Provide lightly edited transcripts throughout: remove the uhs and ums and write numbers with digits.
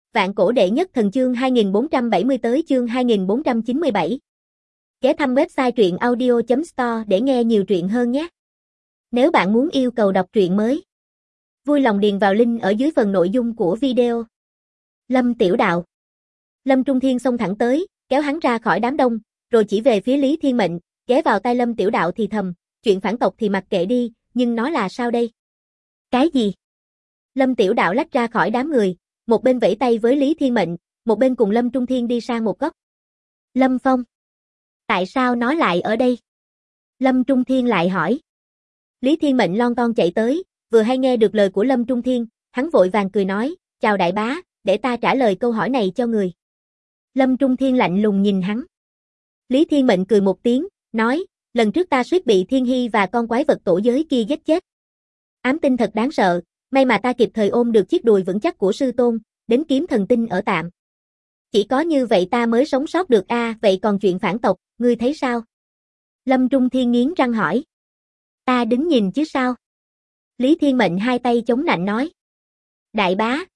Vạn cổ đệ nhất thần chương 2470 tới chương 2497. Ghé thăm website truyện audio.store để nghe nhiều truyện hơn nhé. Nếu bạn muốn yêu cầu đọc truyện mới, vui lòng điền vào link ở dưới phần nội dung của video. Lâm Tiểu Đạo. Lâm Trung Thiên xông thẳng tới, kéo hắn ra khỏi đám đông, rồi chỉ về phía Lý Thiên Mệnh, ghé vào tai Lâm Tiểu Đạo thì thầm, chuyện phản tộc thì mặc kệ đi, nhưng nó là sao đây? Cái gì? Lâm Tiểu Đạo lách ra khỏi đám người, một bên vẫy tay với Lý Thiên Mệnh, một bên cùng Lâm Trung Thiên đi sang một góc. Lâm Phong. Tại sao nó lại ở đây? Lâm Trung Thiên lại hỏi. Lý Thiên Mệnh lon ton chạy tới, vừa hay nghe được lời của Lâm Trung Thiên, hắn vội vàng cười nói, chào đại bá, để ta trả lời câu hỏi này cho người. Lâm Trung Thiên lạnh lùng nhìn hắn. Lý Thiên Mệnh cười một tiếng, nói, lần trước ta suýt bị Thiên Hy và con quái vật tổ giới kia giết chết. Ám tinh thật đáng sợ, may mà ta kịp thời ôm được chiếc đùi vững chắc của sư tôn, đến kiếm thần tinh ở tạm. Chỉ có như vậy ta mới sống sót được vậy còn chuyện phản tộc, ngươi thấy sao? Lâm Trung Thiên nghiến răng hỏi. Ta đứng nhìn chứ sao? Lý Thiên Mệnh hai tay chống nạnh nói. Đại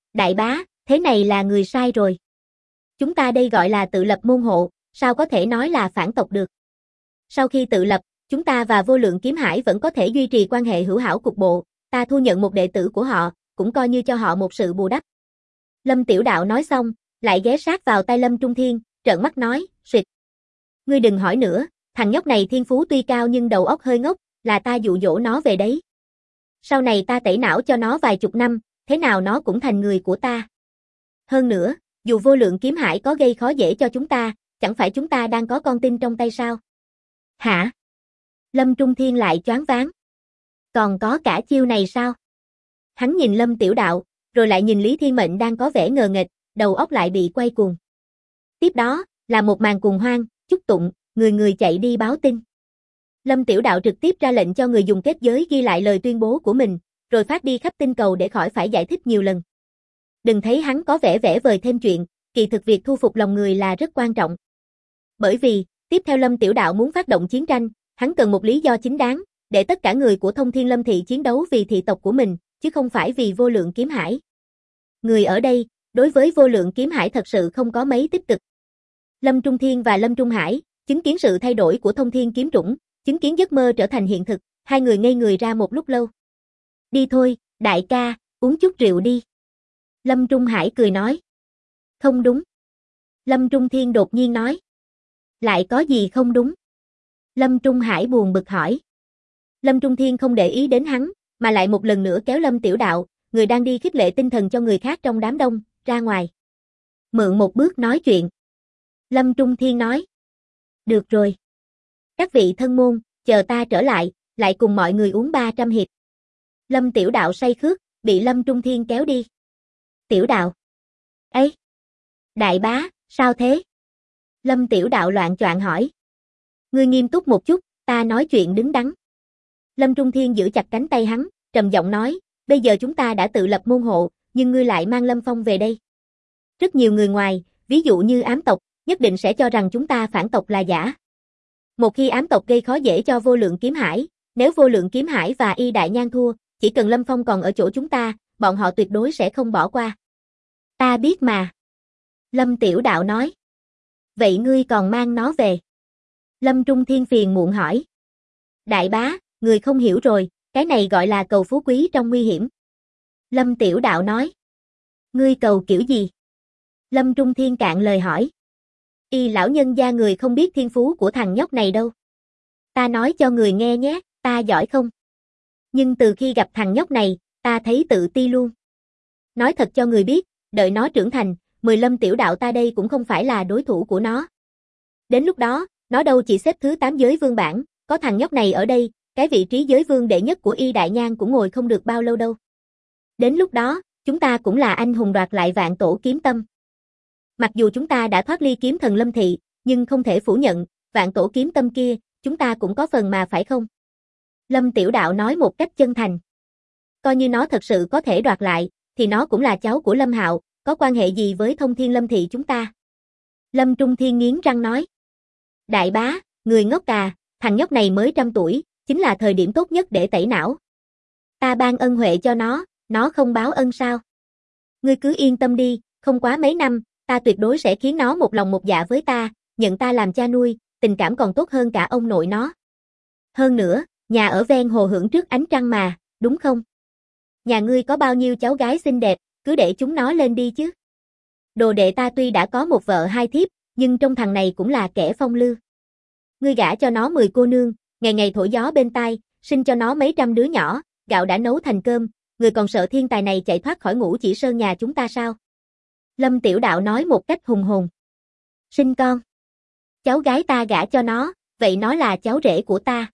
bá, thế này là người sai rồi. Chúng ta đây gọi là tự lập môn hộ, sao có thể nói là phản tộc được? Sau khi tự lập, chúng ta và Vô Lượng Kiếm Hải vẫn có thể duy trì quan hệ hữu hảo cục bộ, ta thu nhận một đệ tử của họ, cũng coi như cho họ một sự bù đắp. Lâm Tiểu Đạo nói xong, lại ghé sát vào tai Lâm Trung Thiên, trợn mắt nói, suyệt. Ngươi đừng hỏi nữa, thằng nhóc này thiên phú tuy cao nhưng đầu óc hơi ngốc, là ta dụ dỗ nó về đấy. Sau này ta tẩy não cho nó vài chục năm, thế nào nó cũng thành người của ta. Hơn nữa, dù Vô Lượng Kiếm Hải có gây khó dễ cho chúng ta, chẳng phải chúng ta đang có con tin trong tay sao? Hả? Lâm Trung Thiên lại choáng váng. Còn có cả chiêu này sao? Hắn nhìn Lâm Tiểu Đạo, rồi lại nhìn Lý Thiên Mệnh đang có vẻ ngờ nghệch, đầu óc lại bị quay cuồng. Tiếp đó, là một màn cuồng hoang, chúc tụng, người người chạy đi báo tin. Lâm Tiểu Đạo trực tiếp ra lệnh cho người dùng kết giới ghi lại lời tuyên bố của mình, rồi phát đi khắp tinh cầu để khỏi phải giải thích nhiều lần. Đừng thấy hắn có vẻ vẽ vời thêm chuyện, kỳ thực việc thu phục lòng người là rất quan trọng. Bởi vì, tiếp theo Lâm Tiểu Đạo muốn phát động chiến tranh, hắn cần một lý do chính đáng, để tất cả người của Thông Thiên Lâm Thị chiến đấu vì thị tộc của mình, chứ không phải vì Vô Lượng Kiếm Hải. Người ở đây, đối với Vô Lượng Kiếm Hải thật sự không có mấy tích cực. Lâm Trung Thiên và Lâm Trung Hải, chứng kiến sự thay đổi của Thông Thiên Kiếm Trũng, chứng kiến giấc mơ trở thành hiện thực, hai người ngây người ra một lúc lâu. Đi thôi, đại ca, uống chút rượu đi. Lâm Trung Hải cười nói. Không đúng. Lâm Trung Thiên đột nhiên nói. Lại có gì không đúng? Lâm Trung Hải buồn bực hỏi. Lâm Trung Thiên không để ý đến hắn, mà lại một lần nữa kéo Lâm Tiểu Đạo, người đang đi khích lệ tinh thần cho người khác trong đám đông, ra ngoài. Mượn một bước nói chuyện. Lâm Trung Thiên nói. Được rồi. Các vị thân môn, chờ ta trở lại cùng mọi người uống 300 hiệp. Lâm Tiểu Đạo say khước, bị Lâm Trung Thiên kéo đi. Tiểu Đạo. Ấy. Đại bá, sao thế? Lâm Tiểu Đạo loạn choạng hỏi. Ngươi nghiêm túc một chút, ta nói chuyện đứng đắn. Lâm Trung Thiên giữ chặt cánh tay hắn, trầm giọng nói, bây giờ chúng ta đã tự lập môn hộ, nhưng ngươi lại mang Lâm Phong về đây. Rất nhiều người ngoài, ví dụ như ám tộc, nhất định sẽ cho rằng chúng ta phản tộc là giả. Một khi ám tộc gây khó dễ cho Vô Lượng Kiếm Hải, nếu Vô Lượng Kiếm Hải và Y Đại Nhan thua, chỉ cần Lâm Phong còn ở chỗ chúng ta, bọn họ tuyệt đối sẽ không bỏ qua. Ta biết mà. Lâm Tiểu Đạo nói. Vậy ngươi còn mang nó về? Lâm Trung Thiên phiền muộn hỏi. Đại bá, người không hiểu rồi, cái này gọi là cầu phú quý trong nguy hiểm. Lâm Tiểu Đạo nói. Ngươi cầu kiểu gì? Lâm Trung Thiên cạn lời hỏi. Y lão nhân gia người không biết thiên phú của thằng nhóc này đâu. Ta nói cho người nghe nhé, ta giỏi không? Nhưng từ khi gặp thằng nhóc này, ta thấy tự ti luôn. Nói thật cho người biết, đợi nó trưởng thành, 10 Lâm Tiểu Đạo ta đây cũng không phải là đối thủ của nó. Đến lúc đó, nó đâu chỉ xếp thứ 8 giới vương bảng, có thằng nhóc này ở đây, cái vị trí giới vương đệ nhất của Y Đại Nhan cũng ngồi không được bao lâu đâu. Đến lúc đó, chúng ta cũng là anh hùng đoạt lại vạn tổ kiếm tâm. Mặc dù chúng ta đã thoát ly kiếm thần Lâm Thị, nhưng không thể phủ nhận, vạn tổ kiếm tâm kia, chúng ta cũng có phần mà phải không? Lâm Tiểu Đạo nói một cách chân thành. Coi như nó thật sự có thể đoạt lại, thì nó cũng là cháu của Lâm Hạo, có quan hệ gì với Thông Thiên Lâm Thị chúng ta? Lâm Trung Thiên nghiến răng nói. Đại bá, người ngốc à, thằng nhóc này mới 100 tuổi, chính là thời điểm tốt nhất để tẩy não. Ta ban ân huệ cho nó không báo ân sao? Ngươi cứ yên tâm đi, không quá mấy năm, ta tuyệt đối sẽ khiến nó một lòng một dạ với ta, nhận ta làm cha nuôi, tình cảm còn tốt hơn cả ông nội nó. Hơn nữa, nhà ở ven hồ hưởng trước ánh trăng mà, đúng không? Nhà ngươi có bao nhiêu cháu gái xinh đẹp, cứ để chúng nó lên đi chứ. Đồ đệ ta tuy đã có một vợ hai thiếp, nhưng trong thằng này cũng là kẻ phong lưu. Ngươi gả cho nó 10 cô nương, ngày ngày thổi gió bên tai, sinh cho nó mấy trăm đứa nhỏ, gạo đã nấu thành cơm, người còn sợ thiên tài này chạy thoát khỏi Ngũ Chỉ Sơn nhà chúng ta sao? Lâm Tiểu Đạo nói một cách hùng hồn. Sinh con. Cháu gái ta gả cho nó, vậy nó là cháu rể của ta.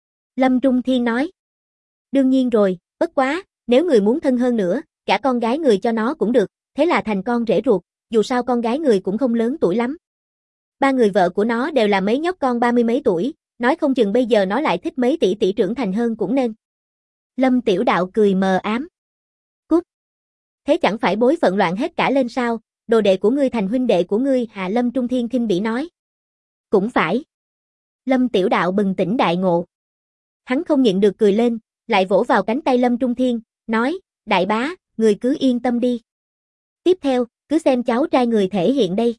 Lâm Trung Thiên nói. Đương nhiên rồi, bất quá, nếu người muốn thân hơn nữa, gả con gái người cho nó cũng được, thế là thành con rể ruột, dù sao con gái người cũng không lớn tuổi lắm. Ba người vợ của nó đều là mấy nhóc con 30 mấy tuổi, nói không chừng bây giờ nó lại thích mấy tỷ tỷ trưởng thành hơn cũng nên. Lâm Tiểu Đạo cười mờ ám. Cút. Thế chẳng phải bối phận loạn hết cả lên sao, đồ đệ của ngươi thành huynh đệ của ngươi hả? Lâm Trung Thiên khinh bỉ nói. Cũng phải. Lâm Tiểu Đạo bừng tỉnh đại ngộ. Hắn không nhịn được cười lên, lại vỗ vào cánh tay Lâm Trung Thiên, nói, đại bá, người cứ yên tâm đi. Tiếp theo, cứ xem cháu trai người thể hiện đây.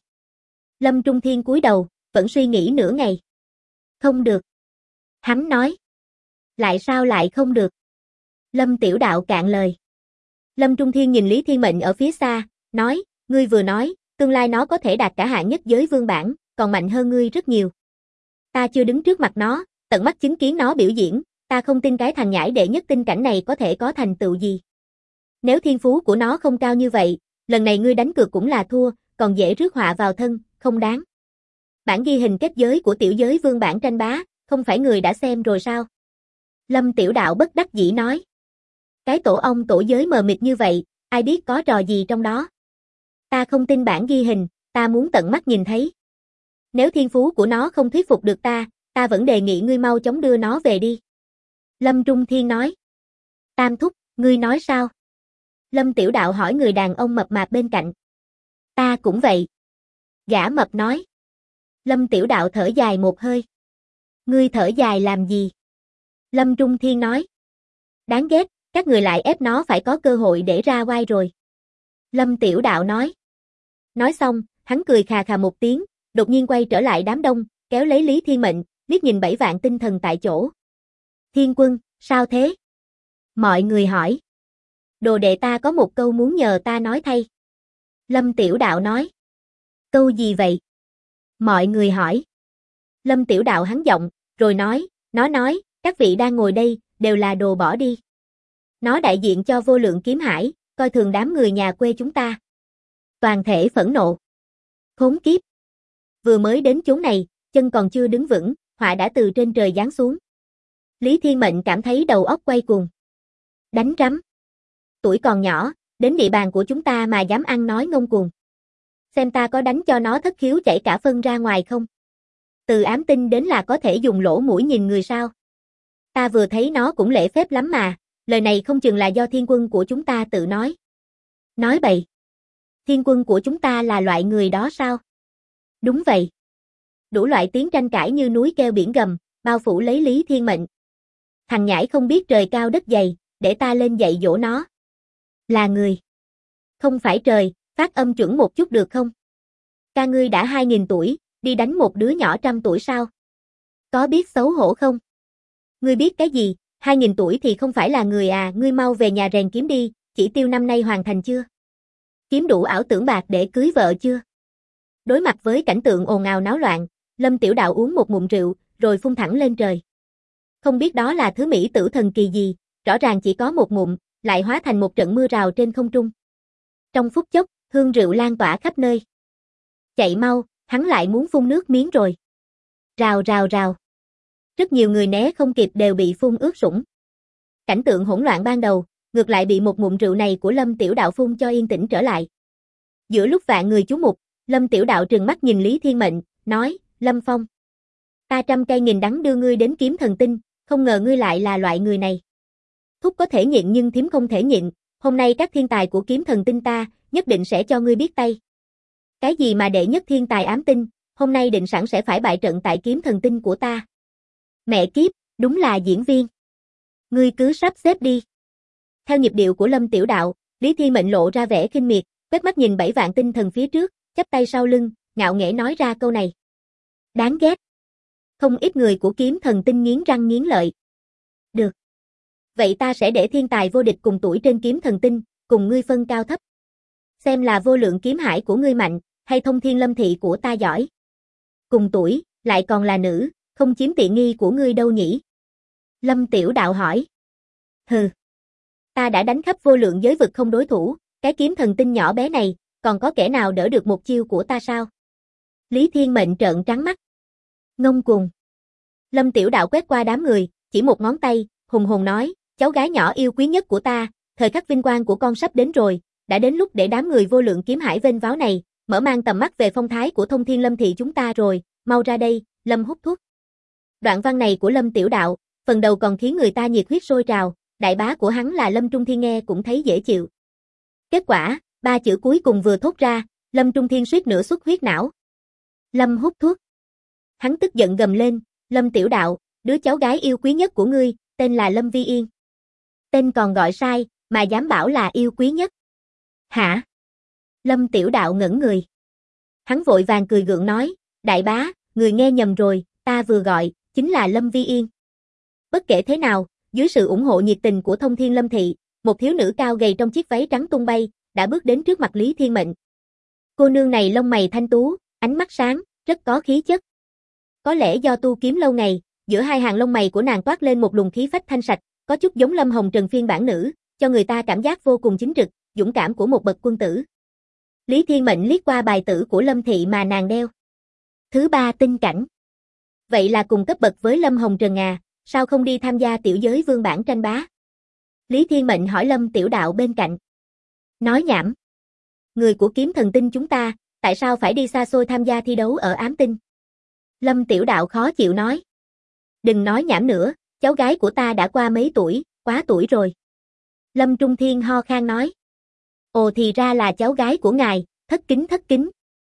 Lâm Trung Thiên cúi đầu, vẫn suy nghĩ nửa ngày. Không được. Hắn nói. Lại sao lại không được? Lâm Tiểu Đạo cạn lời. Lâm Trung Thiên nhìn Lý Thiên Mệnh ở phía xa, nói, ngươi vừa nói, tương lai nó có thể đạt cả hạng nhất giới vương bản, còn mạnh hơn ngươi rất nhiều. Ta chưa đứng trước mặt nó, tận mắt chứng kiến nó biểu diễn, ta không tin cái thằng nhãi đệ nhất tinh cảnh này có thể có thành tựu gì. Nếu thiên phú của nó không cao như vậy, lần này ngươi đánh cược cũng là thua, còn dễ rước họa vào thân, không đáng. Bản ghi hình kết giới của tiểu giới vương bản tranh bá, không phải người đã xem rồi sao? Lâm Tiểu Đạo bất đắc dĩ nói. Cái tổ ong tổ giới mờ mịt như vậy, ai biết có trò gì trong đó. Ta không tin bản ghi hình, ta muốn tận mắt nhìn thấy. Nếu thiên phú của nó không thuyết phục được ta vẫn đề nghị ngươi mau chóng đưa nó về đi. Lâm Trung Thiên nói. Tam thúc, ngươi nói sao? Lâm Tiểu Đạo hỏi người đàn ông mập mạp bên cạnh. Ta cũng vậy. Gã mập nói. Lâm Tiểu Đạo thở dài một hơi. Ngươi thở dài làm gì? Lâm Trung Thiên nói. Đáng ghét, các người lại ép nó phải có cơ hội để ra oai rồi. Lâm Tiểu Đạo nói. Nói xong, hắn cười khà khà một tiếng, đột nhiên quay trở lại đám đông, kéo lấy Lý Thiên Mệnh, liếc nhìn 7 vạn tinh thần tại chỗ. Thiên Quân, sao thế? Mọi người hỏi. Đồ đệ ta có một câu muốn nhờ ta nói thay. Lâm Tiểu Đạo nói. Câu gì vậy? Mọi người hỏi. Lâm Tiểu Đạo hắn giọng, rồi nói, nó nói, các vị đang ngồi đây, đều là đồ bỏ đi. Nó đại diện cho vô lượng kiếm hải, coi thường đám người nhà quê chúng ta. Toàn thể phẫn nộ. Khốn kiếp. Vừa mới đến chốn này, chân còn chưa đứng vững, họa đã từ trên trời giáng xuống. Lý Thiên Mệnh cảm thấy đầu óc quay cuồng. Đánh rắm. Tuổi còn nhỏ, đến địa bàn của chúng ta mà dám ăn nói ngông cuồng. Xem ta có đánh cho nó thất khiếu chảy cả phân ra ngoài không? Từ ám tinh đến là có thể dùng lỗ mũi nhìn người sao? Ta vừa thấy nó cũng lễ phép lắm mà, lời này không chừng là do thiên quân của chúng ta tự nói. Nói bậy. Thiên quân của chúng ta là loại người đó sao? Đúng vậy. Đủ loại tiếng tranh cãi như núi kêu biển gầm, bao phủ lấy Lý Thiên Mệnh. Thằng nhãi không biết trời cao đất dày, để ta lên dạy dỗ nó. Là người. Không phải trời, phát âm chuẩn một chút được không? Ca ngươi đã 2000 tuổi, đi đánh một đứa nhỏ 100 tuổi sao? Có biết xấu hổ không? Ngươi biết cái gì, 2000 tuổi thì không phải là người à, ngươi mau về nhà rèn kiếm đi, chỉ tiêu năm nay hoàn thành chưa? Kiếm đủ ảo tưởng bạc để cưới vợ chưa? Đối mặt với cảnh tượng ồn ào náo loạn, Lâm Tiểu Đạo uống một ngụm rượu, rồi phun thẳng lên trời. Không biết đó là thứ mỹ tử thần kỳ gì, rõ ràng chỉ có một ngụm, lại hóa thành một trận mưa rào trên không trung. Trong phút chốc, hương rượu lan tỏa khắp nơi. Chạy mau, hắn lại muốn phun nước miếng rồi. Rào rào rào. Rất nhiều người né không kịp đều bị phun ướt sũng. Cảnh tượng hỗn loạn ban đầu, ngược lại bị một ngụm rượu này của Lâm Tiểu Đạo phun cho yên tĩnh trở lại. Giữa lúc vạn người chú mục, Lâm Tiểu Đạo trừng mắt nhìn Lý Thiên Mệnh, nói, Lâm Phong. Ta 100 cây nghìn đắng đưa ngươi đến kiếm thần tinh, không ngờ ngươi lại là loại người này. Thúc có thể nhịn nhưng thím không thể nhịn, hôm nay các thiên tài của kiếm thần tinh ta, nhất định sẽ cho ngươi biết tay. Cái gì mà đệ nhất thiên tài ám tinh, hôm nay định sẵn sẽ phải bại trận tại kiếm thần tinh của ta. Mẹ kiếp, đúng là diễn viên. Ngươi cứ sắp xếp đi. Theo nhịp điệu của Lâm Tiểu Đạo, Lý Thiên Mệnh lộ ra vẻ khinh miệt, quét mắt nhìn 7 vạn tinh thần phía trước, chắp tay sau lưng, ngạo nghễ nói ra câu này. Đáng ghét. Không ít người của kiếm thần tinh nghiến răng nghiến lợi. Được. Vậy ta sẽ để thiên tài vô địch cùng tuổi trên kiếm thần tinh, cùng ngươi phân cao thấp. Xem là vô lượng kiếm hải của ngươi mạnh, hay thông thiên lâm thị của ta giỏi. Cùng tuổi, lại còn là nữ, không chiếm tiện nghi của ngươi đâu nhỉ? Lâm Tiểu Đạo hỏi. Hừ. Ta đã đánh khắp vô lượng giới vực không đối thủ, cái kiếm thần tinh nhỏ bé này, còn có kẻ nào đỡ được một chiêu của ta sao? Lý Thiên Mệnh trợn trắng mắt. Ngông cuồng. Lâm Tiểu Đạo quét qua đám người, chỉ một ngón tay, hùng hồn nói, cháu gái nhỏ yêu quý nhất của ta, thời khắc vinh quang của con sắp đến rồi, đã đến lúc để đám người vô lượng kiếm hải vênh váo này, mở mang tầm mắt về phong thái của thông thiên lâm thị chúng ta rồi, mau ra đây, Lâm hút thuốc. Đoạn văn này của Lâm Tiểu Đạo, phần đầu còn khiến người ta nhiệt huyết sôi trào, đại bá của hắn là Lâm Trung Thiên nghe cũng thấy dễ chịu. Kết quả, 3 chữ cuối cùng vừa thốt ra, Lâm Trung Thiên suýt nữa xuất huyết não. Lâm hút thuốc. Hắn tức giận gầm lên, Lâm Tiểu Đạo, đứa cháu gái yêu quý nhất của ngươi, tên là Lâm Vi Yên. Tên còn gọi sai, mà dám bảo là yêu quý nhất. Hả? Lâm Tiểu Đạo ngẩn người. Hắn vội vàng cười gượng nói, đại bá, người nghe nhầm rồi, ta vừa gọi, chính là Lâm Vi Yên. Bất kể thế nào, dưới sự ủng hộ nhiệt tình của Thông Thiên Lâm Thị, một thiếu nữ cao gầy trong chiếc váy trắng tung bay, đã bước đến trước mặt Lý Thiên Mệnh. Cô nương này lông mày thanh tú, ánh mắt sáng, rất có khí chất. Có lẽ do tu kiếm lâu ngày, giữa hai hàng lông mày của nàng toát lên một luồng khí phách thanh sạch, có chút giống Lâm Hồng Trần phiên bản nữ, cho người ta cảm giác vô cùng chính trực, dũng cảm của một bậc quân tử. Lý Thiên Mệnh liếc qua bài tử của Lâm Thị mà nàng đeo. Thứ 3 tinh cảnh. Vậy là cùng cấp bậc với Lâm Hồng Trần à, sao không đi tham gia tiểu giới vương bản tranh bá? Lý Thiên Mệnh hỏi Lâm Tiểu Đạo bên cạnh. Nói nhảm. Người của kiếm thần tinh chúng ta, tại sao phải đi xa xôi tham gia thi đấu ở ám tinh? Lâm Tiểu Đạo khó chịu nói. Đừng nói nhảm nữa, cháu gái của ta đã qua mấy tuổi, quá tuổi rồi. Lâm Trung Thiên ho khan nói. Ồ thì ra là cháu gái của ngài, thất kính thất kính.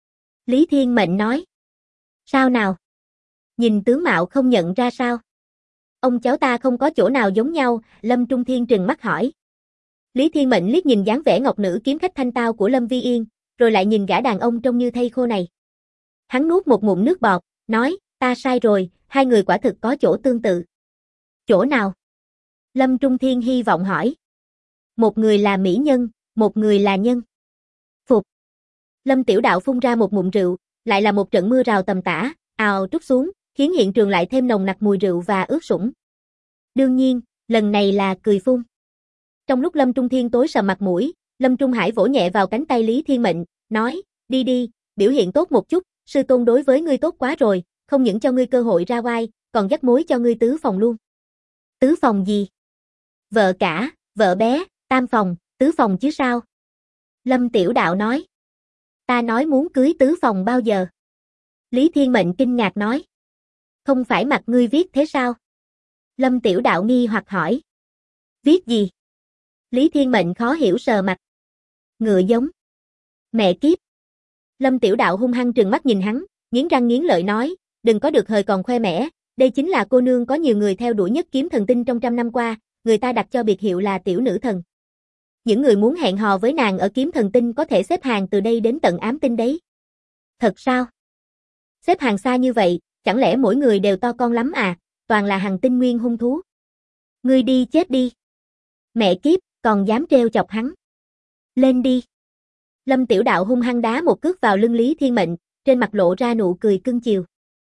Lý Thiên Mệnh nói. Sao nào? Nhìn tướng mạo không nhận ra sao? Ông cháu ta không có chỗ nào giống nhau, Lâm Trung Thiên trừng mắt hỏi. Lý Thiên Mệnh liếc nhìn dáng vẻ ngọc nữ kiếm khách thanh tao của Lâm Vi Yên, rồi lại nhìn gã đàn ông trông như thây khô này. Hắn nuốt một ngụm nước bọt, nói, ta sai rồi, hai người quả thực có chỗ tương tự. Chỗ nào? Lâm Trung Thiên hy vọng hỏi. Một người là mỹ nhân, một người là nhân. Phục. Lâm Tiểu Đạo phun ra một ngụm rượu, lại là một trận mưa rào tầm tã, ào trút xuống, khiến hiện trường lại thêm nồng nặc mùi rượu và ướt sũng. Đương nhiên, lần này là cười phun. Trong lúc Lâm Trung Thiên tối sầm mặt mũi, Lâm Trung Hải vỗ nhẹ vào cánh tay Lý Thiên Mệnh, nói, đi đi, biểu hiện tốt một chút, sư tôn đối với ngươi tốt quá rồi, không những cho ngươi cơ hội ra oai, còn dắt mối cho ngươi tứ phòng luôn. Tứ phòng gì? Vợ cả, vợ bé, tam phòng, tứ phòng chứ sao? Lâm Tiểu Đạo nói. Ta nói muốn cưới tứ phòng bao giờ? Lý Thiên Mệnh kinh ngạc nói. Không phải mặt ngươi viết thế sao? Lâm Tiểu Đạo nghi hoặc hỏi. Viết gì? Lý Thiên Mệnh khó hiểu sờ mặt. Ngựa giống. Mẹ kiếp. Lâm Tiểu Đạo hung hăng trừng mắt nhìn hắn, nghiến răng nghiến lợi nói, đừng có được hời còn khoe mẽ, đây chính là cô nương có nhiều người theo đuổi nhất kiếm thần tinh trong trăm năm qua, người ta đặt cho biệt hiệu là tiểu nữ thần. Những người muốn hẹn hò với nàng ở kiếm thần tinh có thể xếp hàng từ đây đến tận ám tinh đấy. Thật sao? Xếp hàng xa như vậy, chẳng lẽ mỗi người đều to con lắm à, toàn là hành tinh nguyên hung thú. Ngươi đi chết đi. Mẹ kiếp, còn dám trêu chọc hắn. Lên đi. Lâm Tiểu Đạo hung hăng đá một cước vào lưng Lý Thiên Mệnh, trên mặt lộ ra nụ cười cưng chiều.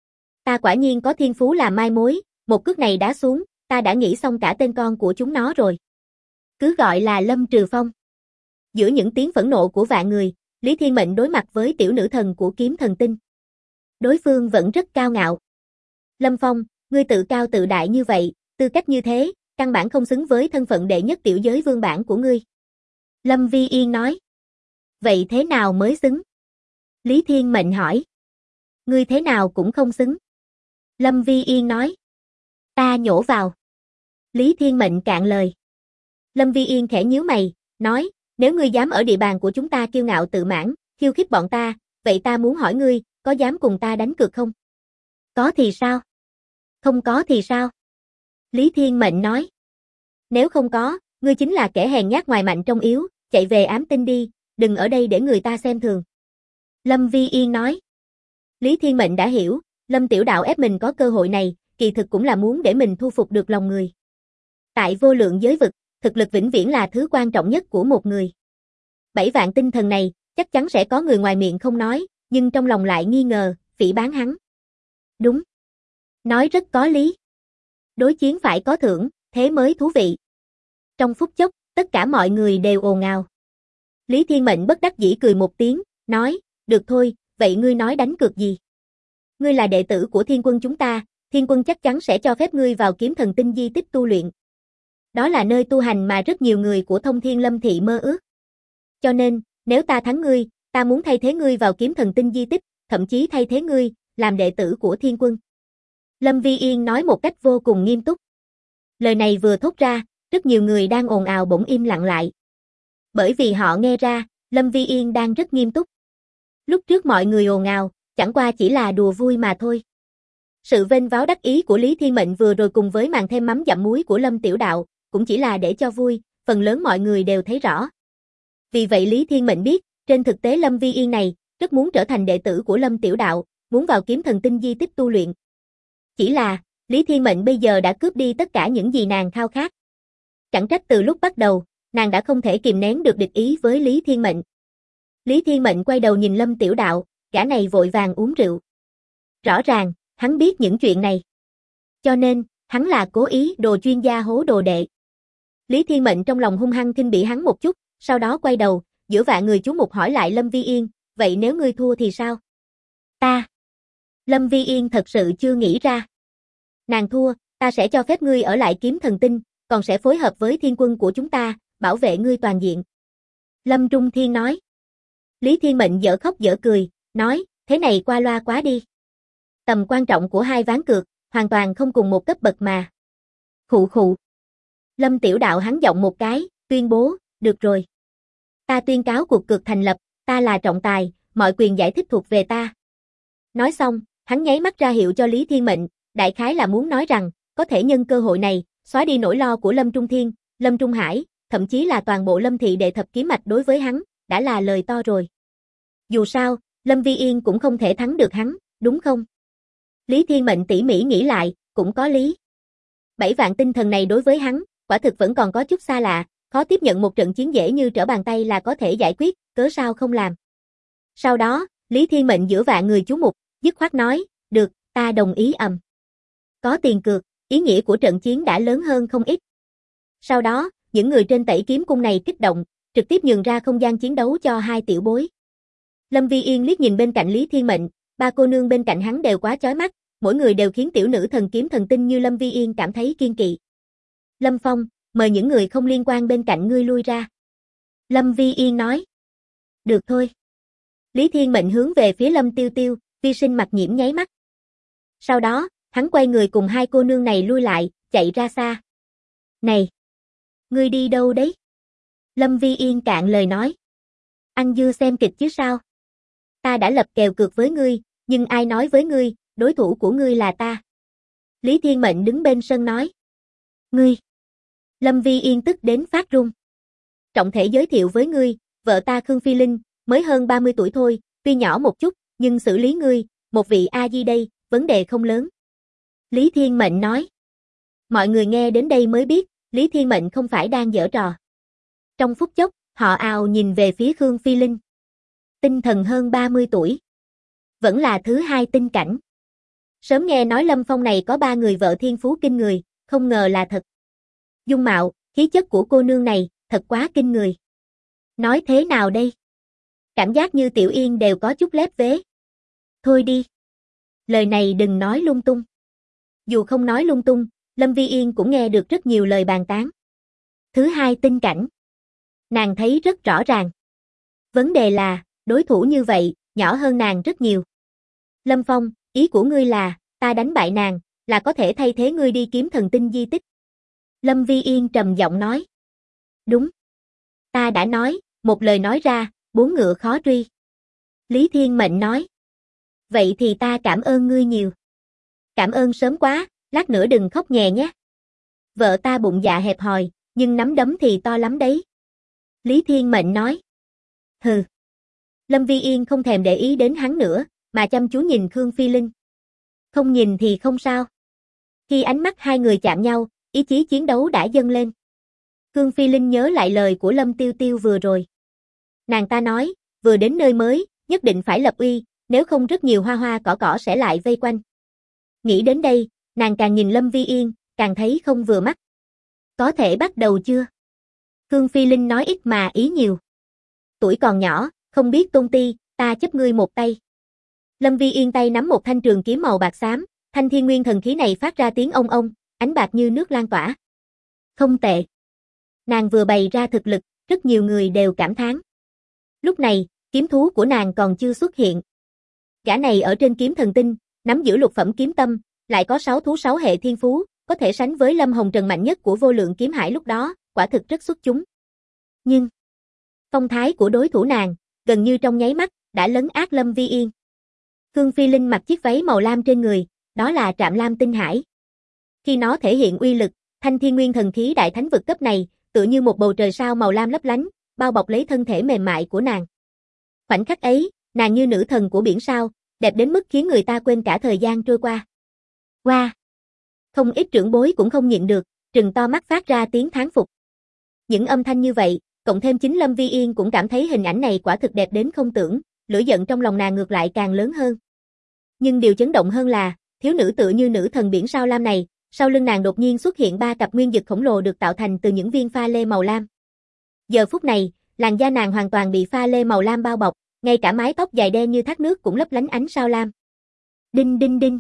Ta quả nhiên có thiên phú làm mai mối, một cước này đá xuống, ta đã nghĩ xong cả tên con của chúng nó rồi. Cứ gọi là Lâm Trừ Phong. Giữa những tiếng phẫn nộ của vạn người, Lý Thiên Mệnh đối mặt với tiểu nữ thần của kiếm thần tinh. Đối phương vẫn rất cao ngạo. Lâm Phong, ngươi tự cao tự đại như vậy, tư cách như thế, căn bản không xứng với thân phận đệ nhất tiểu giới vương bản của ngươi. Lâm Vi Yên nói. Vậy thế nào mới xứng? Lý Thiên Mệnh hỏi. Ngươi thế nào cũng không xứng. Lâm Vi Yên nói. Ta nhổ vào. Lý Thiên Mệnh cạn lời. Lâm Vi Yên khẽ nhíu mày, nói, nếu ngươi dám ở địa bàn của chúng ta kiêu ngạo tự mãn, khiêu khích bọn ta, vậy ta muốn hỏi ngươi, có dám cùng ta đánh cược không? Có thì sao? Không có thì sao? Lý Thiên Mệnh nói. Nếu không có, ngươi chính là kẻ hèn nhát ngoài mạnh trong yếu, chạy về ám tinh đi, đừng ở đây để người ta xem thường. Lâm Vi Yên nói. Lý Thiên Mệnh đã hiểu, Lâm Tiểu Đạo ép mình có cơ hội này, kỳ thực cũng là muốn để mình thu phục được lòng người. Tại vô lượng giới vực, thực lực vĩnh viễn là thứ quan trọng nhất của một người. 7 vạn tinh thần này, chắc chắn sẽ có người ngoài miệng không nói, nhưng trong lòng lại nghi ngờ, phỉ báng hắn. Đúng. Nói rất có lý. Đối chiến phải có thưởng, thế mới thú vị. Trong phút chốc, tất cả mọi người đều ồn ào. Lý Thiên Mệnh bất đắc dĩ cười một tiếng, nói, được thôi, vậy ngươi nói đánh cược gì? Ngươi là đệ tử của Thiên Quân chúng ta, Thiên Quân chắc chắn sẽ cho phép ngươi vào Kiếm Thần Tinh di tích tu luyện. Đó là nơi tu hành mà rất nhiều người của Thông Thiên Lâm Thị mơ ước. Cho nên, nếu ta thắng ngươi, ta muốn thay thế ngươi vào Kiếm Thần Tinh di tích, thậm chí thay thế ngươi, làm đệ tử của Thiên Quân. Lâm Vi Yên nói một cách vô cùng nghiêm túc. Lời này vừa thốt ra, rất nhiều người đang ồn ào bỗng im lặng lại. Bởi vì họ nghe ra, Lâm Vi Yên đang rất nghiêm túc. Lúc trước mọi người ồn ào, chẳng qua chỉ là đùa vui mà thôi. Sự vênh váo đắc ý của Lý Thiên Mệnh vừa rồi cùng với màn thêm mắm dặm muối của Lâm Tiểu Đạo, cũng chỉ là để cho vui, phần lớn mọi người đều thấy rõ. Vì vậy Lý Thiên Mệnh biết, trên thực tế Lâm Vi Yên này, rất muốn trở thành đệ tử của Lâm Tiểu Đạo, muốn vào Kiếm Thần Tinh di tích tu luyện. Chỉ là, Lý Thiên Mệnh bây giờ đã cướp đi tất cả những gì nàng khao khát. Chẳng trách từ lúc bắt đầu, nàng đã không thể kìm nén được địch ý với Lý Thiên Mệnh. Lý Thiên Mệnh quay đầu nhìn Lâm Tiểu Đạo, gã này vội vàng uống rượu. Rõ ràng, hắn biết những chuyện này. Cho nên, hắn là cố ý đồ chuyên gia hố đồ đệ. Lý Thiên Mệnh trong lòng hung hăng khinh bỉ hắn một chút, sau đó quay đầu, giữa vạn người chú mục hỏi lại Lâm Vi Yên, vậy nếu ngươi thua thì sao? Ta. Lâm Vi Yên thật sự chưa nghĩ ra. Nàng thua, ta sẽ cho phép ngươi ở lại Kiếm Thần Tinh, còn sẽ phối hợp với Thiên Quân của chúng ta, bảo vệ ngươi toàn diện. Lâm Trung Thiên nói. Lý Thiên Mệnh dở khóc dở cười, nói, thế này qua loa quá đi. Tầm quan trọng của hai ván cược, hoàn toàn không cùng một cấp bậc mà. Khụ khụ. Lâm Tiểu Đạo hắn giọng một cái, tuyên bố, được rồi. Ta tuyên cáo cuộc cược thành lập, ta là trọng tài, mọi quyền giải thích thuộc về ta. Nói xong, hắn nháy mắt ra hiệu cho Lý Thiên Mệnh, đại khái là muốn nói rằng, có thể nhân cơ hội này, xóa đi nỗi lo của Lâm Trung Thiên, Lâm Trung Hải, thậm chí là toàn bộ Lâm Thị đệ thập kiếm mạch đối với hắn, đã là lời to rồi. Dù sao, Lâm Vi Yên cũng không thể thắng được hắn, đúng không? Lý Thiên Mệnh tỉ mỉ nghĩ lại, cũng có lý. 7 vạn tinh thần này đối với hắn, quả thực vẫn còn có chút xa lạ, khó tiếp nhận một trận chiến dễ như trở bàn tay là có thể giải quyết, cớ sao không làm. Sau đó, Lý Thiên Mệnh giữa vạn người chú mục, dứt khoát nói, được, ta đồng ý ầm. Có tiền cược, ý nghĩa của trận chiến đã lớn hơn không ít. Sau đó, những người trên Tẩy Kiếm Cung này kích động, trực tiếp nhường ra không gian chiến đấu cho hai tiểu bối. Lâm Vi Yên liếc nhìn bên cạnh Lý Thiên Mệnh, ba cô nương bên cạnh hắn đều quá chói mắt, mỗi người đều khiến tiểu nữ thần kiếm thần tinh như Lâm Vi Yên cảm thấy kiên kỵ. Lâm Phong, mời những người không liên quan bên cạnh ngươi lui ra. Lâm Vi Yên nói. Được thôi. Lý Thiên Mệnh hướng về phía Lâm Tiêu Tiêu, Vi Sinh mặt nhiễm nháy mắt. Sau đó, hắn quay người cùng hai cô nương này lui lại, chạy ra xa. Này! Ngươi đi đâu đấy? Lâm Vi Yên cạn lời nói. Ăn dưa xem kịch chứ sao? Ta đã lập kèo cược với ngươi, nhưng ai nói với ngươi, đối thủ của ngươi là ta. Lý Thiên Mệnh đứng bên sân nói. Ngươi! Lâm Vi Yên tức đến phát run. Trọng thể giới thiệu với ngươi, vợ ta Khương Phi Linh, mới hơn 30 tuổi thôi, tuy nhỏ một chút, nhưng xử lý ngươi, một vị A-di đây, vấn đề không lớn. Lý Thiên Mệnh nói. Mọi người nghe đến đây mới biết, Lý Thiên Mệnh không phải đang giở trò. Trong phút chốc, họ ào nhìn về phía Khương Phi Linh. Tinh thần hơn 30 tuổi. Vẫn là thứ hai tinh cảnh. Sớm nghe nói Lâm Phong này có 3 người vợ thiên phú kinh người, không ngờ là thật. Dung mạo, khí chất của cô nương này, thật quá kinh người. Nói thế nào đây? Cảm giác như Tiểu Yên đều có chút lép vế. Thôi đi. Lời này đừng nói lung tung. Dù không nói lung tung, Lâm Vi Yên cũng nghe được rất nhiều lời bàn tán. Thứ hai tinh cảnh. Nàng thấy rất rõ ràng. Vấn đề là, đối thủ như vậy, nhỏ hơn nàng rất nhiều. Lâm Phong, ý của ngươi là, ta đánh bại nàng, là có thể thay thế ngươi đi kiếm thần tinh di tích. Lâm Vi Yên trầm giọng nói. Đúng. Ta đã nói, một lời nói ra, 4 ngựa khó truy. Lý Thiên Mệnh nói. Vậy thì ta cảm ơn ngươi nhiều. Cảm ơn sớm quá, lát nữa đừng khóc nhè nhé. Vợ ta bụng dạ hẹp hòi, nhưng nắm đấm thì to lắm đấy. Lý Thiên Mệnh nói. Hừ. Lâm Vi Yên không thèm để ý đến hắn nữa, mà chăm chú nhìn Khương Phi Linh. Không nhìn thì không sao. Khi ánh mắt hai người chạm nhau, ý chí chiến đấu đã dâng lên. Khương Phi Linh nhớ lại lời của Lâm Tiêu Tiêu vừa rồi. Nàng ta nói, vừa đến nơi mới, nhất định phải lập uy, nếu không rất nhiều hoa hoa cỏ cỏ sẽ lại vây quanh. Nghĩ đến đây, nàng càng nhìn Lâm Vi Yên, càng thấy không vừa mắt. Có thể bắt đầu chưa? Khương Phi Linh nói ít mà ý nhiều. Tuổi còn nhỏ, không biết tôn ti, ta chấp ngươi một tay. Lâm Vi Yên tay nắm một thanh trường kiếm màu bạc xám, thanh thiên nguyên thần khí này phát ra tiếng ông ông, ánh bạc như nước lan tỏa. Không tệ. Nàng vừa bày ra thực lực, rất nhiều người đều cảm thán. Lúc này, kiếm thú của nàng còn chưa xuất hiện. Gã này ở trên kiếm thần tinh, nắm giữ lục phẩm kiếm tâm, lại có 6 thú 6 hệ thiên phú, có thể sánh với Lâm Hồng Trần mạnh nhất của vô lượng kiếm hải lúc đó, quả thực rất xuất chúng. Nhưng, phong thái của đối thủ nàng, gần như trong nháy mắt, đã lấn át Lâm Vi Yên. Khương Phi Linh mặc chiếc váy màu lam trên người, đó là Trạm Lam Tinh Hải. Khi nó thể hiện uy lực, thanh thiên nguyên thần khí đại thánh vực cấp này, tựa như một bầu trời sao màu lam lấp lánh, bao bọc lấy thân thể mềm mại của nàng. Khoảnh khắc ấy, nàng như nữ thần của biển sao, đẹp đến mức khiến người ta quên cả thời gian trôi qua. Wow! Không ít trưởng bối cũng không nhịn được, trừng to mắt phát ra tiếng thán phục. Những âm thanh như vậy, cộng thêm chính Lâm Vi Yên cũng cảm thấy hình ảnh này quả thực đẹp đến không tưởng, lửa giận trong lòng nàng ngược lại càng lớn hơn. Nhưng điều chấn động hơn là, thiếu nữ tựa như nữ thần biển sao lam này, sau lưng nàng đột nhiên xuất hiện 3 cặp nguyên dực khổng lồ được tạo thành từ những viên pha lê màu lam. Giờ phút này, làn da nàng hoàn toàn bị pha lê màu lam bao bọc, ngay cả mái tóc dài đen như thác nước cũng lấp lánh ánh sao lam. Đinh đinh đinh.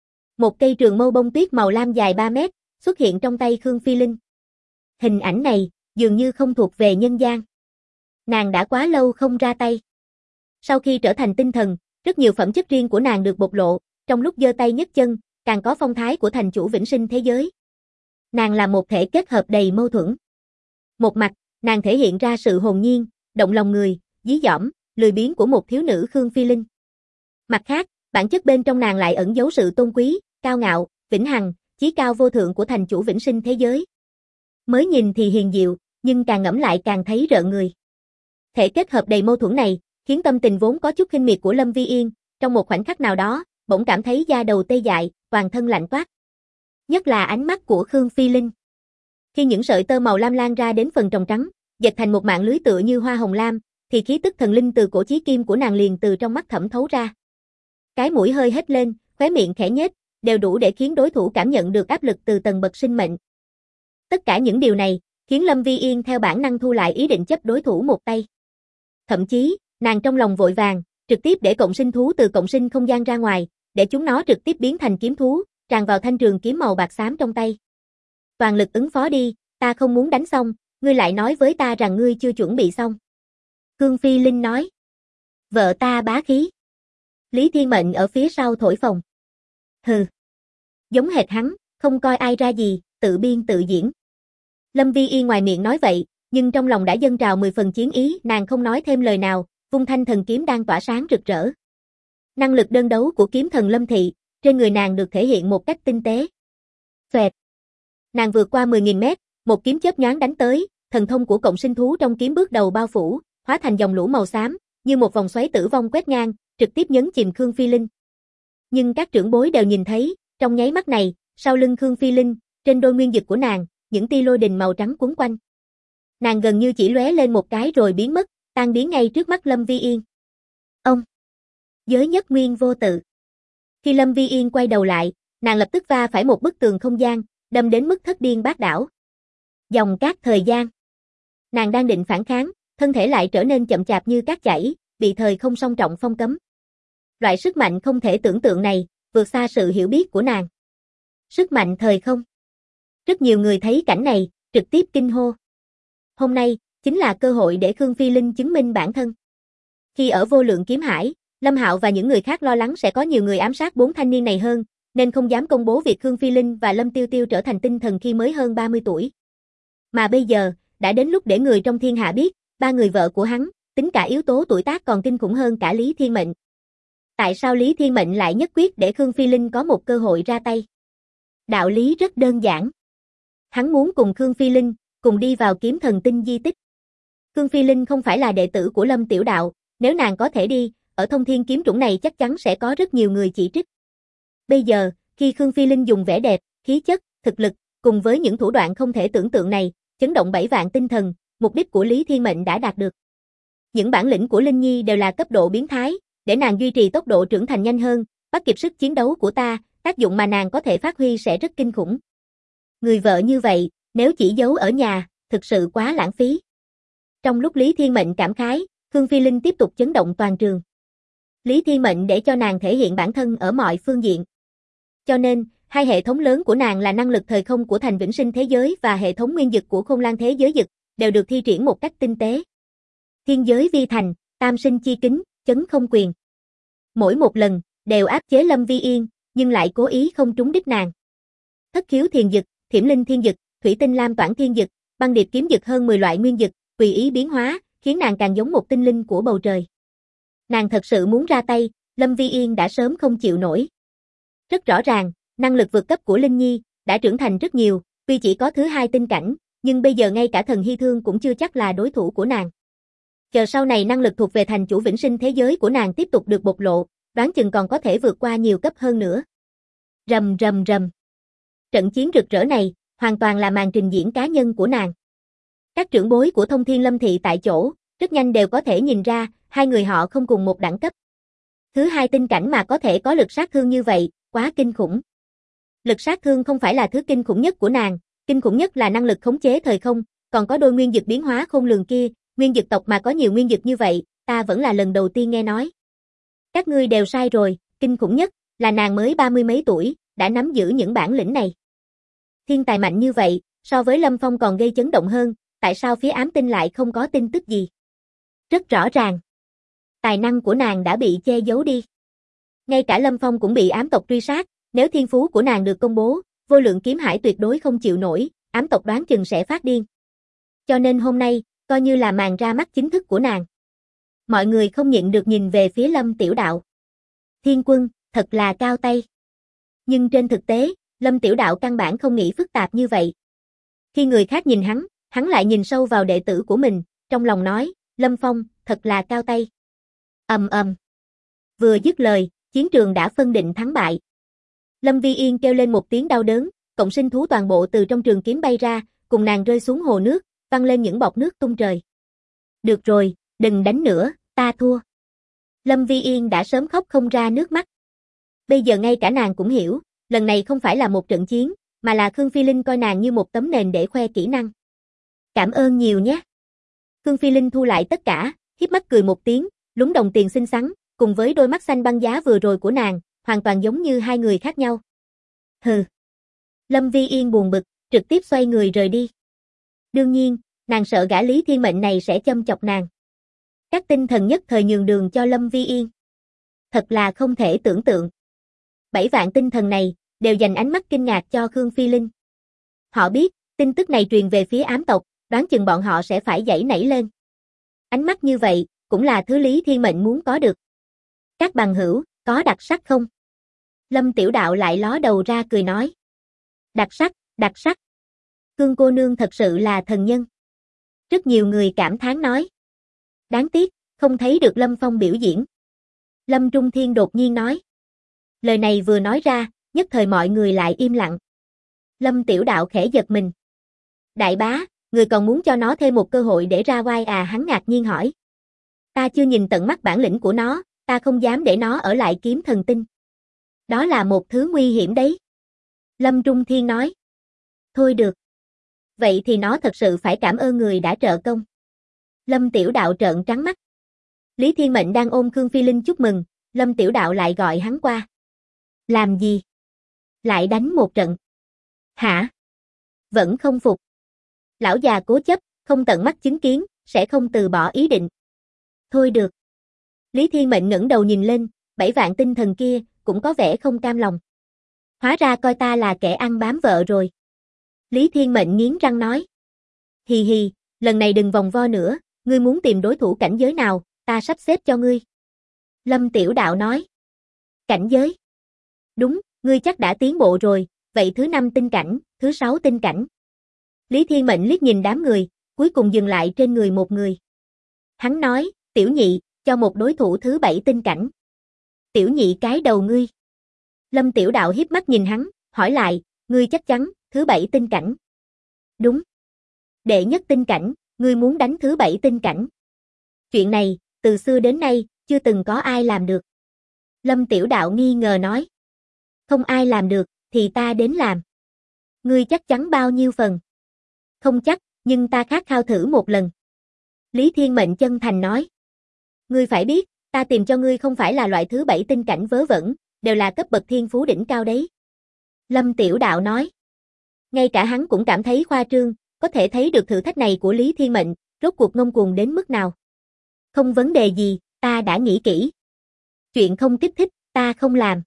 Một cây trường mâu bông tuyết màu lam dài 3 mét, xuất hiện trong tay Khương Phi Linh. Hình ảnh này, dường như không thuộc về nhân gian. Nàng đã quá lâu không ra tay. Sau khi trở thành tinh thần, rất nhiều phẩm chất riêng của nàng được bộc lộ, trong lúc giơ tay nhấc chân, càng có phong thái của thành chủ vĩnh sinh thế giới. Nàng là một thể kết hợp đầy mâu thuẫn. Một mặt, nàng thể hiện ra sự hồn nhiên, động lòng người, dí dỏm, lười biếng của một thiếu nữ Khương Phi Linh. Mặt khác, bản chất bên trong nàng lại ẩn giấu sự tôn quý, cao ngạo, vĩnh hằng, chí cao vô thượng của thành chủ vĩnh sinh thế giới. Mới nhìn thì hiền diệu, nhưng càng ngẫm lại càng thấy rợn người. Thể kết hợp đầy mâu thuẫn này, khiến tâm tình vốn có chút khinh miệt của Lâm Vi Yên, trong một khoảnh khắc nào đó, bỗng cảm thấy da đầu tê dại, toàn thân lạnh toát. Nhất là ánh mắt của Khương Phi Linh. Khi những sợi tơ màu lam lan ra đến phần tròng trắng, dệt thành một mạng lưới tựa như hoa hồng lam, thì khí tức thần linh từ cổ chí kim của nàng liền từ trong mắt thẩm thấu ra. Cái mũi hơi hét lên, khóe miệng khẽ nhếch, đều đủ để khiến đối thủ cảm nhận được áp lực từ tầng bậc sinh mệnh. Tất cả những điều này, khiến Lâm Vi Yên theo bản năng thu lại ý định chấp đối thủ một tay. Thậm chí, nàng trong lòng vội vàng, trực tiếp để cộng sinh thú từ cộng sinh không gian ra ngoài, để chúng nó trực tiếp biến thành kiếm thú, tràn vào thanh trường kiếm màu bạc xám trong tay. Toàn lực ứng phó đi, ta không muốn đánh xong, ngươi lại nói với ta rằng ngươi chưa chuẩn bị xong. Khương Phi Linh nói. Vợ ta bá khí. Lý Thiên Mệnh ở phía sau thổi phồng. Hừ. Giống hệt hắn, không coi ai ra gì, tự biên tự diễn. Lâm Vi Yên ngoài miệng nói vậy, nhưng trong lòng đã dâng trào 10 phần chiến ý, nàng không nói thêm lời nào, vung thanh thần kiếm đang tỏa sáng rực rỡ. Năng lực đơn đấu của kiếm thần Lâm Thị, trên người nàng được thể hiện một cách tinh tế. Xoẹt. Nàng vượt qua 10.000 mét, một kiếm chớp nhoáng đánh tới, thần thông của cộng sinh thú trong kiếm bước đầu bao phủ, hóa thành dòng lũ màu xám, như một vòng xoáy tử vong quét ngang, trực tiếp nhấn chìm Khương Phi Linh. Nhưng các trưởng bối đều nhìn thấy, trong nháy mắt này, sau lưng Khương Phi Linh, trên đôi nguyên dực của nàng, những tia lôi đình màu trắng quấn quanh. Nàng gần như chỉ lóe lên một cái rồi biến mất, tan biến ngay trước mắt Lâm Vi Yên. Ông! Giới nhất nguyên vô tự. Khi Lâm Vi Yên quay đầu lại, nàng lập tức va phải một bức tường không gian, đâm đến mức thất điên bát đảo. Dòng cát thời gian. Nàng đang định phản kháng, thân thể lại trở nên chậm chạp như cát chảy, bị thời không song trọng phong cấm. Loại sức mạnh không thể tưởng tượng này, vượt xa sự hiểu biết của nàng. Sức mạnh thời không. Rất nhiều người thấy cảnh này, trực tiếp kinh hô. Hôm nay, chính là cơ hội để Khương Phi Linh chứng minh bản thân. Khi ở vô lượng kiếm hải, Lâm Hạo và những người khác lo lắng sẽ có nhiều người ám sát 4 thanh niên này hơn, nên không dám công bố việc Khương Phi Linh và Lâm Tiêu Tiêu trở thành tinh thần khi mới hơn 30 tuổi. Mà bây giờ, đã đến lúc để người trong thiên hạ biết, 3 người vợ của hắn, tính cả yếu tố tuổi tác còn kinh khủng hơn cả Lý Thiên Mệnh. Tại sao Lý Thiên Mệnh lại nhất quyết để Khương Phi Linh có một cơ hội ra tay? Đạo lý rất đơn giản. Hắn muốn cùng Khương Phi Linh, cùng đi vào kiếm thần tinh di tích. Khương Phi Linh không phải là đệ tử của Lâm Tiểu Đạo, nếu nàng có thể đi, ở Thông Thiên kiếm chủng này chắc chắn sẽ có rất nhiều người chỉ trích. Bây giờ, khi Khương Phi Linh dùng vẻ đẹp, khí chất, thực lực, cùng với những thủ đoạn không thể tưởng tượng này, chấn động 7 vạn tinh thần, mục đích của Lý Thiên Mệnh đã đạt được. Những bản lĩnh của Linh Nhi đều là cấp độ biến thái, để nàng duy trì tốc độ trưởng thành nhanh hơn, bắt kịp sức chiến đấu của ta, tác dụng mà nàng có thể phát huy sẽ rất kinh khủng. Người vợ như vậy, nếu chỉ giấu ở nhà, thực sự quá lãng phí. Trong lúc Lý Thiên Mệnh cảm khái, Khương Phi Linh tiếp tục chấn động toàn trường. Lý Thiên Mệnh để cho nàng thể hiện bản thân ở mọi phương diện. Cho nên, hai hệ thống lớn của nàng là năng lực thời không của Thành Vĩnh Sinh thế giới và hệ thống nguyên dực của Khôn Lang thế giới dực, đều được thi triển một cách tinh tế. Thiên giới vi thành, tam sinh chi kính, chấn không quyền. Mỗi một lần, đều áp chế Lâm Vi Yên, nhưng lại cố ý không trúng đích nàng. Thất khiếu thiền dực, thiểm linh thiên dực, thủy tinh lam toản thiên dực, băng điệp kiếm dực hơn 10 loại nguyên dực, tùy ý biến hóa, khiến nàng càng giống một tinh linh của bầu trời. Nàng thật sự muốn ra tay, Lâm Vi Yên đã sớm không chịu nổi. Rất rõ ràng, năng lực vượt cấp của Linh Nhi đã trưởng thành rất nhiều, tuy chỉ có thứ 2 tinh cảnh, nhưng bây giờ ngay cả thần hy thương cũng chưa chắc là đối thủ của nàng. Chờ sau này năng lực thuộc về thành chủ vĩnh sinh thế giới của nàng tiếp tục được bộc lộ, đoán chừng còn có thể vượt qua nhiều cấp hơn nữa. Rầm rầm rầm. Trận chiến rực rỡ này, hoàn toàn là màn trình diễn cá nhân của nàng. Các trưởng bối của Thông Thiên Lâm Thị tại chỗ, rất nhanh đều có thể nhìn ra, hai người họ không cùng một đẳng cấp. Thứ 2 tinh cảnh mà có thể có lực sát thương như vậy, quá kinh khủng. Lực sát thương không phải là thứ kinh khủng nhất của nàng, kinh khủng nhất là năng lực khống chế thời không, còn có đôi nguyên dực biến hóa khôn lường kia, nguyên dực tộc mà có nhiều nguyên dực như vậy, ta vẫn là lần đầu tiên nghe nói. Các ngươi đều sai rồi, kinh khủng nhất là nàng mới 30 mấy tuổi, đã nắm giữ những bản lĩnh này. Thiên tài mạnh như vậy, so với Lâm Phong còn gây chấn động hơn, tại sao phía ám tinh lại không có tin tức gì? Rất rõ ràng. Tài năng của nàng đã bị che giấu đi. Ngay cả Lâm Phong cũng bị ám tộc truy sát, nếu thiên phú của nàng được công bố, vô lượng kiếm hải tuyệt đối không chịu nổi, ám tộc đoán chừng sẽ phát điên. Cho nên hôm nay, coi như là màn ra mắt chính thức của nàng. Mọi người không nhịn được nhìn về phía Lâm Tiểu Đạo. Thiên quân, thật là cao tay. Nhưng trên thực tế, Lâm Tiểu Đạo căn bản không nghĩ phức tạp như vậy. Khi người khác nhìn hắn lại nhìn sâu vào đệ tử của mình, trong lòng nói, Lâm Phong, thật là cao tay. Ầm ầm. Vừa dứt lời, chiến trường đã phân định thắng bại. Lâm Vi Yên kêu lên một tiếng đau đớn, cộng sinh thú toàn bộ từ trong trường kiếm bay ra, cùng nàng rơi xuống hồ nước, văng lên những bọt nước tung trời. Được rồi, đừng đánh nữa, ta thua. Lâm Vi Yên đã sớm khóc không ra nước mắt. Bây giờ ngay cả nàng cũng hiểu, lần này không phải là một trận chiến, mà là Khương Phi Linh coi nàng như một tấm nền để khoe kỹ năng. Cảm ơn nhiều nhé. Khương Phi Linh thu lại tất cả, hiếp mắt cười một tiếng, lúng đồng tiền xinh xắn, cùng với đôi mắt xanh băng giá vừa rồi của nàng, hoàn toàn giống như hai người khác nhau. Hừ. Lâm Vi Yên buồn bực, trực tiếp xoay người rời đi. Đương nhiên, nàng sợ gã Lý Thiên Mệnh này sẽ châm chọc nàng. Các tinh thần nhất thời nhường đường cho Lâm Vi Yên. Thật là không thể tưởng tượng. 7 vạn tinh thần này, đều dành ánh mắt kinh ngạc cho Khương Phi Linh. Họ biết, tin tức này truyền về phía ám tộc, đoán chừng bọn họ sẽ phải giãy nảy lên. Ánh mắt như vậy, cũng là thứ Lý Thiên Mệnh muốn có được. Các bằng hữu, có đặc sắc không? Lâm Tiểu Đạo lại ló đầu ra cười nói. Đặc sắc, đặc sắc. Khương cô nương thật sự là thần nhân. Rất nhiều người cảm thán nói. Đáng tiếc, không thấy được Lâm Phong biểu diễn. Lâm Trung Thiên đột nhiên nói. Lời này vừa nói ra, nhất thời mọi người lại im lặng. Lâm Tiểu Đạo khẽ giật mình. Đại bá, người còn muốn cho nó thêm một cơ hội để ra oai à? Hắn ngạc nhiên hỏi. Ta chưa nhìn tận mắt bản lĩnh của nó, ta không dám để nó ở lại kiếm thần tinh. Đó là một thứ nguy hiểm đấy. Lâm Trung Thiên nói. Thôi được. Vậy thì nó thật sự phải cảm ơn người đã trợ công. Lâm Tiểu Đạo trợn trắng mắt. Lý Thiên Mệnh đang ôm Khương Phi Linh chúc mừng, Lâm Tiểu Đạo lại gọi hắn qua. Làm gì? Lại đánh một trận. Hả? Vẫn không phục. Lão già cố chấp, không tận mắt chứng kiến, sẽ không từ bỏ ý định. Thôi được. Lý Thiên Mệnh ngẩng đầu nhìn lên, 7 vạn tinh thần kia, cũng có vẻ không cam lòng. Hóa ra coi ta là kẻ ăn bám vợ rồi. Lý Thiên Mệnh nghiến răng nói. Hì hì, lần này đừng vòng vo nữa, ngươi muốn tìm đối thủ cảnh giới nào, ta sắp xếp cho ngươi. Lâm Tiểu Đạo nói. Cảnh giới? Đúng, ngươi chắc đã tiến bộ rồi, vậy thứ 5 tinh cảnh, thứ 6 tinh cảnh. Lý Thiên Mệnh liếc nhìn đám người, cuối cùng dừng lại trên người một người. Hắn nói, tiểu nhị, cho một đối thủ thứ 7 tinh cảnh. Tiểu nhị cái đầu ngươi. Lâm Tiểu Đạo hiếp mắt nhìn hắn, hỏi lại, ngươi chắc chắn, thứ 7 tinh cảnh. Đúng. Đệ nhất tinh cảnh, ngươi muốn đánh thứ 7 tinh cảnh. Chuyện này, từ xưa đến nay, chưa từng có ai làm được. Lâm Tiểu Đạo nghi ngờ nói. Không ai làm được, thì ta đến làm. Ngươi chắc chắn bao nhiêu phần? Không chắc, nhưng ta khát khao thử một lần. Lý Thiên Mệnh chân thành nói. Ngươi phải biết, ta tìm cho ngươi không phải là loại thứ 7 tinh cảnh vớ vẩn, đều là cấp bậc thiên phú đỉnh cao đấy. Lâm Tiểu Đạo nói. Ngay cả hắn cũng cảm thấy khoa trương, có thể thấy được thử thách này của Lý Thiên Mệnh, rốt cuộc ngông cuồng đến mức nào. Không vấn đề gì, ta đã nghĩ kỹ. Chuyện không kích thích, ta không làm.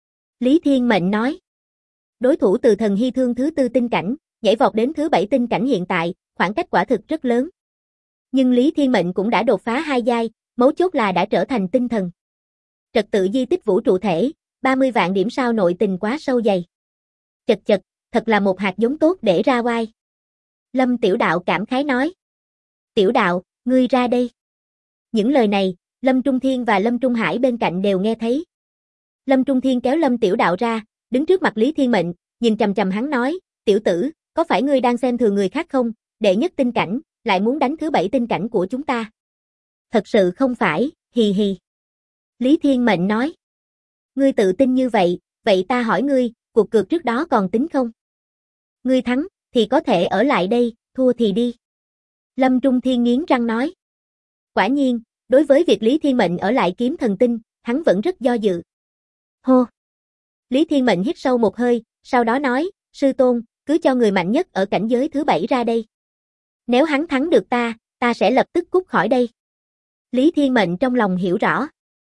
Lý Thiên Mệnh nói. Đối thủ từ thần hy thương thứ 4 tinh cảnh, nhảy vọt đến thứ 7 tinh cảnh hiện tại, khoảng cách quả thực rất lớn. Nhưng Lý Thiên Mệnh cũng đã đột phá 2 giai, mấu chốt là đã trở thành tinh thần. Trật tự di tích vũ trụ thể, 30 vạn điểm sao nội tình quá sâu dày. Chật chật, thật là một hạt giống tốt để ra oai. Lâm Tiểu Đạo cảm khái nói. Tiểu Đạo, ngươi ra đây. Những lời này, Lâm Trung Thiên và Lâm Trung Hải bên cạnh đều nghe thấy. Lâm Trung Thiên kéo Lâm Tiểu Đạo ra, đứng trước mặt Lý Thiên Mệnh, nhìn chằm chằm hắn nói, tiểu tử, có phải ngươi đang xem thường người khác không, đệ nhất tinh cảnh, lại muốn đánh thứ 7 tinh cảnh của chúng ta? Thật sự không phải, hì hì. Lý Thiên Mệnh nói. Ngươi tự tin như vậy, vậy ta hỏi ngươi, cuộc cược trước đó còn tính không? Ngươi thắng, thì có thể ở lại đây, thua thì đi. Lâm Trung Thiên nghiến răng nói. Quả nhiên, đối với việc Lý Thiên Mệnh ở lại kiếm thần tinh, hắn vẫn rất do dự. Hô! Lý Thiên Mệnh hít sâu một hơi, sau đó nói, sư tôn, cứ cho người mạnh nhất ở cảnh giới thứ 7 ra đây. Nếu hắn thắng được ta sẽ lập tức cút khỏi đây. Lý Thiên Mệnh trong lòng hiểu rõ.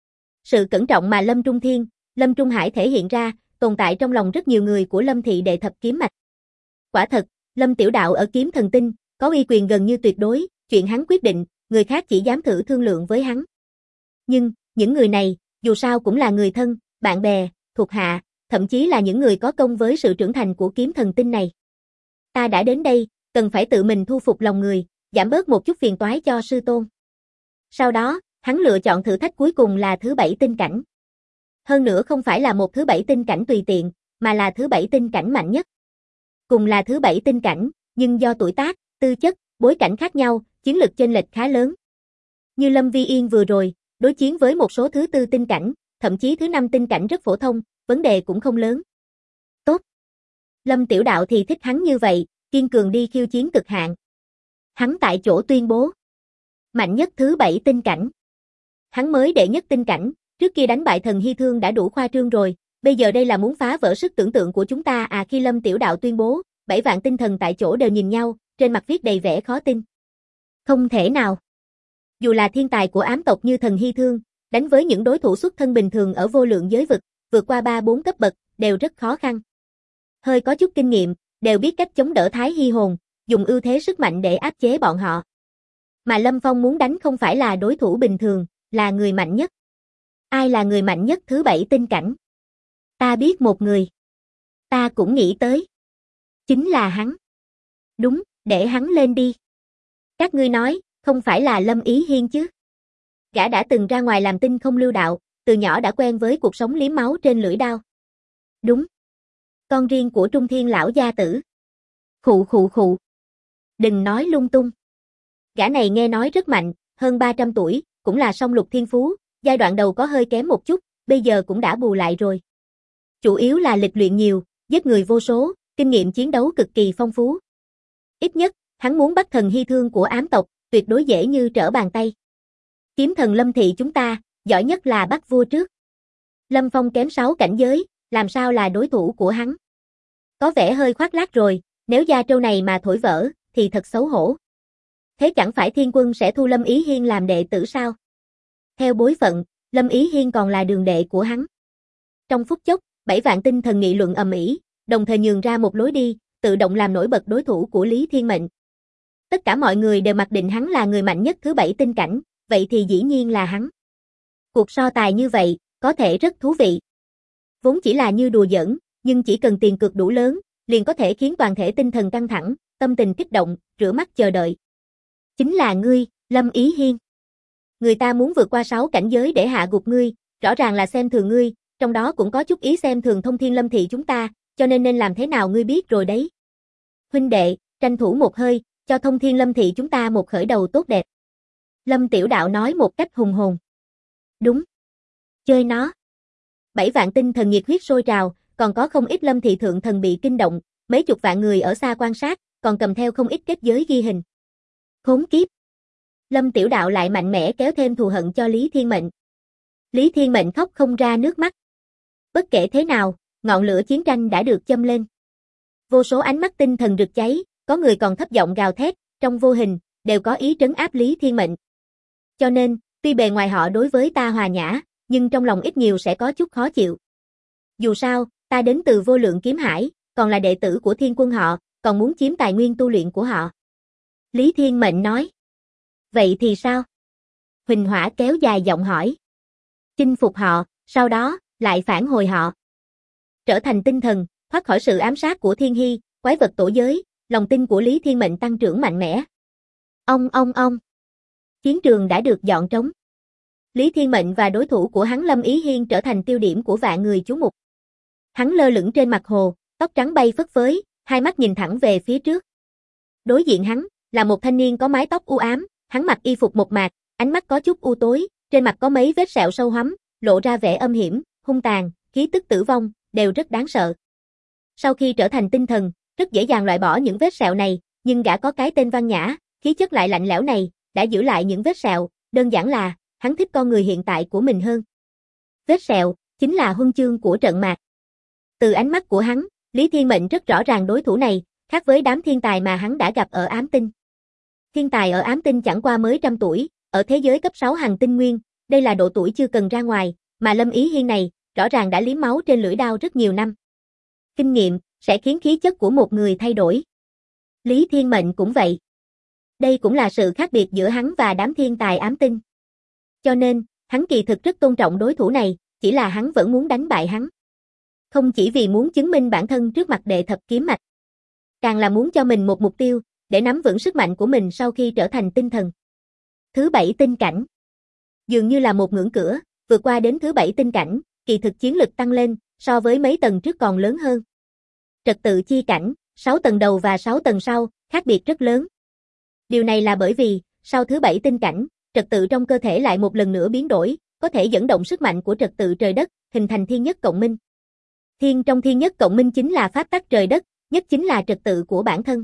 Sự cẩn trọng mà Lâm Trung Thiên, Lâm Trung Hải thể hiện ra, tồn tại trong lòng rất nhiều người của Lâm thị đệ thập kiếm mạch. Quả thật, Lâm Tiểu Đạo ở kiếm thần tinh, có uy quyền gần như tuyệt đối, chuyện hắn quyết định, người khác chỉ dám thử thương lượng với hắn. Nhưng, những người này, dù sao cũng là người thân, bạn bè, thuộc hạ, thậm chí là những người có công với sự trưởng thành của kiếm thần tinh này. Ta đã đến đây, cần phải tự mình thu phục lòng người, giảm bớt một chút phiền toái cho sư tôn. Sau đó, hắn lựa chọn thử thách cuối cùng là thứ 7 tinh cảnh. Hơn nữa không phải là một thứ 7 tinh cảnh tùy tiện, mà là thứ 7 tinh cảnh mạnh nhất. Cùng là thứ 7 tinh cảnh, nhưng do tuổi tác, tư chất, bối cảnh khác nhau, chiến lực chênh lệch khá lớn. Như Lâm Vi Yên vừa rồi, đối chiến với một số thứ 4 tinh cảnh, thậm chí thứ 5 tinh cảnh rất phổ thông, vấn đề cũng không lớn. Tốt. Lâm Tiểu Đạo thì thích hắn như vậy, kiên cường đi khiêu chiến cực hạn. Hắn tại chỗ tuyên bố. Mạnh nhất thứ 7 tinh cảnh. Hắn mới đệ nhất tinh cảnh, trước kia đánh bại thần hy thương đã đủ khoa trương rồi, bây giờ đây là muốn phá vỡ sức tưởng tượng của chúng ta à. Khi Lâm Tiểu Đạo tuyên bố, 7 vạn tinh thần tại chỗ đều nhìn nhau, trên mặt viết đầy vẻ khó tin. Không thể nào. Dù là thiên tài của ám tộc như thần hy thương, đánh với những đối thủ xuất thân bình thường ở vô lượng giới vực, vượt qua 3-4 cấp bậc, đều rất khó khăn. Hơi có chút kinh nghiệm, đều biết cách chống đỡ Thái Hy hồn, dùng ưu thế sức mạnh để áp chế bọn họ. Mà Lâm Phong muốn đánh không phải là đối thủ bình thường, là người mạnh nhất. Ai là người mạnh nhất thứ 7 tinh cảnh? Ta biết một người. Ta cũng nghĩ tới. Chính là hắn. Đúng, để hắn lên đi. Các ngươi nói, không phải là Lâm Ý Hiên chứ? Gã đã từng ra ngoài làm tinh không lưu đạo, từ nhỏ đã quen với cuộc sống liếm máu trên lưỡi đao. Đúng. Con riêng của Trung Thiên lão gia tử. Khụ khụ khụ. Đừng nói lung tung. Gã này nghe nói rất mạnh, hơn 300 tuổi, cũng là song lục thiên phú, giai đoạn đầu có hơi kém một chút, bây giờ cũng đã bù lại rồi. Chủ yếu là lịch luyện nhiều, giết người vô số, kinh nghiệm chiến đấu cực kỳ phong phú. Ít nhất, hắn muốn bắt thần hy thương của ám tộc, tuyệt đối dễ như trở bàn tay. Kiếm thần Lâm thị chúng ta, giỏi nhất là bắt vua trước. Lâm Phong kém 6 cảnh giới, làm sao là đối thủ của hắn? Có vẻ hơi khoác lác rồi, nếu da trâu này mà thổi vỡ, thì thật xấu hổ. Thế chẳng phải Thiên Quân sẽ thu Lâm Ý Hiên làm đệ tử sao? Theo bối phận, Lâm Ý Hiên còn là đường đệ của hắn. Trong phút chốc, 7 vạn tinh thần nghị luận ầm ĩ, đồng thời nhường ra một lối đi, tự động làm nổi bật đối thủ của Lý Thiên Mệnh. Tất cả mọi người đều mặc định hắn là người mạnh nhất thứ 7 tinh cảnh, vậy thì dĩ nhiên là hắn. Cuộc so tài như vậy, có thể rất thú vị. Vốn chỉ là như đùa giỡn, nhưng chỉ cần tiền cược đủ lớn, liền có thể khiến toàn thể tinh thần căng thẳng, tâm tình kích động, rửa mắt chờ đợi. Chính là ngươi, Lâm Ý Hiên. người ta muốn vượt qua 6 cảnh giới để hạ gục ngươi, rõ ràng là xem thường ngươi, trong đó cũng có chút ý xem thường Thông Thiên Lâm Thị chúng ta, cho nên làm thế nào ngươi biết rồi đấy. Huynh đệ, tranh thủ một hơi, cho Thông Thiên Lâm Thị chúng ta một khởi đầu tốt đẹp. Lâm Tiểu Đạo nói một cách hùng hồn. Đúng. Chơi nó. 7 vạn tinh thần nhiệt huyết sôi trào, còn có không ít Lâm Thị thượng thần bị kinh động, mấy chục vạn người ở xa quan sát, còn cầm theo không ít kết giới ghi hình. Khốn kiếp. Lâm Tiểu Đạo lại mạnh mẽ kéo thêm thù hận cho Lý Thiên Mệnh. Lý Thiên Mệnh khóc không ra nước mắt. Bất kể thế nào, ngọn lửa chiến tranh đã được châm lên. Vô số ánh mắt tinh thần rực cháy, có người còn thấp giọng gào thét, trong vô hình, đều có ý trấn áp Lý Thiên Mệnh. Cho nên, tuy bề ngoài họ đối với ta hòa nhã, nhưng trong lòng ít nhiều sẽ có chút khó chịu. Dù sao, ta đến từ vô lượng kiếm hải, còn là đệ tử của thiên quân họ, còn muốn chiếm tài nguyên tu luyện của họ. Lý Thiên Mệnh nói. Vậy thì sao? Huỳnh Hỏa kéo dài giọng hỏi. Chinh phục họ, sau đó, lại phản hồi họ. Trở thành tinh thần, thoát khỏi sự ám sát của Thiên Hy, quái vật tổ giới, lòng tin của Lý Thiên Mệnh tăng trưởng mạnh mẽ. Ông. Chiến trường đã được dọn trống. Lý Thiên Mệnh và đối thủ của hắn Lâm Ý Hiên trở thành tiêu điểm của vạn người chú mục. Hắn lơ lửng trên mặt hồ, tóc trắng bay phất phới, hai mắt nhìn thẳng về phía trước. Đối diện hắn, là một thanh niên có mái tóc u ám, hắn mặc y phục mộc mạc, ánh mắt có chút u tối, trên mặt có mấy vết sẹo sâu hoắm, lộ ra vẻ âm hiểm, hung tàn, khí tức tử vong, đều rất đáng sợ. Sau khi trở thành tinh thần, rất dễ dàng loại bỏ những vết sẹo này, nhưng gã có cái tên văn nhã, khí chất lại lạnh lẽo này, đã giữ lại những vết sẹo, đơn giản là, hắn thích con người hiện tại của mình hơn. Vết sẹo, chính là huân chương của trận mạc. Từ ánh mắt của hắn, Lý Thiên Mệnh rất rõ ràng đối thủ này, khác với đám thiên tài mà hắn đã gặp ở ám tinh. Thiên tài ở ám tinh chẳng qua mới 100 tuổi, ở thế giới cấp 6 hành tinh nguyên, đây là độ tuổi chưa cần ra ngoài, mà Lâm Ý Hiên này, rõ ràng đã liếm máu trên lưỡi đao rất nhiều năm. Kinh nghiệm, sẽ khiến khí chất của một người thay đổi. Lý Thiên Mệnh cũng vậy. Đây cũng là sự khác biệt giữa hắn và đám thiên tài ám tinh. Cho nên, hắn kỳ thực rất tôn trọng đối thủ này, chỉ là hắn vẫn muốn đánh bại hắn. Không chỉ vì muốn chứng minh bản thân trước mặt đệ thập kiếm mạch, càng là muốn cho mình một mục tiêu, để nắm vững sức mạnh của mình sau khi trở thành tinh thần. Thứ 7 tinh cảnh. Dường như là một ngưỡng cửa, vượt qua đến thứ 7 tinh cảnh, kỳ thực chiến lực tăng lên, so với mấy tầng trước còn lớn hơn. Trật tự chi cảnh, 6 tầng đầu và 6 tầng sau, khác biệt rất lớn. Điều này là bởi vì, sau thứ 7 tinh cảnh, trật tự trong cơ thể lại một lần nữa biến đổi, có thể dẫn động sức mạnh của trật tự trời đất, hình thành thiên nhất cộng minh. Thiên trong thiên nhất cộng minh chính là pháp tắc trời đất, nhất chính là trật tự của bản thân.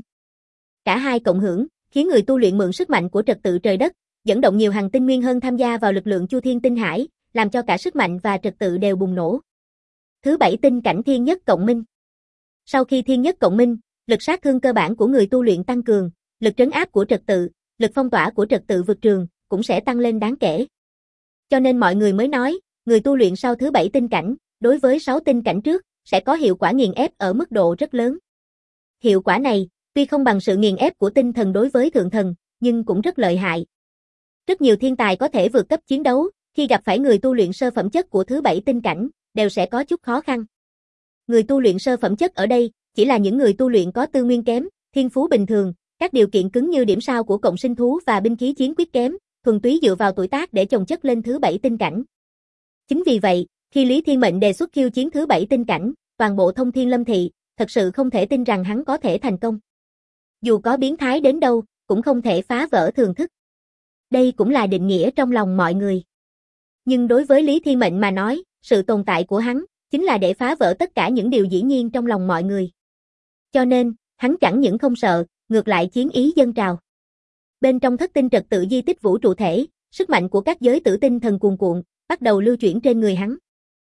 Cả hai cộng hưởng, khiến người tu luyện mượn sức mạnh của trật tự trời đất, dẫn động nhiều hành tinh nguyên hơn tham gia vào lực lượng Chu Thiên Tinh Hải, làm cho cả sức mạnh và trật tự đều bùng nổ. Thứ 7 tinh cảnh thiên nhất cộng minh. Sau khi thiên nhất cộng minh, lực sát thương cơ bản của người tu luyện tăng cường, lực trấn áp của trật tự, lực phong tỏa của trật tự vượt trường cũng sẽ tăng lên đáng kể. Cho nên mọi người mới nói, người tu luyện sau thứ 7 tinh cảnh, đối với 6 tinh cảnh trước, sẽ có hiệu quả nghiền ép ở mức độ rất lớn. Hiệu quả này, tuy không bằng sự nghiền ép của tinh thần đối với thượng thần, nhưng cũng rất lợi hại. Rất nhiều thiên tài có thể vượt cấp chiến đấu, khi gặp phải người tu luyện sơ phẩm chất của thứ 7 tinh cảnh, đều sẽ có chút khó khăn. Người tu luyện sơ phẩm chất ở đây, chỉ là những người tu luyện có tư nguyên kém, thiên phú bình thường, các điều kiện cứng như điểm sao của cộng sinh thú và binh khí chiến quyết kém, thuần túy dựa vào tuổi tác để chồng chất lên thứ 7 tinh cảnh. Chính vì vậy, khi Lý Thiên Mệnh đề xuất khiêu chiến thứ 7 tinh cảnh, toàn bộ Thông Thiên Lâm Thị, thật sự không thể tin rằng hắn có thể thành công. Dù có biến thái đến đâu, cũng không thể phá vỡ thường thức. Đây cũng là định nghĩa trong lòng mọi người. Nhưng đối với Lý Thiên Mệnh mà nói, sự tồn tại của hắn, chính là để phá vỡ tất cả những điều dĩ nhiên trong lòng mọi người. Cho nên, hắn chẳng những không sợ, ngược lại chiến ý dâng trào. Bên trong thất tinh trật tự di tích vũ trụ thể, sức mạnh của các giới tử tinh thần cuồn cuộn, bắt đầu lưu chuyển trên người hắn.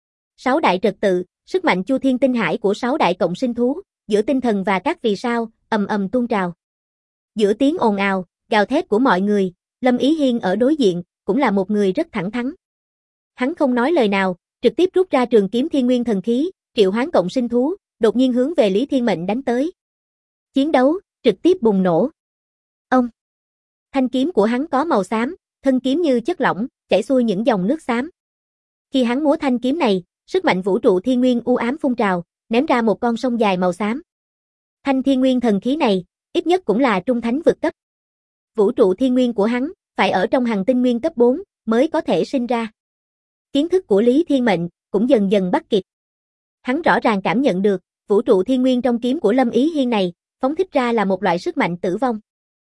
6 đại trật tự, sức mạnh Chu Thiên Tinh Hải của 6 đại cộng sinh thú, giữa tinh thần và các vì sao, ầm ầm tuôn trào. Giữa tiếng ồn ào, gào thét của mọi người, Lâm Ý Hiên ở đối diện, cũng là một người rất thẳng thắn. Hắn không nói lời nào, trực tiếp rút ra trường kiếm thiên nguyên thần khí, triệu hoán cộng sinh thú, đột nhiên hướng về Lý Thiên Mệnh đánh tới. Chiến đấu, trực tiếp bùng nổ. Ông! Thanh kiếm của hắn có màu xám, thân kiếm như chất lỏng, chảy xuôi những dòng nước xám. Khi hắn múa thanh kiếm này, sức mạnh vũ trụ thiên nguyên u ám phun trào, ném ra một con sông dài màu xám. Thanh thiên nguyên thần khí này, ít nhất cũng là trung thánh vực cấp. Vũ trụ thiên nguyên của hắn, phải ở trong hành tinh nguyên cấp 4, mới có thể sinh ra. Kiến thức của Lý Thiên Mệnh cũng dần dần bắt kịp. Hắn rõ ràng cảm nhận được, vũ trụ thiên nguyên trong kiếm của Lâm Ý Hiên này, phóng thích ra là một loại sức mạnh tử vong.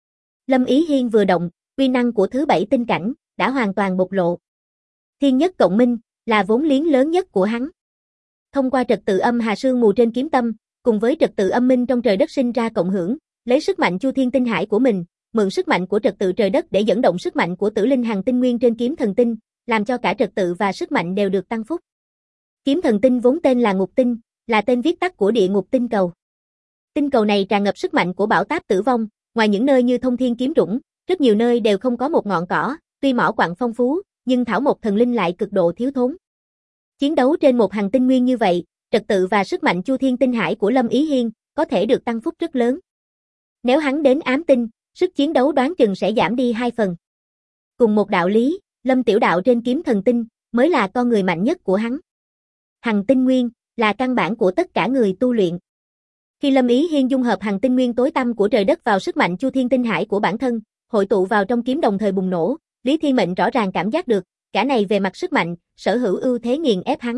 Lâm Ý Hiên vừa động, uy năng của thứ 7 tinh cảnh đã hoàn toàn bộc lộ. Thiên nhất cộng minh là vốn liếng lớn nhất của hắn. Thông qua trật tự âm hà sương mù trên kiếm tâm, cùng với trật tự âm minh trong trời đất sinh ra cộng hưởng, lấy sức mạnh Chu Thiên Tinh Hải của mình, mượn sức mạnh của trật tự trời đất để dẫn động sức mạnh của Tử Linh Hằng Tinh Nguyên trên kiếm thần tinh, làm cho cả trật tự và sức mạnh đều được tăng phúc. Kiếm thần tinh vốn tên là Ngục Tinh, là tên viết tắt của Địa Ngục Tinh Cầu. Tinh cầu này tràn ngập sức mạnh của bão táp tử vong, ngoài những nơi như Thông Thiên Kiếm Trũng, rất nhiều nơi đều không có một ngọn cỏ, tuy mỏ quặng phong phú, nhưng thảo mộc thần linh lại cực độ thiếu thốn. Chiến đấu trên một hành tinh nguyên như vậy, trật tự và sức mạnh Chu Thiên Tinh Hải của Lâm Ý Hiên có thể được tăng phúc rất lớn. Nếu hắn đến ám tinh, sức chiến đấu đoán chừng sẽ giảm đi 2 phần. Cùng một đạo lý, Lâm Tiểu Đạo trên kiếm thần tinh mới là con người mạnh nhất của hắn. Hằng tinh nguyên là căn bản của tất cả người tu luyện. Khi Lâm Ý Hiên dung hợp hằng tinh nguyên tối tăm của trời đất vào sức mạnh Chu Thiên Tinh Hải của bản thân, hội tụ vào trong kiếm đồng thời bùng nổ, Lý Thiên Mệnh rõ ràng cảm giác được, cả này về mặt sức mạnh, sở hữu ưu thế nghiền ép hắn.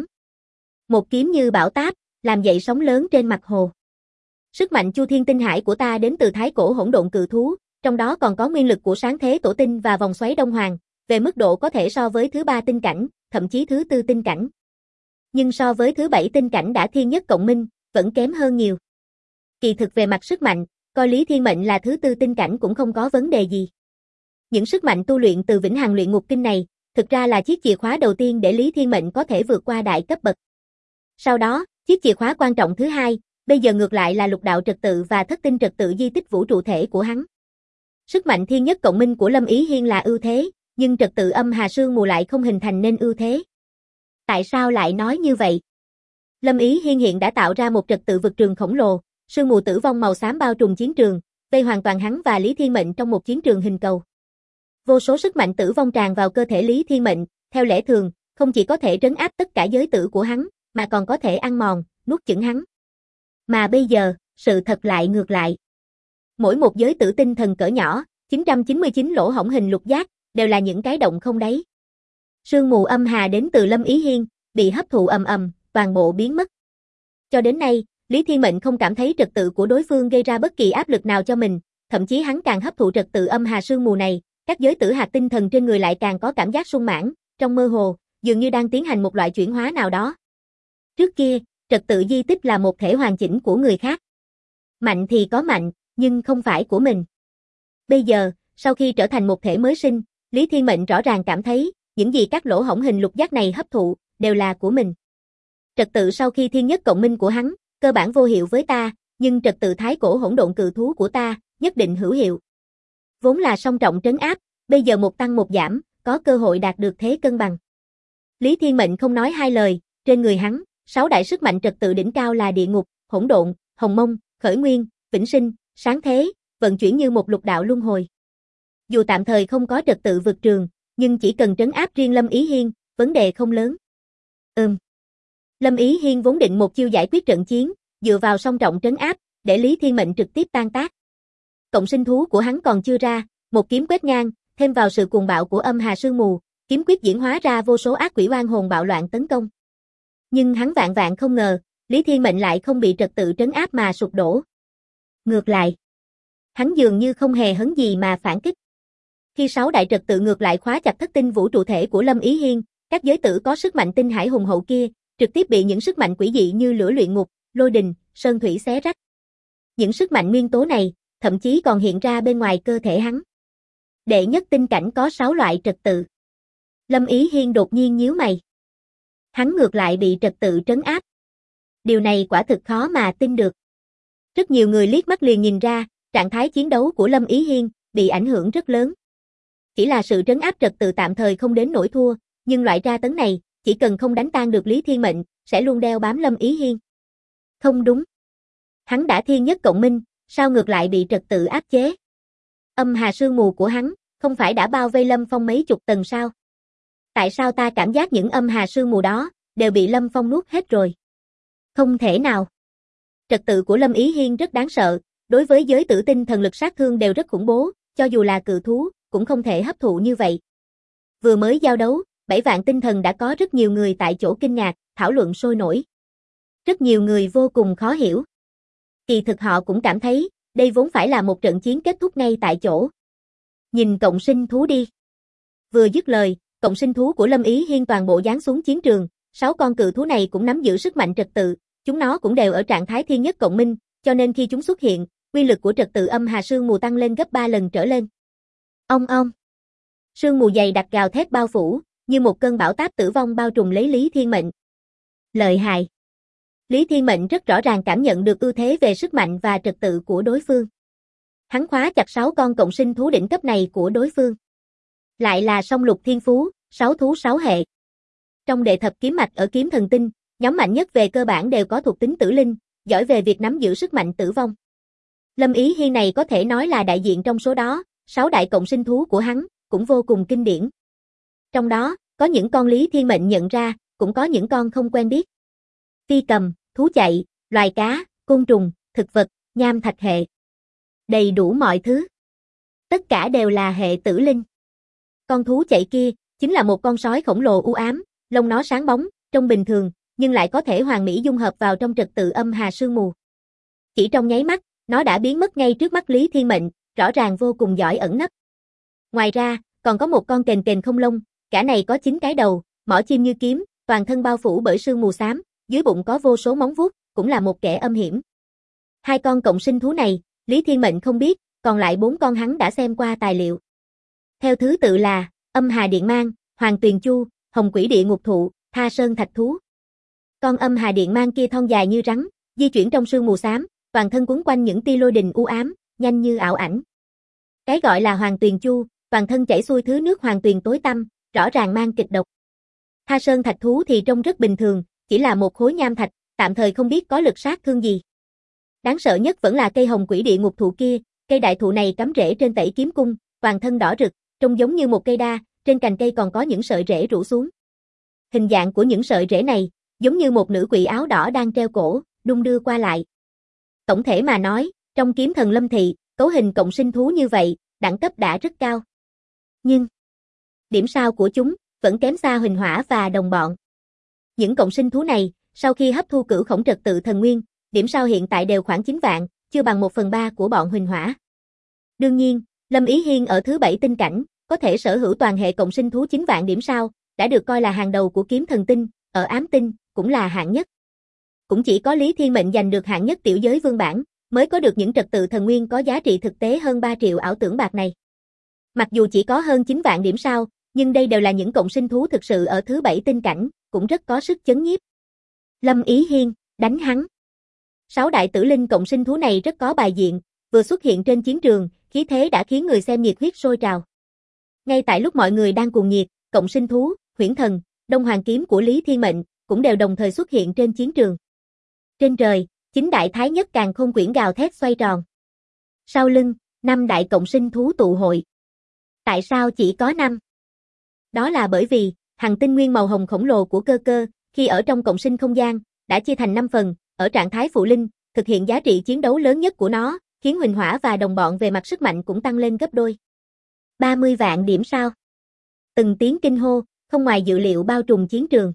Một kiếm như bão táp, làm dậy sóng lớn trên mặt hồ. Sức mạnh Chu Thiên Tinh Hải của ta đến từ thái cổ hỗn độn cự thú, trong đó còn có nguyên lực của sáng thế tổ tinh và vòng xoáy đông hoàng, về mức độ có thể so với thứ 3 tinh cảnh, thậm chí thứ 4 tinh cảnh. Nhưng so với thứ 7 tinh cảnh đã thiên nhất cộng minh, vẫn kém hơn nhiều. Kỳ thực về mặt sức mạnh, coi Lý Thiên Mệnh là thứ 4 tinh cảnh cũng không có vấn đề gì. Những sức mạnh tu luyện từ Vĩnh Hằng Luyện Ngục Kinh này, thực ra là chiếc chìa khóa đầu tiên để Lý Thiên Mệnh có thể vượt qua đại cấp bậc. Sau đó, chiếc chìa khóa quan trọng thứ hai, bây giờ ngược lại là lục đạo trật tự và thất tinh trật tự di tích vũ trụ thể của hắn. Sức mạnh thiên nhất cộng minh của Lâm Ý Hiên là ưu thế, nhưng trật tự âm hà sương mù lại không hình thành nên ưu thế. Tại sao lại nói như vậy? Lâm Ý Hiên hiện đã tạo ra một trật tự vực trường khổng lồ, sương mù tử vong màu xám bao trùm chiến trường, vây hoàn toàn hắn và Lý Thiên Mệnh trong một chiến trường hình cầu. Vô số sức mạnh tử vong tràn vào cơ thể Lý Thiên Mệnh, theo lẽ thường, không chỉ có thể trấn áp tất cả giới tử của hắn, mà còn có thể ăn mòn, nuốt chửng hắn. Mà bây giờ, sự thật lại ngược lại. Mỗi một giới tử tinh thần cỡ nhỏ, 999 lỗ hổng hình lục giác, đều là những cái động không đáy. Sương mù âm hà đến từ Lâm Ý Hiên, bị hấp thụ ầm ầm, toàn bộ biến mất. Cho đến nay, Lý Thiên Mệnh không cảm thấy trật tự của đối phương gây ra bất kỳ áp lực nào cho mình, thậm chí hắn càng hấp thụ trật tự âm hà sương mù này, các giới tử hạt tinh thần trên người lại càng có cảm giác sung mãn, trong mơ hồ, dường như đang tiến hành một loại chuyển hóa nào đó. Trước kia, trật tự di tích là một thể hoàn chỉnh của người khác. Mạnh thì có mạnh, nhưng không phải của mình. Bây giờ, sau khi trở thành một thể mới sinh, Lý Thiên Mệnh rõ ràng cảm thấy, những gì các lỗ hổng hình lục giác này hấp thụ, đều là của mình. Trật tự sau khi thiên nhất cộng minh của hắn, cơ bản vô hiệu với ta, nhưng trật tự thái cổ hỗn độn cự thú của ta, nhất định hữu hiệu. Vốn là song trọng trấn áp, bây giờ một tăng một giảm, có cơ hội đạt được thế cân bằng. Lý Thiên Mệnh không nói hai lời, trên người hắn, 6 đại sức mạnh trật tự đỉnh cao là địa ngục, hỗn độn, hồng mông, khởi nguyên, vĩnh sinh, sáng thế, vận chuyển như một lục đạo luân hồi. Dù tạm thời không có trật tự vực trường, nhưng chỉ cần trấn áp riêng Lâm Ý Hiên, vấn đề không lớn. Lâm Ý Hiên vốn định một chiêu giải quyết trận chiến, dựa vào song trọng trấn áp, để Lý Thiên Mệnh trực tiếp tan tác. Cộng sinh thú của hắn còn chưa ra, một kiếm quét ngang, thêm vào sự cuồng bạo của âm hà sương mù, kiếm quyết diễn hóa ra vô số ác quỷ oan hồn bạo loạn tấn công. Nhưng hắn vạn vạn không ngờ, Lý Thiên Mệnh lại không bị trật tự trấn áp mà sụp đổ. Ngược lại, hắn dường như không hề hấn gì mà phản kích. Khi 6 đại trật tự ngược lại khóa chặt thất tinh vũ trụ thể của Lâm Ý Hiên, các giới tử có sức mạnh tinh hải hùng hậu kia, trực tiếp bị những sức mạnh quỷ dị như lửa luyện ngục, lôi đình, sơn thủy xé rách. Những sức mạnh nguyên tố này, thậm chí còn hiện ra bên ngoài cơ thể hắn. Đệ nhất tinh cảnh có 6 loại trật tự. Lâm Ý Hiên đột nhiên nhíu mày. Hắn ngược lại bị trật tự trấn áp. Điều này quả thực khó mà tin được. Rất nhiều người liếc mắt liền nhìn ra, trạng thái chiến đấu của Lâm Ý Hiên bị ảnh hưởng rất lớn. Chỉ là sự trấn áp trật tự tạm thời không đến nỗi thua, nhưng loại tra tấn này, chỉ cần không đánh tan được Lý Thiên Mệnh, sẽ luôn đeo bám Lâm Ý Hiên. Không đúng. Hắn đã thiên nhất cộng minh, sao ngược lại bị trật tự áp chế? Âm hà sương mù của hắn, không phải đã bao vây Lâm Phong mấy chục tầng sao? Tại sao ta cảm giác những âm hà sương mù đó, đều bị Lâm Phong nuốt hết rồi? Không thể nào. Trật tự của Lâm Ý Hiên rất đáng sợ, đối với giới tử tinh thần lực sát thương đều rất khủng bố, cho dù là cự thú, cũng không thể hấp thụ như vậy. Vừa mới giao đấu, 7 vạn tinh thần đã có rất nhiều người tại chỗ kinh ngạc, thảo luận sôi nổi. Rất nhiều người vô cùng khó hiểu. Kỳ thực họ cũng cảm thấy, đây vốn phải là một trận chiến kết thúc ngay tại chỗ. Nhìn cộng sinh thú đi. Vừa dứt lời, cộng sinh thú của Lâm Ý Hiên toàn bộ giáng xuống chiến trường, 6 con cự thú này cũng nắm giữ sức mạnh trật tự, chúng nó cũng đều ở trạng thái thiên nhất cộng minh, cho nên khi chúng xuất hiện, uy lực của trật tự âm hà sương mù tăng lên gấp 3 lần trở lên. Ong ong. Sương mù dày đặc gào thét bao phủ, như một cơn bão táp tử vong bao trùm lấy Lý Thiên Mệnh. Lợi hại. Lý Thiên Mệnh rất rõ ràng cảm nhận được ưu thế về sức mạnh và trật tự của đối phương. Hắn khóa chặt 6 con cộng sinh thú đỉnh cấp này của đối phương. Lại là song lục thiên phú, 6 thú 6 hệ. Trong đệ thập kiếm mạch ở kiếm thần tinh, nhóm mạnh nhất về cơ bản đều có thuộc tính tử linh, giỏi về việc nắm giữ sức mạnh tử vong. Lâm Ý Hiên này có thể nói là đại diện trong số đó, 6 đại cộng sinh thú của hắn cũng vô cùng kinh điển. Trong đó, có những con Lý Thiên Mệnh nhận ra, cũng có những con không quen biết. Phi cầm, thú chạy, loài cá, côn trùng, thực vật, nham thạch hệ. Đầy đủ mọi thứ. Tất cả đều là hệ tử linh. Con thú chạy kia, chính là một con sói khổng lồ u ám, lông nó sáng bóng, trông bình thường, nhưng lại có thể hoàn mỹ dung hợp vào trong trật tự âm hà sương mù. Chỉ trong nháy mắt, nó đã biến mất ngay trước mắt Lý Thiên Mệnh, rõ ràng vô cùng giỏi ẩn nấp. Ngoài ra, còn có một con kền kền không lông, cả này có 9 cái đầu, mỏ chim như kiếm, toàn thân bao phủ bởi sương mù xám, dưới bụng có vô số móng vuốt, cũng là một kẻ âm hiểm. 2 con cộng sinh thú này, Lý Thiên Mệnh không biết, còn lại 4 con hắn đã xem qua tài liệu. Theo thứ tự là Âm Hà Điện Mang, Hoàng Tuyền Chu, Hồng Quỷ Địa Ngục Thụ, Tha Sơn Thạch Thú. Con Âm Hà Điện Mang kia thon dài như rắn, di chuyển trong sương mù xám, toàn thân quấn quanh những tia lôi đình u ám, nhanh như ảo ảnh. Cái gọi là Hoàng Tuyền Chu, toàn thân chảy xuôi thứ nước hoàng tuyền tối tăm, rõ ràng mang kịch độc. Tha Sơn Thạch Thú thì trông rất bình thường, chỉ là một khối nham thạch, tạm thời không biết có lực sát thương gì. Đáng sợ nhất vẫn là cây Hồng Quỷ Địa Ngục Thụ kia, cây đại thụ này cắm rễ trên Tẩy Kiếm Cung, toàn thân đỏ rực, trông giống như một cây đa, trên cành cây còn có những sợi rễ rủ xuống. Hình dạng của những sợi rễ này, giống như một nữ quỷ áo đỏ đang treo cổ, đung đưa qua lại. Tổng thể mà nói, trong kiếm thần Lâm Thị, cấu hình cộng sinh thú như vậy, đẳng cấp đã rất cao. Nhưng, điểm sao của chúng, vẫn kém xa Huỳnh Hỏa và đồng bọn. Những cộng sinh thú này, sau khi hấp thu cửu khổng trật tự thần nguyên, điểm sao hiện tại đều khoảng 9 vạn, chưa bằng 1/3 của bọn Huỳnh Hỏa. Đương nhiên, Lâm Ý Hiên ở thứ 7 tinh cảnh, có thể sở hữu toàn hệ cộng sinh thú 9 vạn điểm sao, đã được coi là hàng đầu của kiếm thần tinh, ở ám tinh, cũng là hạng nhất. Cũng chỉ có Lý Thiên Mệnh giành được hạng nhất tiểu giới vương bản, mới có được những trật tự thần nguyên có giá trị thực tế hơn 3 triệu ảo tưởng bạc này. Mặc dù chỉ có hơn 9 vạn điểm sao, nhưng đây đều là những cộng sinh thú thực sự ở thứ 7 tinh cảnh, cũng rất có sức chấn nhiếp. Lâm Ý Hiên, đánh hắn. 6 đại tử linh cộng sinh thú này rất có bài diện, vừa xuất hiện trên chiến trường, khí thế đã khiến người xem nhiệt huyết sôi trào. Ngay tại lúc mọi người đang cuồng nhiệt, cộng sinh thú, Huyễn Thần, Đông Hoàng kiếm của Lý Thiên Mệnh cũng đều đồng thời xuất hiện trên chiến trường. Trên trời, 9 đại thái nhất càn khôn quyển gào thét xoay tròn. Sau lưng, 5 đại cộng sinh thú tụ hội. Tại sao chỉ có 5? Đó là bởi vì, hằng tinh nguyên màu hồng khổng lồ của cơ cơ, khi ở trong cộng sinh không gian, đã chia thành 5 phần, ở trạng thái phụ linh, thực hiện giá trị chiến đấu lớn nhất của nó, khiến Huỳnh Hỏa và đồng bọn về mặt sức mạnh cũng tăng lên gấp đôi. 30 vạn điểm sao? Từng tiếng kinh hô, không ngoài dự liệu bao trùm chiến trường.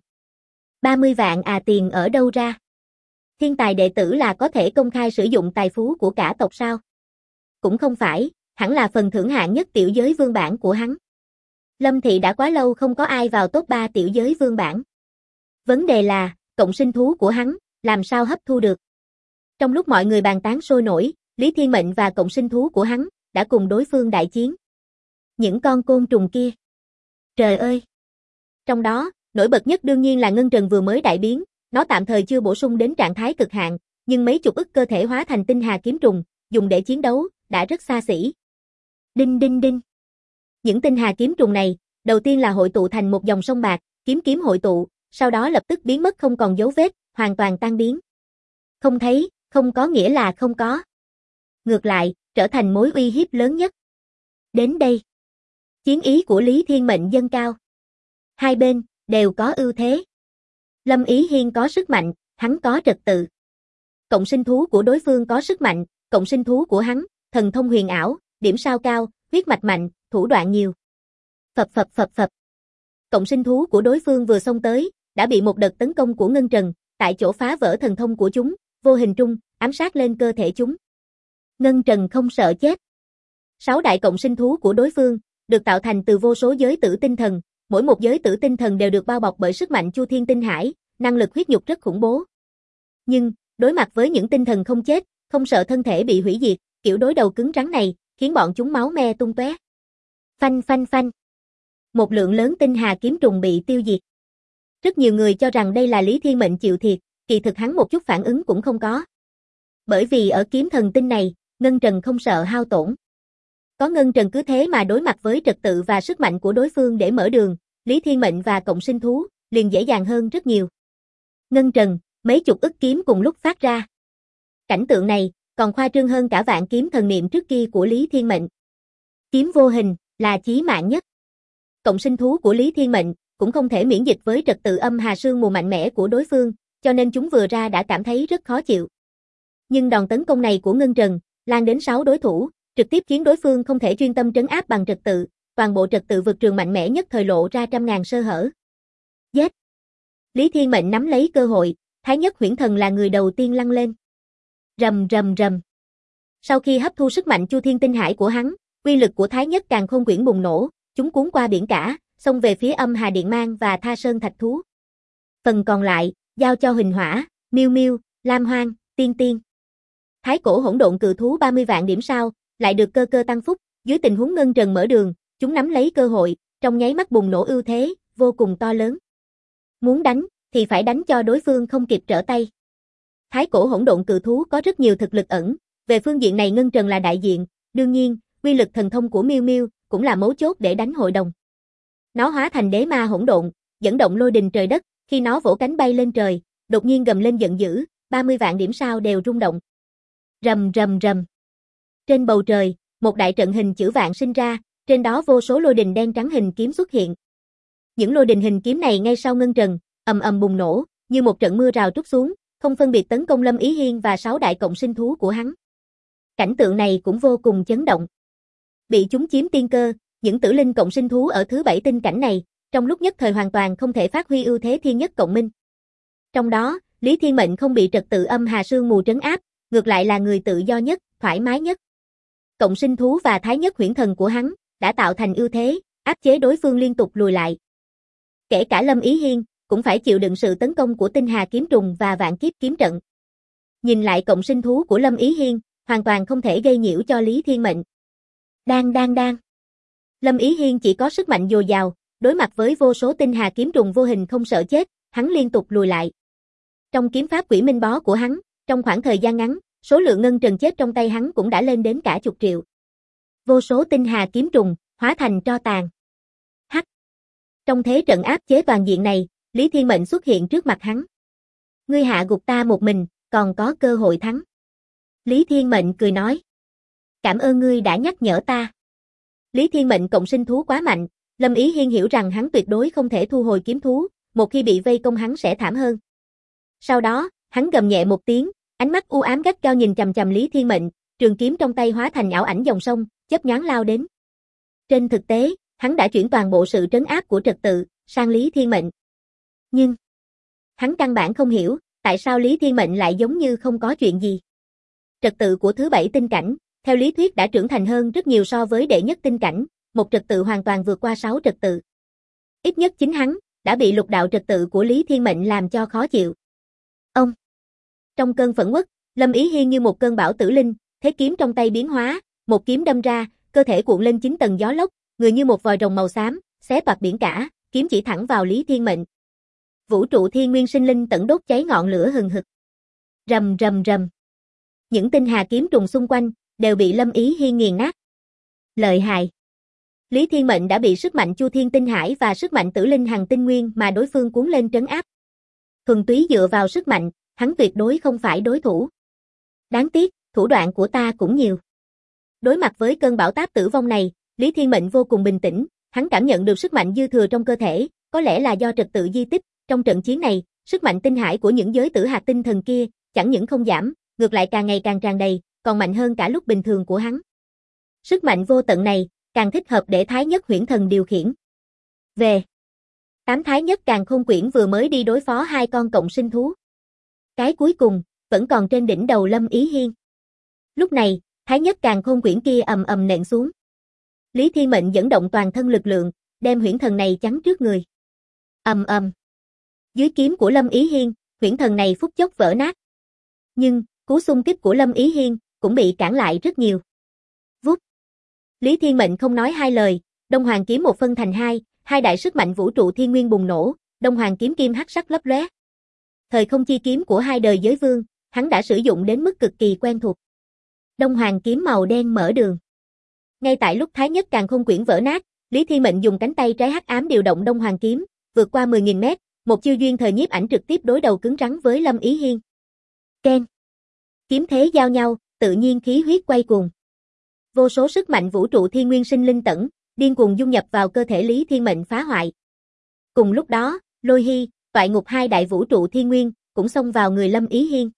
30 vạn tiền ở đâu ra? Thiên tài đệ tử là có thể công khai sử dụng tài phú của cả tộc sao? Cũng không phải, hẳn là phần thưởng hạng nhất tiểu giới vương bản của hắn. Lâm Thị đã quá lâu không có ai vào top 3 tiểu giới vương bản. Vấn đề là, cộng sinh thú của hắn, làm sao hấp thu được? Trong lúc mọi người bàn tán sôi nổi, Lý Thiên Mệnh và cộng sinh thú của hắn, đã cùng đối phương đại chiến. Những con côn trùng kia. Trời ơi! Trong đó, nổi bật nhất đương nhiên là Ngân Trần vừa mới đại biến, nó tạm thời chưa bổ sung đến trạng thái cực hạn, nhưng mấy chục ức cơ thể hóa thành tinh hà kiếm trùng, dùng để chiến đấu, đã rất xa xỉ. Đinh đinh đinh. Những tinh hà kiếm trùng này, đầu tiên là hội tụ thành một dòng sông bạc, kiếm kiếm hội tụ, sau đó lập tức biến mất không còn dấu vết, hoàn toàn tan biến. Không thấy, không có nghĩa là không có. Ngược lại, trở thành mối uy hiếp lớn nhất. Đến đây, chiến ý của Lý Thiên Mệnh dâng cao. Hai bên, đều có ưu thế. Lâm Ý Hiên có sức mạnh, hắn có trật tự. Cộng sinh thú của đối phương có sức mạnh, cộng sinh thú của hắn, thần thông huyền ảo, điểm sao cao, huyết mạch mạnh, thủ đoạn nhiều. Phập phập phập phập. Cộng sinh thú của đối phương vừa xông tới, đã bị một đợt tấn công của Ngân Trần, tại chỗ phá vỡ thần thông của chúng, vô hình trung, ám sát lên cơ thể chúng. Ngân Trần không sợ chết. 6 đại cộng sinh thú của đối phương, được tạo thành từ vô số giới tử tinh thần, mỗi một giới tử tinh thần đều được bao bọc bởi sức mạnh Chu Thiên Tinh Hải, năng lực huyết nhục rất khủng bố. Nhưng, đối mặt với những tinh thần không chết, không sợ thân thể bị hủy diệt, kiểu đối đầu cứng rắn này, khiến bọn chúng máu me tung tóe. Phanh phanh phanh. Một lượng lớn tinh hà kiếm trùng bị tiêu diệt. Rất nhiều người cho rằng đây là Lý Thiên Mệnh chịu thiệt, kỳ thực hắn một chút phản ứng cũng không có. Bởi vì ở kiếm thần tinh này, Ngân Trần không sợ hao tổn. Có Ngân Trần cứ thế mà đối mặt với trật tự và sức mạnh của đối phương để mở đường, Lý Thiên Mệnh và cộng sinh thú liền dễ dàng hơn rất nhiều. Ngân Trần, mấy chục ức kiếm cùng lúc phát ra. Cảnh tượng này còn khoa trương hơn cả vạn kiếm thần niệm trước kia của Lý Thiên Mệnh. Kiếm vô hình là chí mạng nhất. Cộng sinh thú của Lý Thiên Mệnh cũng không thể miễn dịch với trật tự âm hà sương mù mạnh mẽ của đối phương, cho nên chúng vừa ra đã cảm thấy rất khó chịu. Nhưng đòn tấn công này của Ngân Trần lan đến 6 đối thủ, trực tiếp khiến đối phương không thể chuyên tâm trấn áp bằng trật tự, toàn bộ trật tự vực trường mạnh mẽ nhất thời lộ ra trăm ngàn sơ hở. Giết! Lý Thiên Mệnh nắm lấy cơ hội, Thái Nhất Huyễn Thần là người đầu tiên lăn lên. Rầm rầm rầm. Sau khi hấp thu sức mạnh Chu Thiên Tinh Hải của hắn, uy lực của Thái Nhất Càn Khôn Quyển bùng nổ, chúng cuốn qua biển cả, xông về phía Âm Hà Điện Mang và Tha Sơn Thạch Thú. Phần còn lại, giao cho Huỳnh Hỏa, Miêu Miêu, Lam Hoang, Tiên Tiên. Thái Cổ Hỗn Độn Cự Thú 30 vạn điểm sao, lại được cơ cơ tăng phúc, dưới tình huống Ngân Trần mở đường, chúng nắm lấy cơ hội, trong nháy mắt bùng nổ ưu thế, vô cùng to lớn. Muốn đánh, thì phải đánh cho đối phương không kịp trở tay. Thái Cổ Hỗn Độn Cự Thú có rất nhiều thực lực ẩn, về phương diện này Ngân Trần là đại diện, đương nhiên, uy lực thần thông của Miêu Miêu cũng là mấu chốt để đánh hội đồng. Nó hóa thành đế ma hỗn độn, dẫn động lôi đình trời đất, khi nó vỗ cánh bay lên trời, đột nhiên gầm lên giận dữ, 30 vạn điểm sao đều rung động. Rầm rầm rầm. Trên bầu trời, một đại trận hình chữ vạn sinh ra, trên đó vô số lôi đình đen trắng hình kiếm xuất hiện. Những lôi đình hình kiếm này ngay sau Ngân Trần, ầm ầm bùng nổ, như một trận mưa rào trút xuống, không phân biệt tấn công Lâm Ý Hiên và 6 đại cộng sinh thú của hắn. Cảnh tượng này cũng vô cùng chấn động. Bị chúng chiếm tiên cơ, những tử linh cộng sinh thú ở thứ 7 tinh cảnh này, trong lúc nhất thời hoàn toàn không thể phát huy ưu thế thiên nhất cộng minh. Trong đó, Lý Thiên Mệnh không bị trật tự âm hà sương mù trấn áp, ngược lại là người tự do nhất, thoải mái nhất. Cộng sinh thú và Thái Nhất Huyễn Thần của hắn đã tạo thành ưu thế, áp chế đối phương liên tục lùi lại. Kể cả Lâm Ý Hiên cũng phải chịu đựng sự tấn công của Tinh Hà kiếm trùng và Vạn Kiếp kiếm trận. Nhìn lại cộng sinh thú của Lâm Ý Hiên, hoàn toàn không thể gây nhiễu cho Lý Thiên Mệnh. Đang. Lâm Ý Hiên chỉ có sức mạnh dồi dào, đối mặt với vô số Tinh Hà kiếm trùng vô hình không sợ chết, hắn liên tục lùi lại. Trong kiếm pháp Quỷ Minh Bó của hắn, trong khoảng thời gian ngắn, số lượng Ngân Trần chết trong tay hắn cũng đã lên đến cả chục triệu. Vô số Tinh Hà kiếm trùng hóa thành tro tàn. Hắc. Trong thế trận áp chế toàn diện này, Lý Thiên Mệnh xuất hiện trước mặt hắn. Ngươi hạ gục ta một mình, còn có cơ hội thắng. Lý Thiên Mệnh cười nói. Cảm ơn ngươi đã nhắc nhở ta. Lý Thiên Mệnh cộng sinh thú quá mạnh, Lâm Ý Hiên hiểu rằng hắn tuyệt đối không thể thu hồi kiếm thú, một khi bị vây công hắn sẽ thảm hơn. Sau đó, hắn gầm nhẹ một tiếng, ánh mắt u ám gắt gao nhìn chằm chằm Lý Thiên Mệnh, trường kiếm trong tay hóa thành ảo ảnh dòng sông, chớp nhoáng lao đến. Trên thực tế, hắn đã chuyển toàn bộ sự trấn áp của trật tự sang Lý Thiên Mệnh. Nhưng, hắn căn bản không hiểu, tại sao Lý Thiên Mệnh lại giống như không có chuyện gì. Trật tự của thứ 7 tinh cảnh, theo lý thuyết đã trưởng thành hơn rất nhiều so với đệ nhất tinh cảnh, một trật tự hoàn toàn vượt qua 6 trật tự. Ít nhất chính hắn, đã bị lục đạo trật tự của Lý Thiên Mệnh làm cho khó chịu. Ông! Trong cơn phẫn uất, Lâm Ý Hiên như một cơn bão tử linh, thế kiếm trong tay biến hóa, một kiếm đâm ra, cơ thể cuộn lên 9 tầng gió lốc, người như một vòi rồng màu xám, xé toạc biển cả, kiếm chỉ thẳng vào Lý Thiên Mệnh. Vũ trụ thiên nguyên sinh linh tận đốt cháy ngọn lửa hừng hực. Rầm rầm rầm. Những tinh hà kiếm trùng xung quanh đều bị Lâm Ý Hiên nghiền nát. Lợi hại. Lý Thiên Mệnh đã bị sức mạnh Chu Thiên Tinh Hải và sức mạnh Tử Linh Hằng Tinh Nguyên mà đối phương cuốn lên trấn áp. Thuần túy dựa vào sức mạnh, hắn tuyệt đối không phải đối thủ. Đáng tiếc, thủ đoạn của ta cũng nhiều. Đối mặt với cơn bão táp tử vong này, Lý Thiên Mệnh vô cùng bình tĩnh, hắn cảm nhận được sức mạnh dư thừa trong cơ thể, có lẽ là do trật tự di tích, trong trận chiến này, sức mạnh tinh hải của những giới tử hạt tinh thần kia, chẳng những không giảm, ngược lại càng ngày càng tràn đầy, còn mạnh hơn cả lúc bình thường của hắn. Sức mạnh vô tận này, càng thích hợp để Thái Nhất Huyễn Thần điều khiển. Về. Tám thái nhất càn khôn quyển vừa mới đi đối phó hai con cộng sinh thú. Cái cuối cùng, vẫn còn trên đỉnh đầu Lâm Ý Hiên. Lúc này, thái nhất càn khôn quyển kia ầm ầm nện xuống. Lý Thiên Mệnh dẫn động toàn thân lực lượng, đem huyễn thần này chắn trước người. Ầm ầm. Dưới kiếm của Lâm Ý Hiên, huyễn thần này phút chốc vỡ nát. Nhưng, cú xung kích của Lâm Ý Hiên cũng bị cản lại rất nhiều. Vút. Lý Thiên Mệnh không nói hai lời, Đông Hoàng kiếm một phân thành hai, hai đại sức mạnh vũ trụ thiên nguyên bùng nổ, Đông Hoàng kiếm kim hắc sắc lấp lóe. Thời không chi kiếm của hai đời giới vương, hắn đã sử dụng đến mức cực kỳ quen thuộc. Đông Hoàng kiếm màu đen mở đường. Ngay tại lúc thái nhất càn khôn quyển vỡ nát, Lý Thiên Mệnh dùng cánh tay trái hắc ám điều động Đông Hoàng kiếm, vượt qua 10.000 mét, một chiêu duyên thời nhiếp ảnh trực tiếp đối đầu cứng rắn với Lâm Ý Hiên. Keng. Kiếm thế giao nhau, tự nhiên khí huyết quay cuồng. Vô số sức mạnh vũ trụ thiên nguyên sinh linh tẩn, điên cuồng dung nhập vào cơ thể Lý Thiên Mệnh phá hoại. Cùng lúc đó, Lôi Hy, Toại Ngục hai đại vũ trụ thiên nguyên, cũng xông vào người Lâm Ý Hiên.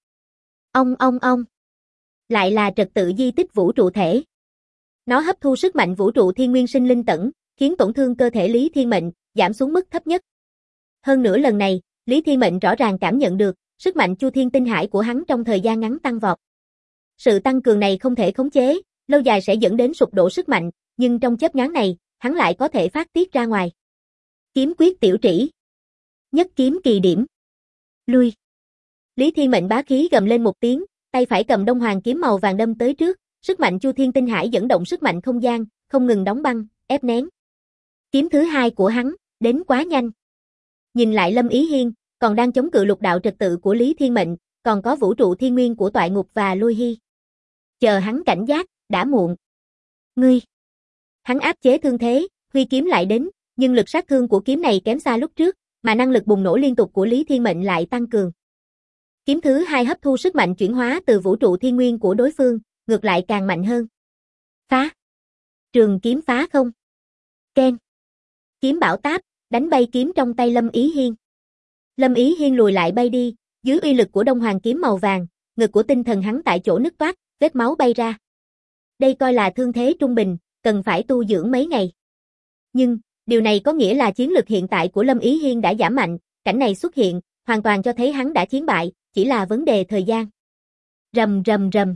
Ông. Lại là trật tự di tích vũ trụ thể. Nó hấp thu sức mạnh vũ trụ thiên nguyên sinh linh tẩn, khiến tổn thương cơ thể Lý Thiên Mệnh giảm xuống mức thấp nhất. Hơn nữa lần này, Lý Thiên Mệnh rõ ràng cảm nhận được sức mạnh Chu Thiên Tinh Hải của hắn trong thời gian ngắn tăng vọt. Sự tăng cường này không thể khống chế, lâu dài sẽ dẫn đến sụp đổ sức mạnh, nhưng trong chớp nhoáng này, hắn lại có thể phát tiết ra ngoài. Kiếm quyết tiểu trĩ. Nhất kiếm kỳ điểm. Lui. Lý Thiên Mệnh bá khí gầm lên một tiếng, tay phải cầm Đông Hoàng kiếm màu vàng đâm tới trước, sức mạnh Chu Thiên Tinh Hải dẫn động sức mạnh không gian, không ngừng đóng băng, ép nén. Kiếm thứ hai của hắn, đến quá nhanh. Nhìn lại Lâm Ý Hiên, còn đang chống cự lục đạo trật tự của Lý Thiên Mệnh, còn có vũ trụ thiên nguyên của Toại Ngục và Lôi Hy. Chờ hắn cảnh giác, đã muộn. Ngươi. Hắn áp chế thương thế, huy kiếm lại đến, nhưng lực sát thương của kiếm này kém xa lúc trước, mà năng lực bùng nổ liên tục của Lý Thiên Mệnh lại tăng cường. Kiếm thứ hai hấp thu sức mạnh chuyển hóa từ vũ trụ thiên nguyên của đối phương, ngược lại càng mạnh hơn. Phá. Trường kiếm phá không. Keng. Kiếm bảo táp, đánh bay kiếm trong tay Lâm Ý Hiên. Lâm Ý Hiên lùi lại bay đi, dưới uy lực của Đông Hoàng kiếm màu vàng, ngực của tinh thần hắn tại chỗ nứt toát, vết máu bay ra. Đây coi là thương thế trung bình, cần phải tu dưỡng mấy ngày. Nhưng, điều này có nghĩa là chiến lực hiện tại của Lâm Ý Hiên đã giảm mạnh, cảnh này xuất hiện, hoàn toàn cho thấy hắn đã chiến bại, chỉ là vấn đề thời gian. Rầm.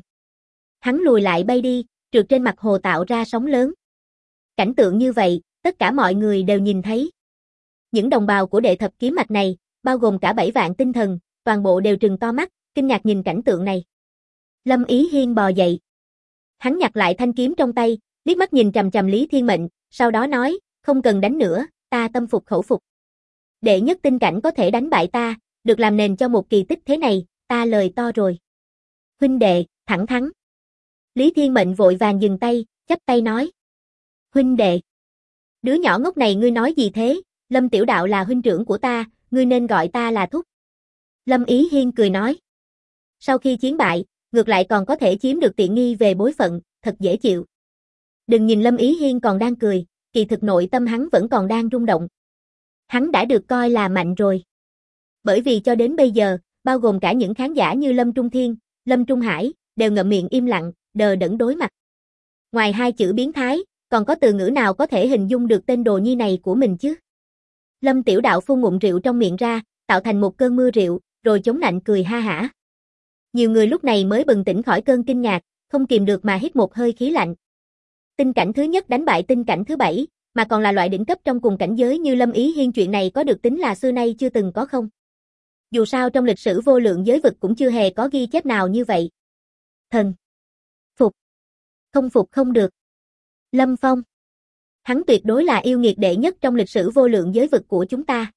Hắn lùi lại bay đi, trượt trên mặt hồ tạo ra sóng lớn. Cảnh tượng như vậy, tất cả mọi người đều nhìn thấy. Những đồng bào của đệ thập kiếm mạch này, bao gồm cả 7 vạn tinh thần, toàn bộ đều trừng to mắt, kinh ngạc nhìn cảnh tượng này. Lâm Ý Hiên bò dậy. Hắn nhặt lại thanh kiếm trong tay, liếc mắt nhìn chằm chằm Lý Thiên Mệnh, sau đó nói, không cần đánh nữa, ta tâm phục khẩu phục. Đệ nhất tinh cảnh có thể đánh bại ta, được làm nền cho một kỳ tích thế này, ta lời to rồi. Huynh đệ, thẳng thắn. Lý Thiên Mệnh vội vàng dừng tay, chắp tay nói. Huynh đệ. Đứa nhỏ ngốc này ngươi nói gì thế, Lâm Tiểu Đạo là huynh trưởng của ta, ngươi nên gọi ta là thúc. Lâm Ý Hiên cười nói. Sau khi chiến bại, ngược lại còn có thể chiếm được tiện nghi về bối phận, thật dễ chịu. Đừng nhìn Lâm Ý Hiên còn đang cười, kỳ thực nội tâm hắn vẫn còn đang rung động. Hắn đã được coi là mạnh rồi. Bởi vì cho đến bây giờ, bao gồm cả những khán giả như Lâm Trung Thiên, Lâm Trung Hải, đều ngậm miệng im lặng, đờ đẫn đối mặt. Ngoài hai chữ biến thái, còn có từ ngữ nào có thể hình dung được tên đồ nhi này của mình chứ? Lâm Tiểu Đạo phun ngụm rượu trong miệng ra, tạo thành một cơn mưa rượu, rồi chống nạnh cười ha hả. Nhiều người lúc này mới bừng tỉnh khỏi cơn kinh ngạc, không kìm được mà hít một hơi khí lạnh. Tinh cảnh thứ nhất đánh bại tinh cảnh thứ 7, mà còn là loại đỉnh cấp trong cùng cảnh giới như Lâm Ý Hiên, chuyện này có được tính là xưa nay chưa từng có không? Dù sao trong lịch sử vô lượng giới vực cũng chưa hề có ghi chép nào như vậy. Thần. Phục. Không phục không được. Lâm Phong. Hắn tuyệt đối là yêu nghiệt đệ nhất trong lịch sử vô lượng giới vực của chúng ta.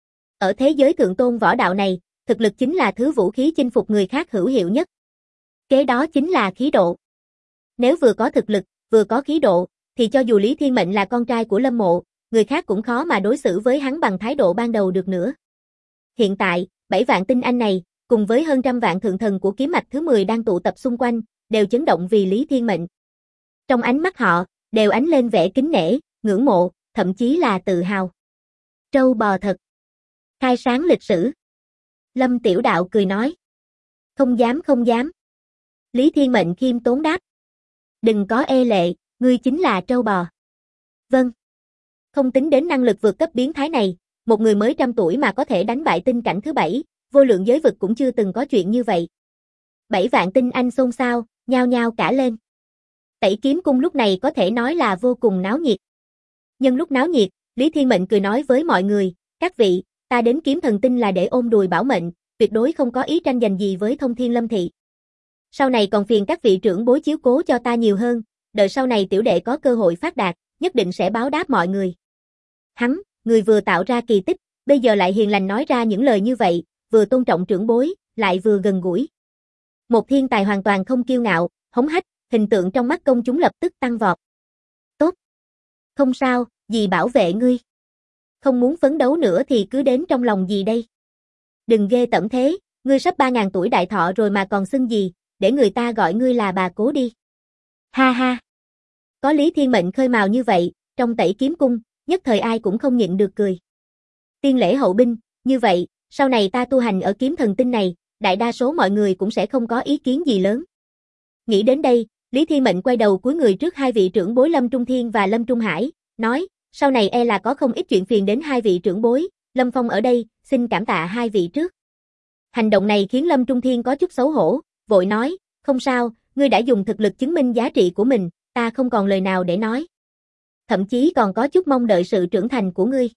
Ở thế giới thượng tôn võ đạo này, thực lực chính là thứ vũ khí chinh phục người khác hữu hiệu nhất. Kế đó chính là khí độ. Nếu vừa có thực lực, vừa có khí độ, thì cho dù Lý Thiên Mệnh là con trai của Lâm Mộ, người khác cũng khó mà đối xử với hắn bằng thái độ ban đầu được nữa. Hiện tại, 7 vạn tinh anh này, cùng với hơn trăm vạn thượng thần của kiếm mạch thứ 10 đang tụ tập xung quanh, đều chấn động vì Lý Thiên Mệnh. Trong ánh mắt họ, đều ánh lên vẻ kính nể, ngưỡng mộ, thậm chí là tự hào. Trâu bò thật. Khai sáng lịch sử. Lâm Tiểu Đạo cười nói. Không dám không dám. Lý Thiên Mệnh khiêm tốn đáp. Đừng có e lệ, ngươi chính là trâu bò. Vâng. Không tính đến năng lực vượt cấp biến thái này, một người mới 100 tuổi mà có thể đánh bại tinh cảnh thứ 7, vô lượng giới vực cũng chưa từng có chuyện như vậy. 7 vạn tinh anh xôn xao, nhao nhao cả lên. Tẩy kiếm cung lúc này có thể nói là vô cùng náo nhiệt. Nhân lúc náo nhiệt, Lý Thiên Mệnh cười nói với mọi người, các vị, ta đến kiếm thần tinh là để ôm đùi bảo mệnh, tuyệt đối không có ý tranh giành gì với Thông Thiên Lâm Thị. Sau này còn phiền các vị trưởng bối chiếu cố cho ta nhiều hơn, đợi sau này tiểu đệ có cơ hội phát đạt, nhất định sẽ báo đáp mọi người. Hắn, người vừa tạo ra kỳ tích, bây giờ lại hiền lành nói ra những lời như vậy, vừa tôn trọng trưởng bối, lại vừa gần gũi. Một thiên tài hoàn toàn không kiêu ngạo, hống hách, hình tượng trong mắt công chúng lập tức tăng vọt. Tốt. Không sao, dì bảo vệ ngươi. Không muốn phấn đấu nữa thì cứ đến trong lòng dì đây. Đừng ghê tởm thế, ngươi sắp 3.000 tuổi đại thọ rồi mà còn xưng gì, để người ta gọi ngươi là bà cố đi. Ha ha. Có Lý Thiên Mệnh khơi mào như vậy, trong Tẩy Kiếm Cung, nhất thời ai cũng không nhịn được cười. Tiên lễ hậu binh, như vậy, sau này ta tu hành ở kiếm thần tinh này, đại đa số mọi người cũng sẽ không có ý kiến gì lớn. Nghĩ đến đây, Lý Thiên Mệnh quay đầu cúi người trước hai vị trưởng bối Lâm Trung Thiên và Lâm Trung Hải, nói, sau này e là có không ít chuyện phiền đến hai vị trưởng bối, Lâm Phong ở đây, xin cảm tạ hai vị trước. Hành động này khiến Lâm Trung Thiên có chút xấu hổ, vội nói, không sao, ngươi đã dùng thực lực chứng minh giá trị của mình, ta không còn lời nào để nói. Thậm chí còn có chút mong đợi sự trưởng thành của ngươi.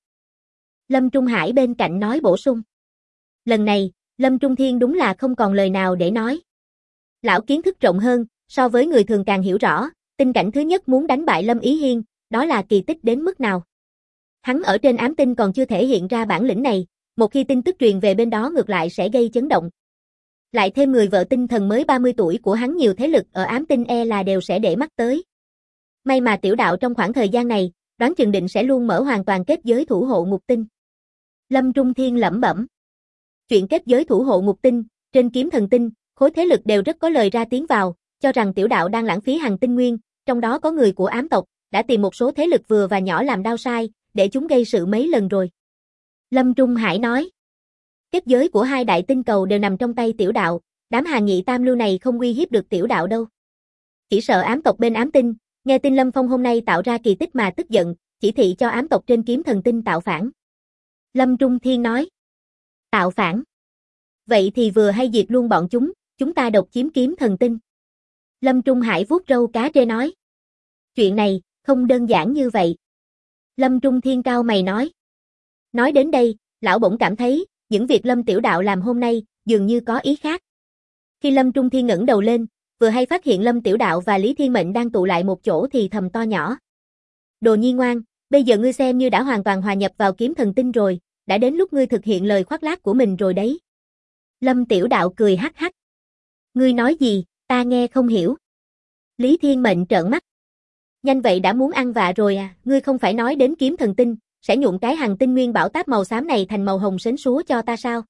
Lâm Trung Hải bên cạnh nói bổ sung. Lần này, Lâm Trung Thiên đúng là không còn lời nào để nói. Lão kiến thức rộng hơn, so với người thường càng hiểu rõ, tinh cảnh thứ nhất muốn đánh bại Lâm Ý Hiên, đó là kỳ tích đến mức nào. Hắn ở trên ám tinh còn chưa thể hiện ra bản lĩnh này, một khi tin tức truyền về bên đó ngược lại sẽ gây chấn động. Lại thêm người vợ tinh thần mới 30 tuổi của hắn nhiều thế lực ở ám tinh e là đều sẽ để mắt tới. May mà tiểu đạo trong khoảng thời gian này, đoán chừng định sẽ luôn mở hoàn toàn kết giới thủ hộ ngục tinh. Lâm Trung Thiên lẩm bẩm. Chuyện kết giới thủ hộ ngục tinh, trên kiếm thần tinh, khối thế lực đều rất có lời ra tiếng vào, cho rằng tiểu đạo đang lãng phí hàng tinh nguyên, trong đó có người của ám tộc, đã tìm một số thế lực vừa và nhỏ làm đau sai, để chúng gây sự mấy lần rồi. Lâm Trung Hải nói. Kết giới của hai đại tinh cầu đều nằm trong tay tiểu đạo, đám hàng nhị tam lưu này không uy hiếp được tiểu đạo đâu. Chỉ sợ ám tộc bên ám tinh, nghe tin Lâm Phong hôm nay tạo ra kỳ tích mà tức giận, chỉ thị cho ám tộc trên kiếm thần tinh tạo phản. Lâm Trung Thiên nói. Tạo phản. Vậy thì vừa hay diệt luôn bọn chúng ta độc chiếm kiếm thần tinh. Lâm Trung Hải vuốt râu cá trê nói. Chuyện này, không đơn giản như vậy. Lâm Trung Thiên cao mày nói. Nói đến đây, lão bỗng cảm thấy, những việc Lâm tiểu đạo làm hôm nay, dường như có ý khác. Khi Lâm Trung Thiên ngẩng đầu lên, vừa hay phát hiện Lâm tiểu đạo và Lý Thiên Mệnh đang tụ lại một chỗ thì thầm to nhỏ. Đồ nhi ngoan, bây giờ ngươi xem như đã hoàn toàn hòa nhập vào kiếm thần tinh rồi, đã đến lúc ngươi thực hiện lời khoác lác của mình rồi đấy. Lâm tiểu đạo cười hắc hắc. Ngươi nói gì, ta nghe không hiểu. Lý Thiên Mệnh trợn mắt. Nhanh vậy đã muốn ăn vạ rồi à, ngươi không phải nói đến kiếm thần tinh, sẽ nhuộm cái hằng tinh nguyên bảo táp màu xám này thành màu hồng sến súa cho ta sao?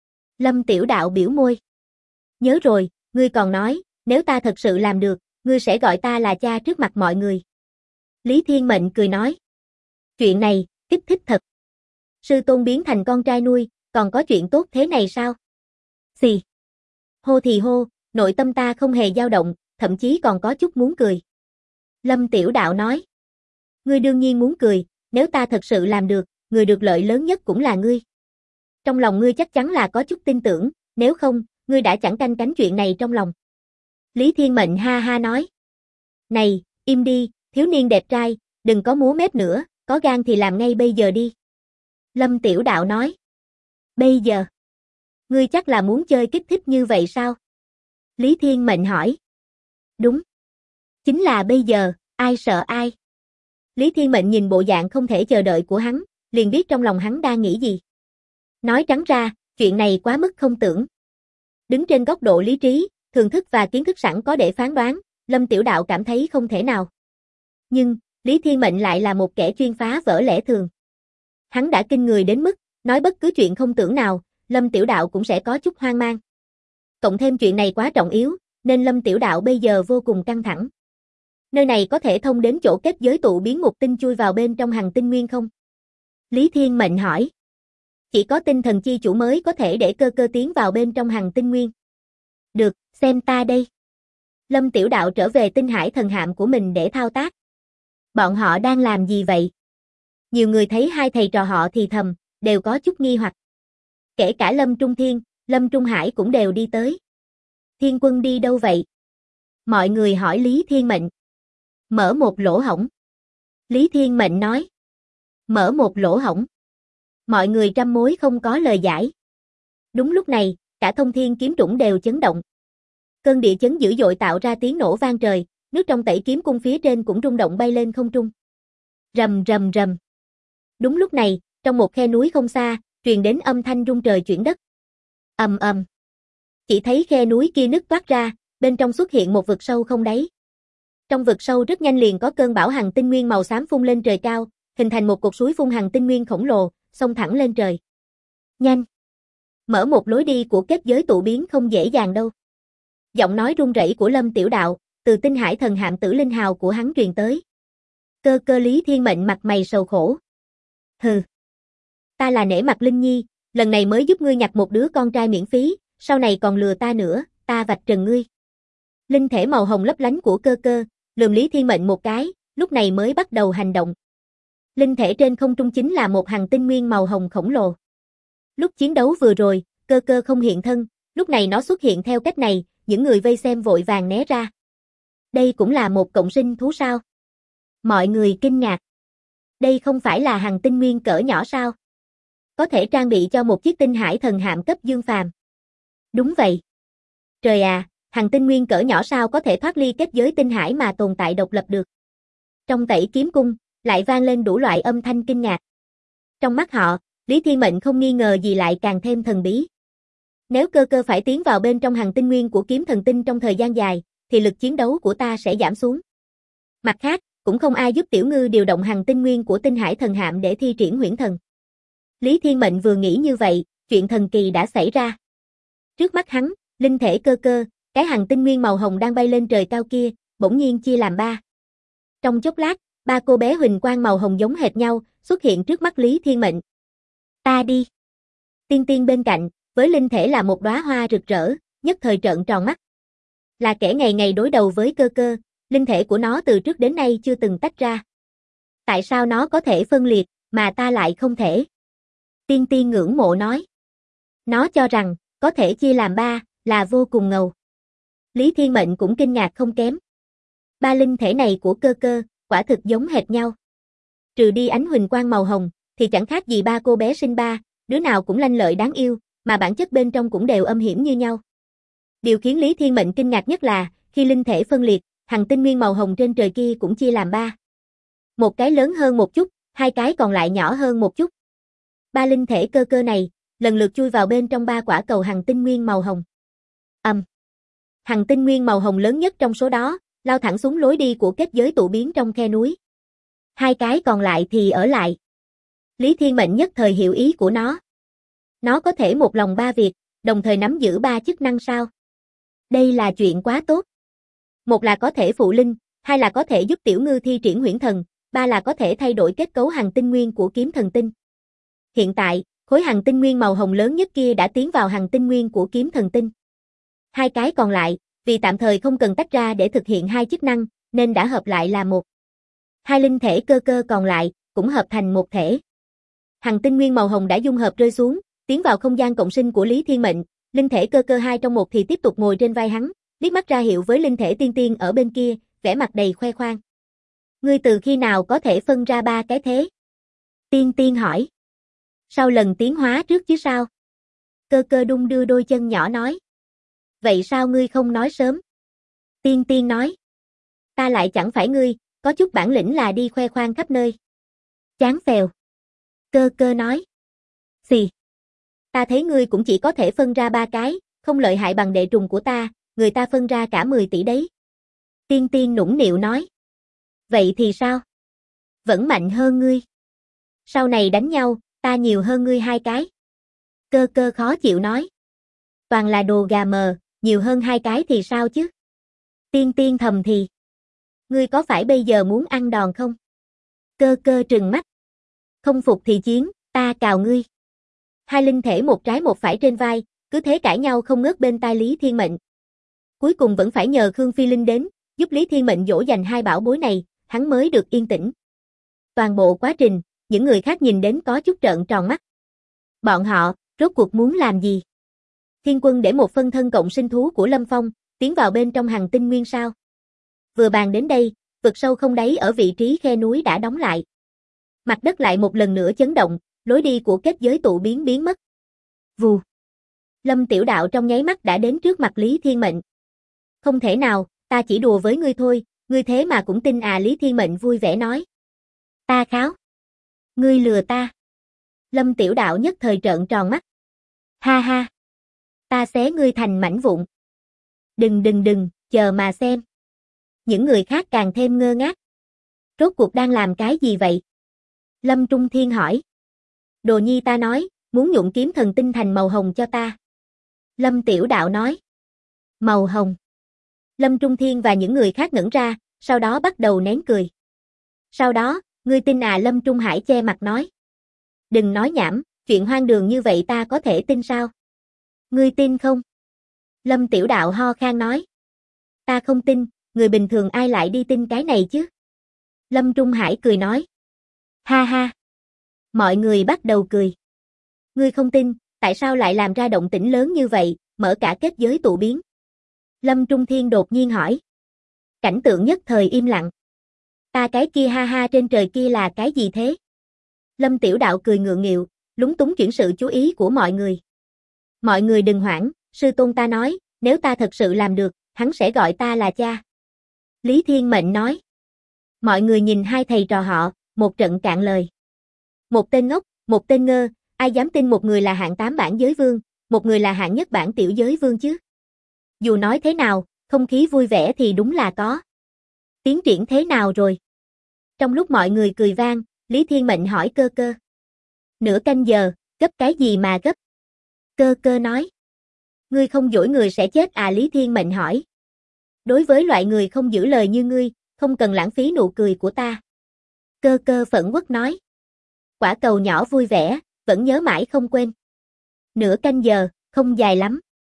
Lâm tiểu đạo biểu môi. Nhớ rồi, ngươi còn nói, nếu ta thật sự làm được, ngươi sẽ gọi ta là cha trước mặt mọi người. Lý Thiên Mệnh cười nói. Chuyện này, kích thích thật. Sư tôn biến thành con trai nuôi, còn có chuyện tốt thế này sao? Xì. Hô thì hô, nội tâm ta không hề dao động, thậm chí còn có chút muốn cười. Lâm tiểu đạo nói. Ngươi đương nhiên muốn cười, nếu ta thật sự làm được, người được lợi lớn nhất cũng là ngươi. Trong lòng ngươi chắc chắn là có chút tin tưởng, nếu không, ngươi đã chẳng canh cánh chuyện này trong lòng. Lý Thiên Mệnh ha ha nói. Này, im đi, thiếu niên đẹp trai, đừng có múa mép nữa, có gan thì làm ngay bây giờ đi. Lâm tiểu đạo nói. Bây giờ? Ngươi chắc là muốn chơi kích thích như vậy sao? Lý Thiên Mệnh hỏi. Đúng. Chính là bây giờ, ai sợ ai? Lý Thiên Mệnh nhìn bộ dạng không thể chờ đợi của hắn, liền biết trong lòng hắn đang nghĩ gì. Nói trắng ra, chuyện này quá mức không tưởng. Đứng trên góc độ lý trí, thường thức và kiến thức sẵn có để phán đoán, Lâm tiểu đạo cảm thấy không thể nào. Nhưng, Lý Thiên Mệnh lại là một kẻ chuyên phá vỡ lẽ thường. Hắn đã kinh người đến mức, nói bất cứ chuyện không tưởng nào, Lâm tiểu đạo cũng sẽ có chút hoang mang. Cộng thêm chuyện này quá trọng yếu, nên Lâm tiểu đạo bây giờ vô cùng căng thẳng. Nơi này có thể thông đến chỗ kết giới tụ biến ngục tinh chui vào bên trong hằng tinh nguyên không? Lý Thiên Mệnh hỏi. Chỉ có tinh thần chi chủ mới có thể để cơ tiến vào bên trong hằng tinh nguyên. Được, xem ta đây. Lâm tiểu đạo trở về tinh hải thần hạm của mình để thao tác. Bọn họ đang làm gì vậy? Nhiều người thấy hai thầy trò họ thì thầm, đều có chút nghi hoặc. Kể cả Lâm Trung Thiên, Lâm Trung Hải cũng đều đi tới. Thiên Quân đi đâu vậy? Mọi người hỏi Lý Thiên Mệnh. Mở một lỗ hổng. Lý Thiên Mệnh nói. Mở một lỗ hổng. Mọi người trăm mối không có lời giải. Đúng lúc này, cả Thông Thiên kiếm trũng đều chấn động. Cơn địa chấn dữ dội tạo ra tiếng nổ vang trời, nước trong Tẩy Kiếm Cung phía trên cũng rung động bay lên không trung. Rầm rầm rầm. Đúng lúc này, trong một khe núi không xa, truyền đến âm thanh rung trời chuyển đất. Ầm ầm. Chỉ thấy khe núi kia nứt toát ra, bên trong xuất hiện một vực sâu không đáy. Trong vực sâu rất nhanh liền có cơn bão hằng tinh nguyên màu xám phun lên trời cao, hình thành một cột suối phun hằng tinh nguyên khổng lồ, xông thẳng lên trời. Nhanh! Mở một lối đi của kết giới tụ biến không dễ dàng đâu. Giọng nói run rẩy của Lâm Tiểu Đạo, từ tinh hải thần hạm tử linh hào của hắn truyền tới. Cơ cơ Lý Thiên Mệnh mặt mày sầu khổ. Hừ. Ta là nể mặt Linh Nhi, lần này mới giúp ngươi nhặt một đứa con trai miễn phí, sau này còn lừa ta nữa, ta vạch trần ngươi. Linh thể màu hồng lấp lánh của cơ cơ, lườm Lý Thiên Mệnh một cái, lúc này mới bắt đầu hành động. Linh thể trên không trung chính là một hằng tinh nguyên màu hồng khổng lồ. Lúc chiến đấu vừa rồi, cơ cơ không hiện thân, lúc này nó xuất hiện theo cách này, những người vây xem vội vàng né ra. Đây cũng là một cộng sinh thú sao? Mọi người kinh ngạc. Đây không phải là hằng tinh nguyên cỡ nhỏ sao? Có thể trang bị cho một chiếc tinh hải thần hạm cấp dương phàm. Đúng vậy. Trời à, hằng tinh nguyên cỡ nhỏ sao có thể thoát ly kết giới tinh hải mà tồn tại độc lập được. Trong Tẩy Kiếm Cung, lại vang lên đủ loại âm thanh kinh ngạc. Trong mắt họ, Lý Thiên Mệnh không nghi ngờ gì lại càng thêm thần bí. Nếu cơ cơ phải tiến vào bên trong hằng tinh nguyên của kiếm thần tinh trong thời gian dài, thì lực chiến đấu của ta sẽ giảm xuống. Mặt khác, cũng không ai giúp tiểu ngư điều động hằng tinh nguyên của tinh hải thần hạm để thi triển huyễn thần. Lý Thiên Mệnh vừa nghĩ như vậy, chuyện thần kỳ đã xảy ra. Trước mắt hắn, linh thể cơ cơ, cái hằng tinh nguyên màu hồng đang bay lên trời cao kia, bỗng nhiên chia làm ba. Trong chốc lát, ba cô bé huỳnh quang màu hồng giống hệt nhau, xuất hiện trước mắt Lý Thiên Mệnh. Ta đi. Tiên Tiên bên cạnh, với linh thể là một đóa hoa rực rỡ, nhất thời trợn tròn mắt. Là kẻ ngày ngày đối đầu với cơ cơ, linh thể của nó từ trước đến nay chưa từng tách ra. Tại sao nó có thể phân liệt, mà ta lại không thể? Tiên Tiên ngưỡng mộ nói. Nó cho rằng, có thể chia làm ba, là vô cùng ngầu. Lý Thiên Mệnh cũng kinh ngạc không kém. Ba linh thể này của cơ cơ, quả thực giống hệt nhau. Trừ đi ánh huỳnh quang màu hồng, thì chẳng khác gì ba cô bé sinh ba, đứa nào cũng lanh lợi đáng yêu, mà bản chất bên trong cũng đều âm hiểm như nhau. Điều khiến Lý Thiên Mệnh kinh ngạc nhất là, khi linh thể phân liệt, hằng tinh nguyên màu hồng trên trời kia cũng chia làm ba. Một cái lớn hơn một chút, hai cái còn lại nhỏ hơn một chút. Ba linh thể cơ cơ này, lần lượt chui vào bên trong ba quả cầu hằng tinh nguyên màu hồng. Hằng tinh nguyên màu hồng lớn nhất trong số đó, lao thẳng xuống lối đi của kết giới tụ biến trong khe núi. Hai cái còn lại thì ở lại. Lý Thiên Mệnh nhất thời hiểu ý của nó. Nó có thể một lòng ba việc, đồng thời nắm giữ ba chức năng sao? Đây là chuyện quá tốt. Một là có thể phụ linh, hai là có thể giúp tiểu ngư thi triển huyễn thần, ba là có thể thay đổi kết cấu hằng tinh nguyên của kiếm thần tinh. Hiện tại, khối hằng tinh nguyên màu hồng lớn nhất kia đã tiến vào hằng tinh nguyên của kiếm thần tinh. Hai cái còn lại, vì tạm thời không cần tách ra để thực hiện hai chức năng, nên đã hợp lại là một. Hai linh thể cơ cơ còn lại, cũng hợp thành một thể. Hằng tinh nguyên màu hồng đã dung hợp rơi xuống, tiến vào không gian cộng sinh của Lý Thiên Mệnh, linh thể cơ cơ 2 trong 1 thì tiếp tục ngồi trên vai hắn, liếc mắt ra hiệu với linh thể Tiên Tiên ở bên kia, vẻ mặt đầy khoe khoang. Ngươi từ khi nào có thể phân ra ba cái thế? Tiên Tiên hỏi. Sau lần tiến hóa trước chứ sao? Cơ cơ đung đưa đôi chân nhỏ nói. Vậy sao ngươi không nói sớm? Tiên Tiên nói. Ta lại chẳng phải ngươi, có chút bản lĩnh là đi khoe khoang khắp nơi. Chán phèo. Cơ cơ nói. Xì. Ta thấy ngươi cũng chỉ có thể phân ra ba cái, không lợi hại bằng đệ trùng của ta, người ta phân ra cả 10 tỷ đấy. Tiên Tiên nũng nịu nói. Vậy thì sao? Vẫn mạnh hơn ngươi. Sau này đánh nhau, ta nhiều hơn ngươi 2 cái. Cơ cơ khó chịu nói. Toàn là đồ gà mờ, nhiều hơn 2 cái thì sao chứ? Tiên Tiên thầm thì. Ngươi có phải bây giờ muốn ăn đòn không? Cơ cơ trừng mắt. Không phục thì chiến, ta cào ngươi. Hai linh thể một trái một phải trên vai, cứ thế cãi nhau không ngớt bên tai Lý Thiên Mệnh. Cuối cùng vẫn phải nhờ Khương Phi Linh đến, giúp Lý Thiên Mệnh dỗ dành hai bảo bối này, hắn mới được yên tĩnh. Toàn bộ quá trình, những người khác nhìn đến có chút trợn tròn mắt. Bọn họ, rốt cuộc muốn làm gì? Thiên Quân để một phân thân cộng sinh thú của Lâm Phong, tiến vào bên trong Hằng Tinh Nguyên sao? Vừa bàn đến đây, vực sâu không đáy ở vị trí khe núi đã đóng lại. Mặt đất lại một lần nữa chấn động, lối đi của kết giới tụ biến mất. Vù. Lâm Tiểu Đạo trong nháy mắt đã đến trước mặt Lý Thiên Mệnh. Không thể nào, ta chỉ đùa với ngươi thôi, ngươi thế mà cũng tin à? Lý Thiên Mệnh vui vẻ nói. Ta kháo. Ngươi lừa ta. Lâm Tiểu Đạo nhất thời trợn tròn mắt. Ha ha. Ta xé ngươi thành mảnh vụn. Đừng, chờ mà xem. Những người khác càng thêm ngơ ngác. Rốt cuộc đang làm cái gì vậy? Lâm Trung Thiên hỏi. Đồ nhi ta nói, muốn nhuộm kiếm thần tinh thành màu hồng cho ta. Lâm Tiểu Đạo nói. Màu hồng. Lâm Trung Thiên và những người khác ngẩn ra, sau đó bắt đầu nén cười. Sau đó, ngươi tin à? Lâm Trung Hải che mặt nói. Đừng nói nhảm, chuyện hoang đường như vậy ta có thể tin sao? Ngươi tin không? Lâm Tiểu Đạo ho khan nói. Ta không tin, người bình thường ai lại đi tin cái này chứ? Lâm Trung Hải cười nói. Ha ha. Mọi người bắt đầu cười. Ngươi không tin, tại sao lại làm ra động tĩnh lớn như vậy, mở cả kết giới tụ biến? Lâm Trung Thiên đột nhiên hỏi. Cảnh tượng nhất thời im lặng. Ta cái kia ha ha trên trời kia là cái gì thế? Lâm Tiểu Đạo cười ngượng nghịu, lúng túng chuyển sự chú ý của mọi người. Mọi người đừng hoảng, sư tôn ta nói, nếu ta thật sự làm được, hắn sẽ gọi ta là cha. Lý Thiên Mệnh nói. Mọi người nhìn hai thầy trò họ, một trận cạn lời. Một tên ngốc, một tên ngơ, ai dám tin một người là hạng 8 bản giới vương, một người là hạng nhất bản tiểu giới vương chứ? Dù nói thế nào, không khí vui vẻ thì đúng là có. Tiến triển thế nào rồi? Trong lúc mọi người cười vang, Lý Thiên Mệnh hỏi Cơ Cơ. Nửa canh giờ, gấp cái gì mà gấp? Cơ Cơ nói. Ngươi không dỗi người sẽ chết à? Lý Thiên Mệnh hỏi. Đối với loại người không giữ lời như ngươi, không cần lãng phí nụ cười của ta. Cơ Cơ phẫn uất nói. Quả cầu nhỏ vui vẻ, vẫn nhớ mãi không quên. Nửa canh giờ, không dài lắm.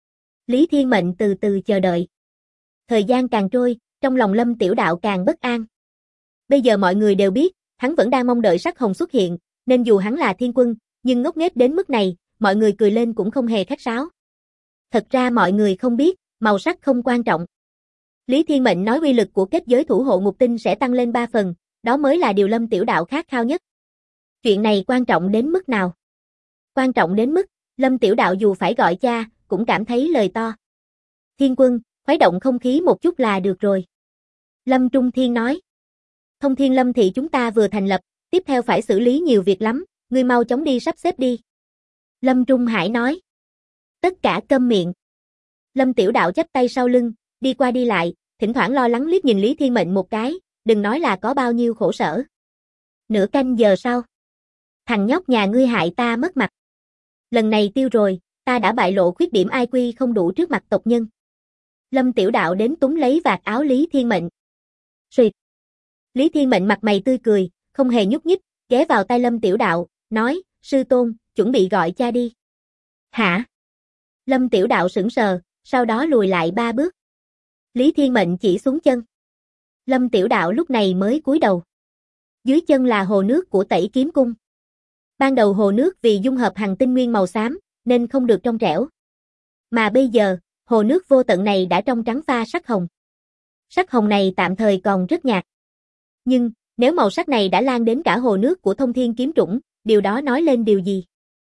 Lý Thiên Mệnh từ từ chờ đợi. Thời gian càng trôi, trong lòng Lâm Tiểu Đạo càng bất an. Bây giờ mọi người đều biết, hắn vẫn đang mong đợi sắc hồng xuất hiện, nên dù hắn là thiên quân, nhưng ngốc nghếch đến mức này, mọi người cười lên cũng không hề khách sáo. Thật ra mọi người không biết, màu sắc không quan trọng. Lý Thiên Mệnh nói uy lực của kết giới thủ hộ ngục tinh sẽ tăng lên 3 phần, đó mới là điều Lâm Tiểu Đạo khát khao nhất. Chuyện này quan trọng đến mức nào? Quan trọng đến mức, Lâm Tiểu Đạo dù phải gọi cha, cũng cảm thấy lời to. Thiên quân, khuấy động không khí một chút là được rồi. Lâm Trung Thiên nói. Thông Thiên Lâm thị chúng ta vừa thành lập, tiếp theo phải xử lý nhiều việc lắm, ngươi mau chóng đi sắp xếp đi. Lâm Trung Hải nói. Tất cả câm miệng. Lâm Tiểu Đạo chắp tay sau lưng, đi qua đi lại, thỉnh thoảng lo lắng liếc nhìn Lý Thiên Mệnh một cái, đừng nói là có bao nhiêu khổ sở. Nửa canh giờ sau. Thằng nhóc nhà ngươi hại ta mất mặt. Lần này tiêu rồi, ta đã bại lộ khuyết điểm IQ không đủ trước mặt tộc nhân. Lâm Tiểu Đạo đến túm lấy vạt áo Lý Thiên Mệnh. Xuyệt. Lý Thiên Mệnh mặt mày tươi cười, không hề nhúc nhích, ghé vào tay Lâm Tiểu Đạo, nói, sư tôn, chuẩn bị gọi cha đi. Hả? Lâm Tiểu Đạo sững sờ, sau đó lùi lại 3 bước. Lý Thiên Mệnh chỉ xuống chân. Lâm Tiểu Đạo lúc này mới cúi đầu. Dưới chân là hồ nước của Tẩy Kiếm Cung. Ban đầu hồ nước vì dung hợp hằng tinh nguyên màu xám, nên không được trong trẻo. Mà bây giờ, hồ nước vô tận này đã trong trắng pha sắc hồng. Sắc hồng này tạm thời còn rất nhạt. Nhưng, nếu màu sắc này đã lan đến cả hồ nước của Thông Thiên Kiếm Trũng, điều đó nói lên điều gì?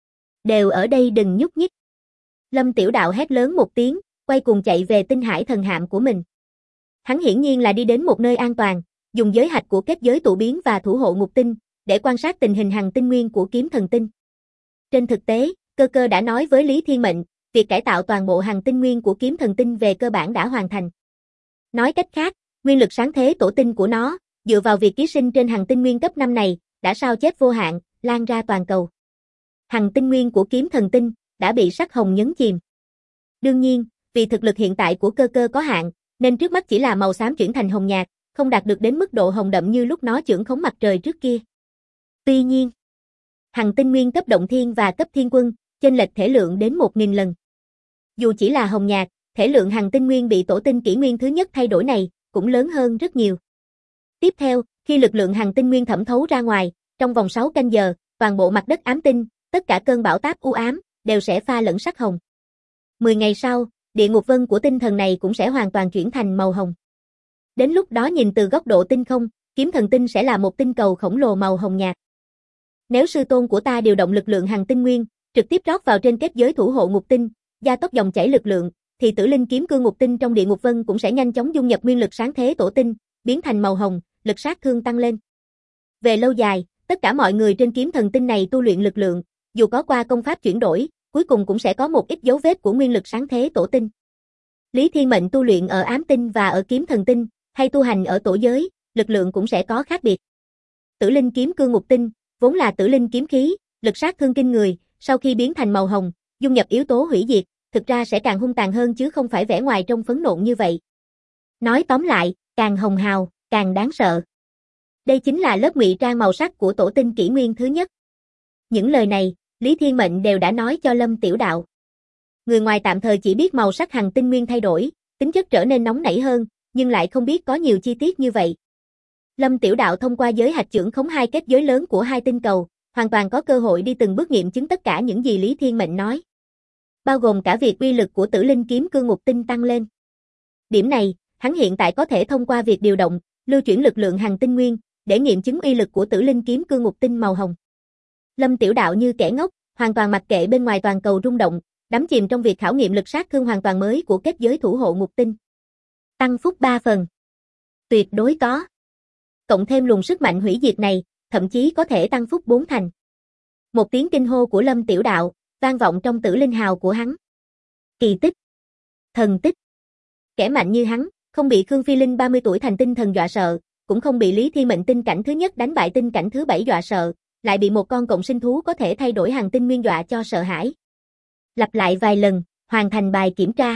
Đều ở đây đừng nhúc nhích. Lâm Tiểu Đạo hét lớn một tiếng, quay cuồng chạy về tinh hải thần hạm của mình. Hắn hiển nhiên là đi đến một nơi an toàn, dùng giới hạch của kết giới tụ biến và thủ hộ ngục tinh, để quan sát tình hình hằng tinh nguyên của kiếm thần tinh. Trên thực tế, Cơ Cơ đã nói với Lý Thiên Mệnh, việc cải tạo toàn bộ hằng tinh nguyên của kiếm thần tinh về cơ bản đã hoàn thành. Nói cách khác, nguyên lực sáng thế tổ tinh của nó, dựa vào việc ký sinh trên hằng tinh nguyên cấp 5 này, đã sao chép vô hạn, lan ra toàn cầu. Hằng tinh nguyên của kiếm thần tinh đã bị sắc hồng nhấn chìm. Đương nhiên, vì thực lực hiện tại của Cơ Cơ có hạn, nên trước mắt chỉ là màu xám chuyển thành hồng nhạt, không đạt được đến mức độ hồng đậm như lúc nó chưởng khống mặt trời trước kia. Tuy nhiên, hằng tinh nguyên cấp động thiên và cấp thiên quân, chênh lệch thể lượng đến 1000 lần. Dù chỉ là hồng nhạt, thể lượng hằng tinh nguyên bị tổ tinh kỷ nguyên thứ nhất thay đổi này, cũng lớn hơn rất nhiều. Tiếp theo, khi lực lượng hằng tinh nguyên thẩm thấu ra ngoài, trong vòng 6 canh giờ, toàn bộ mặt đất ám tinh, tất cả cơn bão táp u ám đều sẽ pha lẫn sắc hồng. 10 ngày sau, địa ngục vân của tinh thần này cũng sẽ hoàn toàn chuyển thành màu hồng. Đến lúc đó nhìn từ góc độ tinh không, kiếm thần tinh sẽ là một tinh cầu khổng lồ màu hồng nhạt. Nếu sư tôn của ta điều động lực lượng hằng tinh nguyên, trực tiếp rót vào trên kết giới thủ hộ ngục tinh, gia tốc dòng chảy lực lượng, thì tử linh kiếm cương ngục tinh trong địa ngục vân cũng sẽ nhanh chóng dung nhập nguyên lực sáng thế tổ tinh, biến thành màu hồng, lực sát thương tăng lên. Về lâu dài, tất cả mọi người trên kiếm thần tinh này tu luyện lực lượng, dù có qua công pháp chuyển đổi, cuối cùng cũng sẽ có một ít dấu vết của nguyên lực sáng thế tổ tinh. Lý Thiên Mệnh tu luyện ở ám tinh và ở kiếm thần tinh, hay tu hành ở tổ giới, lực lượng cũng sẽ có khác biệt. Tử linh kiếm cương ngục tinh, vốn là tử linh kiếm khí, lực sát thương kinh người, sau khi biến thành màu hồng, dung nhập yếu tố hủy diệt, thực ra sẽ càng hung tàn hơn chứ không phải vẻ ngoài trông phấn nộn như vậy. Nói tóm lại, càng hồng hào, càng đáng sợ. Đây chính là lớp ngụy trang màu sắc của tổ tinh kỷ nguyên thứ nhất. Những lời này, Lý Thiên Mệnh đều đã nói cho Lâm Tiểu Đạo. Người ngoài tạm thời chỉ biết màu sắc hằng tinh nguyên thay đổi, tính chất trở nên nóng nảy hơn, nhưng lại không biết có nhiều chi tiết như vậy. Lâm Tiểu Đạo thông qua giới hạch chưởng khống hai kết giới lớn của hai tinh cầu, hoàn toàn có cơ hội đi từng bước nghiệm chứng tất cả những gì Lý Thiên Mệnh nói. Bao gồm cả việc uy lực của tử linh kiếm cương ngục tinh tăng lên. Điểm này, hắn hiện tại có thể thông qua việc điều động, lưu chuyển lực lượng hằng tinh nguyên, để nghiệm chứng uy lực của tử linh kiếm cương ngục tinh màu hồng. Lâm Tiểu Đạo như kẻ ngốc, hoàn toàn mặc kệ bên ngoài toàn cầu rung động, đắm chìm trong việc khảo nghiệm lực sát thương hoàn toàn mới của kết giới thủ hộ ngục tinh. Tăng phúc 3 phần. Tuyệt đối có. Cộng thêm luồng sức mạnh hủy diệt này, thậm chí có thể tăng phúc 4 thành. Một tiếng kinh hô của Lâm Tiểu Đạo, vang vọng trong tử linh hào của hắn. Kỳ tích. Thần tích. Kẻ mạnh như hắn, không bị Khương Phi Linh 30 tuổi thành tinh thần dọa sợ, cũng không bị Lý Thiên Mệnh tinh cảnh thứ nhất đánh bại tinh cảnh thứ 7 dọa sợ, lại bị một con cộng sinh thú có thể thay đổi hằng tinh nguyên dọa cho sợ hãi. Lặp lại vài lần, hoàn thành bài kiểm tra.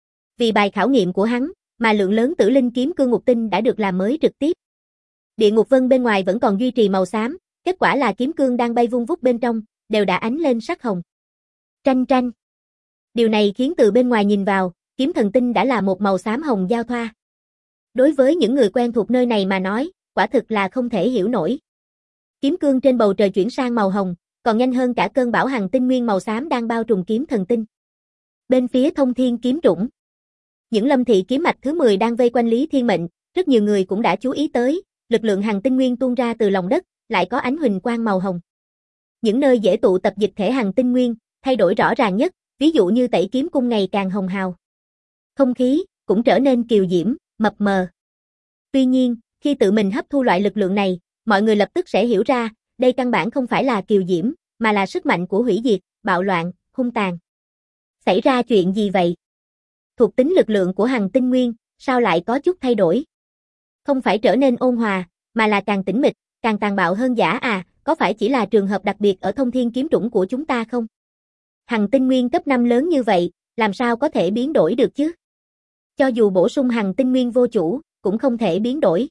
Vì bài khảo nghiệm của hắn, mà lượng lớn tử linh kiếm cương ngục tinh đã được làm mới trực tiếp. Địa ngục vân bên ngoài vẫn còn duy trì màu xám, kết quả là kiếm cương đang bay vung vút bên trong, đều đã ánh lên sắc hồng. Tranh tranh. Điều này khiến từ bên ngoài nhìn vào, kiếm thần tinh đã là một màu xám hồng giao thoa. Đối với những người quen thuộc nơi này mà nói, quả thực là không thể hiểu nổi. Kiếm cương trên bầu trời chuyển sang màu hồng, còn nhanh hơn cả cơn bão hằng tinh nguyên màu xám đang bao trùm kiếm thần tinh. Bên phía Thông Thiên kiếm trũng, những lâm thị kiếm mạch thứ 10 đang vây quanh Lý Thiên Mệnh, rất nhiều người cũng đã chú ý tới, lực lượng hằng tinh nguyên tuôn ra từ lòng đất, lại có ánh huỳnh quang màu hồng. Những nơi dễ tụ tập dịch thể hằng tinh nguyên, thay đổi rõ ràng nhất, ví dụ như Tẩy Kiếm Cung ngày càng hồng hào. Không khí cũng trở nên kiều diễm, mập mờ. Tuy nhiên, khi tự mình hấp thu loại lực lượng này, mọi người lập tức sẽ hiểu ra, đây căn bản không phải là kiều diễm, mà là sức mạnh của hủy diệt, bạo loạn, hung tàn. Xảy ra chuyện gì vậy? Thuộc tính lực lượng của hằng tinh nguyên, sao lại có chút thay đổi? Không phải trở nên ôn hòa, mà là càng tĩnh mịch, càng tàn bạo hơn giả à, có phải chỉ là trường hợp đặc biệt ở Thông Thiên kiếm trũng của chúng ta không? Hằng tinh nguyên cấp 5 lớn như vậy, làm sao có thể biến đổi được chứ? Cho dù bổ sung hằng tinh nguyên vô chủ, cũng không thể biến đổi.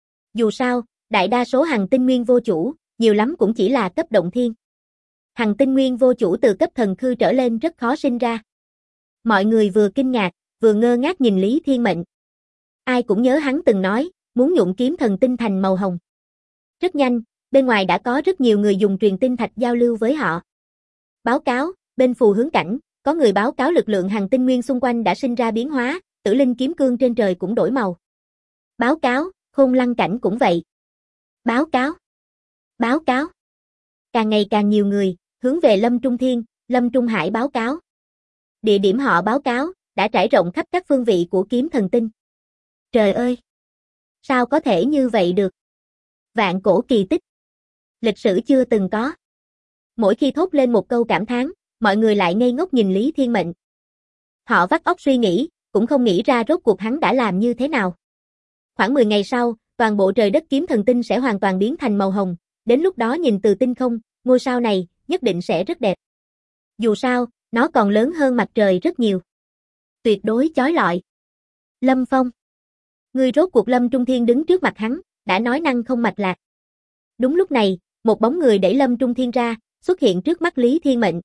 Dù sao, đại đa số hằng tinh nguyên vô chủ, nhiều lắm cũng chỉ là cấp động thiên. Hằng tinh nguyên vô chủ từ cấp thần khư trở lên rất khó sinh ra. Mọi người vừa kinh ngạc, vừa ngơ ngác nhìn Lý Thiên Mệnh. Ai cũng nhớ hắn từng nói, muốn nhuộm kiếm thần tinh thành màu hồng. Rất nhanh, bên ngoài đã có rất nhiều người dùng truyền tinh thạch giao lưu với họ. Báo cáo, bên phù hướng cảnh, có người báo cáo lực lượng hằng tinh nguyên xung quanh đã sinh ra biến hóa, tử linh kiếm cương trên trời cũng đổi màu. Báo cáo, Khôn Lăng cảnh cũng vậy. Báo cáo. Báo cáo. Càng ngày càng nhiều người, hướng về Lâm Trung Thiên, Lâm Trung Hải báo cáo. Địa điểm họ báo cáo, đã trải rộng khắp các phương vị của kiếm thần tinh. Trời ơi! Sao có thể như vậy được? Vạn cổ kỳ tích. Lịch sử chưa từng có. Mỗi khi thốt lên một câu cảm thán, mọi người lại ngây ngốc nhìn Lý Thiên Mệnh. Họ vắt óc suy nghĩ, cũng không nghĩ ra rốt cuộc hắn đã làm như thế nào. Khoảng 10 ngày sau, toàn bộ trời đất kiếm thần tinh sẽ hoàn toàn biến thành màu hồng, đến lúc đó nhìn từ tinh không, ngôi sao này, nhất định sẽ rất đẹp. Dù sao, nó còn lớn hơn mặt trời rất nhiều. Tuyệt đối chói lọi. Lâm Phong. Người rốt cuộc Lâm Trung Thiên đứng trước mặt hắn, đã nói năng không mạch lạc. Đúng lúc này, một bóng người đẩy Lâm Trung Thiên ra, xuất hiện trước mắt Lý Thiên Mệnh.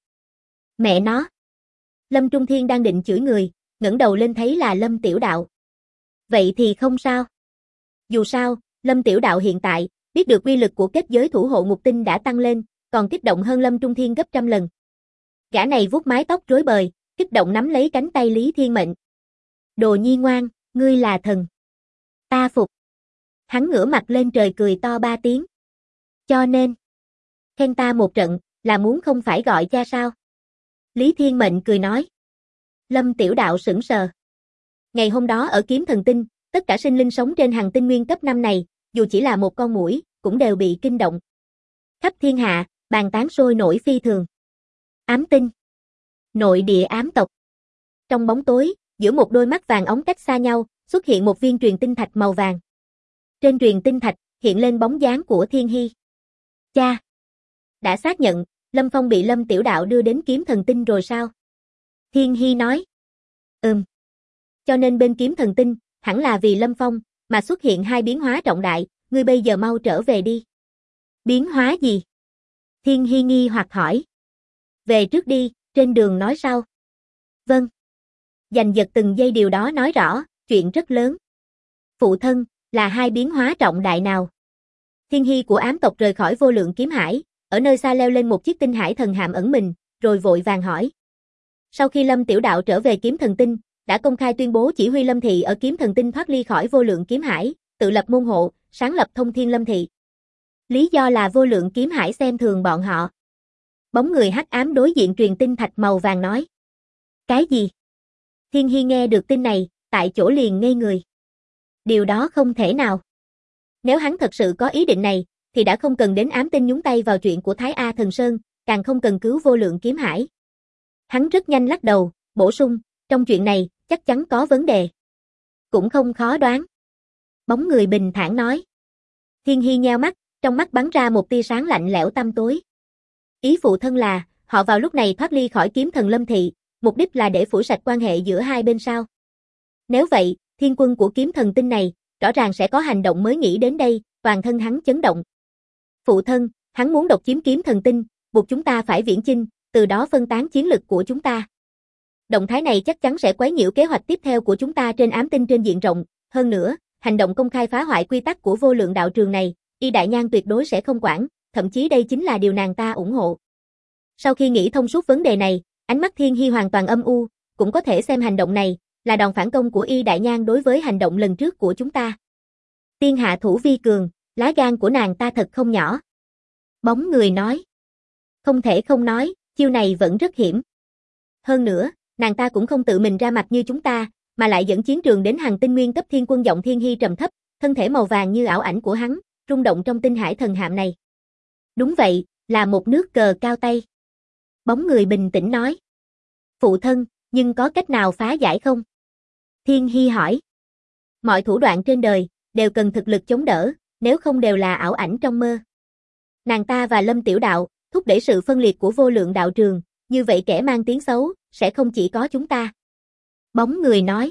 Mẹ nó. Lâm Trung Thiên đang định chửi người, ngẩng đầu lên thấy là Lâm Tiểu Đạo. Vậy thì không sao. Dù sao, Lâm Tiểu Đạo hiện tại, biết được uy lực của kết giới thủ hộ ngục tinh đã tăng lên, còn kích động hơn Lâm Trung Thiên gấp trăm lần. Gã này vuốt mái tóc rối bời, kích động nắm lấy cánh tay Lý Thiên Mệnh. Đồ nhi ngoan, ngươi là thần. Ta phục. Hắn ngửa mặt lên trời cười to 3 tiếng. Cho nên, khen ta một trận, là muốn không phải gọi cha sao? Lý Thiên Mệnh cười nói. Lâm Tiểu Đạo sững sờ. Ngày hôm đó ở Kiếm Thần Tinh, tất cả sinh linh sống trên hành tinh nguyên cấp 5 này, dù chỉ là một con muỗi, cũng đều bị kinh động. Khắp thiên hạ, bàn tán sôi nổi phi thường. Ám tinh. Nội địa ám tộc. Trong bóng tối, giữa một đôi mắt vàng óng cách xa nhau, xuất hiện một viên truyền tinh thạch màu vàng. Trên truyền tinh thạch, hiện lên bóng dáng của Thiên Hy. Cha! Đã xác nhận, Lâm Phong bị Lâm Tiểu Đạo đưa đến Kiếm Thần Tinh rồi sao? Thiên Hy nói. Cho nên bên Kiếm Thần Tinh, hẳn là vì Lâm Phong, mà xuất hiện hai biến hóa trọng đại, ngươi bây giờ mau trở về đi. Biến hóa gì? Thiên Hy nghi hoặc hỏi. Về trước đi, trên đường nói sau. Vâng. Giành giật từng giây điều đó nói rõ, chuyện rất lớn. Phụ thân, là hai biến hóa trọng đại nào? Thiên Hy của ám tộc rời khỏi vô lượng kiếm hải, ở nơi xa leo lên một chiếc tinh hải thần hạm ẩn mình, rồi vội vàng hỏi. Sau khi Lâm Tiểu Đạo trở về Kiếm Thần Tinh, đã công khai tuyên bố chỉ huy Lâm Thị ở Kiếm Thần Tinh thoát ly khỏi vô lượng kiếm hải, tự lập môn hộ, sáng lập Thông Thiên Lâm Thị. Lý do là vô lượng kiếm hải xem thường bọn họ. Bóng người hắc ám đối diện truyền tinh thạch màu vàng nói. Cái gì? Thiên Hy nghe được tin này, tại chỗ liền ngây người. Điều đó không thể nào. Nếu hắn thật sự có ý định này, thì đã không cần đến ám tinh nhúng tay vào chuyện của Thái A Thần Sơn, càng không cần cứu vô lượng kiếm hải. Hắn rất nhanh lắc đầu, bổ sung, trong chuyện này, chắc chắn có vấn đề. Cũng không khó đoán. Bóng người bình thản nói. Thiên Hy nheo mắt, trong mắt bắn ra một tia sáng lạnh lẽo tăm tối. Ý phụ thân là, họ vào lúc này thoát ly khỏi Kiếm Thần Lâm Thị, mục đích là để phủi sạch quan hệ giữa hai bên sao? Nếu vậy, thiên quân của Kiếm Thần Tinh này, rõ ràng sẽ có hành động mới nghĩ đến đây, toàn thân hắn chấn động. Phụ thân, hắn muốn độc chiếm Kiếm Thần Tinh, buộc chúng ta phải viễn chinh, từ đó phân tán chiến lực của chúng ta. Động thái này chắc chắn sẽ quấy nhiễu kế hoạch tiếp theo của chúng ta trên ám tinh trên diện rộng, hơn nữa, hành động công khai phá hoại quy tắc của vô lượng đạo trường này, Y Đại Nhan tuyệt đối sẽ không quản, thậm chí đây chính là điều nàng ta ủng hộ. Sau khi nghĩ thông suốt vấn đề này, ánh mắt Thiên Hy hoàn toàn âm u, cũng có thể xem hành động này là đòn phản công của Y Đại Nhan đối với hành động lần trước của chúng ta. Tiên hạ thủ vi cường, lá gan của nàng ta thật không nhỏ. Bóng người nói. Không thể không nói, chiêu này vẫn rất hiểm. Hơn nữa, nàng ta cũng không tự mình ra mặt như chúng ta, mà lại dẫn chiến trường đến hàng tinh nguyên cấp thiên quân. Giọng Thiên Hy trầm thấp, thân thể màu vàng như ảo ảnh của hắn, rung động trong tinh hải thần hạm này. Đúng vậy, là một nước cờ cao tay. Bóng người bình tĩnh nói. Phụ thân, nhưng có cách nào phá giải không? Thiên Hy hỏi. Mọi thủ đoạn trên đời, đều cần thực lực chống đỡ, nếu không đều là ảo ảnh trong mơ. Nàng ta và Lâm Tiểu Đạo, thúc đẩy sự phân liệt của vô lượng đạo trường, như vậy kẻ mang tiếng xấu, sẽ không chỉ có chúng ta. Bóng người nói.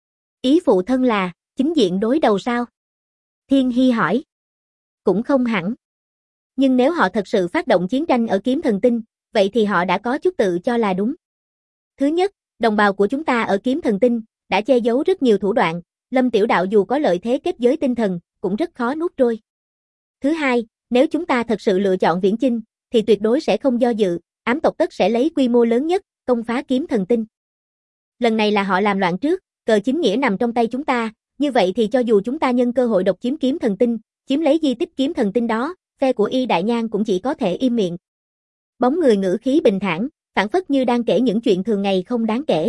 Ý phụ thân là, chính diện đối đầu sao? Thiên Hy hỏi. Cũng không hẳn. Nhưng nếu họ thật sự phát động chiến tranh ở Kiếm Thần Tinh, vậy thì họ đã có chút tự cho là đúng. Thứ nhất, đồng bào của chúng ta ở Kiếm Thần Tinh, đã che giấu rất nhiều thủ đoạn, Lâm Tiểu Đạo dù có lợi thế kết giới tinh thần, cũng rất khó nuốt trôi. Thứ hai, nếu chúng ta thật sự lựa chọn viễn chinh, thì tuyệt đối sẽ không do dự, ám tộc tất sẽ lấy quy mô lớn nhất, công phá Kiếm Thần Tinh. Lần này là họ làm loạn trước, cờ chính nghĩa nằm trong tay chúng ta, như vậy thì cho dù chúng ta nhân cơ hội độc chiếm Kiếm Thần Tinh, chiếm lấy di tích Kiếm Thần Tinh đó, phe của Y Đại Nhan cũng chỉ có thể im miệng. Bóng người ngữ khí bình thản, phảng phất như đang kể những chuyện thường ngày không đáng kể.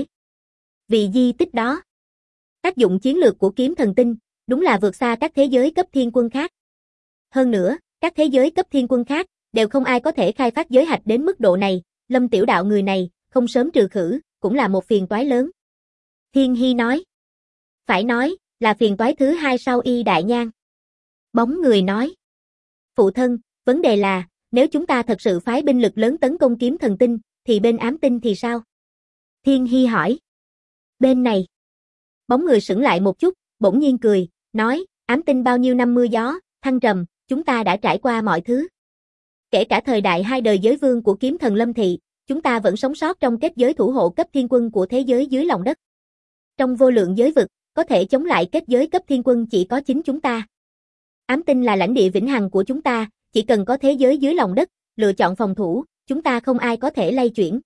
Vì di tích đó, tác dụng chiến lược của Kiếm Thần Tinh, đúng là vượt xa các thế giới cấp thiên quân khác. Hơn nữa, các thế giới cấp thiên quân khác, đều không ai có thể khai phát giới hạch đến mức độ này, Lâm Tiểu Đạo người này, không sớm trừ khử, cũng là một phiền toái lớn. Thiên Hy nói. Phải nói, là phiền toái thứ hai sau Y Đại Nhan. Bóng người nói. Phụ thân, vấn đề là, nếu chúng ta thật sự phái binh lực lớn tấn công Kiếm Thần Tinh, thì bên ám tinh thì sao? Thiên Hy hỏi. Bên này. Bóng người sững lại một chút, bỗng nhiên cười, nói, ám tinh bao nhiêu năm mưa gió, thăng trầm, chúng ta đã trải qua mọi thứ. Kể cả thời đại hai đời giới vương của Kiếm Thần Lâm Thị, chúng ta vẫn sống sót trong kết giới thủ hộ cấp thiên quân của thế giới dưới lòng đất. Trong vô lượng giới vực, có thể chống lại kết giới cấp thiên quân chỉ có chính chúng ta. Ám tinh là lãnh địa vĩnh hằng của chúng ta, chỉ cần có thế giới dưới lòng đất, lựa chọn phòng thủ, chúng ta không ai có thể lay chuyển.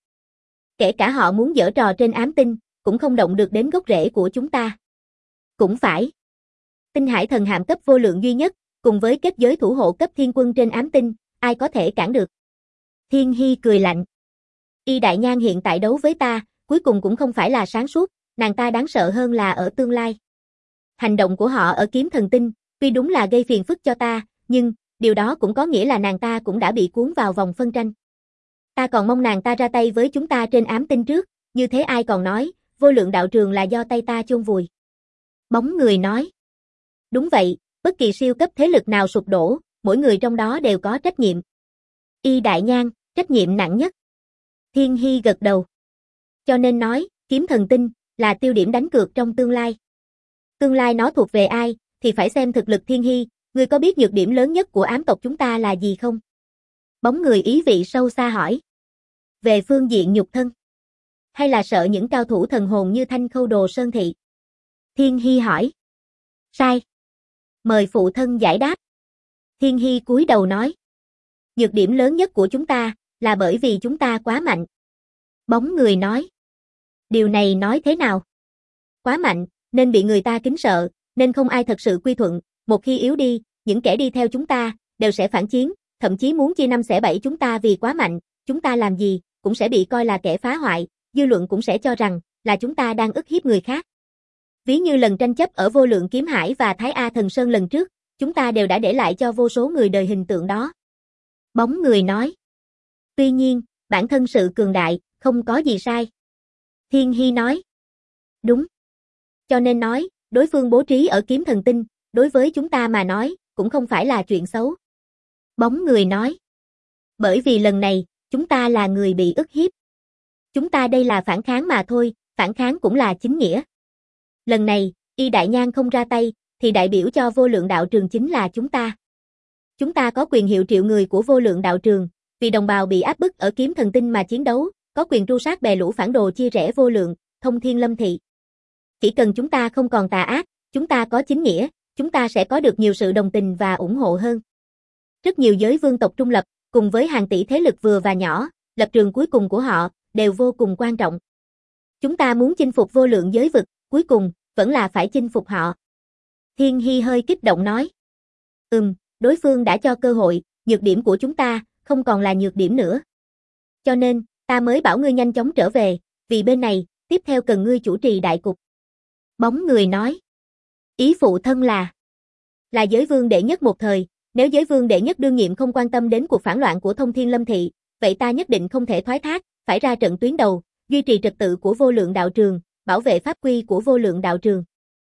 Kể cả họ muốn giở trò trên ám tinh, cũng không động được đến gốc rễ của chúng ta. Cũng phải. Tinh hải thần hạm cấp vô lượng duy nhất, cùng với kết giới thủ hộ cấp thiên quân trên ám tinh, ai có thể cản được. Thiên Hy cười lạnh. Y Đại Nhan hiện tại đấu với ta, cuối cùng cũng không phải là sáng suốt, nàng ta đáng sợ hơn là ở tương lai. Hành động của họ ở kiếm thần tinh, tuy đúng là gây phiền phức cho ta, nhưng, điều đó cũng có nghĩa là nàng ta cũng đã bị cuốn vào vòng phân tranh. Ta còn mong nàng ta ra tay với chúng ta trên ám tinh trước, như thế ai còn nói, vô lượng đạo trường là do tay ta chôn vùi. Bóng người nói. Đúng vậy, bất kỳ siêu cấp thế lực nào sụp đổ, mỗi người trong đó đều có trách nhiệm. Y Đại Nhan, trách nhiệm nặng nhất. Thiên Hy gật đầu. Cho nên nói, kiếm thần tinh, là tiêu điểm đánh cược trong tương lai. Tương lai nó thuộc về ai, thì phải xem thực lực Thiên Hy, ngươi có biết nhược điểm lớn nhất của ám tộc chúng ta là gì không? Bóng người ý vị sâu xa hỏi. Về phương diện nhục thân. Hay là sợ những cao thủ thần hồn như Thanh Khâu Đồ Sơn Thị? Thiên Hy hỏi. Sai. Mời phụ thân giải đáp. Thiên Hy cúi đầu nói. Nhược điểm lớn nhất của chúng ta, là bởi vì chúng ta quá mạnh. Bóng người nói. Điều này nói thế nào? Quá mạnh, nên bị người ta kính sợ, nên không ai thật sự quy thuận, một khi yếu đi, những kẻ đi theo chúng ta, đều sẽ phản chiến, thậm chí muốn chia năm xẻ bảy chúng ta vì quá mạnh, chúng ta làm gì, cũng sẽ bị coi là kẻ phá hoại, dư luận cũng sẽ cho rằng, là chúng ta đang ức hiếp người khác. Ví như lần tranh chấp ở Vô Lượng Kiếm Hải và Thái A Thần Sơn lần trước, chúng ta đều đã để lại cho vô số người đời hình tượng đó. Bóng người nói. Tuy nhiên, bản thân sự cường đại, không có gì sai. Thiên Hy nói. Đúng. Cho nên nói, đối phương bố trí ở kiếm thần tinh, đối với chúng ta mà nói, cũng không phải là chuyện xấu. Bóng người nói. Bởi vì lần này, chúng ta là người bị ức hiếp. Chúng ta đây là phản kháng mà thôi, phản kháng cũng là chính nghĩa. Lần này, Y Đại Nhan không ra tay, thì đại biểu cho vô lượng đạo trường chính là chúng ta. Chúng ta có quyền hiệu triệu người của vô lượng đạo trường, vì đồng bào bị áp bức ở kiếm thần tinh mà chiến đấu, có quyền tru sát bè lũ phản đồ chia rẽ vô lượng, thông thiên lâm thị. Chỉ cần chúng ta không còn tà ác, chúng ta có chính nghĩa, chúng ta sẽ có được nhiều sự đồng tình và ủng hộ hơn. Rất nhiều giới vương tộc trung lập, cùng với hàng tỷ thế lực vừa và nhỏ, lập trường cuối cùng của họ, đều vô cùng quan trọng. Chúng ta muốn chinh phục vô lượng giới vực, cuối cùng, vẫn là phải chinh phục họ. Thiên Hy hơi kích động nói. Đối phương đã cho cơ hội, nhược điểm của chúng ta, không còn là nhược điểm nữa. Cho nên, ta mới bảo ngươi nhanh chóng trở về, vì bên này, tiếp theo cần ngươi chủ trì đại cục. Bóng người nói. Ý phụ thân là giới vương đệ nhất một thời, nếu giới vương đệ nhất đương nhiệm không quan tâm đến cuộc phản loạn của thông thiên lâm thị, vậy ta nhất định không thể thoái thác, phải ra trận tuyến đầu, duy trì trật tự của vô lượng đạo trường, bảo vệ pháp quy của vô lượng đạo trường.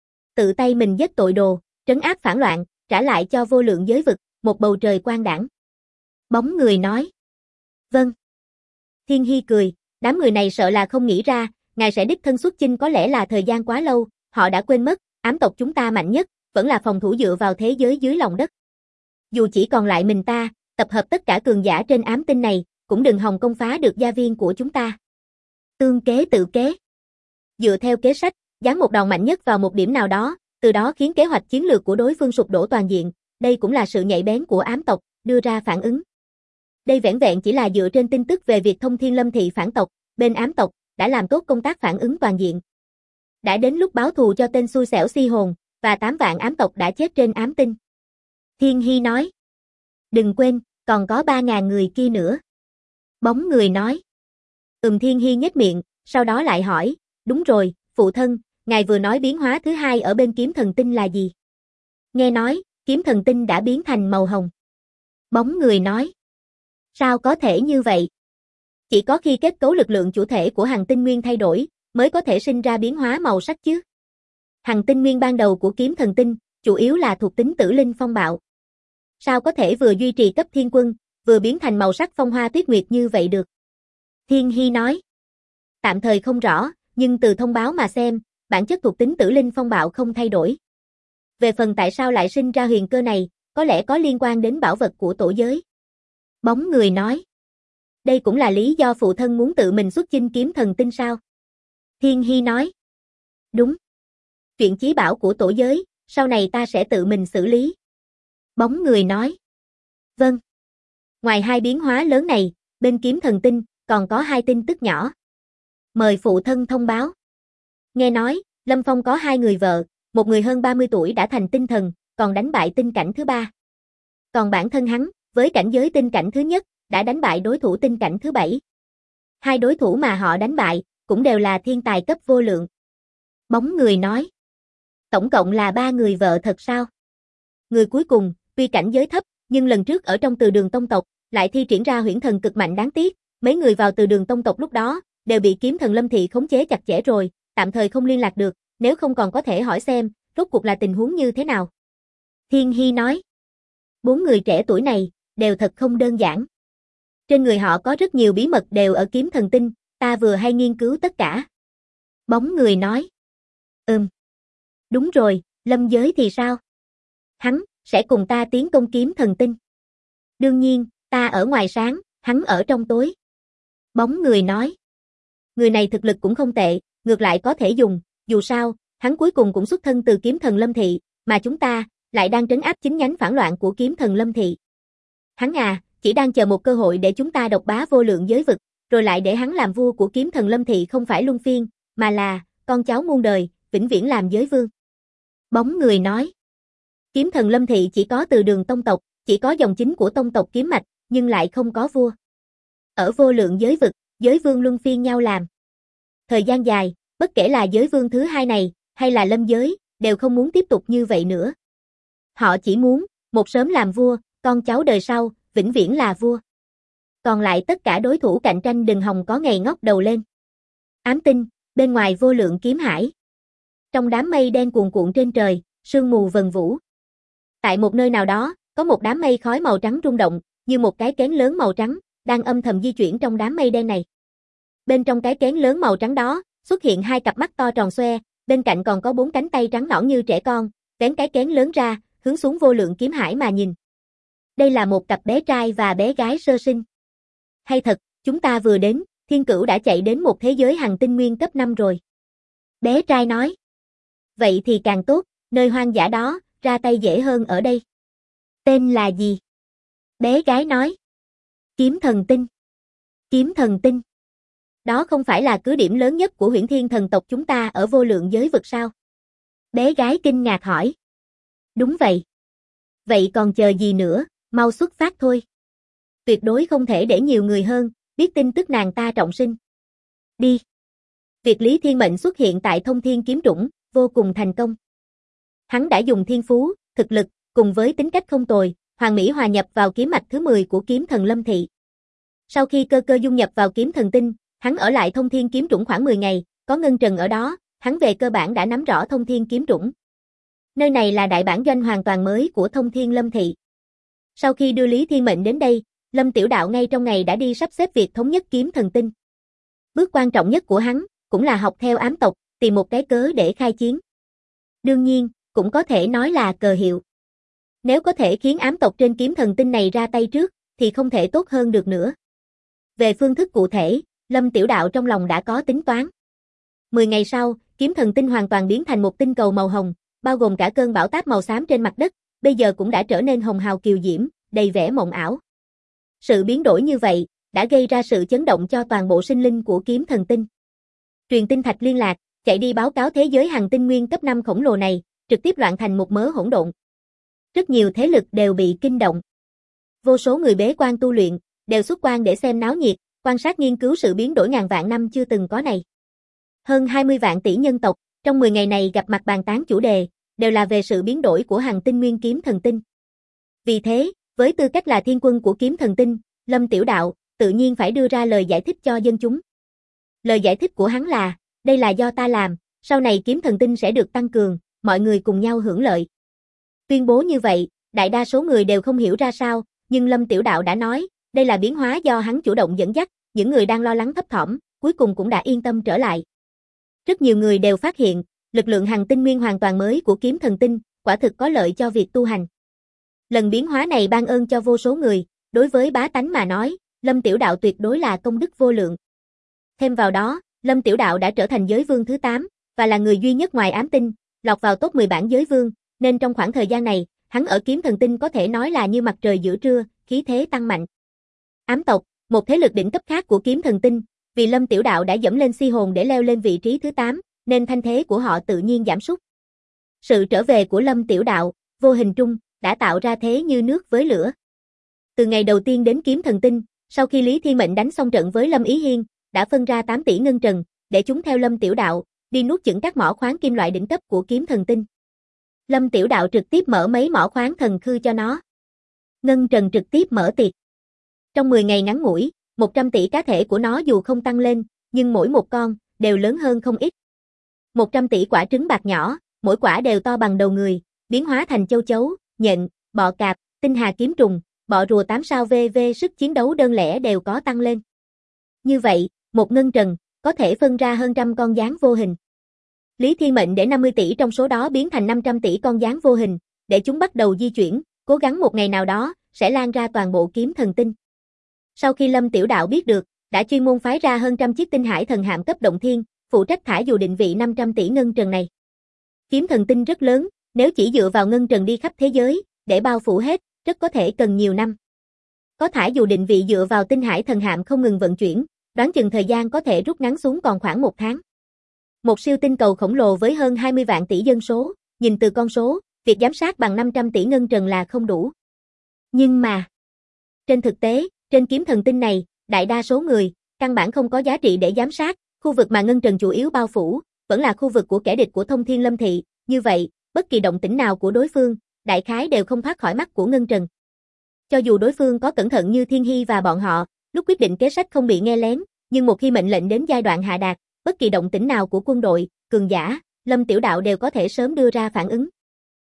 Tự tay mình giết tội đồ, trấn áp phản loạn, trả lại cho vô lượng giới vực, một bầu trời quang đãng. Bóng người nói. Vâng. Thiên Hy cười, đám người này sợ là không nghĩ ra, ngài sẽ đích thân xuất chinh có lẽ là thời gian quá lâu, họ đã quên mất, ám tộc chúng ta mạnh nhất, vẫn là phòng thủ dựa vào thế giới dưới lòng đất. Dù chỉ còn lại mình ta, tập hợp tất cả cường giả trên ám tinh này, cũng đừng hòng công phá được gia viên của chúng ta. Tương kế tự kế. Dựa theo kế sách, giáng một đòn mạnh nhất vào một điểm nào đó, từ đó khiến kế hoạch chiến lược của đối phương sụp đổ toàn diện, đây cũng là sự nhạy bén của ám tộc, đưa ra phản ứng. Đây vẻn vẹn chỉ là dựa trên tin tức về việc thông thiên lâm thị phản tộc, bên ám tộc, đã làm tốt công tác phản ứng toàn diện. Đã đến lúc báo thù cho tên xui xẻo Si Hồn, và 8 vạn ám tộc đã chết trên ám tinh. Thiên Hy nói. Đừng quên, còn có 3.000 người kia nữa. Bóng người nói. Thiên Hy nhếch miệng, sau đó lại hỏi, đúng rồi, phụ thân, ngài vừa nói biến hóa thứ hai ở bên kiếm thần tinh là gì? Nghe nói, kiếm thần tinh đã biến thành màu hồng. Bóng người nói. Sao có thể như vậy? Chỉ có khi kết cấu lực lượng chủ thể của hằng tinh nguyên thay đổi, mới có thể sinh ra biến hóa màu sắc chứ. Hằng tinh nguyên ban đầu của kiếm thần tinh, chủ yếu là thuộc tính tử linh phong bạo. Sao có thể vừa duy trì cấp thiên quân, vừa biến thành màu sắc phong hoa tuyết nguyệt như vậy được? Thiên Hy nói. Tạm thời không rõ, nhưng từ thông báo mà xem, bản chất thuộc tính tử linh phong bạo không thay đổi. Về phần tại sao lại sinh ra huyền cơ này, có lẽ có liên quan đến bảo vật của tổ giới. Bóng người nói. Đây cũng là lý do phụ thân muốn tự mình xuất chinh kiếm thần tinh sao? Thiên Hy nói. Đúng. Chuyện chí bảo của tổ giới, sau này ta sẽ tự mình xử lý. Bóng người nói. Vâng. Ngoài hai biến hóa lớn này, bên kiếm thần tinh, còn có hai tin tức nhỏ. Mời phụ thân thông báo. Nghe nói, Lâm Phong có hai người vợ, một người hơn 30 tuổi đã thành tinh thần, còn đánh bại tinh cảnh thứ ba. Còn bản thân hắn, với cảnh giới tinh cảnh thứ nhất, đã đánh bại đối thủ tinh cảnh thứ bảy. Hai đối thủ mà họ đánh bại, cũng đều là thiên tài cấp vô lượng. Bóng người nói. Tổng cộng là 3 người vợ thật sao? Người cuối cùng, tuy cảnh giới thấp, nhưng lần trước ở trong Từ Đường tông tộc, lại thi triển ra huyễn thần cực mạnh đáng tiếc, mấy người vào Từ Đường tông tộc lúc đó, đều bị kiếm thần Lâm Thị khống chế chặt chẽ rồi, tạm thời không liên lạc được, nếu không còn có thể hỏi xem, rốt cuộc là tình huống như thế nào. Thiên Hy nói. 4 người trẻ tuổi này, đều thật không đơn giản. Trên người họ có rất nhiều bí mật đều ở kiếm thần tinh, ta vừa hay nghiên cứu tất cả. Bóng người nói. Đúng rồi, Lâm Giới thì sao? Hắn, sẽ cùng ta tiến công kiếm thần tinh. Đương nhiên, ta ở ngoài sáng, hắn ở trong tối. Bóng người nói. Người này thực lực cũng không tệ, ngược lại có thể dùng, dù sao, hắn cuối cùng cũng xuất thân từ kiếm thần Lâm Thị, mà chúng ta, lại đang trấn áp chính nhánh phản loạn của kiếm thần Lâm Thị. Hắn chỉ đang chờ một cơ hội để chúng ta độc bá vô lượng giới vực, rồi lại để hắn làm vua của kiếm thần Lâm Thị không phải luân phiên, mà là, con cháu muôn đời, vĩnh viễn làm giới vương. Bóng người nói. Kiếm thần Lâm Thị chỉ có Từ Đường tông tộc, chỉ có dòng chính của tông tộc kiếm mạch, nhưng lại không có vua. Ở vô lượng giới vực, giới vương luân phiên nhau làm. Thời gian dài, bất kể là giới vương thứ hai này, hay là Lâm Giới, đều không muốn tiếp tục như vậy nữa. Họ chỉ muốn, một sớm làm vua, con cháu đời sau, vĩnh viễn là vua. Còn lại tất cả đối thủ cạnh tranh đừng hòng có ngày ngóc đầu lên. Ám tinh, bên ngoài vô lượng kiếm hải. Trong đám mây đen cuồn cuộn trên trời, sương mù vần vũ. Tại một nơi nào đó, có một đám mây khói màu trắng rung động, như một cái kén lớn màu trắng, đang âm thầm di chuyển trong đám mây đen này. Bên trong cái kén lớn màu trắng đó, xuất hiện hai cặp mắt to tròn xoe, bên cạnh còn có 4 cánh tay trắng nõn như trẻ con, vén cái kén lớn ra, hướng xuống vô lượng kiếm hải mà nhìn. Đây là một cặp bé trai và bé gái sơ sinh. Hay thật, chúng ta vừa đến, Thiên Cửu đã chạy đến một thế giới hằng tinh nguyên cấp 5 rồi. Bé trai nói. Vậy thì càng tốt, nơi hoang dã đó, ra tay dễ hơn ở đây. Tên là gì? Bé gái nói. Kiếm thần tinh. Kiếm thần tinh. Đó không phải là cứ điểm lớn nhất của Huyễn Thiên thần tộc chúng ta ở vô lượng giới vực sao? Bé gái kinh ngạc hỏi. Đúng vậy. Vậy còn chờ gì nữa, mau xuất phát thôi. Tuyệt đối không thể để nhiều người hơn, biết tin tức nàng ta trọng sinh. Đi. Việc Lý Thiên Mệnh xuất hiện tại Thông Thiên Kiếm Trũng, vô cùng thành công. Hắn đã dùng thiên phú, thực lực, cùng với tính cách không tồi, hoàn mỹ hòa nhập vào kiếm mạch thứ 10 của kiếm thần Lâm Thị. Sau khi cơ cơ dung nhập vào kiếm thần tinh, hắn ở lại Thông Thiên Kiếm Trũng khoảng 10 ngày, có Ngân Trần ở đó, hắn về cơ bản đã nắm rõ Thông Thiên Kiếm Trũng. Nơi này là đại bản doanh hoàn toàn mới của Thông Thiên Lâm Thị. Sau khi đưa Lý Thiên Mệnh đến đây, Lâm Tiểu Đạo ngay trong ngày đã đi sắp xếp việc thống nhất kiếm thần tinh. Bước quan trọng nhất của hắn, cũng là học theo ám tộc, tìm một cái cớ để khai chiến. Đương nhiên, cũng có thể nói là cờ hiệu. Nếu có thể khiến ám tộc trên kiếm thần tinh này ra tay trước, thì không thể tốt hơn được nữa. Về phương thức cụ thể, Lâm Tiểu Đạo trong lòng đã có tính toán. 10 ngày sau, kiếm thần tinh hoàn toàn biến thành một tinh cầu màu hồng, bao gồm cả cơn bão táp màu xám trên mặt đất, bây giờ cũng đã trở nên hồng hào kiều diễm, đầy vẻ mộng ảo. Sự biến đổi như vậy, đã gây ra sự chấn động cho toàn bộ sinh linh của kiếm thần tinh. Truyền tinh thạch liên lạc, chạy đi báo cáo thế giới hằng tinh nguyên cấp 5 khổng lồ này, trực tiếp loạn thành một mớ hỗn độn. Rất nhiều thế lực đều bị kinh động. Vô số người bế quan tu luyện, đều xuất quan để xem náo nhiệt, quan sát nghiên cứu sự biến đổi ngàn vạn năm chưa từng có này. Hơn 20 vạn tỷ nhân tộc, trong 10 ngày này gặp mặt bàn tán chủ đề, đều là về sự biến đổi của hằng tinh nguyên kiếm thần tinh. Vì thế, với tư cách là thiên quân của kiếm thần tinh, Lâm Tiểu Đạo, tự nhiên phải đưa ra lời giải thích cho dân chúng. Lời giải thích của hắn là, đây là do ta làm, sau này kiếm thần tinh sẽ được tăng cường, mọi người cùng nhau hưởng lợi. Tuyên bố như vậy, đại đa số người đều không hiểu ra sao, nhưng Lâm Tiểu Đạo đã nói, đây là biến hóa do hắn chủ động dẫn dắt, những người đang lo lắng thấp thỏm, cuối cùng cũng đã yên tâm trở lại. Rất nhiều người đều phát hiện, lực lượng hằng tinh nguyên hoàn toàn mới của kiếm thần tinh, quả thực có lợi cho việc tu hành. Lần biến hóa này ban ơn cho vô số người, đối với bá tánh mà nói, Lâm Tiểu Đạo tuyệt đối là công đức vô lượng. Thêm vào đó, Lâm Tiểu Đạo đã trở thành giới vương thứ 8, và là người duy nhất ngoài ám tinh, lọt vào top 10 bảng giới vương, nên trong khoảng thời gian này, hắn ở kiếm thần tinh có thể nói là như mặt trời giữa trưa, khí thế tăng mạnh. Ám tộc, một thế lực đỉnh cấp khác của kiếm thần tinh, vì Lâm Tiểu Đạo đã dẫm lên si hồn để leo lên vị trí thứ 8, nên thanh thế của họ tự nhiên giảm sút. Sự trở về của Lâm Tiểu Đạo, vô hình trung, đã tạo ra thế như nước với lửa. Từ ngày đầu tiên đến kiếm thần tinh, sau khi Lý Thiên Mệnh đánh xong trận với Lâm Ý Hiên, đã phân ra 8 tỷ ngân trần, để chúng theo Lâm Tiểu Đạo, đi nuốt chửng các mỏ khoáng kim loại đỉnh cấp của kiếm thần tinh. Lâm Tiểu Đạo trực tiếp mở mấy mỏ khoáng thần khư cho nó. Ngân trần trực tiếp mở tiệc. Trong 10 ngày ngắn ngủi, 100 tỷ cá thể của nó dù không tăng lên, nhưng mỗi một con, đều lớn hơn không ít. 100 tỷ quả trứng bạc nhỏ, mỗi quả đều to bằng đầu người, biến hóa thành châu chấu, nhện, bọ cạp, tinh hà kiếm trùng, bọ rùa 8 sao VV sức chiến đấu đơn lẻ đều có tăng lên. Như vậy, một ngân trần, có thể phân ra hơn trăm con gián vô hình. Lý Thiên Mệnh để 50 tỷ trong số đó biến thành 500 tỷ con gián vô hình, để chúng bắt đầu di chuyển, cố gắng một ngày nào đó, sẽ lan ra toàn bộ kiếm thần tinh. Sau khi Lâm Tiểu Đạo biết được, đã chuyên môn phái ra hơn trăm chiếc tinh hải thần hạm cấp động thiên, phụ trách thả dù định vị 500 tỷ ngân trần này. Kiếm thần tinh rất lớn, nếu chỉ dựa vào ngân trần đi khắp thế giới, để bao phủ hết, rất có thể cần nhiều năm. Có thả dù định vị dựa vào tinh hải thần hạm không ngừng vận chuyển, đoán chừng thời gian có thể rút ngắn xuống còn khoảng 1 tháng. Một siêu tinh cầu khổng lồ với hơn 20 vạn tỷ dân số, nhìn từ con số, việc giám sát bằng 500 tỷ ngân trần là không đủ. Nhưng mà, trên thực tế, trên kiếm thần tinh này, đại đa số người, căn bản không có giá trị để giám sát, khu vực mà ngân trần chủ yếu bao phủ, vẫn là khu vực của kẻ địch của Thông Thiên Lâm Thị, như vậy, bất kỳ động tĩnh nào của đối phương, đại khái đều không thoát khỏi mắt của ngân trần. Cho dù đối phương có cẩn thận như Thiên Hy và bọn họ, lúc quyết định kế sách không bị nghe lén, nhưng một khi mệnh lệnh đến giai đoạn hạ đạt, bất kỳ động tĩnh nào của quân đội, cường giả, Lâm Tiểu Đạo đều có thể sớm đưa ra phản ứng.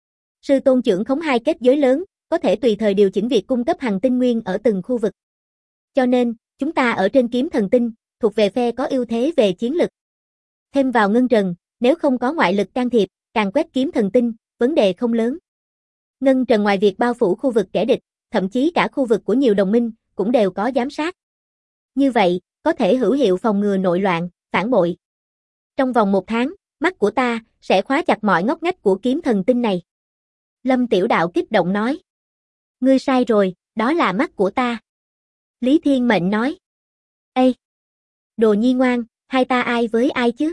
Sư tôn trưởng khống hai kết giới lớn, có thể tùy thời điều chỉnh việc cung cấp hàng tinh nguyên ở từng khu vực. Cho nên, chúng ta ở trên kiếm thần tinh, thuộc về phe có ưu thế về chiến lực. Thêm vào ngân trần, nếu không có ngoại lực can thiệp, càng quét kiếm thần tinh, vấn đề không lớn. Ngân trần ngoài việc bao phủ khu vực kẻ địch, thậm chí cả khu vực của nhiều đồng minh, cũng đều có giám sát. Như vậy, có thể hữu hiệu phòng ngừa nội loạn, phản bội. Trong vòng 1 tháng, mắt của ta, sẽ khóa chặt mọi ngóc ngách của kiếm thần tinh này. Lâm Tiểu Đạo kích động nói. Ngươi sai rồi, đó là mắt của ta. Lý Thiên Mệnh nói. Ê! Đồ nhi ngoan, hai ta ai với ai chứ?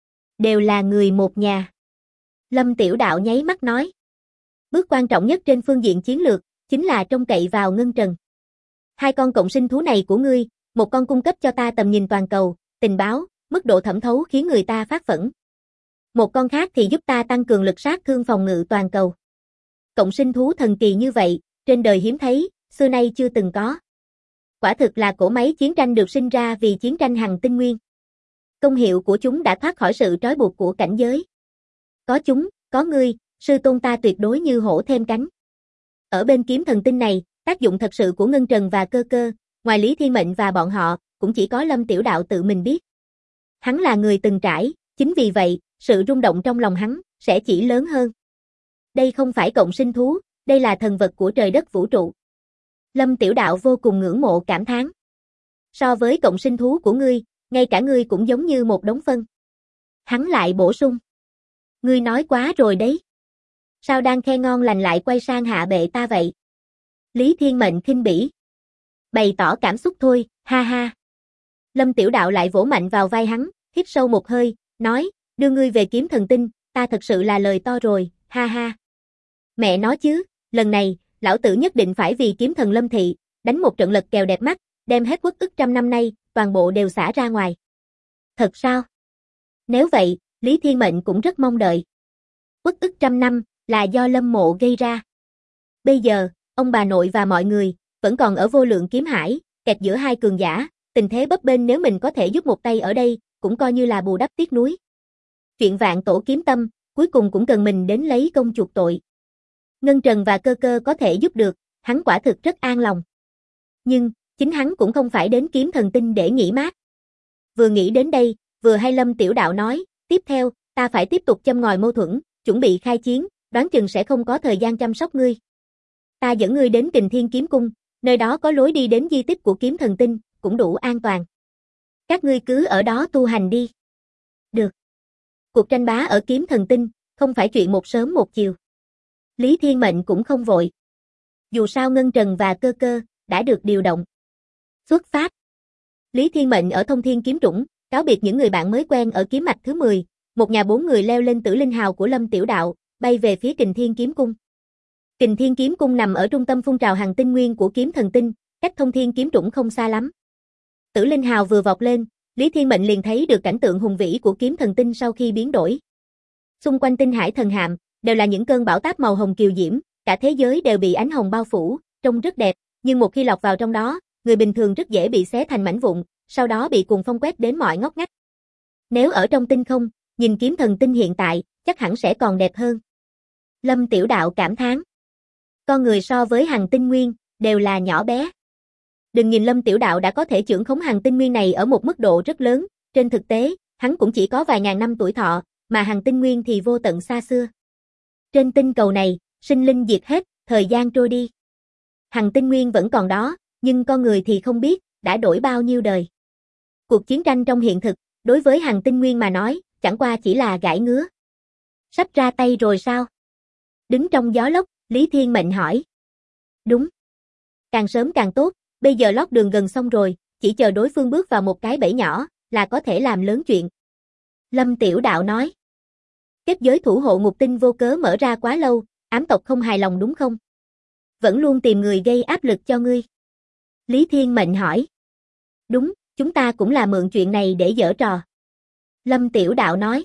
Đều là người một nhà. Lâm Tiểu Đạo nháy mắt nói. Bước quan trọng nhất trên phương diện chiến lược, chính là trông cậy vào ngân trần. Hai con cộng sinh thú này của ngươi, một con cung cấp cho ta tầm nhìn toàn cầu, tình báo, mức độ thẩm thấu khiến người ta phát phẫn. Một con khác thì giúp ta tăng cường lực sát thương phòng ngự toàn cầu. Cộng sinh thú thần kỳ như vậy, trên đời hiếm thấy, xưa nay chưa từng có. Quả thực là cỗ máy chiến tranh được sinh ra vì chiến tranh hằng tinh nguyên. Công hiệu của chúng đã thoát khỏi sự trói buộc của cảnh giới. Có chúng, có ngươi, sư tôn ta tuyệt đối như hổ thêm cánh. Ở bên kiếm thần tinh này, tác dụng thật sự của ngân trần và cơ cơ, ngoài Lý Thiên Mệnh và bọn họ, cũng chỉ có Lâm Tiểu Đạo tự mình biết. Hắn là người từng trải, chính vì vậy, sự rung động trong lòng hắn, sẽ chỉ lớn hơn. Đây không phải cộng sinh thú, đây là thần vật của trời đất vũ trụ. Lâm Tiểu Đạo vô cùng ngưỡng mộ cảm thán. So với cộng sinh thú của ngươi, ngay cả ngươi cũng giống như một đống phân. Hắn lại bổ sung. Ngươi nói quá rồi đấy. Sao đang khe ngon lành lại quay sang hạ bệ ta vậy? Lý Thiên Mệnh khinh bỉ. Bày tỏ cảm xúc thôi, ha ha. Lâm Tiểu Đạo lại vỗ mạnh vào vai hắn, hít sâu một hơi, nói, đưa ngươi về kiếm thần tinh, ta thật sự là lời to rồi, ha ha. Mẹ nói chứ, lần này, lão tử nhất định phải vì kiếm thần Lâm Thị, đánh một trận lật kèo đẹp mắt, đem hết uất ức trăm năm nay, toàn bộ đều xả ra ngoài. Thật sao? Nếu vậy, Lý Thiên Mệnh cũng rất mong đợi. Uất ức trăm năm, là do Lâm Mộ gây ra. Bây giờ, ông bà nội và mọi người, vẫn còn ở vô lượng kiếm hải, kẹt giữa hai cường giả, tình thế bấp bênh nếu mình có thể giúp một tay ở đây, cũng coi như là bù đắp tiếc nuối. Chuyện vạn tổ kiếm tâm, cuối cùng cũng cần mình đến lấy công chuộc tội. Ngân Trần và Cơ Cơ có thể giúp được, hắn quả thực rất an lòng. Nhưng, chính hắn cũng không phải đến kiếm thần tinh để nghỉ mát. Vừa nghĩ đến đây, vừa hay Lâm Tiểu Đạo nói, tiếp theo, ta phải tiếp tục châm ngòi mâu thuẫn, chuẩn bị khai chiến, đoán chừng sẽ không có thời gian chăm sóc ngươi. Ta dẫn ngươi đến Kình Thiên Kiếm Cung, nơi đó có lối đi đến di tích của kiếm thần tinh, cũng đủ an toàn. Các ngươi cứ ở đó tu hành đi. Được. Cuộc tranh bá ở kiếm thần tinh, không phải chuyện một sớm một chiều. Lý Thiên Mệnh cũng không vội. Dù sao Ngân Trần và Cơ Cơ, đã được điều động. Xuất phát. Lý Thiên Mệnh ở Thông Thiên Kiếm Trũng, cáo biệt những người bạn mới quen ở kiếm mạch thứ 10, một nhà 4 người leo lên Tử Linh Hào của Lâm Tiểu Đạo, bay về phía Kình Thiên Kiếm Cung. Kình Thiên Kiếm Cung nằm ở trung tâm phun trào hằng tinh nguyên của kiếm thần tinh, cách Thông Thiên Kiếm Trũng không xa lắm. Tử Linh Hào vừa vọt lên, Lý Thiên Mệnh liền thấy được cảnh tượng hùng vĩ của kiếm thần tinh sau khi biến đổi. Xung quanh tinh hải thần hạm, đều là những cơn bão táp màu hồng kiều diễm, cả thế giới đều bị ánh hồng bao phủ, trông rất đẹp, nhưng một khi lọt vào trong đó, người bình thường rất dễ bị xé thành mảnh vụn, sau đó bị cuồng phong quét đến mọi ngóc ngách. Nếu ở trong tinh không, nhìn kiếm thần tinh hiện tại, chắc hẳn sẽ còn đẹp hơn. Lâm Tiểu Đạo cảm thán. Con người so với hằng tinh nguyên, đều là nhỏ bé. Đừng nhìn Lâm Tiểu Đạo đã có thể chưởng khống hằng tinh nguyên này ở một mức độ rất lớn, trên thực tế, hắn cũng chỉ có vài ngàn năm tuổi thọ, mà hằng tinh nguyên thì vô tận xa xưa. Trên tinh cầu này, sinh linh diệt hết, thời gian trôi đi. Hằng tinh nguyên vẫn còn đó, nhưng con người thì không biết, đã đổi bao nhiêu đời. Cuộc chiến tranh trong hiện thực, đối với hằng tinh nguyên mà nói, chẳng qua chỉ là gãi ngứa. Sắp ra tay rồi sao? Đứng trong gió lốc, Lý Thiên Mệnh hỏi. Đúng. Càng sớm càng tốt, bây giờ lót đường gần xong rồi, chỉ chờ đối phương bước vào một cái bẫy nhỏ, là có thể làm lớn chuyện. Lâm Tiểu Đạo nói. Kết giới thủ hộ ngục tinh vô cớ mở ra quá lâu, ám tộc không hài lòng đúng không? Vẫn luôn tìm người gây áp lực cho ngươi. Lý Thiên Mệnh hỏi. Đúng, chúng ta cũng là mượn chuyện này để giở trò. Lâm Tiểu Đạo nói.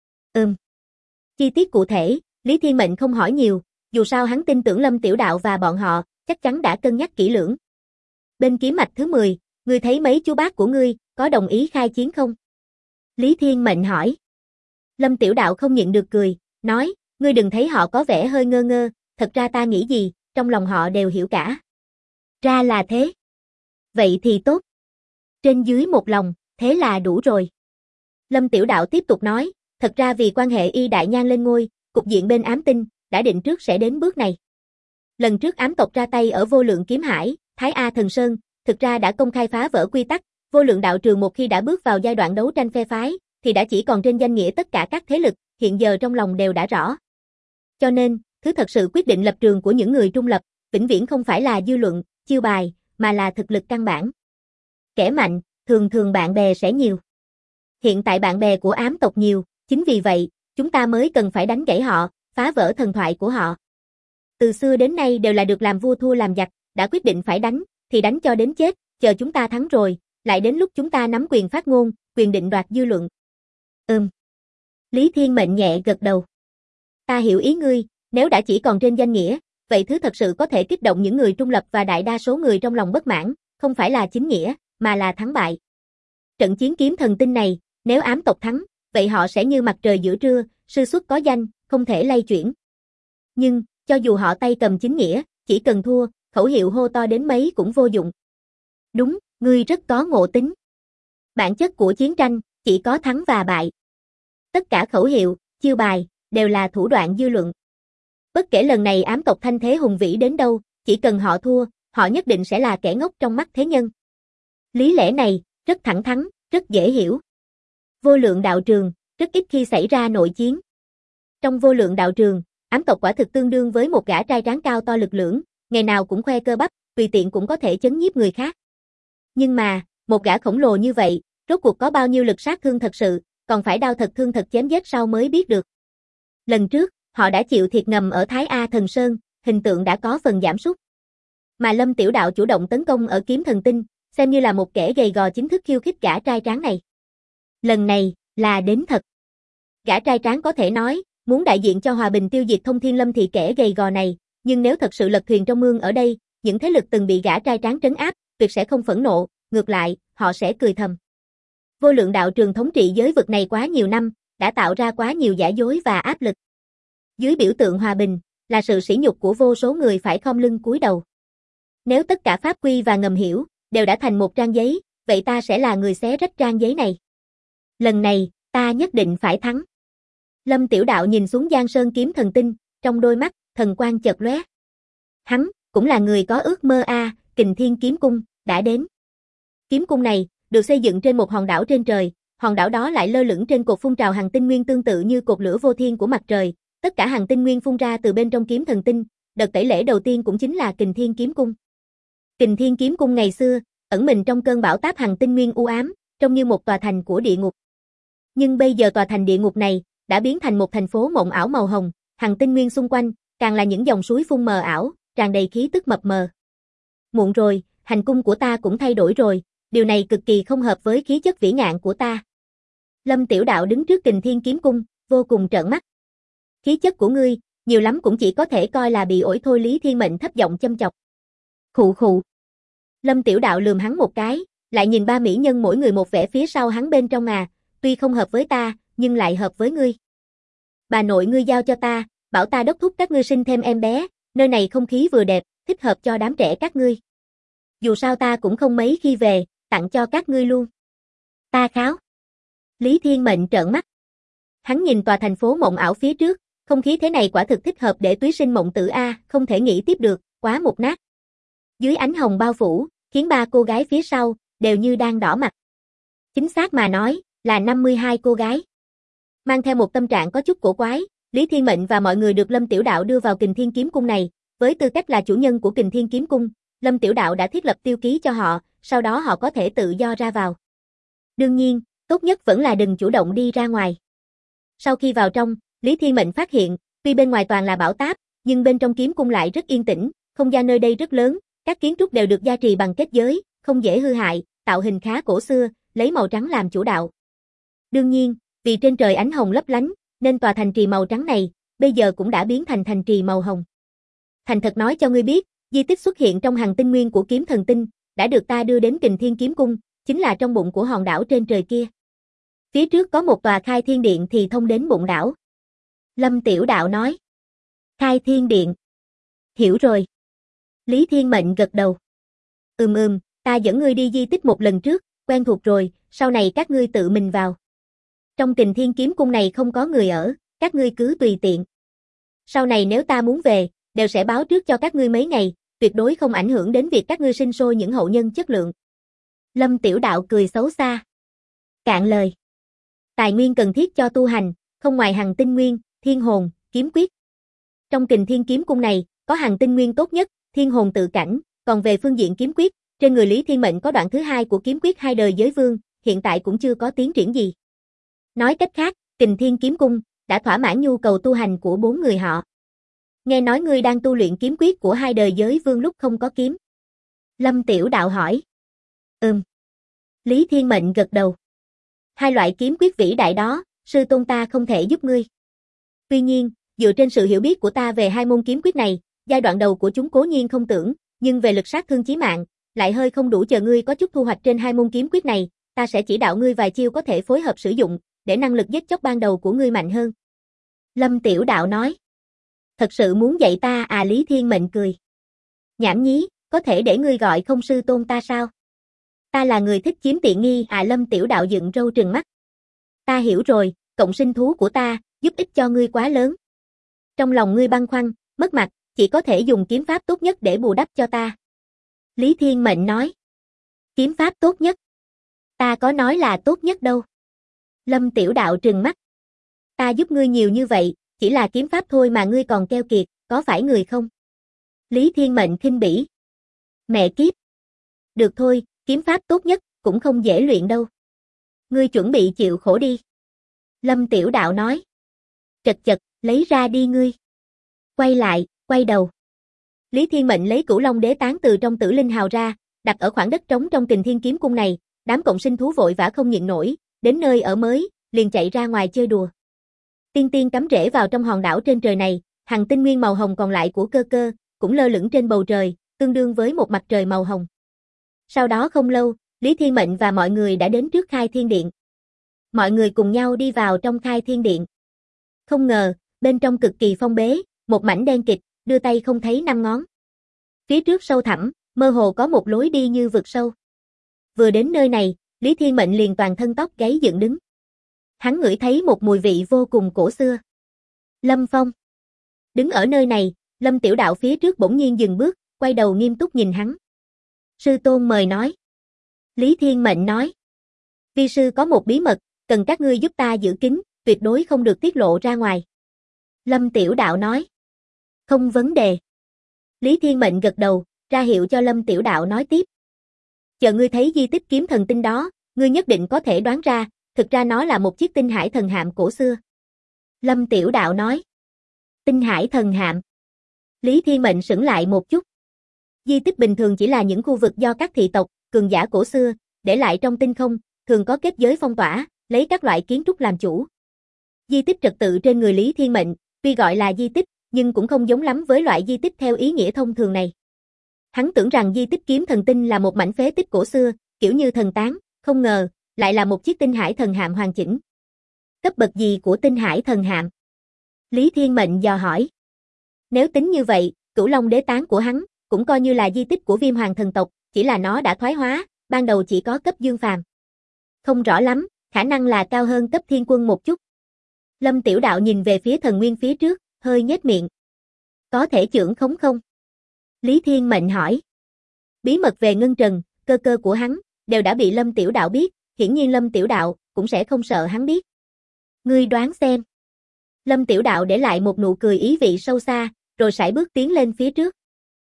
Chi tiết cụ thể, Lý Thiên Mệnh không hỏi nhiều, dù sao hắn tin tưởng Lâm Tiểu Đạo và bọn họ, chắc chắn đã cân nhắc kỹ lưỡng. Bên kiếm mạch thứ 10, ngươi thấy mấy chú bác của ngươi, có đồng ý khai chiến không? Lý Thiên Mệnh hỏi. Lâm Tiểu Đạo không nhịn được cười, nói, ngươi đừng thấy họ có vẻ hơi ngơ ngơ, thật ra ta nghĩ gì, trong lòng họ đều hiểu cả. Ra là thế. Vậy thì tốt. Trên dưới một lòng, thế là đủ rồi. Lâm Tiểu Đạo tiếp tục nói, thật ra vì quan hệ Y Đại Nhan lên ngôi, cục diện bên ám tinh, đã định trước sẽ đến bước này. Lần trước ám tộc ra tay ở Vô Lượng Kiếm Hải, Thái A Thần Sơn, thực ra đã công khai phá vỡ quy tắc, Vô Lượng đạo trường một khi đã bước vào giai đoạn đấu tranh phe phái, thì đã chỉ còn trên danh nghĩa tất cả các thế lực, hiện giờ trong lòng đều đã rõ. Cho nên, thứ thật sự quyết định lập trường của những người trung lập, vĩnh viễn không phải là dư luận, chiêu bài, mà là thực lực căn bản. Kẻ mạnh, thường thường bạn bè sẽ nhiều. Hiện tại bạn bè của ám tộc nhiều, chính vì vậy, chúng ta mới cần phải đánh gãy họ, phá vỡ thần thoại của họ. Từ xưa đến nay đều là được làm vua thua làm giặc, đã quyết định phải đánh, thì đánh cho đến chết, chờ chúng ta thắng rồi, lại đến lúc chúng ta nắm quyền phát ngôn, quyền định đoạt dư luận. Lý Thiên Mệnh nhẹ gật đầu. Ta hiểu ý ngươi, nếu đã chỉ còn trên danh nghĩa, vậy thứ thật sự có thể kích động những người trung lập và đại đa số người trong lòng bất mãn, không phải là chính nghĩa, mà là thắng bại. Trận chiến kiếm thần tinh này, nếu ám tộc thắng, vậy họ sẽ như mặt trời giữa trưa, sư xuất có danh, không thể lay chuyển. Nhưng, cho dù họ tay cầm chính nghĩa, chỉ cần thua, khẩu hiệu hô to đến mấy cũng vô dụng. Đúng, ngươi rất có ngộ tính. Bản chất của chiến tranh, chỉ có thắng và bại. Tất cả khẩu hiệu, chiêu bài, đều là thủ đoạn dư luận. Bất kể lần này ám tộc thanh thế hùng vĩ đến đâu, chỉ cần họ thua, họ nhất định sẽ là kẻ ngốc trong mắt thế nhân. Lý lẽ này, rất thẳng thắn, rất dễ hiểu. Vô Lượng đạo trường, rất ít khi xảy ra nội chiến. Trong Vô Lượng đạo trường, ám tộc quả thực tương đương với một gã trai tráng cao to lực lưỡng, ngày nào cũng khoe cơ bắp, tùy tiện cũng có thể chấn nhiếp người khác. Nhưng mà, một gã khổng lồ như vậy, rốt cuộc có bao nhiêu lực sát thương thật sự, còn phải đao thật thương thật chém giết sau mới biết được. Lần trước, họ đã chịu thiệt ngầm ở Thái A Thần Sơn, hình tượng đã có phần giảm sút. Mà Lâm Tiểu Đạo chủ động tấn công ở kiếm thần tinh, xem như là một kẻ gầy gò chính thức khiêu khích gã trai tráng này. Lần này, là đến thật. Gã trai tráng có thể nói, muốn đại diện cho hòa bình tiêu diệt Thông Thiên Lâm thì kẻ gầy gò này, nhưng nếu thật sự lật thuyền trong mương ở đây, những thế lực từng bị gã trai tráng trấn áp, tuyệt sẽ không phẫn nộ, ngược lại, họ sẽ cười thầm. Vô Lượng đạo trường thống trị giới vực này quá nhiều năm, đã tạo ra quá nhiều giả dối và áp lực. Dưới biểu tượng hòa bình, là sự sỉ nhục của vô số người phải khom lưng cúi đầu. Nếu tất cả pháp quy và ngầm hiểu, đều đã thành một trang giấy, vậy ta sẽ là người xé rách trang giấy này. Lần này, ta nhất định phải thắng. Lâm Tiểu Đạo nhìn xuống Giang Sơn kiếm thần tinh, trong đôi mắt, thần quang chợt lóe. Hắn, cũng là người có ước mơ Kình Thiên Kiếm Cung, đã đến. Kiếm cung này, được xây dựng trên một hòn đảo trên trời, hòn đảo đó lại lơ lửng trên cột phun trào hằng tinh nguyên tương tự như cột lửa vô thiên của mặt trời, tất cả hằng tinh nguyên phun ra từ bên trong kiếm thần tinh, đợt tẩy lễ đầu tiên cũng chính là Kình Thiên Kiếm Cung. Kình Thiên Kiếm Cung ngày xưa, ẩn mình trong cơn bão táp hằng tinh nguyên u ám, trông như một tòa thành của địa ngục. Nhưng bây giờ tòa thành địa ngục này đã biến thành một thành phố mộng ảo màu hồng, hằng tinh nguyên xung quanh càng là những dòng suối phun mờ ảo, tràn đầy khí tức mập mờ. Muộn rồi, hành cung của ta cũng thay đổi rồi, điều này cực kỳ không hợp với khí chất vĩ ngạn của ta. Lâm Tiểu Đạo đứng trước Kình Thiên Kiếm Cung, vô cùng trợn mắt. Khí chất của ngươi, nhiều lắm cũng chỉ có thể coi là bị ổi thôi. Lý Thiên Mệnh thấp giọng châm chọc. Khụ khụ. Lâm Tiểu Đạo lườm hắn một cái, lại nhìn ba mỹ nhân mỗi người một vẻ phía sau hắn bên trong tuy không hợp với ta, nhưng lại hợp với ngươi. Bà nội ngươi giao cho ta, bảo ta đốc thúc các ngươi sinh thêm em bé, nơi này không khí vừa đẹp, thích hợp cho đám trẻ các ngươi. Dù sao ta cũng không mấy khi về, tặng cho các ngươi luôn. Ta kháo. Lý Thiên Mệnh trợn mắt. Hắn nhìn tòa thành phố mộng ảo phía trước, không khí thế này quả thực thích hợp để túy sinh mộng tử không thể nghĩ tiếp được, quá mục nát. Dưới ánh hồng bao phủ, khiến ba cô gái phía sau đều như đang đỏ mặt. Chính xác mà nói, là 52 cô gái. Mang theo một tâm trạng có chút cổ quái, Lý Thiên Mệnh và mọi người được Lâm Tiểu Đạo đưa vào Kình Thiên Kiếm Cung này, với tư cách là chủ nhân của Kình Thiên Kiếm Cung, Lâm Tiểu Đạo đã thiết lập tiêu ký cho họ, sau đó họ có thể tự do ra vào. Đương nhiên, tốt nhất vẫn là đừng chủ động đi ra ngoài. Sau khi vào trong, Lý Thiên Mệnh phát hiện, tuy bên ngoài toàn là bão táp, nhưng bên trong kiếm cung lại rất yên tĩnh, không gian nơi đây rất lớn, các kiến trúc đều được gia trì bằng kết giới, không dễ hư hại, tạo hình khá cổ xưa, lấy màu trắng làm chủ đạo. Đương nhiên, vì trên trời ánh hồng lấp lánh, nên tòa thành trì màu trắng này, bây giờ cũng đã biến thành thành trì màu hồng. Thành thật nói cho ngươi biết, di tích xuất hiện trong hằng tinh nguyên của kiếm thần tinh, đã được ta đưa đến Kình Thiên Kiếm Cung, chính là trong bụng của hòn đảo trên trời kia. Phía trước có một tòa khai thiên điện thì thông đến bụng đảo. Lâm Tiểu Đạo nói. Khai thiên điện. Hiểu rồi. Lý Thiên Mệnh gật đầu. Ta dẫn ngươi đi di tích một lần trước, quen thuộc rồi, sau này các ngươi tự mình vào. Trong Kình Thiên Kiếm Cung này không có người ở, các ngươi cứ tùy tiện. Sau này nếu ta muốn về, đều sẽ báo trước cho các ngươi mấy ngày, tuyệt đối không ảnh hưởng đến việc các ngươi sinh sôi những hậu nhân chất lượng. Lâm Tiểu Đạo cười xấu xa. Cạn lời. Tài nguyên cần thiết cho tu hành, không ngoài hằng tinh nguyên, thiên hồn, kiếm quyết. Trong Kình Thiên Kiếm Cung này, có hằng tinh nguyên tốt nhất, thiên hồn tự cảnh, còn về phương diện kiếm quyết, trên người Lý Thiên Mệnh có đoạn thứ hai của kiếm quyết hai đời giới vương, hiện tại cũng chưa có tiến triển gì. Nói cách khác, Kình Thiên Kiếm Cung đã thỏa mãn nhu cầu tu hành của bốn người họ. Nghe nói ngươi đang tu luyện kiếm quyết của hai đời giới vương lúc không có kiếm. Lâm Tiểu Đạo hỏi. Lý Thiên Mệnh gật đầu. Hai loại kiếm quyết vĩ đại đó, sư tôn ta không thể giúp ngươi. Tuy nhiên, dựa trên sự hiểu biết của ta về hai môn kiếm quyết này, giai đoạn đầu của chúng cố nhiên không tưởng, nhưng về lực sát thương chí mạng, lại hơi không đủ. Chờ ngươi có chút thu hoạch trên hai môn kiếm quyết này, ta sẽ chỉ đạo ngươi vài chiêu có thể phối hợp sử dụng, để năng lực giết chóc ban đầu của ngươi mạnh hơn. Lâm Tiểu Đạo nói. Thật sự muốn dạy ta Lý Thiên Mệnh cười. Nhảm nhí, có thể để ngươi gọi không sư tôn ta sao? Ta là người thích chiếm tiện nghi Lâm Tiểu Đạo dựng râu trừng mắt. Ta hiểu rồi, cộng sinh thú của ta, giúp ích cho ngươi quá lớn. Trong lòng ngươi băn khoăn, mất mặt, chỉ có thể dùng kiếm pháp tốt nhất để bù đắp cho ta. Lý Thiên Mệnh nói. Kiếm pháp tốt nhất? Ta có nói là tốt nhất đâu. Lâm Tiểu Đạo trừng mắt. Ta giúp ngươi nhiều như vậy, chỉ là kiếm pháp thôi mà ngươi còn keo kiệt, có phải người không? Lý Thiên Mệnh khinh bỉ. Mẹ kiếp. Được thôi, kiếm pháp tốt nhất, cũng không dễ luyện đâu. Ngươi chuẩn bị chịu khổ đi. Lâm Tiểu Đạo nói. Chật chật, lấy ra đi ngươi. Quay lại, quay đầu. Lý Thiên Mệnh lấy Cửu Long Đế tán từ trong Tử Linh Hào ra, đặt ở khoảng đất trống trong Kình Thiên Kiếm Cung này, đám cộng sinh thú vội vã không nhịn nổi, đến nơi ở mới, liền chạy ra ngoài chơi đùa. Tiên tiên cắm rễ vào trong hòn đảo trên trời này, hằng tinh nguyên màu hồng còn lại của cơ cơ, cũng lơ lửng trên bầu trời, tương đương với một mặt trời màu hồng. Sau đó không lâu, Lý Thiên Mệnh và mọi người đã đến trước Khai Thiên Điện. Mọi người cùng nhau đi vào trong Khai Thiên Điện. Không ngờ, bên trong cực kỳ phong bế, một mảnh đen kịt, đưa tay không thấy năm ngón. Phía trước sâu thẳm, mơ hồ có một lối đi như vực sâu. Vừa đến nơi này, Lý Thiên Mệnh liền toàn thân tóc gáy dựng đứng. Hắn ngửi thấy một mùi vị vô cùng cổ xưa. Lâm Phong. Đứng ở nơi này, Lâm Tiểu Đạo phía trước bỗng nhiên dừng bước, quay đầu nghiêm túc nhìn hắn. Sư tôn mời nói. Lý Thiên Mệnh nói. Vi sư có một bí mật, cần các ngươi giúp ta giữ kín, tuyệt đối không được tiết lộ ra ngoài. Lâm Tiểu Đạo nói. Không vấn đề. Lý Thiên Mệnh gật đầu, ra hiệu cho Lâm Tiểu Đạo nói tiếp. Chờ ngươi thấy di tích kiếm thần tinh đó, ngươi nhất định có thể đoán ra, thực ra nó là một chiếc tinh hải thần hạm cổ xưa. Lâm Tiểu Đạo nói. Tinh hải thần hạm. Lý Thiên Mệnh sững lại một chút. Di tích bình thường chỉ là những khu vực do các thị tộc, cường giả cổ xưa, để lại trong tinh không, thường có kết giới phong tỏa, lấy các loại kiến trúc làm chủ. Di tích trật tự trên người Lý Thiên Mệnh, tuy gọi là di tích, nhưng cũng không giống lắm với loại di tích theo ý nghĩa thông thường này. Hắn tưởng rằng di tích kiếm thần tinh là một mảnh phế tích cổ xưa, kiểu như thần tán, không ngờ, lại là một chiếc tinh hải thần hạm hoàn chỉnh. Cấp bậc gì của tinh hải thần hạm? Lý Thiên Mệnh dò hỏi. Nếu tính như vậy, Cửu Long đế tán của hắn, cũng coi như là di tích của Viêm Hoàng thần tộc, chỉ là nó đã thoái hóa, ban đầu chỉ có cấp dương phàm. Không rõ lắm, khả năng là cao hơn cấp thiên quân một chút. Lâm Tiểu Đạo nhìn về phía thần nguyên phía trước, hơi nhếch miệng. Có thể chưởng khống không? Lý Thiên Mệnh hỏi. Bí mật về ngân trần, cơ cơ của hắn, đều đã bị Lâm Tiểu Đạo biết, hiển nhiên Lâm Tiểu Đạo cũng sẽ không sợ hắn biết. Ngươi đoán xem. Lâm Tiểu Đạo để lại một nụ cười ý vị sâu xa, rồi sải bước tiến lên phía trước.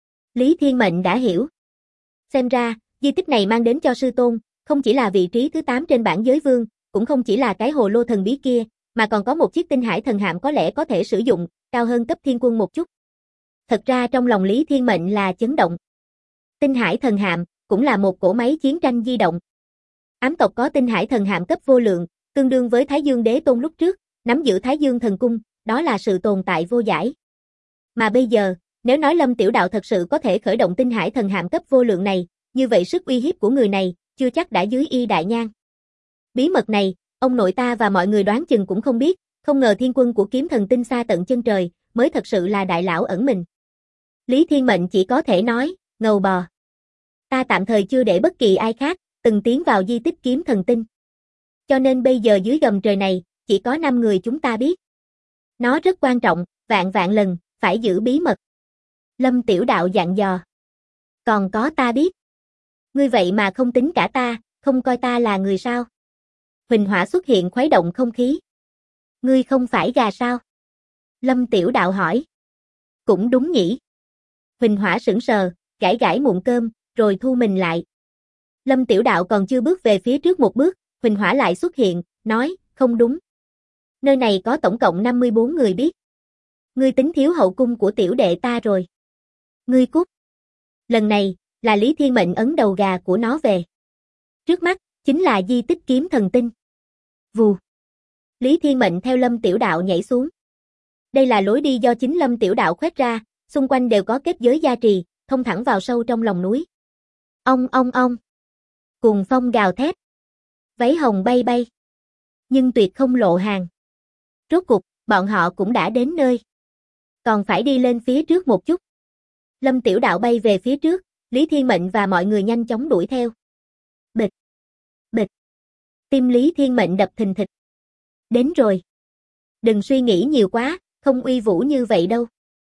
Lý Thiên Mệnh đã hiểu. Xem ra, di tích này mang đến cho sư tôn, không chỉ là vị trí thứ 8 trên bảng giới vương, cũng không chỉ là cái hồ lô thần bí kia, mà còn có một chiếc tinh hải thần hạm có lẽ có thể sử dụng, cao hơn cấp thiên quân một chút. Thật ra trong lòng Lý Thiên Mệnh là chấn động. Tinh hải thần hạm, cũng là một cỗ máy chiến tranh di động. Ám tộc có tinh hải thần hạm cấp vô lượng, tương đương với Thái Dương Đế Tôn lúc trước, nắm giữ Thái Dương thần cung, đó là sự tồn tại vô giải. Mà bây giờ, nếu nói Lâm Tiểu Đạo thật sự có thể khởi động tinh hải thần hạm cấp vô lượng này, như vậy sức uy hiếp của người này, chưa chắc đã dưới y đại nhang. Bí mật này, ông nội ta và mọi người đoán chừng cũng không biết, không ngờ thiên quân của kiếm thần tinh xa tận chân trời, mới thật sự là đại lão ẩn mình. Lý Thiên Mệnh chỉ có thể nói, ngầu bò. Ta tạm thời chưa để bất kỳ ai khác, từng tiến vào di tích kiếm thần tinh. Cho nên bây giờ dưới gầm trời này, chỉ có 5 người chúng ta biết. Nó rất quan trọng, vạn vạn lần, phải giữ bí mật. Lâm Tiểu Đạo dặn dò. Còn có ta biết. Ngươi vậy mà không tính cả ta, không coi ta là người sao? Huỳnh hỏa xuất hiện khuấy động không khí. Ngươi không phải gà sao? Lâm Tiểu Đạo hỏi. Cũng đúng nhỉ. Huỳnh hỏa sững sờ, gãi gãi muỗng cơm, rồi thu mình lại. Lâm Tiểu Đạo còn chưa bước về phía trước một bước, Huỳnh hỏa lại xuất hiện, nói, không đúng. Nơi này có tổng cộng 54 người biết. Ngươi tính thiếu hậu cung của tiểu đệ ta rồi. Ngươi cút. Lần này, là Lý Thiên Mệnh ấn đầu gà của nó về. Trước mắt, chính là di tích kiếm thần tinh. Vù. Lý Thiên Mệnh theo Lâm Tiểu Đạo nhảy xuống. Đây là lối đi do chính Lâm Tiểu Đạo khoét ra, xung quanh đều có kết giới gia trì, thông thẳng vào sâu trong lòng núi. Ong. Cuồng phong gào thét. Váy hồng bay bay. Nhưng tuyệt không lộ hàng. Rốt cục, bọn họ cũng đã đến nơi. Còn phải đi lên phía trước một chút. Lâm Tiểu Đạo bay về phía trước, Lý Thiên Mệnh và mọi người nhanh chóng đuổi theo. Bịch. Bịch. Tim Lý Thiên Mệnh đập thình thịch. Đến rồi. Đừng suy nghĩ nhiều quá, không uy vũ như vậy đâu.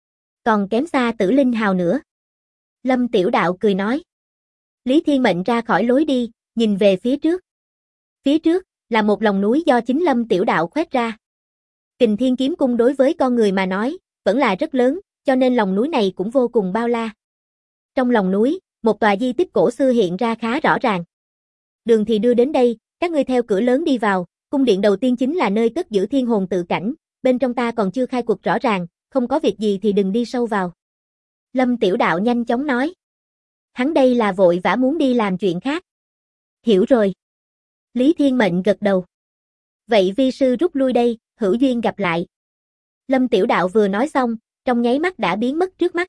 Còn kém xa Tử Linh Hào nữa. Lâm Tiểu Đạo cười nói. Lý Thiên Mệnh ra khỏi lối đi, nhìn về phía trước. Phía trước, là một lòng núi do chính Lâm Tiểu Đạo khoét ra. Kình Thiên Kiếm Cung đối với con người mà nói, vẫn là rất lớn, cho nên lòng núi này cũng vô cùng bao la. Trong lòng núi, một tòa di tích cổ xưa hiện ra khá rõ ràng. Đường thì đưa đến đây, các ngươi theo cửa lớn đi vào, cung điện đầu tiên chính là nơi cất giữ thiên hồn tự cảnh, bên trong ta còn chưa khai cuộc rõ ràng, không có việc gì thì đừng đi sâu vào. Lâm Tiểu Đạo nhanh chóng nói. Hắn đây là vội vã muốn đi làm chuyện khác. Hiểu rồi. Lý Thiên Mệnh gật đầu. Vậy vi sư rút lui đây, hữu duyên gặp lại. Lâm Tiểu Đạo vừa nói xong, trong nháy mắt đã biến mất trước mắt.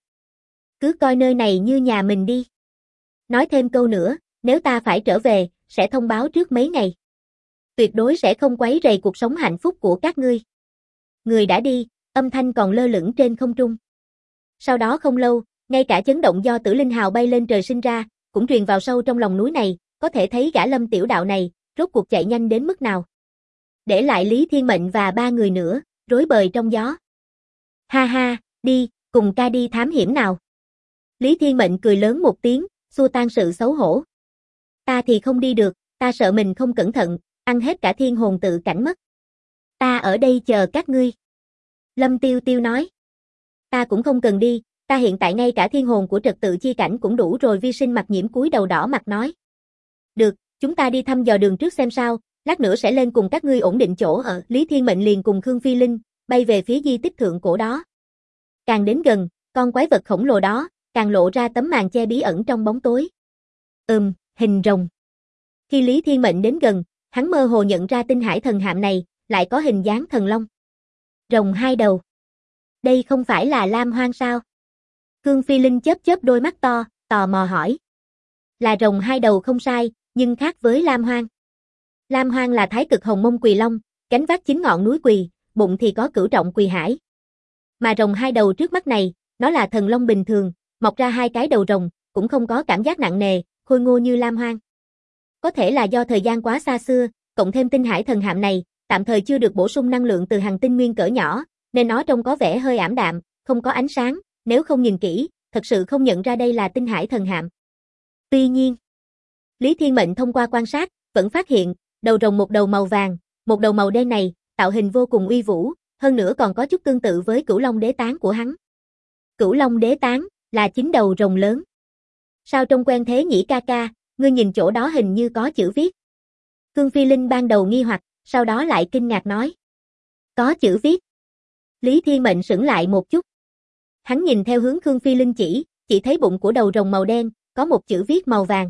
Cứ coi nơi này như nhà mình đi. Nói thêm câu nữa, nếu ta phải trở về, sẽ thông báo trước mấy ngày. Tuyệt đối sẽ không quấy rầy cuộc sống hạnh phúc của các ngươi. Người đã đi, âm thanh còn lơ lửng trên không trung. Sau đó không lâu, ngay cả chấn động do Tử Linh Hào bay lên trời sinh ra, cũng truyền vào sâu trong lòng núi này, có thể thấy gã Lâm Tiểu Đạo này, rốt cuộc chạy nhanh đến mức nào. Để lại Lý Thiên Mệnh và 3 người nữa, rối bời trong gió. Ha ha, đi, cùng ca đi thám hiểm nào. Lý Thiên Mệnh cười lớn một tiếng, xua tan sự xấu hổ. Ta thì không đi được, ta sợ mình không cẩn thận, ăn hết cả thiên hồn tự cảnh mất. Ta ở đây chờ các ngươi. Lâm Tiêu Tiêu nói. Ta cũng không cần đi, ta hiện tại ngay cả thiên hồn của trật tự chi cảnh cũng đủ rồi. Vi Sinh mặt nhiễm cúi đầu đỏ mặt nói. Được, chúng ta đi thăm dò đường trước xem sao, lát nữa sẽ lên cùng các ngươi ổn định chỗ ở. Lý Thiên Mệnh liền cùng Khương Phi Linh, bay về phía di tích thượng cổ đó. Càng đến gần, con quái vật khổng lồ đó, càng lộ ra tấm màn che bí ẩn trong bóng tối. Hình rồng. Khi Lý Thiên Mệnh đến gần, hắn mơ hồ nhận ra tinh hải thần hạm này, lại có hình dáng thần long. Rồng hai đầu. Đây không phải là Lam Hoang sao? Khương Phi Linh chớp chớp đôi mắt to, tò mò hỏi. Là rồng hai đầu không sai, nhưng khác với Lam Hoang. Lam Hoang là thái cực hồng mông quỳ long, cánh vác 9 ngọn núi quỳ, bụng thì có cửu trọng quỳ hải. Mà rồng hai đầu trước mắt này, nó là thần long bình thường, mọc ra hai cái đầu rồng, cũng không có cảm giác nặng nề, khôi ngô như Lam Hoang. Có thể là do thời gian quá xa xưa, cộng thêm tinh hải thần hạm này, tạm thời chưa được bổ sung năng lượng từ hành tinh nguyên cỡ nhỏ, nên nó trông có vẻ hơi ảm đạm, không có ánh sáng, nếu không nhìn kỹ, thật sự không nhận ra đây là tinh hải thần hạm. Tuy nhiên, Lý Thiên Mệnh thông qua quan sát, vẫn phát hiện, đầu rồng một đầu màu vàng, một đầu màu đen này, tạo hình vô cùng uy vũ, hơn nữa còn có chút tương tự với Cửu Long Đế Tán của hắn. Cửu Long Đế Tán là 9 đầu rồng lớn. Sao trông quen thế nhỉ ca ca, ngươi nhìn chỗ đó hình như có chữ viết. Khương Phi Linh ban đầu nghi hoặc, sau đó lại kinh ngạc nói. Có chữ viết. Lý Thiên Mệnh sững lại một chút. Hắn nhìn theo hướng Khương Phi Linh chỉ thấy bụng của đầu rồng màu đen, có một chữ viết màu vàng.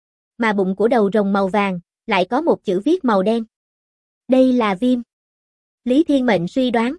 Mà bụng của đầu rồng màu vàng, lại có một chữ viết màu đen. Đây là Viêm. Lý Thiên Mệnh suy đoán.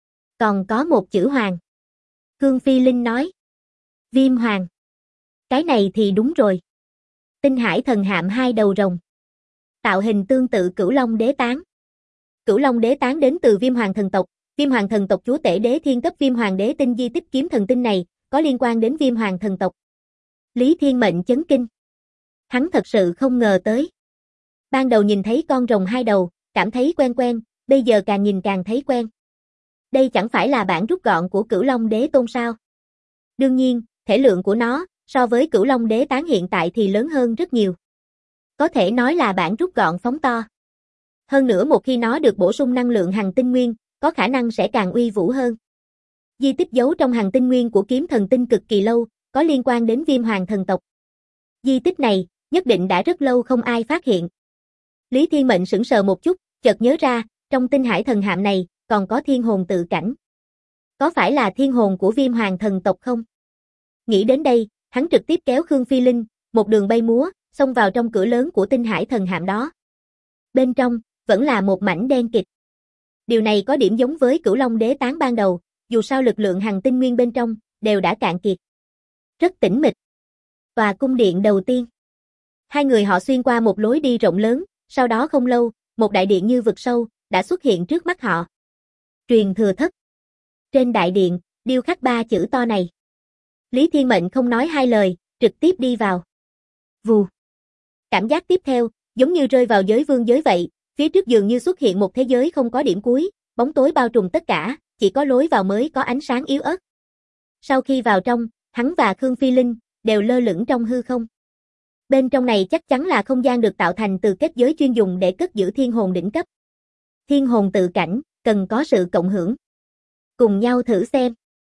Còn có một chữ Hoàng. Khương Phi Linh nói. Viêm Hoàng. Cái này thì đúng rồi. Tinh hải thần hạm hai đầu rồng. Tạo hình tương tự Cửu Long Đế Tán. Cửu Long Đế Tán đến từ Viêm Hoàng thần tộc. Viêm Hoàng thần tộc chúa tể đế thiên cấp Viêm Hoàng đế tinh di tích kiếm thần tinh này, có liên quan đến Viêm Hoàng thần tộc. Lý Thiên Mệnh chấn kinh. Hắn thật sự không ngờ tới. Ban đầu nhìn thấy con rồng hai đầu, cảm thấy quen quen, bây giờ càng nhìn càng thấy quen. Đây chẳng phải là bản rút gọn của Cửu Long Đế Tôn sao? Đương nhiên, thể lượng của nó, so với Cửu Long Đế Tán hiện tại thì lớn hơn rất nhiều. Có thể nói là bản rút gọn phóng to. Hơn nữa một khi nó được bổ sung năng lượng hành tinh nguyên, có khả năng sẽ càng uy vũ hơn. Di tích giấu trong hành tinh nguyên của kiếm thần tinh cực kỳ lâu, có liên quan đến Viêm Hoàng thần tộc. Di tích này, nhất định đã rất lâu không ai phát hiện. Lý Thiên Mệnh sững sờ một chút, chợt nhớ ra, trong tinh hải thần hạm này, còn có thiên hồn tự cảnh. Có phải là thiên hồn của Viêm Hoàng thần tộc không? Nghĩ đến đây, hắn trực tiếp kéo Khương Phi Linh, một đường bay múa, xông vào trong cửa lớn của tinh hải thần hạm đó. Bên trong, vẫn là một mảnh đen kịt. Điều này có điểm giống với Cửu Long Đế Tán ban đầu, dù sao lực lượng hành tinh nguyên bên trong, đều đã cạn kiệt. Rất tĩnh mịch. Tòa cung điện đầu tiên. Hai người họ xuyên qua một lối đi rộng lớn, sau đó không lâu, một đại điện như vực sâu, đã xuất hiện trước mắt họ. Truyền thừa thất. Trên đại điện, điêu khắc 3 chữ to này. Lý Thiên Mệnh không nói hai lời, trực tiếp đi vào. Vù. Cảm giác tiếp theo, giống như rơi vào giới vương giới vậy, phía trước dường như xuất hiện một thế giới không có điểm cuối, bóng tối bao trùm tất cả, chỉ có lối vào mới có ánh sáng yếu ớt. Sau khi vào trong, hắn và Khương Phi Linh đều lơ lửng trong hư không. Bên trong này chắc chắn là không gian được tạo thành từ kết giới chuyên dùng để cất giữ thiên hồn đỉnh cấp. Thiên hồn tự cảnh, cần có sự cộng hưởng. Cùng nhau thử xem.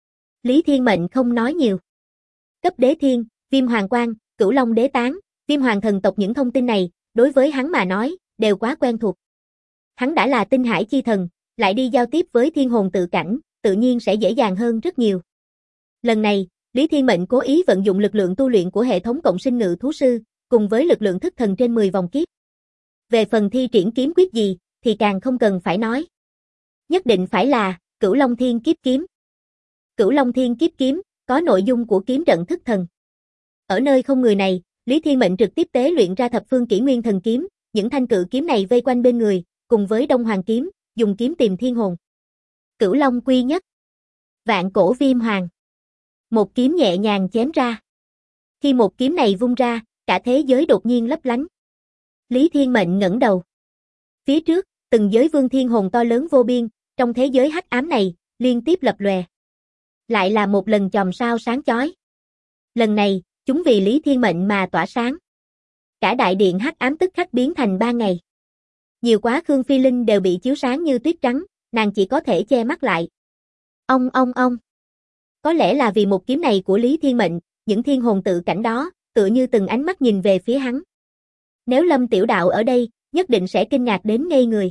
Lý Thiên Mệnh không nói nhiều. Cấp đế thiên, Viêm Hoàng Quang, Cửu Long Đế Tán, Viêm Hoàng thần tộc những thông tin này, đối với hắn mà nói, đều quá quen thuộc. Hắn đã là tinh hải chi thần, lại đi giao tiếp với thiên hồn tự cảnh, tự nhiên sẽ dễ dàng hơn rất nhiều. Lần này, Lý Thiên Mệnh cố ý vận dụng lực lượng tu luyện của hệ thống cộng sinh ngự thú sư, cùng với lực lượng thức thần trên 10 vòng kiếp. Về phần thi triển kiếm quyết gì, thì càng không cần phải nói. Nhất định phải là Cửu Long Thiên Kiếp Kiếm. Cửu Long Thiên Kiếp Kiếm, có nội dung của kiếm trận thức thần. Ở nơi không người này, Lý Thiên Mệnh trực tiếp tế luyện ra thập phương kỷ nguyên thần kiếm, những thanh cự kiếm này vây quanh bên người, cùng với Đông Hoàng kiếm, dùng kiếm tìm thiên hồn. Cửu Long Quy Nhất. Vạn cổ Viêm Hoàng. Một kiếm nhẹ nhàng chém ra. Khi một kiếm này vung ra, cả thế giới đột nhiên lấp lánh. Lý Thiên Mệnh ngẩng đầu. Phía trước, từng giới vương thiên hồn to lớn vô biên, trong thế giới hắc ám này, liên tiếp lập lòe. Lại là một lần chòm sao sáng chói. Lần này, chúng vì Lý Thiên Mệnh mà tỏa sáng. Cả đại điện hắc ám tức khắc biến thành 3 ngày. Nhiều quá Khương Phi Linh đều bị chiếu sáng như tuyết trắng, nàng chỉ có thể che mắt lại. Ông. Có lẽ là vì một kiếm này của Lý Thiên Mệnh, những thiên hồn tự cảnh đó, tựa như từng ánh mắt nhìn về phía hắn. Nếu Lâm Tiểu Đạo ở đây, nhất định sẽ kinh ngạc đến ngây người.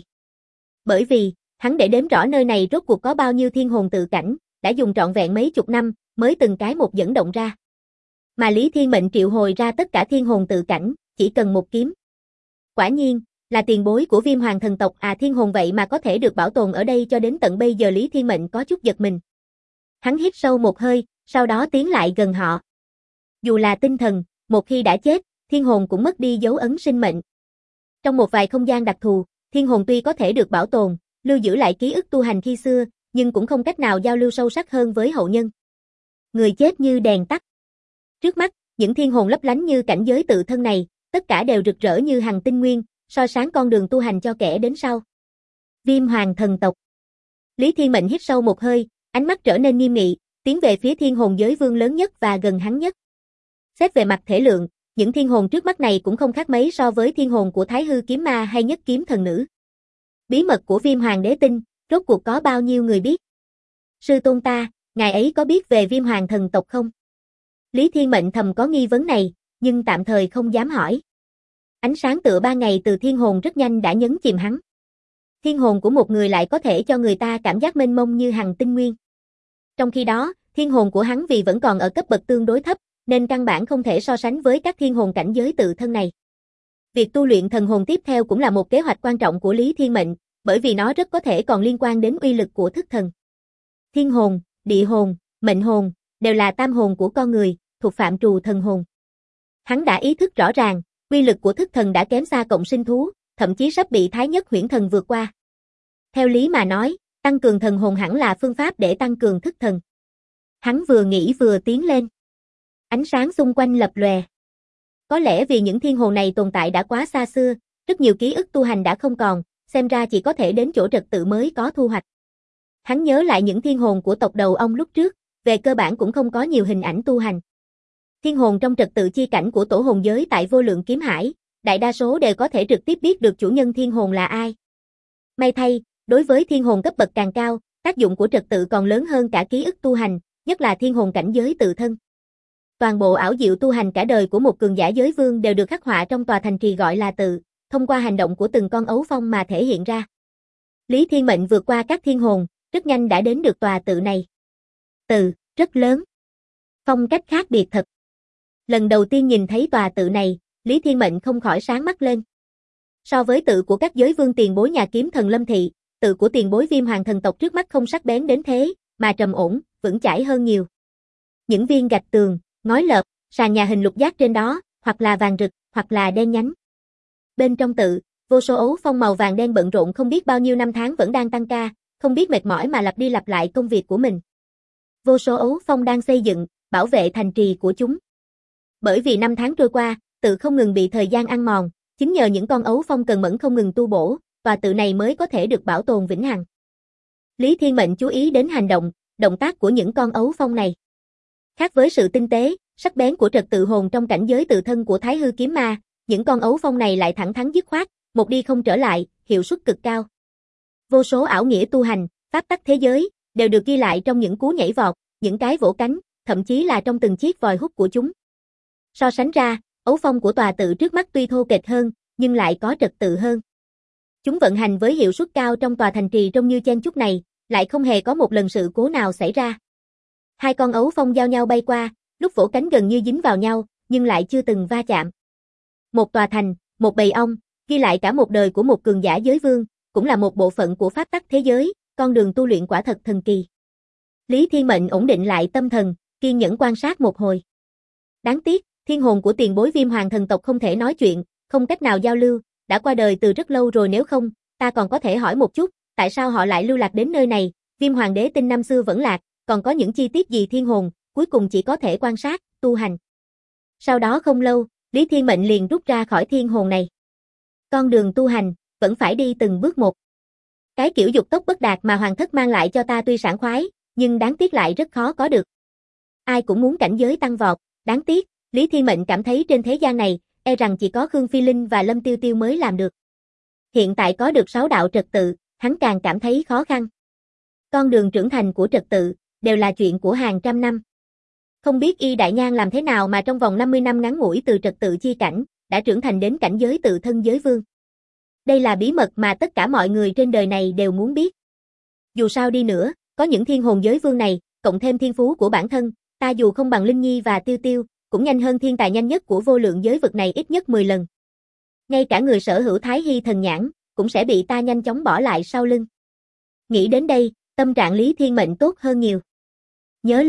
Bởi vì, hắn để đếm rõ nơi này rốt cuộc có bao nhiêu thiên hồn tự cảnh, đã dùng trọn vẹn mấy chục năm, mới từng cái một dẫn động ra. Mà Lý Thiên Mệnh triệu hồi ra tất cả thiên hồn tự cảnh, chỉ cần một kiếm. Quả nhiên, là tiền bối của Viêm Hoàng thần tộc thiên hồn vậy mà có thể được bảo tồn ở đây cho đến tận bây giờ. Lý Thiên Mệnh có chút giật mình. Hắn hít sâu một hơi, sau đó tiến lại gần họ. Dù là tinh thần, một khi đã chết, thiên hồn cũng mất đi dấu ấn sinh mệnh. Trong một vài không gian đặc thù, thiên hồn tuy có thể được bảo tồn, lưu giữ lại ký ức tu hành khi xưa, nhưng cũng không cách nào giao lưu sâu sắc hơn với hậu nhân. Người chết như đèn tắt. Trước mắt, những thiên hồn lấp lánh như cảnh giới tự thân này, tất cả đều rực rỡ như hằng tinh nguyên, soi sáng con đường tu hành cho kẻ đến sau. Viêm Hoàng thần tộc. Lý Thiên Mệnh hít sâu một hơi, ánh mắt trở nên nghiêm nghị, tiến về phía thiên hồn giới vương lớn nhất và gần hắn nhất. Xét về mặt thể lượng, những thiên hồn trước mắt này cũng không khác mấy so với thiên hồn của Thái Hư kiếm ma hay Nhất kiếm thần nữ. Bí mật của Viêm Hoàng đế tinh, rốt cuộc có bao nhiêu người biết? Sư tôn ta, ngài ấy có biết về Viêm Hoàng thần tộc không? Lý Thiên Mệnh thầm có nghi vấn này, nhưng tạm thời không dám hỏi. Ánh sáng tựa ban ngày từ thiên hồn rất nhanh đã nhấn chìm hắn. Thiên hồn của một người lại có thể cho người ta cảm giác mênh mông như hằng tinh nguyên. Trong khi đó, thiên hồn của hắn vì vẫn còn ở cấp bậc tương đối thấp, nên căn bản không thể so sánh với các thiên hồn cảnh giới tự thân này. Việc tu luyện thần hồn tiếp theo cũng là một kế hoạch quan trọng của Lý Thiên Mệnh, bởi vì nó rất có thể còn liên quan đến uy lực của thức thần. Thiên hồn, địa hồn, mệnh hồn, đều là tam hồn của con người, thuộc phạm trù thần hồn. Hắn đã ý thức rõ ràng, uy lực của thức thần đã kém xa cộng sinh thú, thậm chí sắp bị Thái Nhất Huyễn Thần vượt qua. Theo lý mà nói, tăng cường thần hồn hẳn là phương pháp để tăng cường thức thần. Hắn vừa nghĩ vừa tiến lên. Ánh sáng xung quanh lập lòe. Có lẽ vì những thiên hồn này tồn tại đã quá xa xưa, rất nhiều ký ức tu hành đã không còn, xem ra chỉ có thể đến chỗ trật tự mới có thu hoạch. Hắn nhớ lại những thiên hồn của tộc đầu ông lúc trước, về cơ bản cũng không có nhiều hình ảnh tu hành. Thiên hồn trong trật tự chi cảnh của tổ hồn giới tại Vô Lượng Kiếm Hải, đại đa số đều có thể trực tiếp biết được chủ nhân thiên hồn là ai. May thay, đối với thiên hồn cấp bậc càng cao, tác dụng của trật tự còn lớn hơn cả ký ức tu hành, nhất là thiên hồn cảnh giới tự thân. Toàn bộ ảo diệu tu hành cả đời của một cường giả giới vương đều được khắc họa trong tòa thành trì gọi là tự, thông qua hành động của từng con ấu phong mà thể hiện ra. Lý Thiên Mệnh vượt qua các thiên hồn, rất nhanh đã đến được tòa tự này. Tự, rất lớn. Phong cách khác biệt thật. Lần đầu tiên nhìn thấy tòa tự này, Lý Thiên Mệnh không khỏi sáng mắt lên. So với tự của các giới vương tiền bối nhà kiếm thần Lâm Thị, tự của tiền bối Viêm Hoàng thần tộc trước mắt không sắc bén đến thế, mà trầm ổn, vững chãi hơn nhiều. Những viên gạch tường, ngói lợp, sàn nhà hình lục giác trên đó, hoặc là vàng rực, hoặc là đen nhánh. Bên trong tự, vô số ấu phong màu vàng đen bận rộn không biết bao nhiêu năm tháng vẫn đang tăng ca, không biết mệt mỏi mà lặp đi lặp lại công việc của mình. Vô số ấu phong đang xây dựng, bảo vệ thành trì của chúng. Bởi vì năm tháng trôi qua, tự không ngừng bị thời gian ăn mòn, chính nhờ những con ấu phong cần mẫn không ngừng tu bổ, tòa tự này mới có thể được bảo tồn vĩnh hằng. Lý Thiên Mệnh chú ý đến hành động, động tác của những con ấu phong này. Khác với sự tinh tế, sắc bén của trật tự hồn trong cảnh giới tự thân của Thái Hư kiếm ma, những con ấu phong này lại thẳng thắn dứt khoát, một đi không trở lại, hiệu suất cực cao. Vô số ảo nghĩa tu hành, pháp tắc thế giới, đều được ghi lại trong những cú nhảy vọt, những cái vỗ cánh, thậm chí là trong từng chiếc vòi hút của chúng. So sánh ra, ấu phong của tòa tự trước mắt tuy thô kệch hơn, nhưng lại có trật tự hơn. Chúng vận hành với hiệu suất cao trong tòa thành trì trông như chen chúc này, lại không hề có một lần sự cố nào xảy ra. Hai con ấu phong giao nhau bay qua, lúc vỗ cánh gần như dính vào nhau, nhưng lại chưa từng va chạm. Một tòa thành, một bầy ong, ghi lại cả một đời của một cường giả giới vương, cũng là một bộ phận của pháp tắc thế giới, con đường tu luyện quả thật thần kỳ. Lý Thiên Mệnh ổn định lại tâm thần, kiên nhẫn quan sát một hồi. Đáng tiếc, thiên hồn của tiền bối Viêm Hoàng thần tộc không thể nói chuyện, không cách nào giao lưu, đã qua đời từ rất lâu rồi, nếu không, ta còn có thể hỏi một chút, tại sao họ lại lưu lạc đến nơi này, Viêm Hoàng đế tinh năm xưa vẫn lạc, còn có những chi tiết gì thiên hồn, cuối cùng chỉ có thể quan sát, tu hành. Sau đó không lâu, Lý Thiên Mệnh liền rút ra khỏi thiên hồn này. Con đường tu hành, vẫn phải đi từng bước một. Cái kiểu dục tốc bất đạt mà hoàng thất mang lại cho ta tuy sảng khoái, nhưng đáng tiếc lại rất khó có được. Ai cũng muốn cảnh giới tăng vọt, đáng tiếc, Lý Thiên Mệnh cảm thấy trên thế gian này, e rằng chỉ có Khương Phi Linh và Lâm Tiêu Tiêu mới làm được. Hiện tại có được 6 đạo trật tự, hắn càng cảm thấy khó khăn. Con đường trưởng thành của trật tự, đều là chuyện của hàng trăm năm. Không biết Y Đại Nhan làm thế nào mà trong vòng 50 năm ngắn ngủi từ trật tự chi cảnh, đã trưởng thành đến cảnh giới tự thân giới vương. Đây là bí mật mà tất cả mọi người trên đời này đều muốn biết. Dù sao đi nữa, có những thiên hồn giới vương này, cộng thêm thiên phú của bản thân, ta dù không bằng Linh Nhi và Tiêu Tiêu, cũng nhanh hơn thiên tài nhanh nhất của vô lượng giới vực này ít nhất 10 lần. Ngay cả người sở hữu Thái Hy thần nhãn, cũng sẽ bị ta nhanh chóng bỏ lại sau lưng. Nghĩ đến đây, tâm trạng Lý Thiên Mệnh tốt hơn nhiều. Nhớ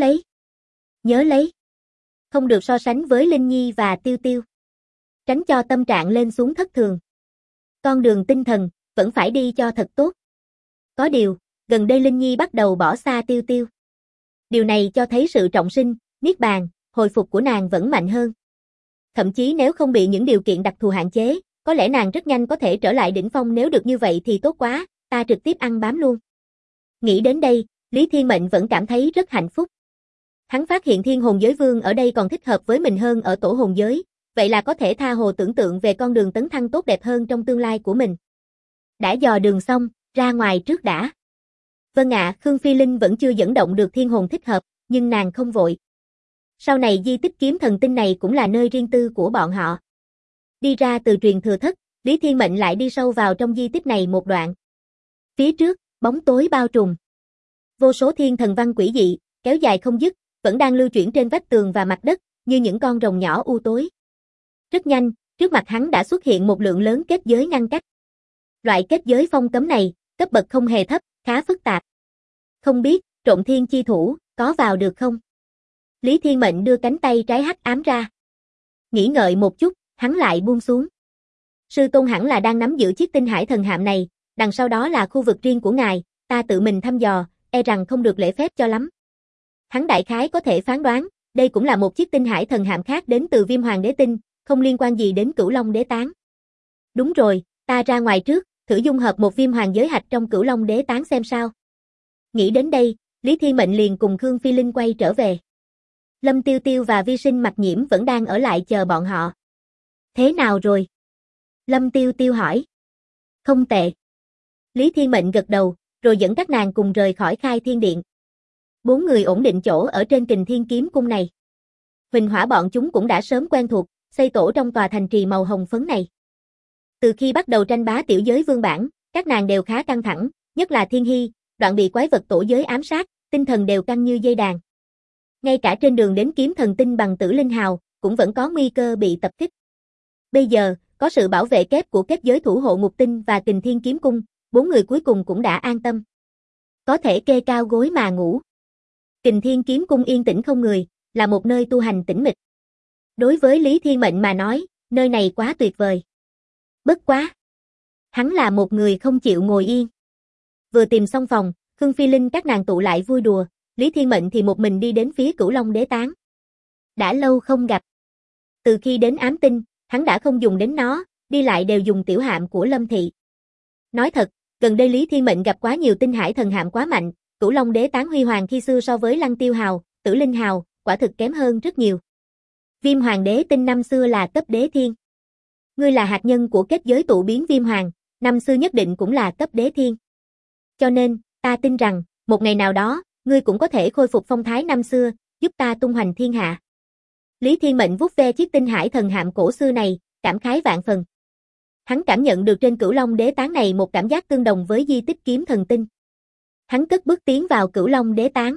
lấy. Không được so sánh với Linh Nhi và Tiêu Tiêu. Tránh cho tâm trạng lên xuống thất thường. Con đường tinh thần, vẫn phải đi cho thật tốt. Có điều, gần đây Linh Nhi bắt đầu bỏ xa Tiêu Tiêu. Điều này cho thấy sự trọng sinh, niết bàn, hồi phục của nàng vẫn mạnh hơn. Thậm chí nếu không bị những điều kiện đặc thù hạn chế, có lẽ nàng rất nhanh có thể trở lại đỉnh phong, nếu được như vậy thì tốt quá, ta trực tiếp ăn bám luôn. Nghĩ đến đây, Lý Thiên Mệnh vẫn cảm thấy rất hạnh phúc. Hắn phát hiện thiên hồn giới vương ở đây còn thích hợp với mình hơn ở tổ hồn giới, vậy là có thể tha hồ tưởng tượng về con đường tấn thăng tốt đẹp hơn trong tương lai của mình. Đã dò đường xong, ra ngoài trước đã. Vâng ạ, Khương Phi Linh vẫn chưa dẫn động được thiên hồn thích hợp, nhưng nàng không vội. Sau này di tích kiếm thần tinh này cũng là nơi riêng tư của bọn họ. Đi ra từ truyền thừa thất, Lý Thiên Mệnh lại đi sâu vào trong di tích này một đoạn. Phía trước, bóng tối bao trùm. Vô số thiên thần văn quỷ dị, kéo dài không dứt, vẫn đang lưu chuyển trên vách tường và mặt đất, như những con rồng nhỏ u tối. Rất nhanh, trước mặt hắn đã xuất hiện một lượng lớn kết giới ngăn cách. Loại kết giới phong cấm này, cấp bậc không hề thấp, khá phức tạp. Không biết, Trộn Thiên chi thủ, có vào được không? Lý Thiên Mệnh đưa cánh tay trái hắc ám ra. Nghĩ ngợi một chút, hắn lại buông xuống. Sư tôn hẳn là đang nắm giữ chiếc tinh hải thần hạm này, đằng sau đó là khu vực riêng của ngài, ta tự mình thăm dò, e rằng không được lễ phép cho lắm. Hắn đại khái có thể phán đoán, đây cũng là một chiếc tinh hải thần hạm khác đến từ Viêm Hoàng Đế Tinh, không liên quan gì đến Cửu Long Đế Tán. Đúng rồi, ta ra ngoài trước, thử dung hợp một Viêm Hoàng giới hạch trong Cửu Long Đế Tán xem sao. Nghĩ đến đây, Lý Thiên Mệnh liền cùng Khương Phi Linh quay trở về. Lâm Tiêu Tiêu và Vi Sinh Mặc Nhiễm vẫn đang ở lại chờ bọn họ. Thế nào rồi? Lâm Tiêu Tiêu hỏi. Không tệ. Lý Thiên Mệnh gật đầu, rồi dẫn các nàng cùng rời khỏi Khai Thiên Điện. 4 người ổn định chỗ ở trên Kình Thiên Kiếm Cung này. Huỳnh Hỏa bọn chúng cũng đã sớm quen thuộc, xây tổ trong tòa thành trì màu hồng phấn này. Từ khi bắt đầu tranh bá tiểu giới vương bản, các nàng đều khá căng thẳng, nhất là Thiên Hy, đoạn bị quái vật tổ giới ám sát, tinh thần đều căng như dây đàn. Ngay cả trên đường đến kiếm thần tinh bằng Tử Linh Hào, cũng vẫn có nguy cơ bị tập kích. Bây giờ, có sự bảo vệ kép của kết giới thủ hộ Ngục Tinh và Kình Thiên Kiếm Cung, 4 người cuối cùng cũng đã an tâm. Có thể kê cao gối mà ngủ. Kình Thiên Kiếm Cung yên tĩnh không người, là một nơi tu hành tĩnh mịch. Đối với Lý Thiên Mệnh mà nói, nơi này quá tuyệt vời. Bất quá. Hắn là một người không chịu ngồi yên. Vừa tìm xong phòng, Khương Phi Linh các nàng tụ lại vui đùa, Lý Thiên Mệnh thì một mình đi đến phía Cửu Long Đế Tán. Đã lâu không gặp. Từ khi đến Ám Tinh, hắn đã không dùng đến nó, đi lại đều dùng tiểu hạm của Lâm Thị. Nói thật, gần đây Lý Thiên Mệnh gặp quá nhiều tinh hải thần hạm quá mạnh, Cửu Long Đế Tán huy hoàng khi xưa so với Lăng Tiêu Hào, Tử Linh Hào, quả thực kém hơn rất nhiều. Viêm Hoàng Đế Tinh năm xưa là cấp đế thiên. Ngươi là hạt nhân của kết giới tụ biến Viêm Hoàng, năm xưa nhất định cũng là cấp đế thiên. Cho nên, ta tin rằng, một ngày nào đó, ngươi cũng có thể khôi phục phong thái năm xưa, giúp ta tung hoành thiên hạ. Lý Thiên Mệnh vuốt ve chiếc tinh hải thần hạm cổ xưa này, cảm khái vạn phần. Hắn cảm nhận được trên Cửu Long Đế Tán này một cảm giác tương đồng với di tích kiếm thần tinh. Hắn cất bước tiến vào Cửu Long Đế Tán.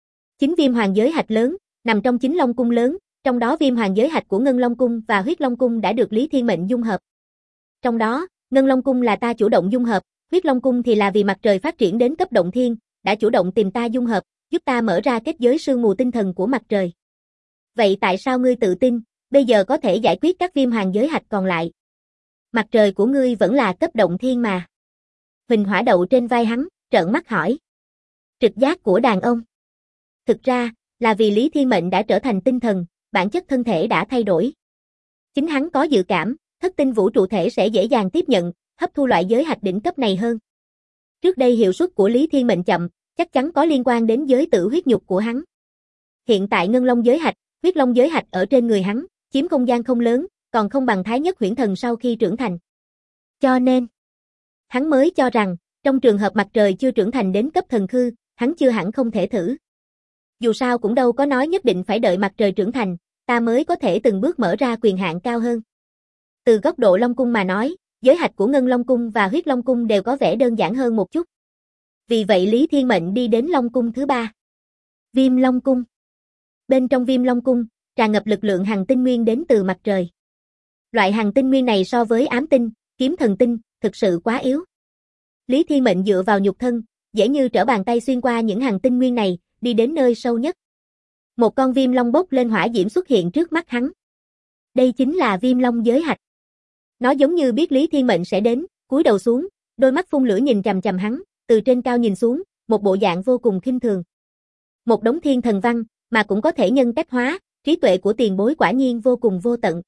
9 Viêm Hoàng giới hạch lớn, nằm trong 9 Long cung lớn, trong đó Viêm Hoàng giới hạch của Ngân Long cung và Huyết Long cung đã được Lý Thiên Mệnh dung hợp. Trong đó, Ngân Long cung là ta chủ động dung hợp, Huyết Long cung thì là vì mặt trời phát triển đến cấp động thiên, đã chủ động tìm ta dung hợp, giúp ta mở ra kết giới sương mù tinh thần của mặt trời. Vậy tại sao ngươi tự tin, bây giờ có thể giải quyết các Viêm Hoàng giới hạch còn lại? Mặt trời của ngươi vẫn là cấp động thiên mà. Huỳnh Hỏa đậu trên vai hắn, trợn mắt hỏi. Trực giác của đàn ông. Thực ra, là vì Lý Thiên Mệnh đã trở thành tinh thần, bản chất thân thể đã thay đổi. Chính hắn có dự cảm, thất tinh vũ trụ thể sẽ dễ dàng tiếp nhận, hấp thu loại giới hạch đỉnh cấp này hơn. Trước đây hiệu suất của Lý Thiên Mệnh chậm, chắc chắn có liên quan đến giới tử huyết nhục của hắn. Hiện tại Ngân Long giới hạch, Huyết Long giới hạch ở trên người hắn, chiếm không gian không lớn, còn không bằng Thái Nhất Huyễn Thần sau khi trưởng thành. Cho nên, hắn mới cho rằng, trong trường hợp mặt trời chưa trưởng thành đến cấp thần khư, hắn chưa hẳn không thể thử. Dù sao cũng đâu có nói nhất định phải đợi mặt trời trưởng thành, ta mới có thể từng bước mở ra quyền hạn cao hơn. Từ góc độ Long Cung mà nói, giới hạch của Ngân Long Cung và Huyết Long Cung đều có vẻ đơn giản hơn một chút. Vì vậy Lý Thiên Mệnh đi đến Long Cung thứ 3. Viêm Long Cung. Bên trong Viêm Long Cung, tràn ngập lực lượng hằng tinh nguyên đến từ mặt trời. Loại hằng tinh nguyên này so với ám tinh, kiếm thần tinh, thực sự quá yếu. Lý Thiên Mệnh dựa vào nhục thân, dễ như trở bàn tay xuyên qua những hằng tinh nguyên này, đi đến nơi sâu nhất. Một con viêm long bốc lên hỏa diễm xuất hiện trước mắt hắn. Đây chính là viêm long giới hạch. Nó giống như biết Lý Thiên Mệnh sẽ đến, cúi đầu xuống, đôi mắt phun lửa nhìn chằm chằm hắn, từ trên cao nhìn xuống, một bộ dạng vô cùng khinh thường. Một đống thiên thần văn, mà cũng có thể nhân cách hóa, trí tuệ của tiền bối quả nhiên vô cùng vô tận.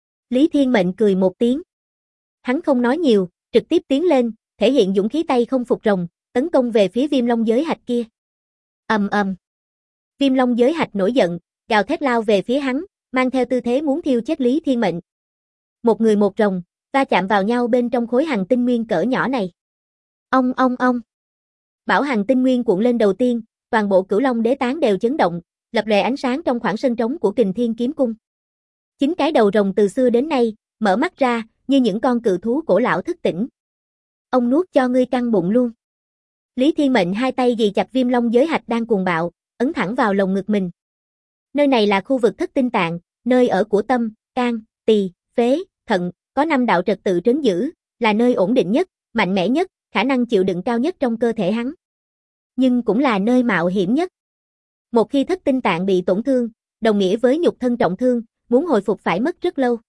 Lý Thiên Mệnh cười một tiếng. Hắn không nói nhiều, trực tiếp tiến lên, thể hiện dũng khí tay không phục rồng, tấn công về phía viêm long giới hạch kia. Ầm ầm. Viêm long giới hạch nổi giận, gào thét lao về phía hắn, mang theo tư thế muốn thiêu chết Lý Thiên Mệnh. Một người một rồng, va chạm vào nhau bên trong khối hằng tinh nguyên cỡ nhỏ này. Ong ong ong. Bảo hằng tinh nguyên cuộn lên đầu tiên, toàn bộ Cửu Long Đế Tán đều chấn động, lập lòe ánh sáng trong khoảng sân trống của Kình Thiên Kiếm Cung. 9 cái đầu rồng từ xưa đến nay, mở mắt ra, như những con cự thú cổ lão thức tỉnh. Ông nuốt cho ngươi căng bụng luôn. Lý Thiên Mệnh hai tay ghì chặt viêm long giới hạch đang cuồng bạo, ấn thẳng vào lồng ngực mình. Nơi này là khu vực thất tinh tạng, nơi ở của tâm, can, tỳ, phế, thận, có 5 đạo trật tự trấn giữ, là nơi ổn định nhất, mạnh mẽ nhất, khả năng chịu đựng cao nhất trong cơ thể hắn. Nhưng cũng là nơi mạo hiểm nhất. Một khi thất tinh tạng bị tổn thương, đồng nghĩa với nhục thân trọng thương, muốn hồi phục phải mất rất lâu.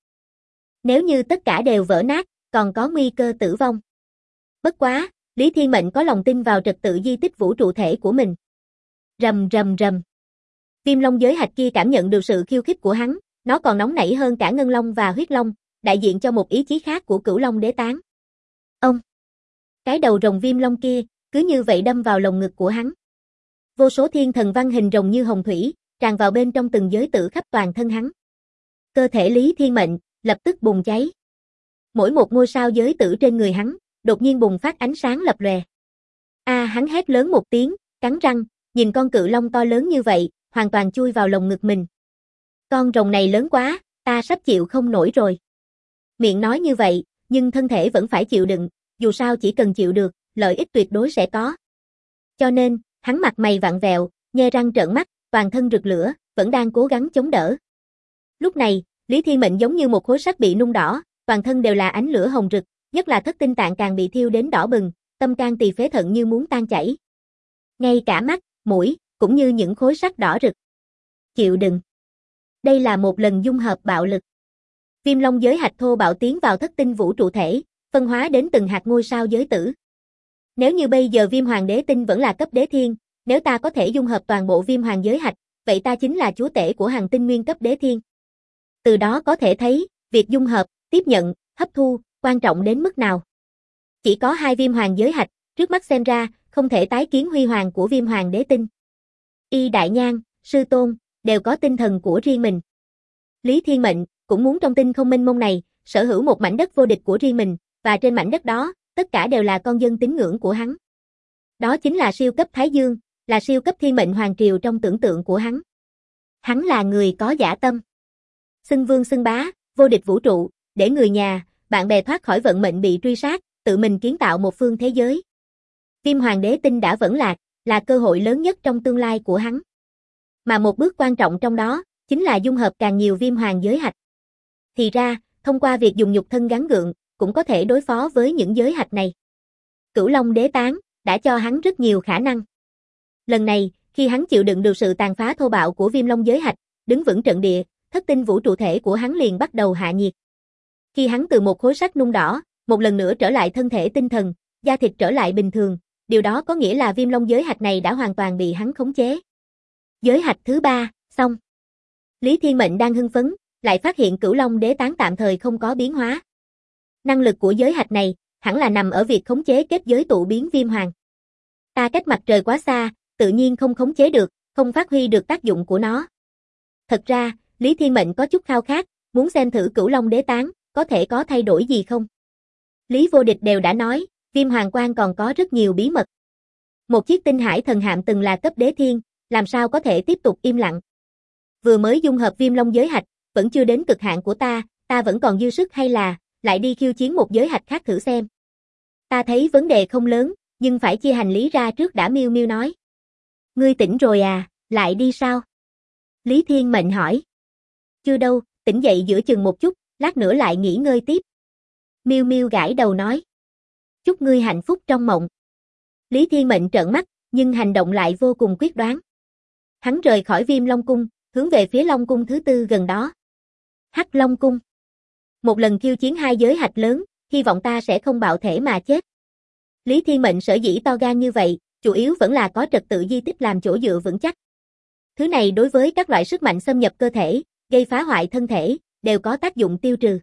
Nếu như tất cả đều vỡ nát, còn có nguy cơ tử vong. Bất quá, Lý Thiên Mệnh có lòng tin vào trật tự di tích vũ trụ thể của mình. Rầm rầm rầm. Viêm long giới hạch kia cảm nhận được sự khiêu khích của hắn, nó còn nóng nảy hơn cả Ngân Long và Huyết Long, đại diện cho một ý chí khác của Cửu Long Đế Tán. Ông. Cái đầu rồng viêm long kia, cứ như vậy đâm vào lồng ngực của hắn. Vô số thiên thần văn hình rồng như hồng thủy, tràn vào bên trong từng giới tử khắp toàn thân hắn. Cơ thể Lý Thiên Mệnh lập tức bùng cháy. Mỗi một ngôi sao giới tử trên người hắn đột nhiên bùng phát ánh sáng lập lòe. Hắn hét lớn một tiếng, cắn răng, nhìn con cự long to lớn như vậy, hoàn toàn chui vào lồng ngực mình. Con rồng này lớn quá, ta sắp chịu không nổi rồi. Miệng nói như vậy, nhưng thân thể vẫn phải chịu đựng, dù sao chỉ cần chịu được, lợi ích tuyệt đối sẽ có. Cho nên, hắn mặt mày vặn vẹo, nhe răng trợn mắt, toàn thân rực lửa, vẫn đang cố gắng chống đỡ. Lúc này, Lý Thiên Mệnh giống như một khối sắt bị nung đỏ, toàn thân đều là ánh lửa hồng rực, nhất là thất tinh tạng càng bị thiêu đến đỏ bừng, tâm can tỳ phế thận như muốn tan chảy. Ngay cả mắt, mũi, cũng như những khối sắt đỏ rực. Chịu đựng. Đây là một lần dung hợp bạo lực. Viêm long giới hạch thô bạo tiến vào thất tinh vũ trụ thể, phân hóa đến từng hạt ngôi sao giới tử. Nếu như bây giờ viêm hoàng đế tinh vẫn là cấp đế thiên, nếu ta có thể dung hợp toàn bộ viêm hoàng giới hạch, vậy ta chính là chúa tể của hằng tinh nguyên cấp đế thiên. Từ đó có thể thấy, việc dung hợp, tiếp nhận, hấp thu, quan trọng đến mức nào. Chỉ có 2 viêm hoàng giới hạch, trước mắt xem ra, không thể tái kiến huy hoàng của viêm hoàng đế tinh. Y Đại Nhan, Sư Tôn, đều có tinh thần của riêng mình. Lý Thiên Mệnh cũng muốn trong tinh không mênh mông này, sở hữu một mảnh đất vô địch của riêng mình, và trên mảnh đất đó, tất cả đều là con dân tín ngưỡng của hắn. Đó chính là siêu cấp Thái Dương, là siêu cấp thiên mệnh hoàng triều trong tưởng tượng của hắn. Hắn là người có dã tâm. Xưng vương xưng bá, vô địch vũ trụ, để người nhà, bạn bè thoát khỏi vận mệnh bị truy sát, tự mình kiến tạo một phương thế giới. Viêm hoàng đế tinh đã vẫn lạc, là cơ hội lớn nhất trong tương lai của hắn. Mà một bước quan trọng trong đó, chính là dung hợp càng nhiều viêm hoàng giới hạch. Thì ra, thông qua việc dùng nhục thân gắn gượng, cũng có thể đối phó với những giới hạch này. Cửu Long Đế Tán đã cho hắn rất nhiều khả năng. Lần này, khi hắn chịu đựng được sự tàn phá thô bạo của viêm long giới hạch, đứng vững trận địa, thất tinh vũ trụ thể của hắn liền bắt đầu hạ nhiệt. Khi hắn từ một khối sắt nung đỏ, một lần nữa trở lại thân thể tinh thần, da thịt trở lại bình thường, điều đó có nghĩa là viêm long giới hạch này đã hoàn toàn bị hắn khống chế. Giới hạch thứ 3, xong. Lý Thiên Mệnh đang hưng phấn, lại phát hiện Cửu Long Đế Tán tạm thời không có biến hóa. Năng lực của giới hạch này, hẳn là nằm ở việc khống chế kết giới tụ biến viêm hoàng. Ta cách mặt trời quá xa, tự nhiên không khống chế được, không phát huy được tác dụng của nó. Thật ra, Lý Thiên Mệnh có chút khao khát, muốn xem thử Cửu Long Đế Tán, có thể có thay đổi gì không. Lý Vô Địch đều đã nói, viêm hoàng quan còn có rất nhiều bí mật. Một chiếc tinh hải thần hạm từng là cấp đế thiên, làm sao có thể tiếp tục im lặng. Vừa mới dung hợp viêm long giới hạch, vẫn chưa đến cực hạn của ta, ta vẫn còn dư sức hay là lại đi khiêu chiến một giới hạch khác thử xem. Ta thấy vấn đề không lớn, nhưng phải chia hành lý ra trước đã. Miêu Miêu nói. Ngươi tỉnh rồi à, lại đi sao? Lý Thiên Mệnh hỏi. Chưa đâu, tỉnh dậy giữa chừng một chút, lát nữa lại nghỉ ngơi tiếp. Miêu Miêu gãi đầu nói. Chúc ngươi hạnh phúc trong mộng. Lý Thiên Mệnh trợn mắt, nhưng hành động lại vô cùng quyết đoán. Hắn rời khỏi Viêm Long Cung, hướng về phía Long Cung thứ tư gần đó. Hắc Long Cung. Một lần khiêu chiến hai giới hạch lớn, hy vọng ta sẽ không bạo thể mà chết. Lý Thiên Mệnh sở dĩ to gan như vậy, chủ yếu vẫn là có trật tự di tích làm chỗ dựa vững chắc. Thứ này đối với các loại sức mạnh xâm nhập cơ thể, gây phá hoại thân thể, đều có tác dụng tiêu trừ.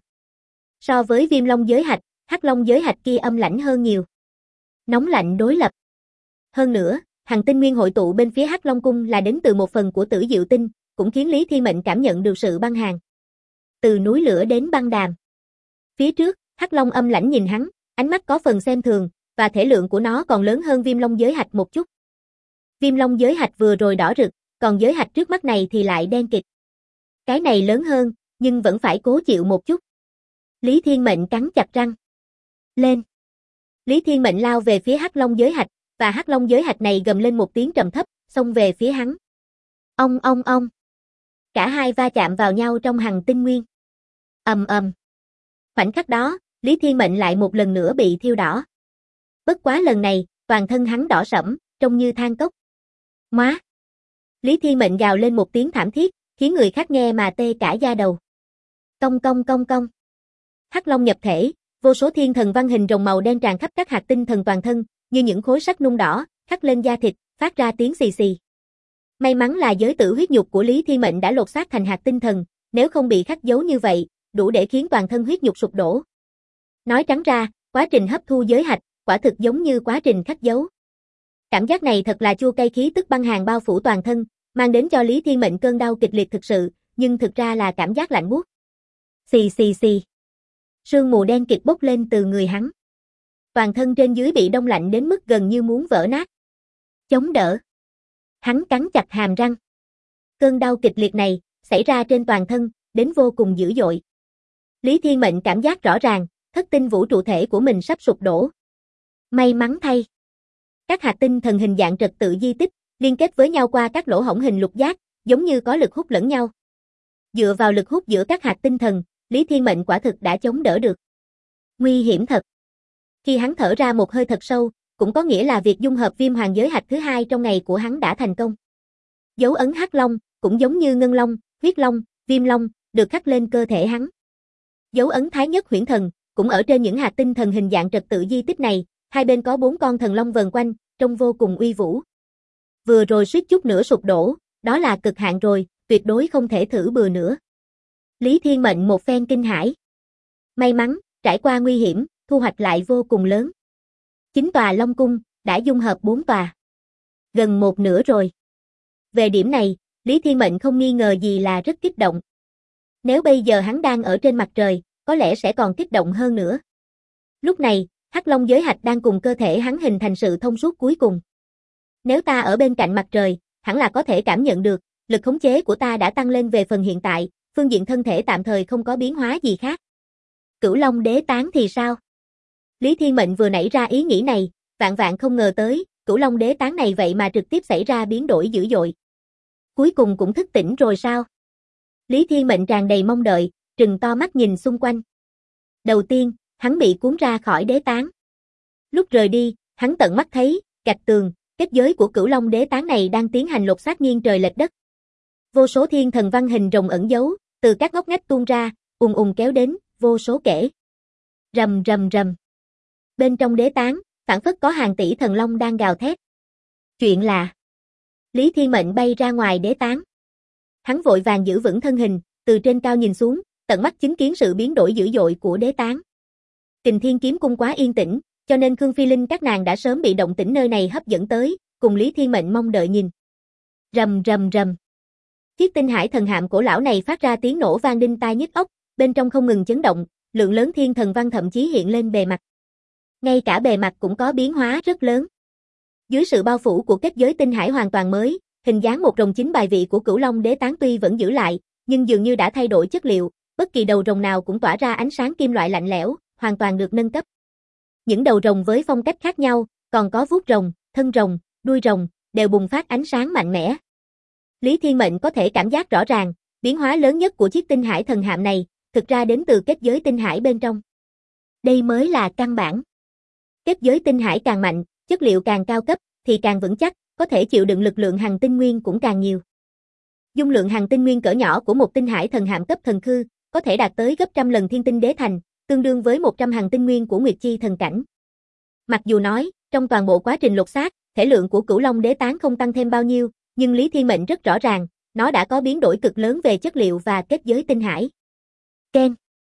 So với Viêm Long giới hạch, Hắc Long giới hạch kia âm lãnh hơn nhiều. Nóng lạnh đối lập. Hơn nữa, hằng tinh nguyên hội tụ bên phía Hắc Long Cung là đến từ một phần của Tử Diệu Tinh, cũng khiến Lý Thiên Mệnh cảm nhận được sự băng hàn. Từ núi lửa đến băng đàm. Phía trước, Hắc Long âm lãnh nhìn hắn, ánh mắt có phần xem thường, và thể lượng của nó còn lớn hơn Viêm Long giới hạch một chút. Viêm Long giới hạch vừa rồi đỏ rực, còn giới hạch trước mắt này thì lại đen kịt. Cái này lớn hơn, nhưng vẫn phải cố chịu một chút. Lý Thiên Mệnh cắn chặt răng. Lên. Lý Thiên Mệnh lao về phía Hắc Long giới hạch, và Hắc Long giới hạch này gầm lên một tiếng trầm thấp, xông về phía hắn. Ong ong ong. Cả hai va chạm vào nhau trong hằng tinh nguyên. Ầm ầm. Khoảnh khắc đó, Lý Thiên Mệnh lại một lần nữa bị thiêu đỏ. Bất quá lần này, toàn thân hắn đỏ sẫm, trông như than cốc. Má! Lý Thiên Mệnh gào lên một tiếng thảm thiết, khiến người khác nghe mà tê cả da đầu. Cong cong cong cong. Hắc Long nhập thể, vô số thiên thần văn hình rồng màu đen tràn khắp các hạt tinh thần toàn thân, như những khối sắt nung đỏ, khắc lên da thịt, phát ra tiếng xì xì. May mắn là giới tử huyết nhục của Lý Thiên Mệnh đã lột xác thành hạt tinh thần, nếu không bị khắc dấu như vậy, đủ để khiến toàn thân huyết nhục sụp đổ. Nói trắng ra, quá trình hấp thu giới hạch, quả thực giống như quá trình khắc dấu. Cảm giác này thật là chua cay, khí tức băng hàn bao phủ toàn thân, mang đến cho Lý Thiên Mệnh cơn đau kịch liệt thực sự, nhưng thực ra là cảm giác lạnh buốt. Xì xì xì. Sương mù đen kịt bốc lên từ người hắn. Toàn thân trên dưới bị đông lạnh đến mức gần như muốn vỡ nát. Chống đỡ. Hắn cắn chặt hàm răng. Cơn đau kịch liệt này, xảy ra trên toàn thân, đến vô cùng dữ dội. Lý Thiên Mệnh cảm giác rõ ràng, thất tinh vũ trụ thể của mình sắp sụp đổ. May mắn thay. Các hạt tinh thần hình dạng trật tự di tích, liên kết với nhau qua các lỗ hổng hình lục giác, giống như có lực hút lẫn nhau. Dựa vào lực hút giữa các hạt tinh thần, Lý Thiên Mệnh quả thực đã chống đỡ được. Nguy hiểm thật. Khi hắn thở ra một hơi thật sâu, cũng có nghĩa là việc dung hợp viêm hoàng giới hạch thứ hai trong ngày của hắn đã thành công. Dấu ấn Hắc Long, cũng giống như Ngân Long, Huyết Long, Viêm Long, được khắc lên cơ thể hắn. Dấu ấn Thái Nhất Huyễn Thần, cũng ở trên những hạt tinh thần hình dạng trật tự di tích này, hai bên có 4 con thần long vờn quanh, trông vô cùng uy vũ. Vừa rồi suýt chút nữa sụp đổ, đó là cực hạn rồi, tuyệt đối không thể thử bừa nữa. Lý Thiên Mệnh một phen kinh hãi. May mắn, trải qua nguy hiểm, thu hoạch lại vô cùng lớn. 9 tòa Long Cung, đã dung hợp 4 tòa. Gần một nửa rồi. Về điểm này, Lý Thiên Mệnh không nghi ngờ gì là rất kích động. Nếu bây giờ hắn đang ở trên mặt trời, có lẽ sẽ còn kích động hơn nữa. Lúc này, Hắc Long giới hạch đang cùng cơ thể hắn hình thành sự thông suốt cuối cùng. Nếu ta ở bên cạnh mặt trời, hẳn là có thể cảm nhận được, lực khống chế của ta đã tăng lên về phần hiện tại, phương diện thân thể tạm thời không có biến hóa gì khác. Cửu Long đế tán thì sao? Lý Thiên Mệnh vừa nảy ra ý nghĩ này, vạn vạn không ngờ tới, Cửu Long đế tán này vậy mà trực tiếp xảy ra biến đổi dữ dội. Cuối cùng cũng thức tỉnh rồi sao? Lý Thiên Mệnh tràn đầy mong đợi, trừng to mắt nhìn xung quanh. Đầu tiên, hắn bị cuốn ra khỏi đế tán. Lúc rời đi, hắn tận mắt thấy, gạch tường, kết giới của Cửu Long đế tán này đang tiến hành lột xác nghiêng trời lệch đất. Vô số thiên thần văn hình rồng ẩn giấu, từ các ngóc ngách tuôn ra, ùn ùn kéo đến, vô số kể. Rầm rầm rầm. Bên trong đế tán, phảng phất có hàng tỷ thần long đang gào thét. Chuyện là Lý Thiên Mệnh bay ra ngoài đế tán. Hắn vội vàng giữ vững thân hình, từ trên cao nhìn xuống, tận mắt chứng kiến sự biến đổi dữ dội của đế tán. Kình Thiên Kiếm Cung quá yên tĩnh, cho nên Khương Phi Linh các nàng đã sớm bị động tĩnh nơi này hấp dẫn tới, cùng Lý Thiên Mệnh mong đợi nhìn. Rầm rầm rầm. Chiếc tinh hải thần hạm cổ lão này phát ra tiếng nổ vang đinh tai nhức óc, bên trong không ngừng chấn động, lượng lớn thiên thần văn thậm chí hiện lên bề mặt. Ngay cả bề mặt cũng có biến hóa rất lớn. Dưới sự bao phủ của kết giới tinh hải hoàn toàn mới, hình dáng một rồng chính bài vị của Cửu Long đế tán tuy vẫn giữ lại, nhưng dường như đã thay đổi chất liệu, bất kỳ đầu rồng nào cũng tỏa ra ánh sáng kim loại lạnh lẽo, hoàn toàn được nâng cấp. Những đầu rồng với phong cách khác nhau, còn có vuốt rồng, thân rồng, đuôi rồng, đều bùng phát ánh sáng mạnh mẽ. Lý Thiên Mệnh có thể cảm giác rõ ràng, biến hóa lớn nhất của chiếc tinh hải thần hạm này, thực ra đến từ kết giới tinh hải bên trong. Đây mới là căn bản. Kết giới tinh hải càng mạnh, chất liệu càng cao cấp, thì càng vững chắc, có thể chịu đựng lực lượng hằng tinh nguyên cũng càng nhiều. Dung lượng hằng tinh nguyên cỡ nhỏ của một tinh hải thần hạm cấp thần khư, có thể đạt tới gấp trăm lần thiên tinh đế thành, tương đương với 100 hằng tinh nguyên của Nguyệt Chi thần cảnh. Mặc dù nói, trong toàn bộ quá trình lột xác, thể lượng của Cửu Long đế tán không tăng thêm bao nhiêu, nhưng Lý Thiên Mệnh rất rõ ràng, nó đã có biến đổi cực lớn về chất liệu và kết giới tinh hải. Ken.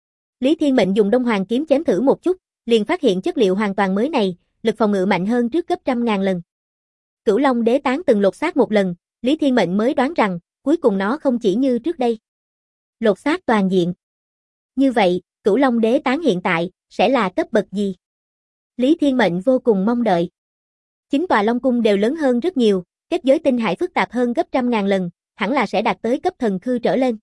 Lý Thiên Mệnh dùng Đông Hoàng kiếm chém thử một chút, liền phát hiện chất liệu hoàn toàn mới này, lực phòng ngự mạnh hơn trước gấp trăm ngàn lần. Cửu Long đế tán từng lột xác một lần, Lý Thiên Mệnh mới đoán rằng, cuối cùng nó không chỉ như trước đây. Lột xác toàn diện. Như vậy, Cửu Long đế tán hiện tại, sẽ là cấp bậc gì? Lý Thiên Mệnh vô cùng mong đợi. 9 tòa Long cung đều lớn hơn rất nhiều, kết giới tinh hải phức tạp hơn gấp trăm ngàn lần, hẳn là sẽ đạt tới cấp thần khư trở lên.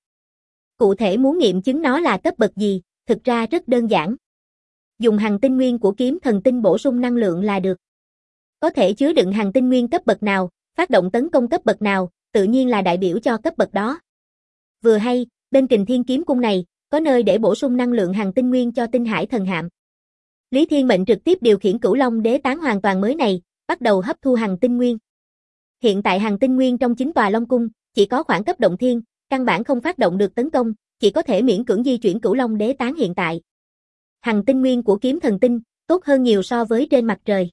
Cụ thể muốn nghiệm chứng nó là cấp bậc gì, thực ra rất đơn giản. Dùng hằng tinh nguyên của kiếm thần tinh bổ sung năng lượng là được. Có thể chứa đựng hằng tinh nguyên cấp bậc nào, phát động tấn công cấp bậc nào, tự nhiên là đại biểu cho cấp bậc đó. Vừa hay, bên Kình Thiên kiếm cung này, có nơi để bổ sung năng lượng hằng tinh nguyên cho tinh hải thần hạm. Lý Thiên Mệnh trực tiếp điều khiển Cửu Long đế tán hoàn toàn mới này, bắt đầu hấp thu hằng tinh nguyên. Hiện tại hằng tinh nguyên trong 9 tòa Long cung, chỉ có khoảng cấp động thiên, căn bản không phát động được tấn công, chỉ có thể miễn cưỡng di chuyển Cửu Long đế tán hiện tại. Hằng tinh nguyên của kiếm thần tinh, tốt hơn nhiều so với trên mặt trời.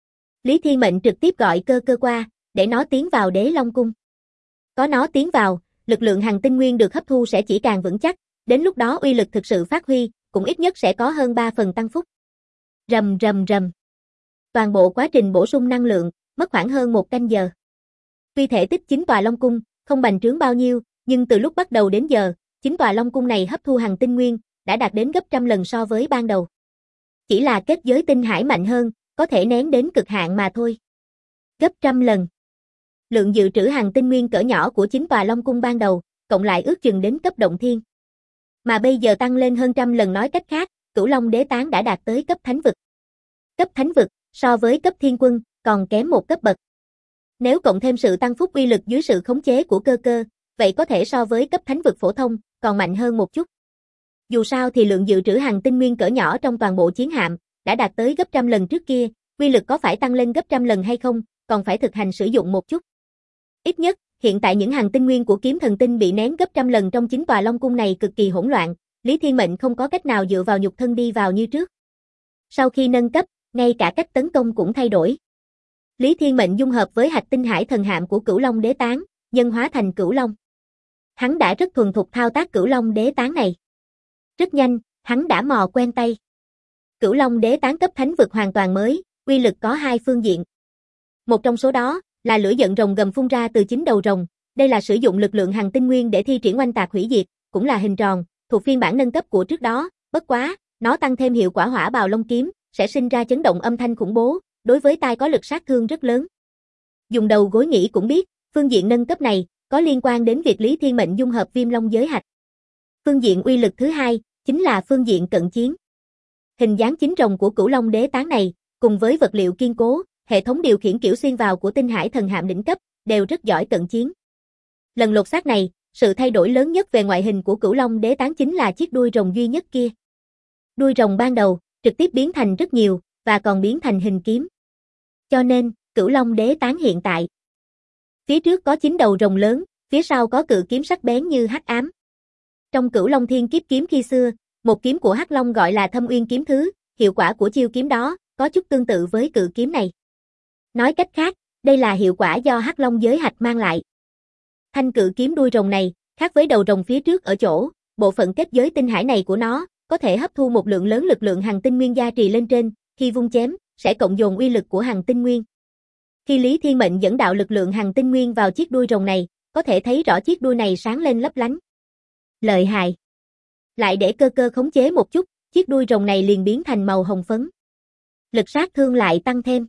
Lý Thiên Mệnh trực tiếp gọi cơ cơ qua, để nó tiến vào đế Long cung. Có nó tiến vào, lực lượng hằng tinh nguyên được hấp thu sẽ chỉ càng vững chắc, đến lúc đó uy lực thực sự phát huy, cũng ít nhất sẽ có hơn 3 phần tăng phúc. Rầm rầm rầm. Toàn bộ quá trình bổ sung năng lượng, mất khoảng hơn 1 canh giờ. Tuy thể tích 9 tòa Long cung, không bành trướng bao nhiêu, nhưng từ lúc bắt đầu đến giờ, 9 tòa Long cung này hấp thu hằng tinh nguyên, đã đạt đến gấp trăm lần so với ban đầu. Chỉ là kết giới tinh hải mạnh hơn, có thể nén đến cực hạn mà thôi. Gấp trăm lần. Lượng dự trữ hằng tinh nguyên cỡ nhỏ của 9 tòa Long cung ban đầu, cộng lại ước chừng đến cấp động thiên. Mà bây giờ tăng lên hơn trăm lần, nói cách khác, Cửu Long đế tán đã đạt tới cấp thánh vực. Cấp thánh vực, so với cấp thiên quân, còn kém một cấp bậc. Nếu cộng thêm sự tăng phúc uy lực dưới sự khống chế của cơ cơ, vậy có thể so với cấp thánh vực phổ thông, còn mạnh hơn một chút. Dù sao thì lượng dự trữ hằng tinh nguyên cỡ nhỏ trong toàn bộ chiến hạm, đã đạt tới gấp trăm lần trước kia, uy lực có phải tăng lên gấp trăm lần hay không, còn phải thực hành sử dụng một chút. Ít nhất, hiện tại những hằng tinh nguyên của kiếm thần tinh bị nén gấp trăm lần trong 9 tòa Long cung này cực kỳ hỗn loạn, Lý Thiên Mệnh không có cách nào dựa vào nhục thân đi vào như trước. Sau khi nâng cấp, ngay cả cách tấn công cũng thay đổi. Lý Thiên Mệnh dung hợp với hạch tinh hải thần hạm của Cửu Long đế tán, nhân hóa thành Cửu Long. Hắn đã rất thuần thục thao tác Cửu Long đế tán này. Rất nhanh, hắn đã mò quen tay. Cửu Long đế tán cấp thánh vực hoàn toàn mới, uy lực có 2 phương diện. Một trong số đó là lửa giận rồng gầm phun ra từ 9 đầu rồng, đây là sử dụng lực lượng hằng tinh nguyên để thi triển oanh tạc hủy diệt, cũng là hình tròn, thuộc phiên bản nâng cấp của trước đó, bất quá, nó tăng thêm hiệu quả hỏa bào long kiếm, sẽ sinh ra chấn động âm thanh khủng bố, đối với tai có lực sát thương rất lớn. Dùng đầu gối nghĩ cũng biết, phương diện nâng cấp này có liên quan đến việc Lý Thiên Mệnh dung hợp Viêm Long giới hạch. Phương diện uy lực thứ hai chính là phương diện cận chiến. Hình dáng 9 rồng của Cửu Long đế tán này, cùng với vật liệu kiên cố, hệ thống điều khiển kiểu xuyên vào của tinh hải thần hạm đỉnh cấp, đều rất giỏi cận chiến. Lần lột xác này, sự thay đổi lớn nhất về ngoại hình của Cửu Long đế tán chính là chiếc đuôi rồng duy nhất kia. Đuôi rồng ban đầu, trực tiếp biến thành rất nhiều, và còn biến thành hình kiếm. Cho nên, Cửu Long đế tán hiện tại, phía trước có 9 đầu rồng lớn, phía sau có cự kiếm sắc bén như hắc ám. Trong Cửu Long Thiên Kiếp kiếm khi xưa, một kiếm của Hắc Long gọi là Thâm Uyên kiếm thứ, hiệu quả của chiêu kiếm đó có chút tương tự với cự kiếm này. Nói cách khác, đây là hiệu quả do Hắc Long giới hạch mang lại. Thanh cự kiếm đuôi rồng này, khác với đầu rồng phía trước ở chỗ, bộ phận kết giới tinh hải này của nó, có thể hấp thu một lượng lớn lực lượng hằng tinh nguyên gia trì lên trên, khi vung chém, sẽ cộng dồn uy lực của hằng tinh nguyên. Khi Lý Thiên Mệnh dẫn đạo lực lượng hằng tinh nguyên vào chiếc đuôi rồng này, có thể thấy rõ chiếc đuôi này sáng lên lấp lánh. Lợi hại. Lại để cơ cơ khống chế một chút, chiếc đuôi rồng này liền biến thành màu hồng phấn. Lực sát thương lại tăng thêm.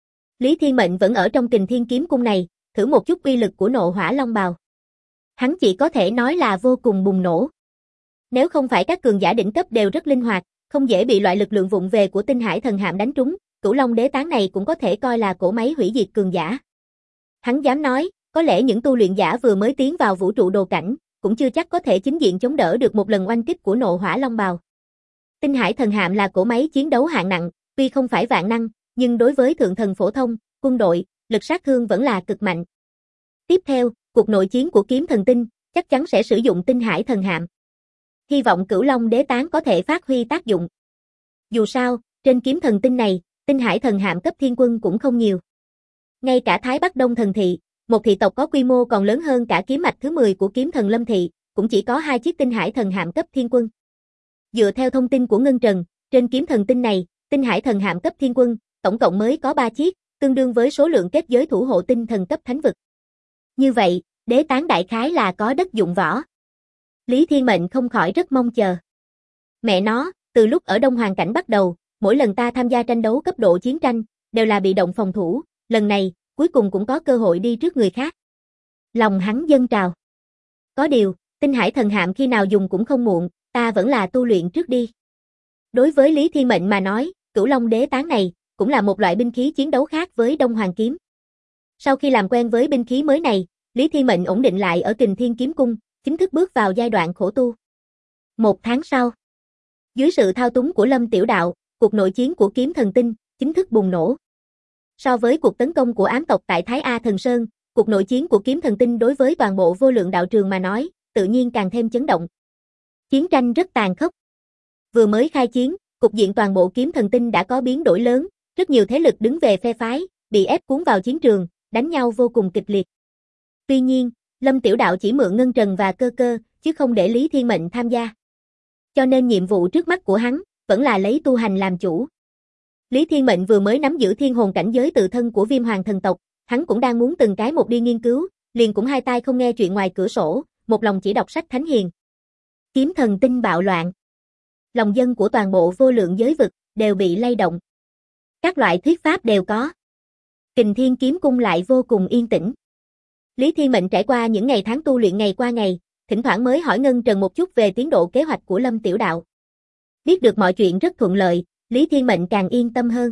Lý Thiên Mệnh vẫn ở trong Kình Thiên kiếm cung này, thử một chút uy lực của nộ hỏa long bào. Hắn chỉ có thể nói là vô cùng bùng nổ. Nếu không phải các cường giả đỉnh cấp đều rất linh hoạt, không dễ bị loại lực lượng vụng về của Tinh Hải Thần Hạm đánh trúng, Cửu Long Đế Tán này cũng có thể coi là cỗ máy hủy diệt cường giả. Hắn dám nói, có lẽ những tu luyện giả vừa mới tiến vào vũ trụ đồ cảnh, cũng chưa chắc có thể chính diện chống đỡ được một lần oanh kích của Nộ Hỏa Long Bào. Tinh Hải Thần Hạm là cỗ máy chiến đấu hạng nặng, tuy không phải vạn năng, nhưng đối với thượng thần phổ thông, quân đội, lực sát thương vẫn là cực mạnh. Tiếp theo, cuộc nội chiến của Kiếm Thần Tinh chắc chắn sẽ sử dụng Tinh Hải Thần Hạm. Hy vọng Cửu Long Đế Tán có thể phát huy tác dụng. Dù sao, trên Kiếm Thần Tinh này, Tinh Hải Thần Hạm cấp thiên quân cũng không nhiều. Ngay cả Thái Bắc Đông Thần Thị, một thị tộc có quy mô còn lớn hơn cả kiếm mạch thứ 10 của Kiếm Thần Lâm Thị, cũng chỉ có 2 chiếc Tinh Hải Thần Hạm cấp thiên quân. Dựa theo thông tin của Ngân Trần, trên Kiếm Thần Tinh này, Tinh Hải Thần Hạm cấp thiên quân, tổng cộng mới có 3 chiếc, tương đương với số lượng kết giới thủ hộ tinh thần cấp thánh vực. Như vậy, Đế Tán đại khái là có đất dụng võ. Lý Thiên Mệnh không khỏi rất mong chờ. Mẹ nó, từ lúc ở Đông Hoàng Cảnh bắt đầu, mỗi lần ta tham gia tranh đấu cấp độ chiến tranh, đều là bị động phòng thủ, lần này, cuối cùng cũng có cơ hội đi trước người khác. Lòng hắn dâng trào. Có điều, Tinh Hải Thần Hạm khi nào dùng cũng không muộn, ta vẫn là tu luyện trước đi. Đối với Lý Thiên Mệnh mà nói, Cửu Long Đế Tán này, cũng là một loại binh khí chiến đấu khác với Đông Hoàng Kiếm. Sau khi làm quen với binh khí mới này, Lý Thiên Mệnh ổn định lại ở Kình Thiên Kiếm Cung, chính thức bước vào giai đoạn khổ tu. 1 tháng sau, dưới sự thao túng của Lâm Tiểu Đạo, cuộc nội chiến của Kiếm Thần Tinh chính thức bùng nổ. So với cuộc tấn công của ám tộc tại Thái A Thần Sơn, cuộc nội chiến của Kiếm Thần Tinh đối với toàn bộ vô lượng đạo trường mà nói, tự nhiên càng thêm chấn động. Chiến tranh rất tàn khốc. Vừa mới khai chiến, cục diện toàn bộ Kiếm Thần Tinh đã có biến đổi lớn, rất nhiều thế lực đứng về phe phái, bị ép cuốn vào chiến trường, đánh nhau vô cùng kịch liệt. Tuy nhiên, Lâm Tiểu Đạo chỉ mượn Ngân Trần và Cơ Cơ, chứ không để Lý Thiên Mệnh tham gia. Cho nên nhiệm vụ trước mắt của hắn, vẫn là lấy tu hành làm chủ. Lý Thiên Mệnh vừa mới nắm giữ thiên hồn cảnh giới tự thân của Viêm Hoàng thần tộc, hắn cũng đang muốn từng cái một đi nghiên cứu, liền cũng hai tai không nghe chuyện ngoài cửa sổ, một lòng chỉ đọc sách thánh hiền. Kiếm Thần Tinh bạo loạn. Lòng dân của toàn bộ vô lượng giới vực, đều bị lay động. Các loại thuyết pháp đều có. Kình Thiên Kiếm Cung lại vô cùng yên tĩnh. Lý Thiên Mệnh trải qua những ngày tháng tu luyện ngày qua ngày, thỉnh thoảng mới hỏi Ngân Trần một chút về tiến độ kế hoạch của Lâm Tiểu Đạo. Biết được mọi chuyện rất thuận lợi, Lý Thiên Mệnh càng yên tâm hơn.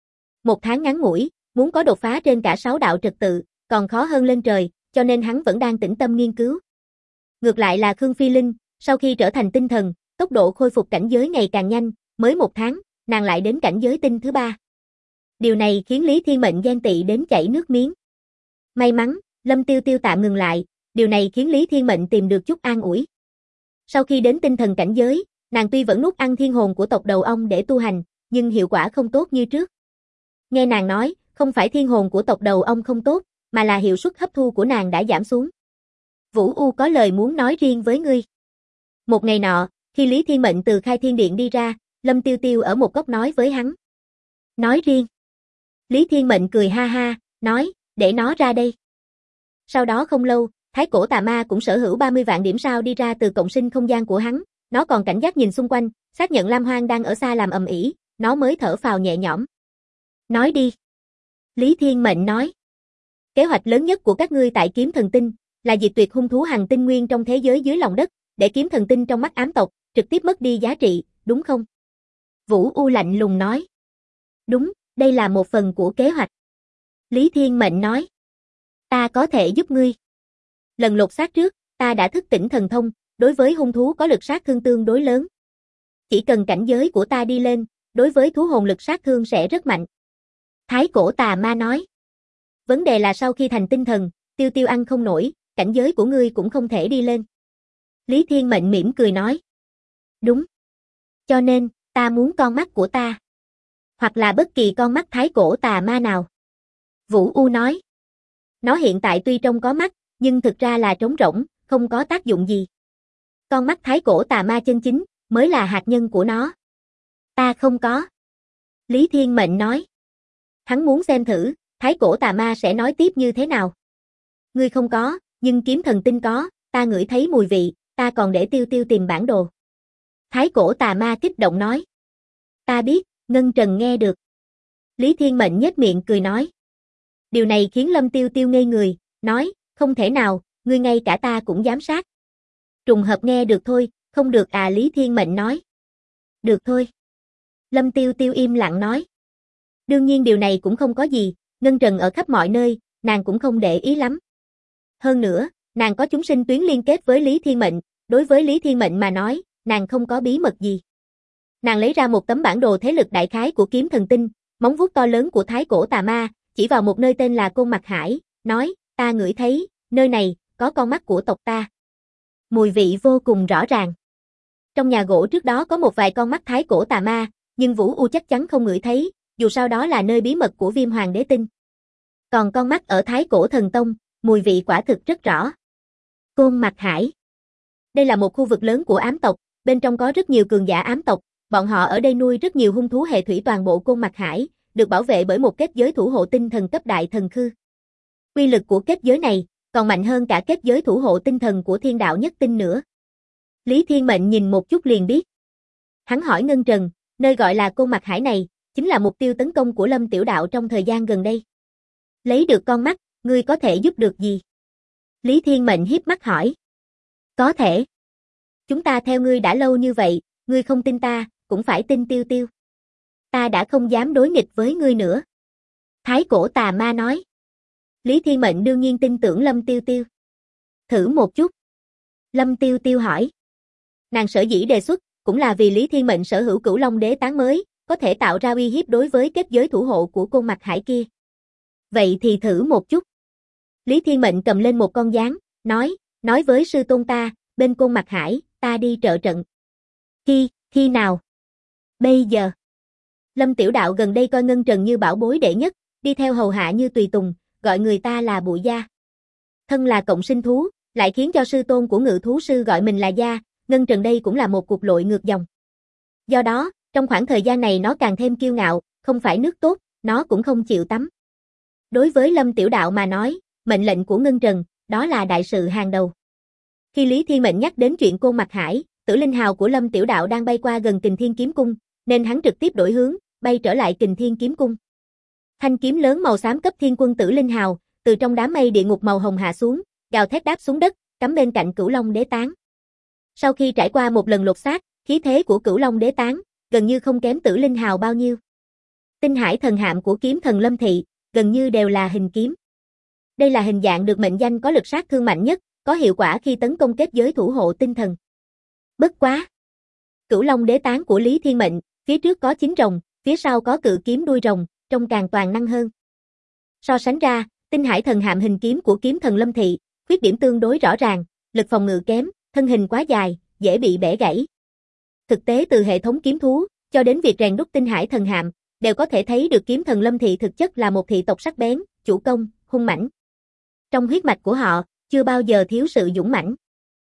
1 tháng ngắn ngủi, muốn có đột phá trên cả 6 đạo trật tự, còn khó hơn lên trời, cho nên hắn vẫn đang tĩnh tâm nghiên cứu. Ngược lại là Khương Phi Linh, sau khi trở thành tinh thần, tốc độ khôi phục cảnh giới ngày càng nhanh, mới 1 tháng, nàng lại đến cảnh giới tinh thứ 3. Điều này khiến Lý Thiên Mệnh ghen tị đến chảy nước miếng. May mắn, Lâm Tiêu Tiêu tạm ngừng lại, điều này khiến Lý Thiên Mệnh tìm được chút an ủi. Sau khi đến tinh thần cảnh giới, nàng tuy vẫn nuốt ăn thiên hồn của tộc đầu ong để tu hành, nhưng hiệu quả không tốt như trước. Nghe nàng nói, không phải thiên hồn của tộc đầu ong không tốt, mà là hiệu suất hấp thu của nàng đã giảm xuống. Vũ U có lời muốn nói riêng với ngươi. Một ngày nọ, khi Lý Thiên Mệnh từ Khai Thiên Điện đi ra, Lâm Tiêu Tiêu ở một góc nói với hắn. Nói riêng. Lý Thiên Mệnh cười ha ha, nói, để nó ra đây. Sau đó không lâu, Thái Cổ Tà Ma cũng sở hữu 30 vạn điểm sao đi ra từ cộng sinh không gian của hắn, nó còn cảnh giác nhìn xung quanh, xác nhận Lam Hoang đang ở xa làm ầm ĩ, nó mới thở phào nhẹ nhõm. Nói đi. Lý Thiên Mệnh nói. Kế hoạch lớn nhất của các ngươi tại Kiếm Thần Tinh, là diệt tuyệt hung thú hằng tinh nguyên trong thế giới dưới lòng đất, để Kiếm Thần Tinh trong mắt ám tộc, trực tiếp mất đi giá trị, đúng không? Vũ U lạnh lùng nói. Đúng, đây là một phần của kế hoạch. Lý Thiên Mệnh nói. Ta có thể giúp ngươi. Lần lột xác trước, ta đã thức tỉnh thần thông, đối với hung thú có lực sát thương tương đối lớn. Chỉ cần cảnh giới của ta đi lên, đối với thú hồn lực sát thương sẽ rất mạnh. Thái Cổ Tà Ma nói. Vấn đề là sau khi thành tinh thần, Tiêu Tiêu ăn không nổi, cảnh giới của ngươi cũng không thể đi lên. Lý Thiên Mệnh mỉm cười nói. Đúng. Cho nên, ta muốn con mắt của ta. Hoặc là bất kỳ con mắt Thái Cổ Tà Ma nào. Vũ U nói. Nó hiện tại tuy trông có mắt, nhưng thực ra là trống rỗng, không có tác dụng gì. Con mắt Thái Cổ Tà Ma chân chính, mới là hạt nhân của nó. Ta không có. Lý Thiên Mệnh nói. Hắn muốn xem thử, Thái Cổ Tà Ma sẽ nói tiếp như thế nào. Ngươi không có, nhưng Kiếm Thần Tinh có, ta ngửi thấy mùi vị, ta còn để Tiêu Tiêu tìm bản đồ. Thái Cổ Tà Ma kích động nói. Ta biết, Ngân Trần nghe được. Lý Thiên Mệnh nhếch miệng cười nói. Điều này khiến Lâm Tiêu Tiêu ngây người, nói, không thể nào, ngươi ngay cả ta cũng giám sát. Trùng hợp nghe được thôi, Không được à, Lý Thiên Mệnh nói. Được thôi. Lâm Tiêu Tiêu im lặng nói. Đương nhiên điều này cũng không có gì, Ngân Trần ở khắp mọi nơi, nàng cũng không để ý lắm. Hơn nữa, nàng có chúng sinh tuyến liên kết với Lý Thiên Mệnh, đối với Lý Thiên Mệnh mà nói, nàng không có bí mật gì. Nàng lấy ra một tấm bản đồ thế lực đại khái của kiếm thần tinh, móng vuốt to lớn của thái cổ tà ma, chỉ vào một nơi tên là Côn Mặt Hải, nói, ta ngửi thấy, nơi này, có con mắt của tộc ta. Mùi vị vô cùng rõ ràng. Trong nhà gỗ trước đó có một vài con mắt thái cổ tà ma, nhưng Vũ U chắc chắn không ngửi thấy, dù sao đó là nơi bí mật của Viêm Hoàng Đế Tinh. Còn con mắt ở thái cổ thần tông, mùi vị quả thực rất rõ. Côn Mặt Hải. Đây là một khu vực lớn của ám tộc, bên trong có rất nhiều cường giả ám tộc, bọn họ ở đây nuôi rất nhiều hung thú hệ thủy, toàn bộ Côn Mặt Hải được bảo vệ bởi một kết giới thủ hộ tinh thần cấp đại thần khư. Uy lực của kết giới này còn mạnh hơn cả kết giới thủ hộ tinh thần của Thiên Đạo Nhất Tinh nữa. Lý Thiên Mệnh nhìn một chút liền biết. Hắn hỏi Ngân Trần, nơi gọi là Côn Mặt Hải này, chính là mục tiêu tấn công của Lâm Tiểu Đạo trong thời gian gần đây. Lấy được con mắt, ngươi có thể giúp được gì? Lý Thiên Mệnh hiếp mắt hỏi. Có thể. Chúng ta theo ngươi đã lâu như vậy, ngươi không tin ta, cũng phải tin Tiêu Tiêu. Ta đã không dám đối nghịch với ngươi nữa. Thái cổ tà ma nói. Lý Thiên Mệnh đương nhiên tin tưởng Lâm Tiêu Tiêu. Thử một chút. Lâm Tiêu Tiêu hỏi. Nàng sở dĩ đề xuất, cũng là vì Lý Thiên Mệnh sở hữu Cửu Long Đế tán mới, có thể tạo ra uy hiếp đối với kết giới thủ hộ của Côn Mặt Hải kia. Vậy thì thử một chút. Lý Thiên Mệnh cầm lên một con gián, nói với sư tôn ta, bên Côn Mặt Hải, ta đi trợ trận. Khi nào? Bây giờ. Lâm Tiểu Đạo gần đây coi Ngân Trần như bảo bối đệ nhất, đi theo hầu hạ như tùy tùng, gọi người ta là Bụi Gia. Thân là cộng sinh thú, lại khiến cho sư tôn của Ngự thú sư gọi mình là Gia, Ngân Trần đây cũng là một cục lội ngược dòng. Do đó, trong khoảng thời gian này nó càng thêm kiêu ngạo, không phải nước tốt, nó cũng không chịu tắm. Đối với Lâm Tiểu Đạo mà nói, mệnh lệnh của Ngân Trần, đó là đại sự hàng đầu. Khi Lý Thiên Mệnh nhắc đến chuyện Côn Mặt Hải, Tử Linh Hào của Lâm Tiểu Đạo đang bay qua gần Kình Thiên Kiếm Cung, nên hắn trực tiếp đổi hướng, bay trở lại Kình Thiên Kiếm Cung. Thanh kiếm lớn màu xám cấp Thiên Quân Tử Linh Hào, từ trong đám mây địa ngục màu hồng hạ xuống, gào thét đáp xuống đất, cắm bên cạnh Cửu Long Đế tán. Sau khi trải qua một lần lột xác, khí thế của Cửu Long Đế tán gần như không kém Tử Linh Hào bao nhiêu. Tinh hải thần hạm của kiếm thần Lâm Thị gần như đều là hình kiếm. Đây là hình dạng được mệnh danh có lực sát thương mạnh nhất, có hiệu quả khi tấn công kết giới thủ hộ tinh thần. Bất quá, Cửu Long Đế tán của Lý Thiên Mệnh, phía trước có 9 rồng, phía sau có cự kiếm đuôi rồng, trông càng toàn năng hơn. So sánh ra, tinh hải thần hạm hình kiếm của kiếm thần Lâm Thị, khuyết điểm tương đối rõ ràng, lực phòng ngự kém, thân hình quá dài, dễ bị bẻ gãy. Thực tế từ hệ thống kiếm thú, cho đến việc rèn đúc tinh hải thần hạm, đều có thể thấy được kiếm thần Lâm Thị thực chất là một thị tộc sắc bén, chủ công, hung mãnh. Trong huyết mạch của họ, chưa bao giờ thiếu sự dũng mãnh.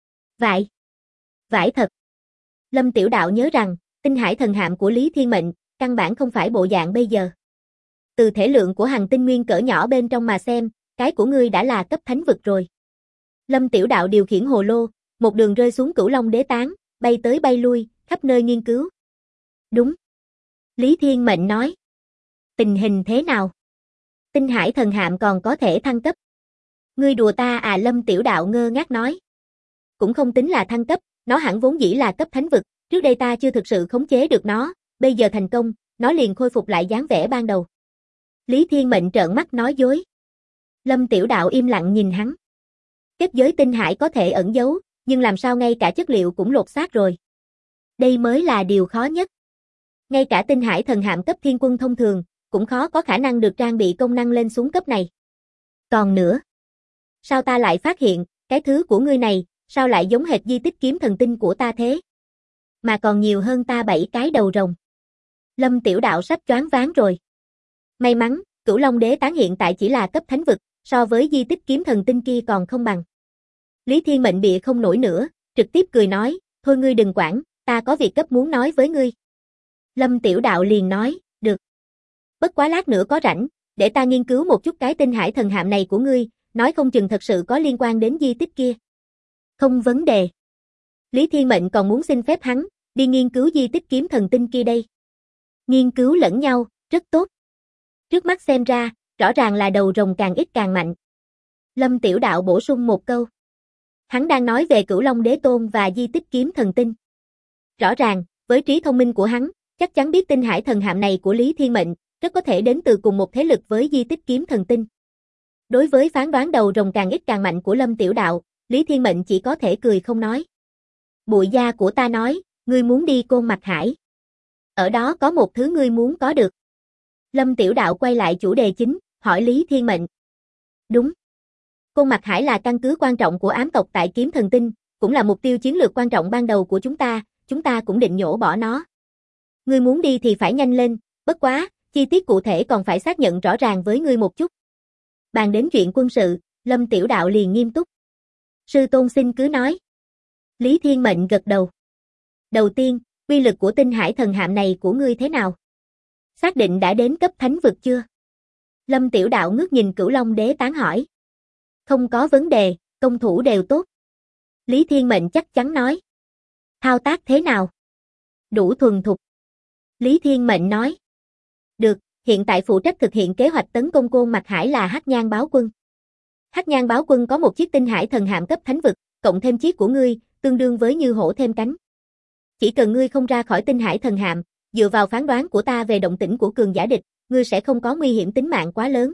Vải thật. Lâm Tiểu Đạo nhớ rằng, tinh hải thần hạm của Lý Thiên Mệnh, căn bản không phải bộ dạng bây giờ. Từ thể lượng của hằng tinh nguyên cỡ nhỏ bên trong mà xem, cái của ngươi đã là cấp thánh vực rồi. Lâm Tiểu Đạo điều khiển hồ lô, một đường rơi xuống Cửu Long Đế tán, bay tới bay lui, khắp nơi nghiên cứu. Đúng. Lý Thiên Mệnh nói. Tình hình thế nào? Tinh hải thần hạm còn có thể thăng cấp. Ngươi đùa ta à, Lâm Tiểu Đạo ngơ ngác nói. Cũng không tính là thăng cấp, nó hẳn vốn dĩ là cấp thánh vực, trước đây ta chưa thực sự khống chế được nó, bây giờ thành công, nó liền khôi phục lại dáng vẻ ban đầu. Lý Thiên Mệnh trợn mắt nói dối. Lâm Tiểu Đạo im lặng nhìn hắn. Kết giới tinh hải có thể ẩn giấu, nhưng làm sao ngay cả chất liệu cũng lột xác rồi. Đây mới là điều khó nhất. Ngay cả tinh hải thần hạm cấp thiên quân thông thường, cũng khó có khả năng được trang bị công năng lên xuống cấp này. Còn nữa, sao ta lại phát hiện, cái thứ của ngươi này, sao lại giống hệt di tích kiếm thần tinh của ta thế? Mà còn nhiều hơn ta 7 cái đầu rồng. Lâm Tiểu Đạo sắp choáng váng rồi. May mắn, Cửu Long Đế tán hiện tại chỉ là cấp thánh vực, so với di tích kiếm thần tinh kia còn không bằng. Lý Thiên Mệnh bịa không nổi nữa, trực tiếp cười nói, thôi ngươi đừng quản, ta có việc cấp muốn nói với ngươi. Lâm Tiểu Đạo liền nói, được. Bất quá lát nữa có rảnh, để ta nghiên cứu một chút cái tinh hải thần hạm này của ngươi, nói không chừng thật sự có liên quan đến di tích kia. Không vấn đề. Lý Thiên Mệnh còn muốn xin phép hắn, đi nghiên cứu di tích kiếm thần tinh kia đây. Nghiên cứu lẫn nhau, rất tốt. Trước mắt xem ra, rõ ràng là đầu rồng càng ít càng mạnh. Lâm Tiểu Đạo bổ sung một câu. Hắn đang nói về Cửu Long Đế Tôn và di tích kiếm thần tinh. Rõ ràng, với trí thông minh của hắn, chắc chắn biết tinh hải thần hạm này của Lý Thiên Mệnh, rất có thể đến từ cùng một thế lực với di tích kiếm thần tinh. Đối với phán đoán đầu rồng càng ít càng mạnh của Lâm Tiểu Đạo, Lý Thiên Mệnh chỉ có thể cười không nói. Bụi da của ta nói, ngươi muốn đi Côn Mặt Hải. Ở đó có một thứ ngươi muốn có được. Lâm Tiểu Đạo quay lại chủ đề chính, hỏi Lý Thiên Mệnh. Đúng. Côn Mặt Hải là căn cứ quan trọng của ám tộc tại kiếm thần tinh, cũng là mục tiêu chiến lược quan trọng ban đầu của chúng ta cũng định nhổ bỏ nó. Ngươi muốn đi thì phải nhanh lên, bất quá, chi tiết cụ thể còn phải xác nhận rõ ràng với ngươi một chút. Bàn đến chuyện quân sự, Lâm Tiểu Đạo liền nghiêm túc. Sư tôn xin cứ nói. Lý Thiên Mệnh gật đầu. Đầu tiên, uy lực của tinh hải thần hạm này của ngươi thế nào? Xác định đã đến cấp thánh vực chưa? Lâm Tiểu Đạo ngước nhìn Cửu Long Đế Tán hỏi. Không có vấn đề, công thủ đều tốt. Lý Thiên Mệnh chắc chắn nói. Thao tác thế nào? Đủ thuần thục. Lý Thiên Mệnh nói. Được, hiện tại phụ trách thực hiện kế hoạch tấn công Côn Mặt Hải là Hắc Nhang Báo Quân. Hắc Nhang Báo Quân có một chiếc tinh hải thần hạm cấp thánh vực, cộng thêm chiếc của ngươi, tương đương với như hổ thêm cánh. Chỉ cần ngươi không ra khỏi tinh hải thần hạm, dựa vào phán đoán của ta về động tĩnh của cường giả địch, ngươi sẽ không có nguy hiểm tính mạng quá lớn.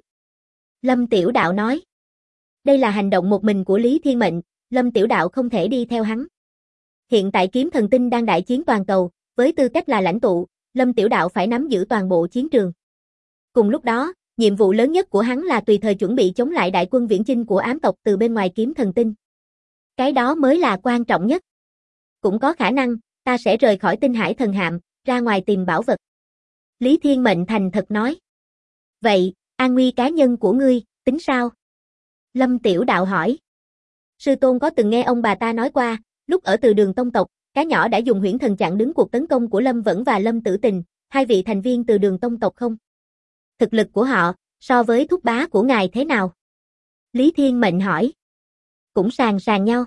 Lâm Tiểu Đạo nói. Đây là hành động một mình của Lý Thiên Mệnh, Lâm Tiểu Đạo không thể đi theo hắn. Hiện tại kiếm thần tinh đang đại chiến toàn cầu, với tư cách là lãnh tụ, Lâm Tiểu Đạo phải nắm giữ toàn bộ chiến trường. Cùng lúc đó, nhiệm vụ lớn nhất của hắn là tùy thời chuẩn bị chống lại đại quân viễn chinh của ám tộc từ bên ngoài kiếm thần tinh. Cái đó mới là quan trọng nhất. Cũng có khả năng, ta sẽ rời khỏi tinh hải thần hạm, ra ngoài tìm bảo vật. Lý Thiên Mệnh thành thật nói. Vậy, an nguy cá nhân của ngươi, tính sao? Lâm Tiểu Đạo hỏi. Sư tôn có từng nghe ông bà ta nói qua, lúc ở Từ Đường tông tộc, cá nhỏ đã dùng huyễn thần chặn đứng cuộc tấn công của Lâm Vẫn và Lâm Tử Tình, hai vị thành viên Từ Đường tông tộc không? Thực lực của họ, so với thúc bá của ngài thế nào? Lý Thiên Mệnh hỏi. Cũng sàn nhau.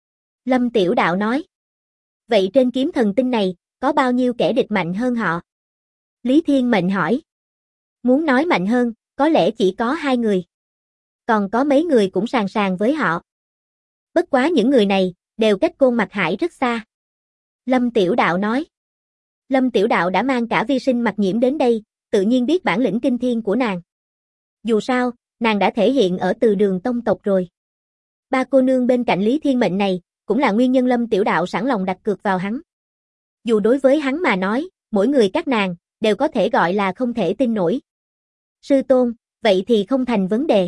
Lâm Tiểu Đạo nói. Vậy trên kiếm thần tinh này, có bao nhiêu kẻ địch mạnh hơn họ? Lý Thiên Mệnh hỏi. Muốn nói mạnh hơn, có lẽ chỉ có 2 người. Còn có mấy người cũng sàn với họ. Bất quá những người này, đều cách Côn Mặt Hải rất xa. Lâm Tiểu Đạo nói. Lâm Tiểu Đạo đã mang cả vi sinh Mặc Nhiễm đến đây, tự nhiên biết bản lĩnh kinh thiên của nàng. Dù sao, nàng đã thể hiện ở Từ Đường tông tộc rồi. Ba cô nương bên cạnh Lý Thiên Mệnh này, cũng là nguyên nhân Lâm Tiểu Đạo sẵn lòng đặt cược vào hắn. Dù đối với hắn mà nói, mỗi người các nàng, đều có thể gọi là không thể tin nổi. Sư tôn, vậy thì không thành vấn đề.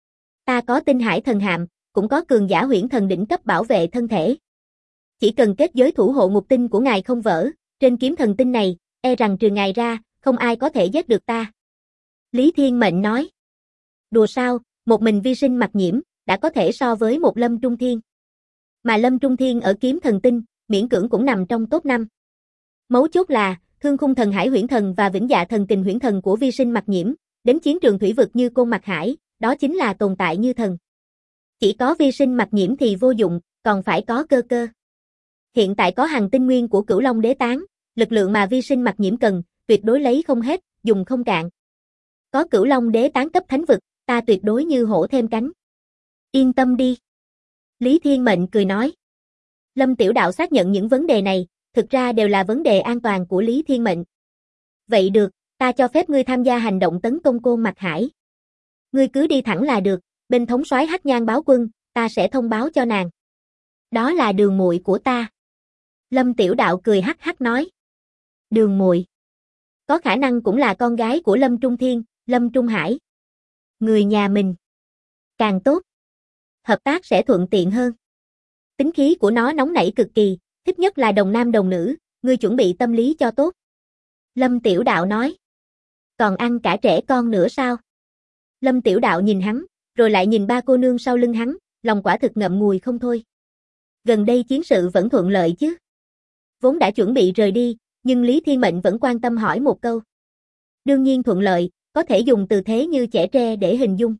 Ta có tinh hải thần hạm, cũng có cường giả huyễn thần đỉnh cấp bảo vệ thân thể. Chỉ cần kết giới thủ hộ ngục tinh của ngài không vỡ, trên kiếm thần tinh này, e rằng trừ ngài ra, không ai có thể giết được ta. Lý Thiên Mệnh nói. Đùa sao, một mình vi sinh Mặc Nhiễm, đã có thể so với một Lâm Trung Thiên. Mà Lâm Trung Thiên ở kiếm thần tinh, miễn cưỡng cũng nằm trong top 5. Mấu chốt là, Thương Khung Thần Hải Huyễn Thần và Vĩnh Dạ Thần Kình Huyễn Thần của vi sinh Mặc Nhiễm, đến chiến trường thủy vực như Côn Mặt Hải, đó chính là tồn tại như thần. Chỉ có vi sinh Mặc Nhiễm thì vô dụng, còn phải có cơ cơ. Hiện tại có hàng tinh nguyên của Cửu Long Đế Tán, lực lượng mà vi sinh Mặc Nhiễm cần, tuyệt đối lấy không hết, dùng không cạn. Có Cửu Long Đế Tán cấp thánh vực, ta tuyệt đối như hổ thêm cánh. Yên tâm đi. Lý Thiên Mệnh cười nói. Lâm Tiểu Đạo xác nhận những vấn đề này, thực ra đều là vấn đề an toàn của Lý Thiên Mệnh. Vậy được, ta cho phép ngươi tham gia hành động tấn công Côn Mặt Hải. Ngươi cứ đi thẳng là được, bên thống soái Hắc Nhang Báo Quân, ta sẽ thông báo cho nàng. Đó là Đường muội của ta. Lâm Tiểu Đạo cười hắc hắc nói. Đường muội. Có khả năng cũng là con gái của Lâm Trung Thiên, Lâm Trung Hải. Người nhà mình. Càng tốt. Hợp tác sẽ thuận tiện hơn. Tính khí của nó nóng nảy cực kỳ, thích nhất là đồng nam đồng nữ, ngươi chuẩn bị tâm lý cho tốt. Lâm Tiểu Đạo nói. Còn ăn cả trẻ con nữa sao? Lâm Tiểu Đạo nhìn hắn, rồi lại nhìn ba cô nương sau lưng hắn, lòng quả thực ngậm ngùi không thôi. Gần đây chiến sự vẫn thuận lợi chứ? Vốn đã chuẩn bị rời đi, nhưng Lý Thiên Mệnh vẫn quan tâm hỏi một câu. Đương nhiên thuận lợi, có thể dùng từ thế như chẻ tre để hình dung.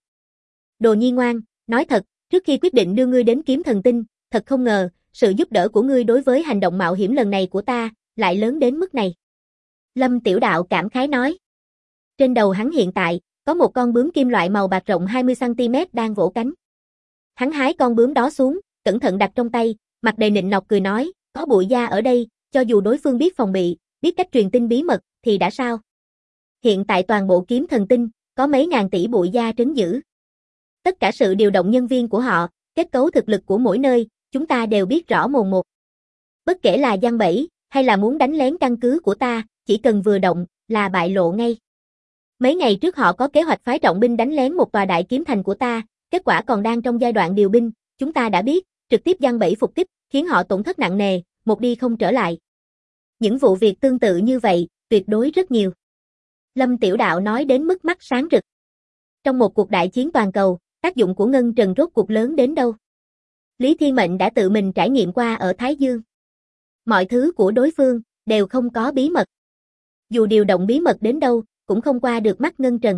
Đồ nhi ngoan, nói thật, trước khi quyết định đưa ngươi đến kiếm thần tinh, thật không ngờ, sự giúp đỡ của ngươi đối với hành động mạo hiểm lần này của ta, lại lớn đến mức này. Lâm Tiểu Đạo cảm khái nói. Trên đầu hắn hiện tại, có một con bướm kim loại màu bạc rộng 20cm đang vỗ cánh. Hắn hái con bướm đó xuống, cẩn thận đặt trong tay, mặt đầy nịnh nọt cười nói, có bụi da ở đây, cho dù đối phương biết phòng bị, biết cách truyền tin bí mật, thì đã sao? Hiện tại toàn bộ kiếm thần tinh, có mấy ngàn tỷ bụi da trấn giữ. Tất cả sự điều động nhân viên của họ, kết cấu thực lực của mỗi nơi, chúng ta đều biết rõ mồn một. Bất kể là giăng bẫy, hay là muốn đánh lén căn cứ của ta, chỉ cần vừa động, là bại lộ ngay. Mấy ngày trước họ có kế hoạch phái trọng binh đánh lén một tòa đại kiếm thành của ta, kết quả còn đang trong giai đoạn điều binh, chúng ta đã biết, trực tiếp giăng bẫy phục kích, khiến họ tổn thất nặng nề, một đi không trở lại. Những vụ việc tương tự như vậy, tuyệt đối rất nhiều. Lâm Tiểu Đạo nói đến mức mắt sáng rực. Trong một cuộc đại chiến toàn cầu, tác dụng của ngân trần rốt cuộc lớn đến đâu? Lý Thiên Mệnh đã tự mình trải nghiệm qua ở Thái Dương. Mọi thứ của đối phương, đều không có bí mật. Dù điều động bí mật đến đâu, cũng không qua được mắt ngân trần.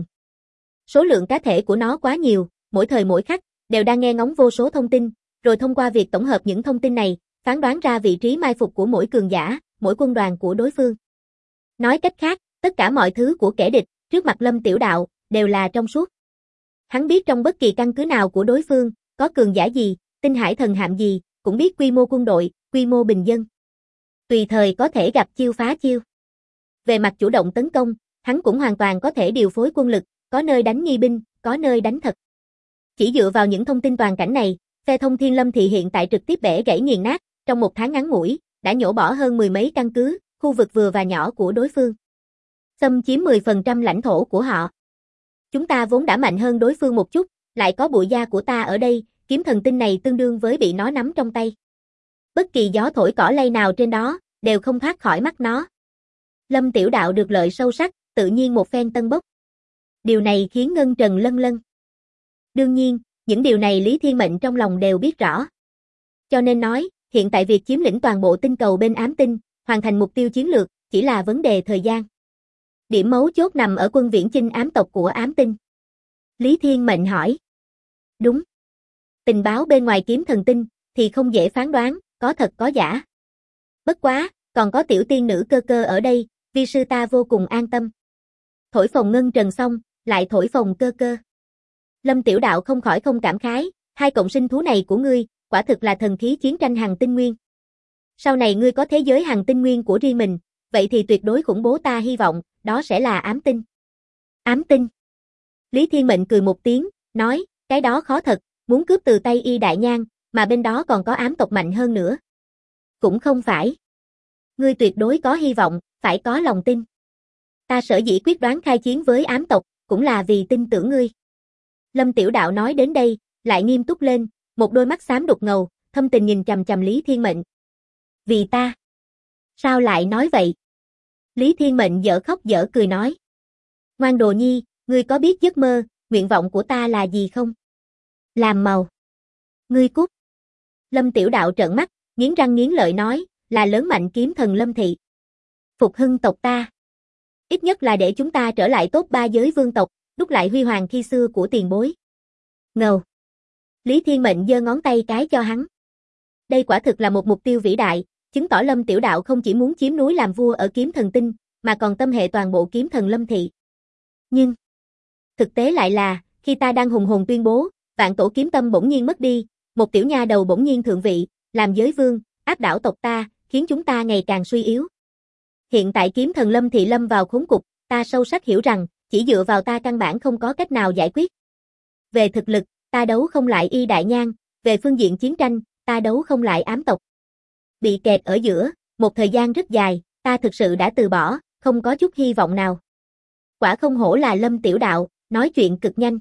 Số lượng cá thể của nó quá nhiều, mỗi thời mỗi khắc, đều đang nghe ngóng vô số thông tin, rồi thông qua việc tổng hợp những thông tin này, phán đoán ra vị trí mai phục của mỗi cường giả, mỗi quân đoàn của đối phương. Nói cách khác, tất cả mọi thứ của kẻ địch, trước mặt Lâm Tiểu Đạo, đều là trong suốt. Hắn biết trong bất kỳ căn cứ nào của đối phương, có cường giả gì, tinh hải thần hạm gì, cũng biết quy mô quân đội, quy mô bình dân. Tùy thời có thể gặp chiêu phá chiêu. Về mặt chủ động tấn công, hắn cũng hoàn toàn có thể điều phối quân lực, có nơi đánh nghi binh, có nơi đánh thật. Chỉ dựa vào những thông tin toàn cảnh này, phe thông Thiên Lâm thì hiện tại trực tiếp bẻ gãy nghiền nát, trong một tháng ngắn ngủi, đã nhổ bỏ hơn 10 mấy căn cứ, khu vực vừa và nhỏ của đối phương. Xâm chiếm 10% lãnh thổ của họ. Chúng ta vốn đã mạnh hơn đối phương một chút, lại có bụi da của ta ở đây, kiếm thần tinh này tương đương với bị nó nắm trong tay. Bất kỳ gió thổi cỏ lay nào trên đó, đều không thoát khỏi mắt nó. Lâm Tiểu Đạo được lợi sâu sắc, tự nhiên một phen tân bốc. Điều này khiến Ngân Trần lân lân. Đương nhiên, những điều này Lý Thiên Mệnh trong lòng đều biết rõ. Cho nên nói, hiện tại việc chiếm lĩnh toàn bộ tinh cầu bên ám tinh, hoàn thành mục tiêu chiến lược, chỉ là vấn đề thời gian. Điểm mấu chốt nằm ở quân viễn chinh ám tộc của ám tinh. Lý Thiên Mệnh hỏi. Đúng. Tình báo bên ngoài kiếm thần tinh, thì không dễ phán đoán, có thật có giả. Bất quá, còn có tiểu tiên nữ cơ cơ ở đây, vi sư ta vô cùng an tâm. Thổi phồng Ngân Trần xong, lại thổi phồng cơ cơ. Lâm Tiểu Đạo không khỏi không cảm khái, hai cộng sinh thú này của ngươi, quả thực là thần khí chiến tranh hằng tinh nguyên. Sau này ngươi có thế giới hằng tinh nguyên của riêng mình, vậy thì tuyệt đối khủng bố, ta hy vọng, đó sẽ là ám tinh. Ám tinh. Lý Thiên Mệnh cười một tiếng, nói, cái đó khó thật, muốn cướp từ tay Y Đại Nhan, mà bên đó còn có ám tộc mạnh hơn nữa. Cũng không phải. Ngươi tuyệt đối có hy vọng, phải có lòng tin. Ta sở dĩ quyết đoán khai chiến với ám tộc, cũng là vì tin tưởng ngươi. Lâm Tiểu Đạo nói đến đây, lại nghiêm túc lên, một đôi mắt xám đục ngầu, thâm tình nhìn chằm chằm Lý Thiên Mệnh. Vì ta. Sao lại nói vậy? Lý Thiên Mệnh dở khóc dở cười nói. Ngoan đồ nhi, ngươi có biết giấc mơ, nguyện vọng của ta là gì không? Làm màu. Ngươi cút. Lâm Tiểu Đạo trợn mắt, nghiến răng nghiến lợi nói, là lớn mạnh kiếm thần Lâm thị. Phục hưng tộc ta. Ít nhất là để chúng ta trở lại top 3 giới vương tộc, đúc lại huy hoàng khi xưa của tiền bối. Ngầu. Lý Thiên Mệnh giơ ngón tay cái cho hắn. Đây quả thực là một mục tiêu vĩ đại, chứng tỏ Lâm Tiểu Đạo không chỉ muốn chiếm núi làm vua ở kiếm thần tinh, mà còn tâm hệ toàn bộ kiếm thần Lâm thị. Nhưng, thực tế lại là, khi ta đang hùng hồn tuyên bố, vạn tổ kiếm tâm bỗng nhiên mất đi, một tiểu nha đầu bỗng nhiên thượng vị, làm giới vương, áp đảo tộc ta, khiến chúng ta ngày càng suy yếu. Hiện tại kiếm thần Lâm thị lâm vào khốn cục, ta sâu sắc hiểu rằng, chỉ dựa vào ta căn bản không có cách nào giải quyết. Về thực lực, ta đấu không lại Y Đại Nhan, về phương diện chiến tranh, ta đấu không lại ám tộc. Bị kẹt ở giữa, một thời gian rất dài, ta thực sự đã từ bỏ, không có chút hy vọng nào. Quả không hổ là Lâm Tiểu Đạo, nói chuyện cực nhanh.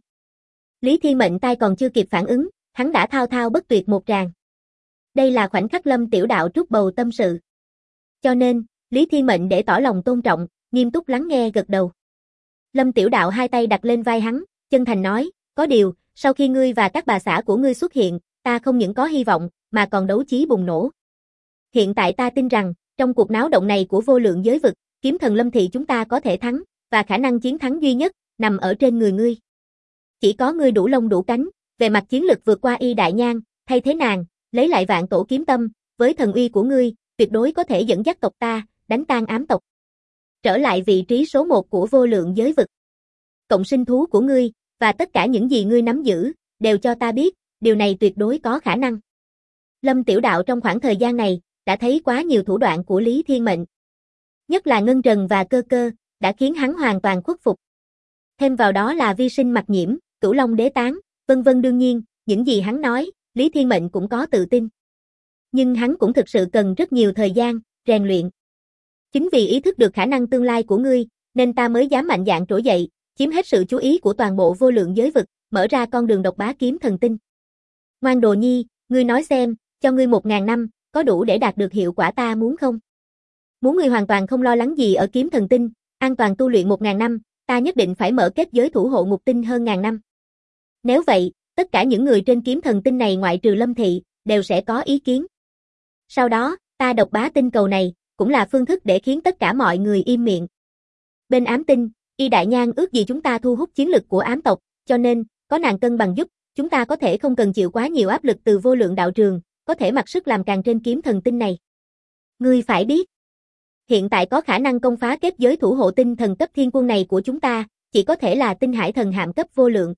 Lý Thiên Mệnh tai còn chưa kịp phản ứng, hắn đã thao thao bất tuyệt một tràng. Đây là khoảnh khắc Lâm Tiểu Đạo trút bầu tâm sự. Cho nên, Lý Thiên Mệnh để tỏ lòng tôn trọng, nghiêm túc lắng nghe gật đầu. Lâm Tiểu Đạo hai tay đặt lên vai hắn, chân thành nói, có điều, sau khi ngươi và các bà xã của ngươi xuất hiện, ta không những có hy vọng, mà còn đấu chí bùng nổ. Hiện tại ta tin rằng, trong cuộc náo động này của vô lượng giới vực, kiếm thần Lâm thị chúng ta có thể thắng, và khả năng chiến thắng duy nhất, nằm ở trên người ngươi. Chỉ có ngươi đủ lông đủ cánh, về mặt chiến lực vượt qua Y Đại Nhan, thay thế nàng, lấy lại vạn tổ kiếm tâm, với thần uy của ngươi, tuyệt đối có thể dẫn dắt tộc ta, đánh tan ám tộc. Trở lại vị trí số 1 của vô lượng giới vực. Cộng sinh thú của ngươi, và tất cả những gì ngươi nắm giữ, đều cho ta biết, điều này tuyệt đối có khả năng. Lâm Tiểu Đạo trong khoảng thời gian này, đã thấy quá nhiều thủ đoạn của Lý Thiên Mệnh. Nhất là Ngân Trần và Cơ Cơ, đã khiến hắn hoàn toàn khuất phục. Thêm vào đó là vi sinh mặc nhiễm, Cửu Long đế tán, vân vân. Đương nhiên, những gì hắn nói, Lý Thiên Mệnh cũng có tự tin. Nhưng hắn cũng thực sự cần rất nhiều thời gian, rèn luyện. Chính vì ý thức được khả năng tương lai của ngươi, nên ta mới dám mạnh dạn trỗi dậy, chiếm hết sự chú ý của toàn bộ vô lượng giới vực, mở ra con đường độc bá kiếm thần tinh. Ngoan đồ nhi, ngươi nói xem, cho ngươi 1000 năm, có đủ để đạt được hiệu quả ta muốn không? Muốn ngươi hoàn toàn không lo lắng gì ở kiếm thần tinh, an toàn tu luyện 1000 năm, ta nhất định phải mở kết giới thủ hộ ngục tinh hơn 1000 năm. Nếu vậy, tất cả những người trên kiếm thần tinh này ngoại trừ Lâm Thị, đều sẽ có ý kiến. Sau đó, ta độc bá tinh cầu này, cũng là phương thức để khiến tất cả mọi người im miệng. Bên ám tinh, Y Đại Nhan ước gì chúng ta thu hút chiến lực của ám tộc, cho nên, có nàng cân bằng giúp, chúng ta có thể không cần chịu quá nhiều áp lực từ vô lượng đạo trường, có thể mặc sức làm càng trên kiếm thần tinh này. Ngươi phải biết, hiện tại có khả năng công phá kết giới thủ hộ tinh thần cấp thiên quân này của chúng ta, chỉ có thể là tinh hải thần hạm cấp vô lượng.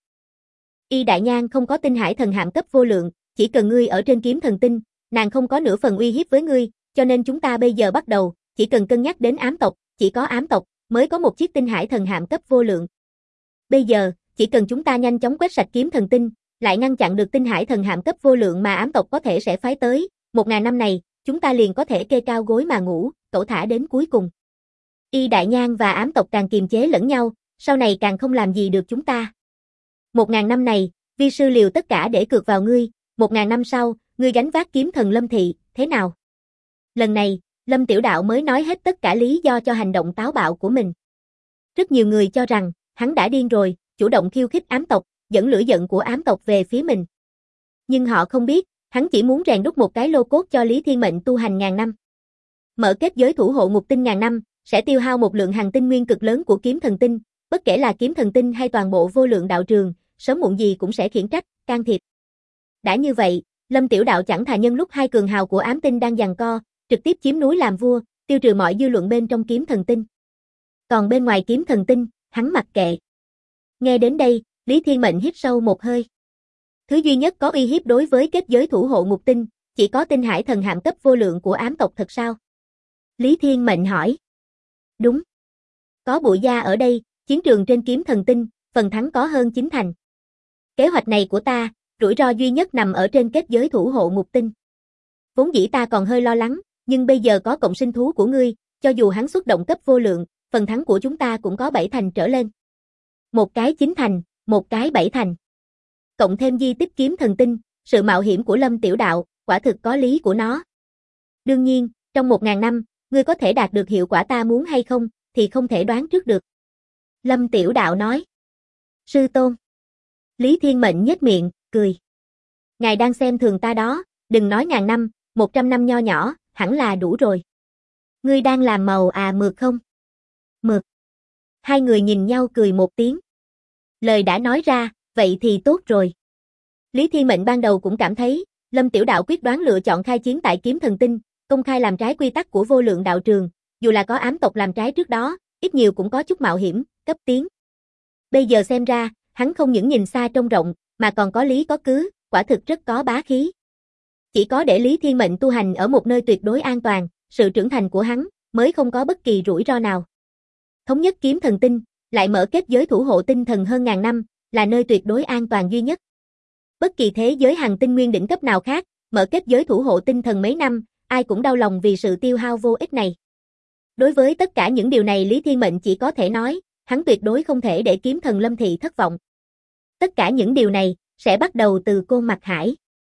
Y Đại Nhan không có tinh hải thần hạm cấp vô lượng, chỉ cần ngươi ở trên kiếm thần tinh, nàng không có nửa phần uy hiếp với ngươi, cho nên chúng ta bây giờ bắt đầu, chỉ cần cân nhắc đến ám tộc, chỉ có ám tộc mới có một chiếc tinh hải thần hạm cấp vô lượng. Bây giờ, chỉ cần chúng ta nhanh chóng quét sạch kiếm thần tinh, lại ngăn chặn được tinh hải thần hạm cấp vô lượng mà ám tộc có thể sẽ phái tới, 1000 năm này, chúng ta liền có thể kê cao gối mà ngủ, cẩu thả đến cuối cùng. Y Đại Nhan và ám tộc càng kiềm chế lẫn nhau, sau này càng không làm gì được chúng ta. 1000 năm này, vi sư liều tất cả để cược vào ngươi, 1000 năm sau, ngươi gánh vác kiếm thần Lâm Thị, thế nào? Lần này, Lâm Tiểu Đạo mới nói hết tất cả lý do cho hành động táo bạo của mình. Rất nhiều người cho rằng, hắn đã điên rồi, chủ động khiêu khích ám tộc, dẫn lửa giận của ám tộc về phía mình. Nhưng họ không biết, hắn chỉ muốn rèn đúc một cái lô cốt cho Lý Thiên Mệnh tu hành 1000 năm. Mở kết giới thủ hộ ngục tinh 1000 năm, sẽ tiêu hao một lượng hành tinh nguyên cực lớn của kiếm thần tinh, bất kể là kiếm thần tinh hay toàn bộ vô lượng đạo trường, sớm muộn gì cũng sẽ khiển trách, can thiệp. Đã như vậy, Lâm Tiểu Đạo chẳng thà nhân lúc hai cường hào của ám tinh đang giằng co, trực tiếp chiếm núi làm vua, tiêu trừ mọi dư luận bên trong kiếm thần tinh. Còn bên ngoài kiếm thần tinh, hắn mặc kệ. Nghe đến đây, Lý Thiên Mệnh hít sâu một hơi. Thứ duy nhất có uy hiếp đối với kết giới thủ hộ ngục tinh, chỉ có tinh hải thần hạm cấp vô lượng của ám tộc thật sao? Lý Thiên Mệnh hỏi. Đúng. Có Bụi Gia ở đây, chiến trường trên kiếm thần tinh, phần thắng có hơn 9 thành. Kế hoạch này của ta, rủi ro duy nhất nằm ở trên kết giới thủ hộ ngục tinh. Vốn dĩ ta còn hơi lo lắng, nhưng bây giờ có cộng sinh thú của ngươi, cho dù hắn xuất động cấp vô lượng, phần thắng của chúng ta cũng có 7 thành trở lên. Một cái 9 thành, một cái 7 thành. Cộng thêm di tích kiếm thần tinh, sự mạo hiểm của Lâm Tiểu Đạo, quả thực có lý của nó. Đương nhiên, trong 1000 năm, ngươi có thể đạt được hiệu quả ta muốn hay không, thì không thể đoán trước được. Lâm Tiểu Đạo nói. Sư tôn. Lý Thiên Mệnh nhếch miệng, cười. Ngài đang xem thường ta đó, đừng nói 1000 năm, 100 năm nho nhỏ, hẳn là đủ rồi. Ngươi đang làm màu mượt không? Mượt. Hai người nhìn nhau cười một tiếng. Lời đã nói ra, vậy thì tốt rồi. Lý Thiên Mệnh ban đầu cũng cảm thấy, Lâm Tiểu Đạo quyết đoán lựa chọn khai chiến tại kiếm thần tinh, công khai làm trái quy tắc của vô lượng đạo trường, dù là có ám tộc làm trái trước đó, ít nhiều cũng có chút mạo hiểm, cấp tiến. Bây giờ xem ra, hắn không những nhìn xa trông rộng, mà còn có lý có cứ, quả thực rất có bá khí. Chỉ có để Lý Thiên Mệnh tu hành ở một nơi tuyệt đối an toàn, sự trưởng thành của hắn mới không có bất kỳ rủi ro nào. Thống nhất kiếm thần tinh, lại mở kết giới thủ hộ tinh thần hơn 1000 năm, là nơi tuyệt đối an toàn duy nhất. Bất kỳ thế giới hành tinh nguyên đỉnh cấp nào khác, mở kết giới thủ hộ tinh thần mấy năm, ai cũng đau lòng vì sự tiêu hao vô ích này. Đối với tất cả những điều này Lý Thiên Mệnh chỉ có thể nói, hắn tuyệt đối không thể để kiếm thần Lâm Thị thất vọng. Tất cả những điều này, sẽ bắt đầu từ Côn Mặt Hải.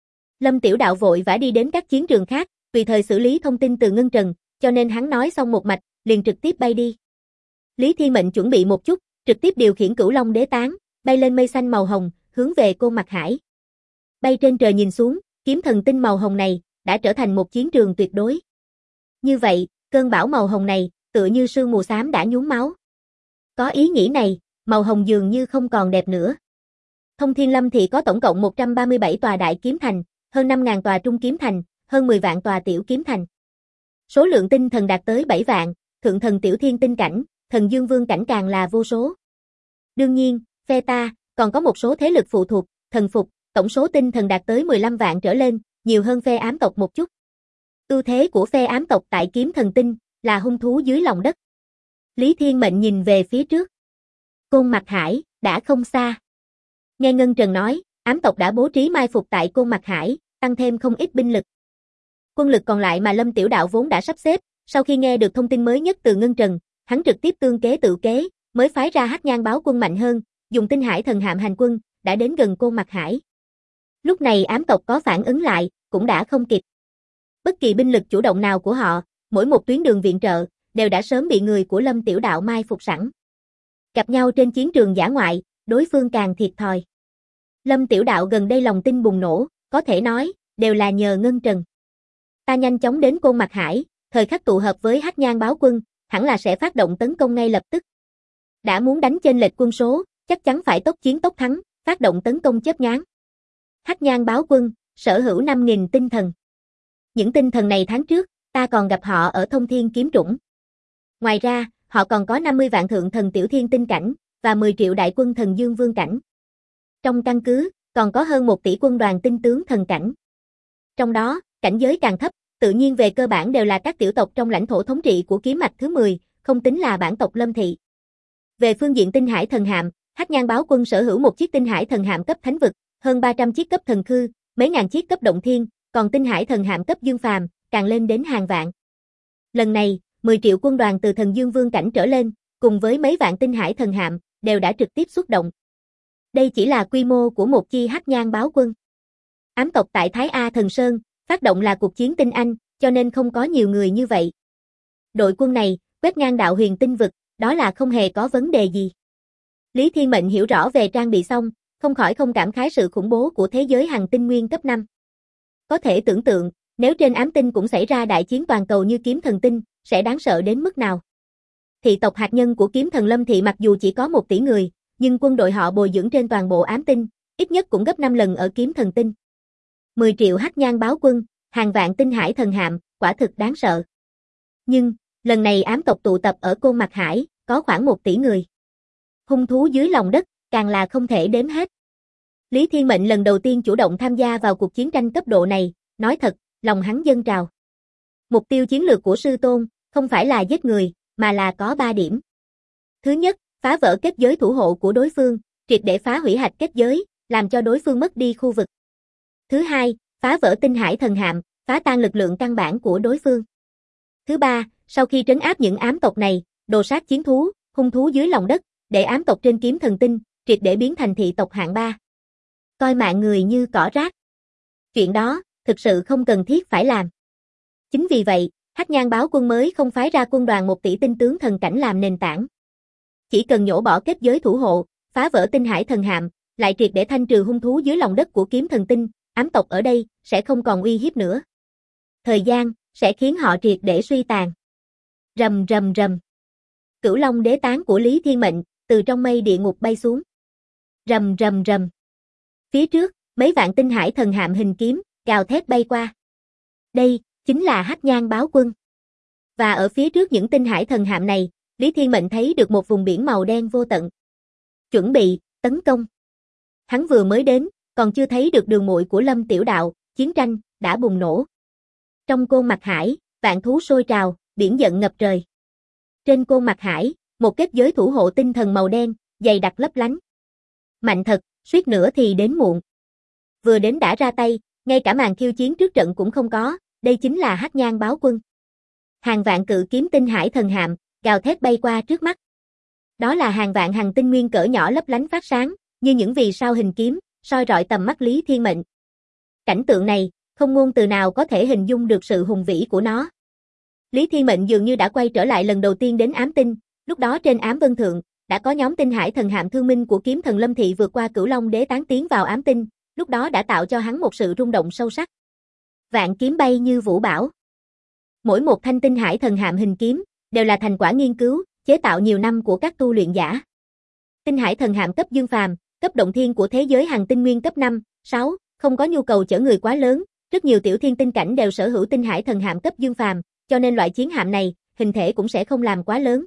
Lâm Tiểu Đạo vội vã đi đến các chiến trường khác, tùy thời xử lý thông tin từ Ngân Trần, cho nên hắn nói xong một mạch, liền trực tiếp bay đi. Lý Thiên Mệnh chuẩn bị một chút, trực tiếp điều khiển Cửu Long đế tán, bay lên mây xanh màu hồng, hướng về Côn Mặt Hải. Bay trên trời nhìn xuống, kiếm thần tinh màu hồng này, đã trở thành một chiến trường tuyệt đối. Như vậy, cơn bão màu hồng này, tựa như sương mù xám đã nhuốm máu. Có ý nghĩ này, màu hồng dường như không còn đẹp nữa. Thông Thiên Lâm Thị có tổng cộng 137 tòa đại kiếm thành, hơn 5.000 tòa trung kiếm thành, hơn 10 vạn tòa tiểu kiếm thành. Số lượng tinh thần đạt tới 7 vạn, thượng thần tiểu thiên tinh cảnh, thần dương vương cảnh càng là vô số. Đương nhiên, phe ta, còn có một số thế lực phụ thuộc, thần phục, tổng số tinh thần đạt tới 15 vạn trở lên, nhiều hơn phe ám tộc một chút. Ưu thế của phe ám tộc tại kiếm thần tinh là hung thú dưới lòng đất. Lý Thiên Mệnh nhìn về phía trước. Côn Mặt Hải đã không xa. Nghe Ngân Trần nói, ám tộc đã bố trí mai phục tại Côn Mặt Hải, tăng thêm không ít binh lực. Quân lực còn lại mà Lâm Tiểu Đạo vốn đã sắp xếp, sau khi nghe được thông tin mới nhất từ Ngân Trần, hắn trực tiếp tương kế tự kế, mới phái ra Hắc Nhang báo quân mạnh hơn, dùng Tinh Hải thần hạm hành quân, đã đến gần Côn Mặt Hải. Lúc này ám tộc có phản ứng lại, cũng đã không kịp. Bất kỳ binh lực chủ động nào của họ, mỗi một tuyến đường viện trợ, đều đã sớm bị người của Lâm Tiểu Đạo mai phục sẵn. Gặp nhau trên chiến trường dã ngoại, đối phương càng thiệt thòi. Lâm Tiểu Đạo gần đây lòng tin bùng nổ, có thể nói, đều là nhờ Ngân Trần. Ta nhanh chóng đến Côn Mặt Hải, thời khắc tụ hợp với Hắc Nhang báo quân, hẳn là sẽ phát động tấn công ngay lập tức. Đã muốn đánh chênh lệch quân số, chắc chắn phải tốc chiến tốc thắng, phát động tấn công chớp nhoáng. Hắc Nhang báo quân, sở hữu 5.000 tinh thần. Những tinh thần này tháng trước, ta còn gặp họ ở Thông Thiên Kiếm Trũng. Ngoài ra, họ còn có 50 vạn thượng thần tiểu thiên tinh cảnh, và 10 triệu đại quân thần dương vương cảnh. Trong căn cứ, còn có hơn 1 tỷ quân đoàn tinh tướng thần cảnh. Trong đó, cảnh giới càng thấp, tự nhiên về cơ bản đều là các tiểu tộc trong lãnh thổ thống trị của kiếm mạch thứ 10, không tính là bản tộc Lâm Thị. Về phương diện Tinh Hải thần hạm, Hắc Nhang báo quân sở hữu một chiếc Tinh Hải thần hạm cấp thánh vực, hơn 300 chiếc cấp thần khư, mấy ngàn chiếc cấp động thiên, còn Tinh Hải thần hạm cấp dương phàm, càng lên đến hàng vạn. Lần này, 10 triệu quân đoàn từ thần dương vương cảnh trở lên, cùng với mấy vạn Tinh Hải thần hạm, đều đã trực tiếp xuất động. Đây chỉ là quy mô của một chi Hắc Nhang báo quân. Ám tộc tại Thái A Thần Sơn, phát động là cuộc chiến tinh anh, cho nên không có nhiều người như vậy. Đội quân này, quét ngang đạo huyền tinh vực, đó là không hề có vấn đề gì. Lý Thiên Mệnh hiểu rõ về trang bị xong, không khỏi không cảm khái sự khủng bố của thế giới hành tinh nguyên cấp 5. Có thể tưởng tượng, nếu trên ám tinh cũng xảy ra đại chiến toàn cầu như kiếm thần tinh, sẽ đáng sợ đến mức nào. Thị tộc hạt nhân của kiếm thần Lâm Thị mặc dù chỉ có 1 tỷ người, nhưng quân đội họ bồi dưỡng trên toàn bộ ám tinh, ít nhất cũng gấp 5 lần ở kiếm thần tinh. 10 triệu Hắc Nhang báo quân, hàng vạn Tinh Hải thần hạm, quả thực đáng sợ. Nhưng, lần này ám tộc tụ tập ở Côn Mặt Hải, có khoảng 1 tỷ người. Hung thú dưới lòng đất, càng là không thể đếm hết. Lý Thiên Mệnh lần đầu tiên chủ động tham gia vào cuộc chiến tranh cấp độ này, nói thật, lòng hắn dâng trào. Mục tiêu chiến lược của sư tôn, không phải là giết người, mà là có 3 điểm. Thứ nhất, phá vỡ kết giới thủ hộ của đối phương, triệt để phá hủy hạch kết giới, làm cho đối phương mất đi khu vực. Thứ hai, phá vỡ Tinh Hải thần hạm, phá tan lực lượng căn bản của đối phương. Thứ ba, sau khi trấn áp những ám tộc này, đồ sát chiến thú, hung thú dưới lòng đất, để ám tộc trên kiếm thần tinh, triệt để biến thành thị tộc hạng 3. Coi mạng người như cỏ rác. Chuyện đó, thực sự không cần thiết phải làm. Chính vì vậy, Hắc Nhang báo quân mới không phái ra quân đoàn 1 tỷ tinh tướng thần cảnh làm nền tảng. Chỉ cần nhổ bỏ kết giới thủ hộ, phá vỡ Tinh Hải thần hạm, lại triệt để thanh trừ hung thú dưới lòng đất của kiếm thần tinh, ám tộc ở đây sẽ không còn uy hiếp nữa. Thời gian sẽ khiến họ triệt để suy tàn. Rầm rầm rầm. Cửu Long đế tán của Lý Thiên Mệnh từ trong mây địa ngục bay xuống. Rầm rầm rầm. Phía trước, mấy vạn Tinh Hải thần hạm hình kiếm gào thét bay qua. Đây chính là Hắc Nhang báo quân. Và ở phía trước những Tinh Hải thần hạm này, Lý Thiên Mệnh thấy được một vùng biển màu đen vô tận. Chuẩn bị tấn công. Hắn vừa mới đến, còn chưa thấy được đường muội của Lâm Tiểu Đạo, chiến tranh đã bùng nổ. Trong Côn Mặt Hải, vạn thú sôi trào, biển giận ngập trời. Trên Côn Mặt Hải, một kết giới thủ hộ tinh thần màu đen, dày đặc lấp lánh. Mạnh thật, suýt nữa thì đến muộn. Vừa đến đã ra tay, ngay cả màn khiêu chiến trước trận cũng không có, đây chính là Hắc Nhang báo quân. Hàng vạn cự kiếm Tinh Hải thần hạm, gào thét bay qua trước mắt. Đó là hàng vạn hành tinh nguyên cỡ nhỏ lấp lánh phát sáng, như những vì sao hình kiếm, soi rọi tầm mắt Lý Thiên Mệnh. Cảnh tượng này, không ngôn từ nào có thể hình dung được sự hùng vĩ của nó. Lý Thiên Mệnh dường như đã quay trở lại lần đầu tiên đến ám tinh, lúc đó trên ám vân thượng, đã có nhóm Tinh Hải thần hạm thương minh của kiếm thần Lâm Thị vượt qua Cửu Long đế tán tiến vào ám tinh, lúc đó đã tạo cho hắn một sự rung động sâu sắc. Vạn kiếm bay như vũ bão. Mỗi một thanh Tinh Hải thần hạm hình kiếm, đều là thành quả nghiên cứu, chế tạo nhiều năm của các tu luyện giả. Tinh Hải thần hạm cấp dương phàm, cấp động thiên của thế giới hành tinh nguyên cấp 5, 6, không có nhu cầu chở người quá lớn, rất nhiều tiểu thiên tinh cảnh đều sở hữu Tinh Hải thần hạm cấp dương phàm, cho nên loại chiến hạm này, hình thể cũng sẽ không làm quá lớn.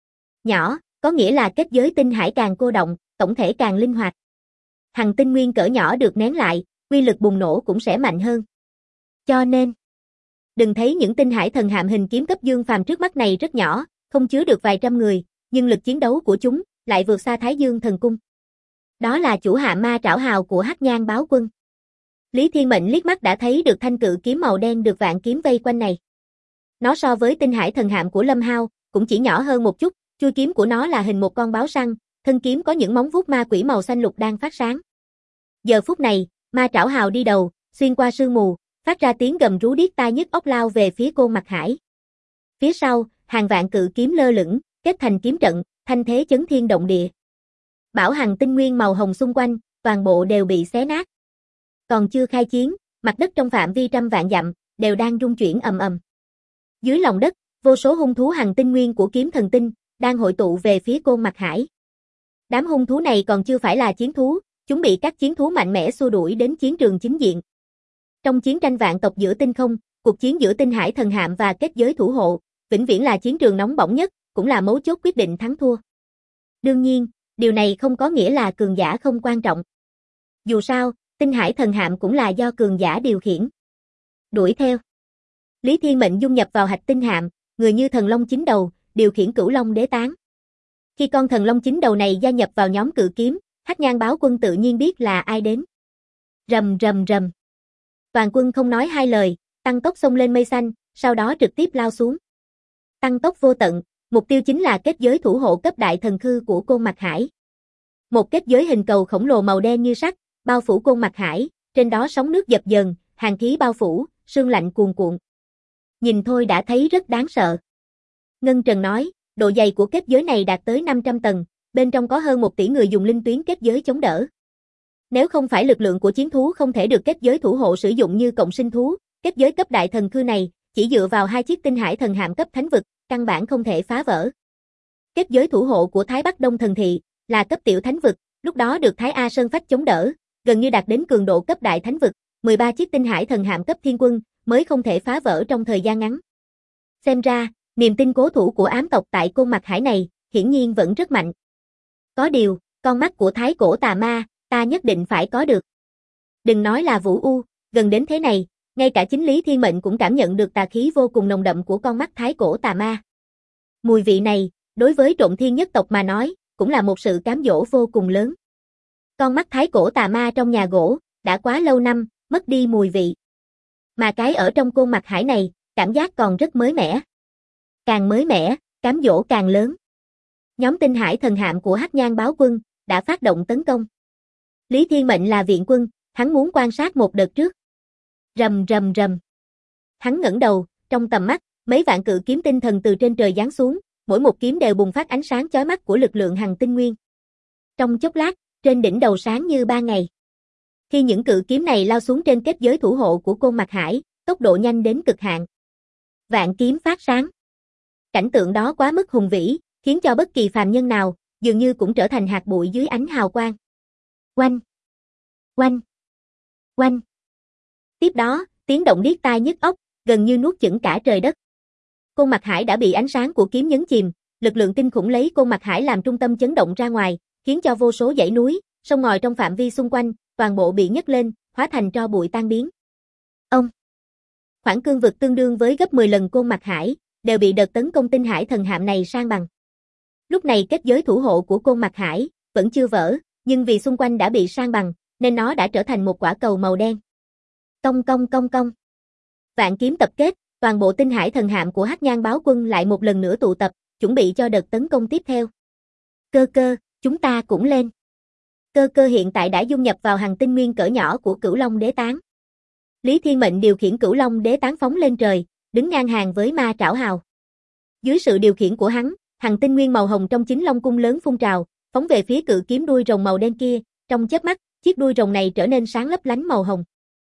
Nhỏ, có nghĩa là kết giới Tinh Hải càng cô động, tổng thể càng linh hoạt. Hành tinh nguyên cỡ nhỏ được nén lại, uy lực bùng nổ cũng sẽ mạnh hơn. Cho nên, Đừng thấy những tinh hải thần hạm hình kiếm cấp dương phàm trước mắt này rất nhỏ, không chứa được vài trăm người, nhưng lực chiến đấu của chúng lại vượt xa Thái Dương thần cung. Đó là chủ hạ ma trảo hào của Hắc Nhang báo quân. Lý Thiên Mệnh liếc mắt đã thấy được thanh cự kiếm màu đen được vạn kiếm vây quanh này. Nó so với tinh hải thần hạm của Lâm Hao, cũng chỉ nhỏ hơn một chút, chuôi kiếm của nó là hình một con báo săn, thân kiếm có những móng vuốt ma quỷ màu xanh lục đang phát sáng. Giờ phút này, ma trảo hào đi đầu, xuyên qua sương mù, phát ra tiếng gầm rú điếc tai nhức óc lao về phía Côn Mặt Hải. Phía sau, hàng vạn cự kiếm lơ lửng, kết thành kiếm trận, thanh thế chấn thiên động địa. Bảo hằng tinh nguyên màu hồng xung quanh, toàn bộ đều bị xé nát. Còn chưa khai chiến, mặt đất trong phạm vi trăm vạn dặm đều đang rung chuyển ầm ầm. Dưới lòng đất, vô số hung thú hằng tinh nguyên của kiếm thần tinh đang hội tụ về phía Côn Mặt Hải. Đám hung thú này còn chưa phải là chiến thú, chúng bị các chiến thú mạnh mẽ xua đuổi đến chiến trường chính diện. Trong chiến tranh vạn tộc giữa tinh không, cuộc chiến giữa tinh hải thần hạm và kết giới thủ hộ, vĩnh viễn là chiến trường nóng bỏng nhất, cũng là mấu chốt quyết định thắng thua. Đương nhiên, điều này không có nghĩa là cường giả không quan trọng. Dù sao, tinh hải thần hạm cũng là do cường giả điều khiển. Đuổi theo. Lý Thiên Mệnh dung nhập vào hạch tinh hạm, người như thần long chín đầu, điều khiển Cửu Long Đế Tán. Khi con thần long chín đầu này gia nhập vào nhóm cự kiếm, Hắc Nhang báo quân tự nhiên biết là ai đến. Rầm rầm rầm. Toàn quân không nói hai lời, tăng tốc xông lên mây xanh, sau đó trực tiếp lao xuống. Tăng tốc vô tận, mục tiêu chính là kết giới thủ hộ cấp đại thần khư của Côn Mặt Hải. Một kết giới hình cầu khổng lồ màu đen như sắt, bao phủ Côn Mặt Hải, trên đó sóng nước dập dờn, hàn khí bao phủ, sương lạnh cuồn cuộn. Nhìn thôi đã thấy rất đáng sợ. Ngân Trần nói, độ dày của kết giới này đạt tới 500 tầng, bên trong có hơn 1 tỷ người dùng linh tuyến kết giới chống đỡ. Nếu không phải lực lượng của chiến thú không thể được kết giới thủ hộ sử dụng như cộng sinh thú, kết giới cấp đại thần khư này, chỉ dựa vào 2 chiếc tinh hải thần hạm cấp thánh vực, căn bản không thể phá vỡ. Kết giới thủ hộ của Thái Bắc Đông thần thị là cấp tiểu thánh vực, lúc đó được Thái A Sơn Phách chống đỡ, gần như đạt đến cường độ cấp đại thánh vực, 13 chiếc tinh hải thần hạm cấp thiên quân mới không thể phá vỡ trong thời gian ngắn. Xem ra, niềm tin cố thủ của ám tộc tại Côn Mặt Hải này, hiển nhiên vẫn rất mạnh. Có điều, con mắt của Thái Cổ Tà Ma, ta nhất định phải có được. Đừng nói là Vũ U, gần đến thế này, ngay cả chính Lý Thiên Mệnh cũng cảm nhận được tà khí vô cùng nồng đậm của con mắt Thái Cổ Tà Ma. Mùi vị này, đối với Trộm Thiên nhất tộc mà nói, cũng là một sự cám dỗ vô cùng lớn. Con mắt Thái Cổ Tà Ma trong nhà gỗ, đã quá lâu năm, mất đi mùi vị. Mà cái ở trong Côn Mặt Hải này, cảm giác còn rất mới mẻ. Càng mới mẻ, cám dỗ càng lớn. Nhóm tinh hải thần hạm của Hắc Nhang báo quân đã phát động tấn công. Lý Thiên Mệnh là viện quân, hắn muốn quan sát một đợt trước. Rầm rầm rầm. Hắn ngẩng đầu, trong tầm mắt, mấy vạn cự kiếm tinh thần từ trên trời giáng xuống, mỗi một kiếm đều bùng phát ánh sáng chói mắt của lực lượng hằng tinh nguyên. Trong chốc lát, trên đỉnh đầu sáng như ban ngày. Khi những cự kiếm này lao xuống trên kết giới thủ hộ của Côn Mặt Hải, tốc độ nhanh đến cực hạn. Vạn kiếm phát sáng. Cảnh tượng đó quá mức hùng vĩ, khiến cho bất kỳ phàm nhân nào, dường như cũng trở thành hạt bụi dưới ánh hào quang. Oanh! Oanh! Oanh! Tiếp đó, tiếng động điếc tai nhức óc, gần như nuốt chửng cả trời đất. Côn Mặt Hải đã bị ánh sáng của kiếm nhấn chìm, lực lượng kinh khủng lấy Côn Mặt Hải làm trung tâm chấn động ra ngoài, khiến cho vô số dãy núi, sông ngòi trong phạm vi xung quanh, toàn bộ bị nhấc lên, hóa thành tro bụi tan biến. Ông! Khoảng cương vực tương đương với gấp 10 lần Côn Mặt Hải, đều bị đợt tấn công tinh hải thần hạm này san bằng. Lúc này kết giới thủ hộ của Côn Mặt Hải vẫn chưa vỡ, nhưng vì xung quanh đã bị san bằng, nên nó đã trở thành một quả cầu màu đen. Cong cong cong cong. Vạn kiếm tập kết, toàn bộ tinh hải thần hạm của Hắc Nhang báo quân lại một lần nữa tụ tập, chuẩn bị cho đợt tấn công tiếp theo. Cơ cơ, chúng ta cũng lên. Cơ cơ hiện tại đã dung nhập vào hằng tinh nguyên cỡ nhỏ của Cửu Long Đế Tán. Lý Thiên Mệnh điều khiển Cửu Long Đế Tán phóng lên trời, đứng ngang hàng với ma trảo hào. Dưới sự điều khiển của hắn, hằng tinh nguyên màu hồng trong chính long cung lớn phun trào, phóng về phía cự kiếm đuôi rồng màu đen kia, trong chớp mắt, chiếc đuôi rồng này trở nên sáng lấp lánh màu hồng.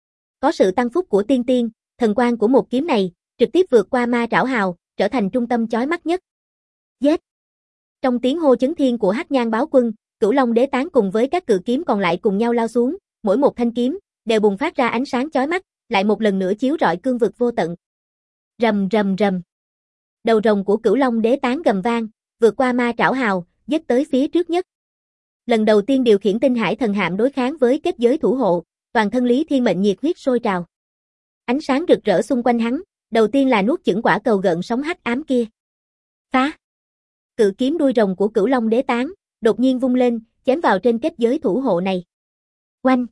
Có sự tăng phúc của tiên tiên, thần quang của một kiếm này, trực tiếp vượt qua ma trảo hào, trở thành trung tâm chói mắt nhất. Giết! Trong tiếng hô chấn thiên của Hắc Nhang báo quân, Cửu Long Đế Tán cùng với các cự kiếm còn lại cùng nhau lao xuống, mỗi một thanh kiếm đều bùng phát ra ánh sáng chói mắt, lại một lần nữa chiếu rọi cương vực vô tận. Rầm rầm rầm. Đầu rồng của Cửu Long Đế Tán gầm vang, vượt qua ma trảo hào, giết tới phía trước nhất. Lần đầu tiên điều khiển tinh hải thần hạm đối kháng với kết giới thủ hộ, toàn thân Lý Thiên Mệnh nhiệt huyết sôi trào. Ánh sáng rực rỡ xung quanh hắn, Đầu tiên là nuốt chửng quả cầu gợn sóng hắc ám kia. Phá! Cự kiếm đuôi rồng của Cửu Long Đế Tán, đột nhiên vung lên, chém vào trên kết giới thủ hộ này. Oanh!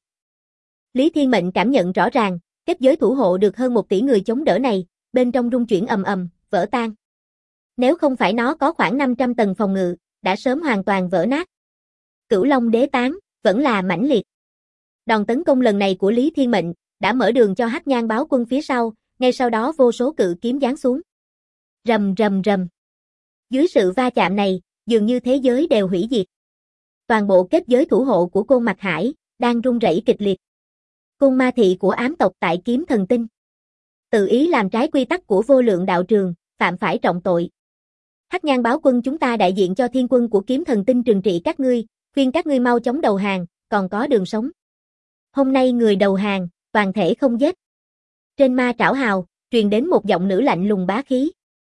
Lý Thiên Mệnh cảm nhận rõ ràng, kết giới thủ hộ được hơn 1 tỷ người chống đỡ này, bên trong rung chuyển ầm ầm, vỡ tan. Nếu không phải nó có khoảng 500 tầng phòng ngự, đã sớm hoàn toàn vỡ nát. Cửu Long Đế Tán, vẫn là mãnh liệt. Đòn tấn công lần này của Lý Thiên Mệnh, đã mở đường cho Hắc Nhang Báo Quân phía sau, ngay sau đó vô số cự kiếm giáng xuống. Rầm rầm rầm. Dưới sự va chạm này, dường như thế giới đều hủy diệt. Toàn bộ kết giới thủ hộ của Côn Mạc Hải, đang rung rẩy kịch liệt. Côn Ma Thị của ám tộc tại Kiếm Thần Tinh. Tự ý làm trái quy tắc của vô lượng đạo trường, phạm phải trọng tội. Hắc Nhang Báo Quân chúng ta đại diện cho thiên quân của Kiếm Thần Tinh trừng trị các ngươi, khuyên các ngươi mau chóng đầu hàng, còn có đường sống. Hôm nay người đầu hàng, toàn thể không giết. Trên ma trảo hào, truyền đến một giọng nữ lạnh lùng bá khí.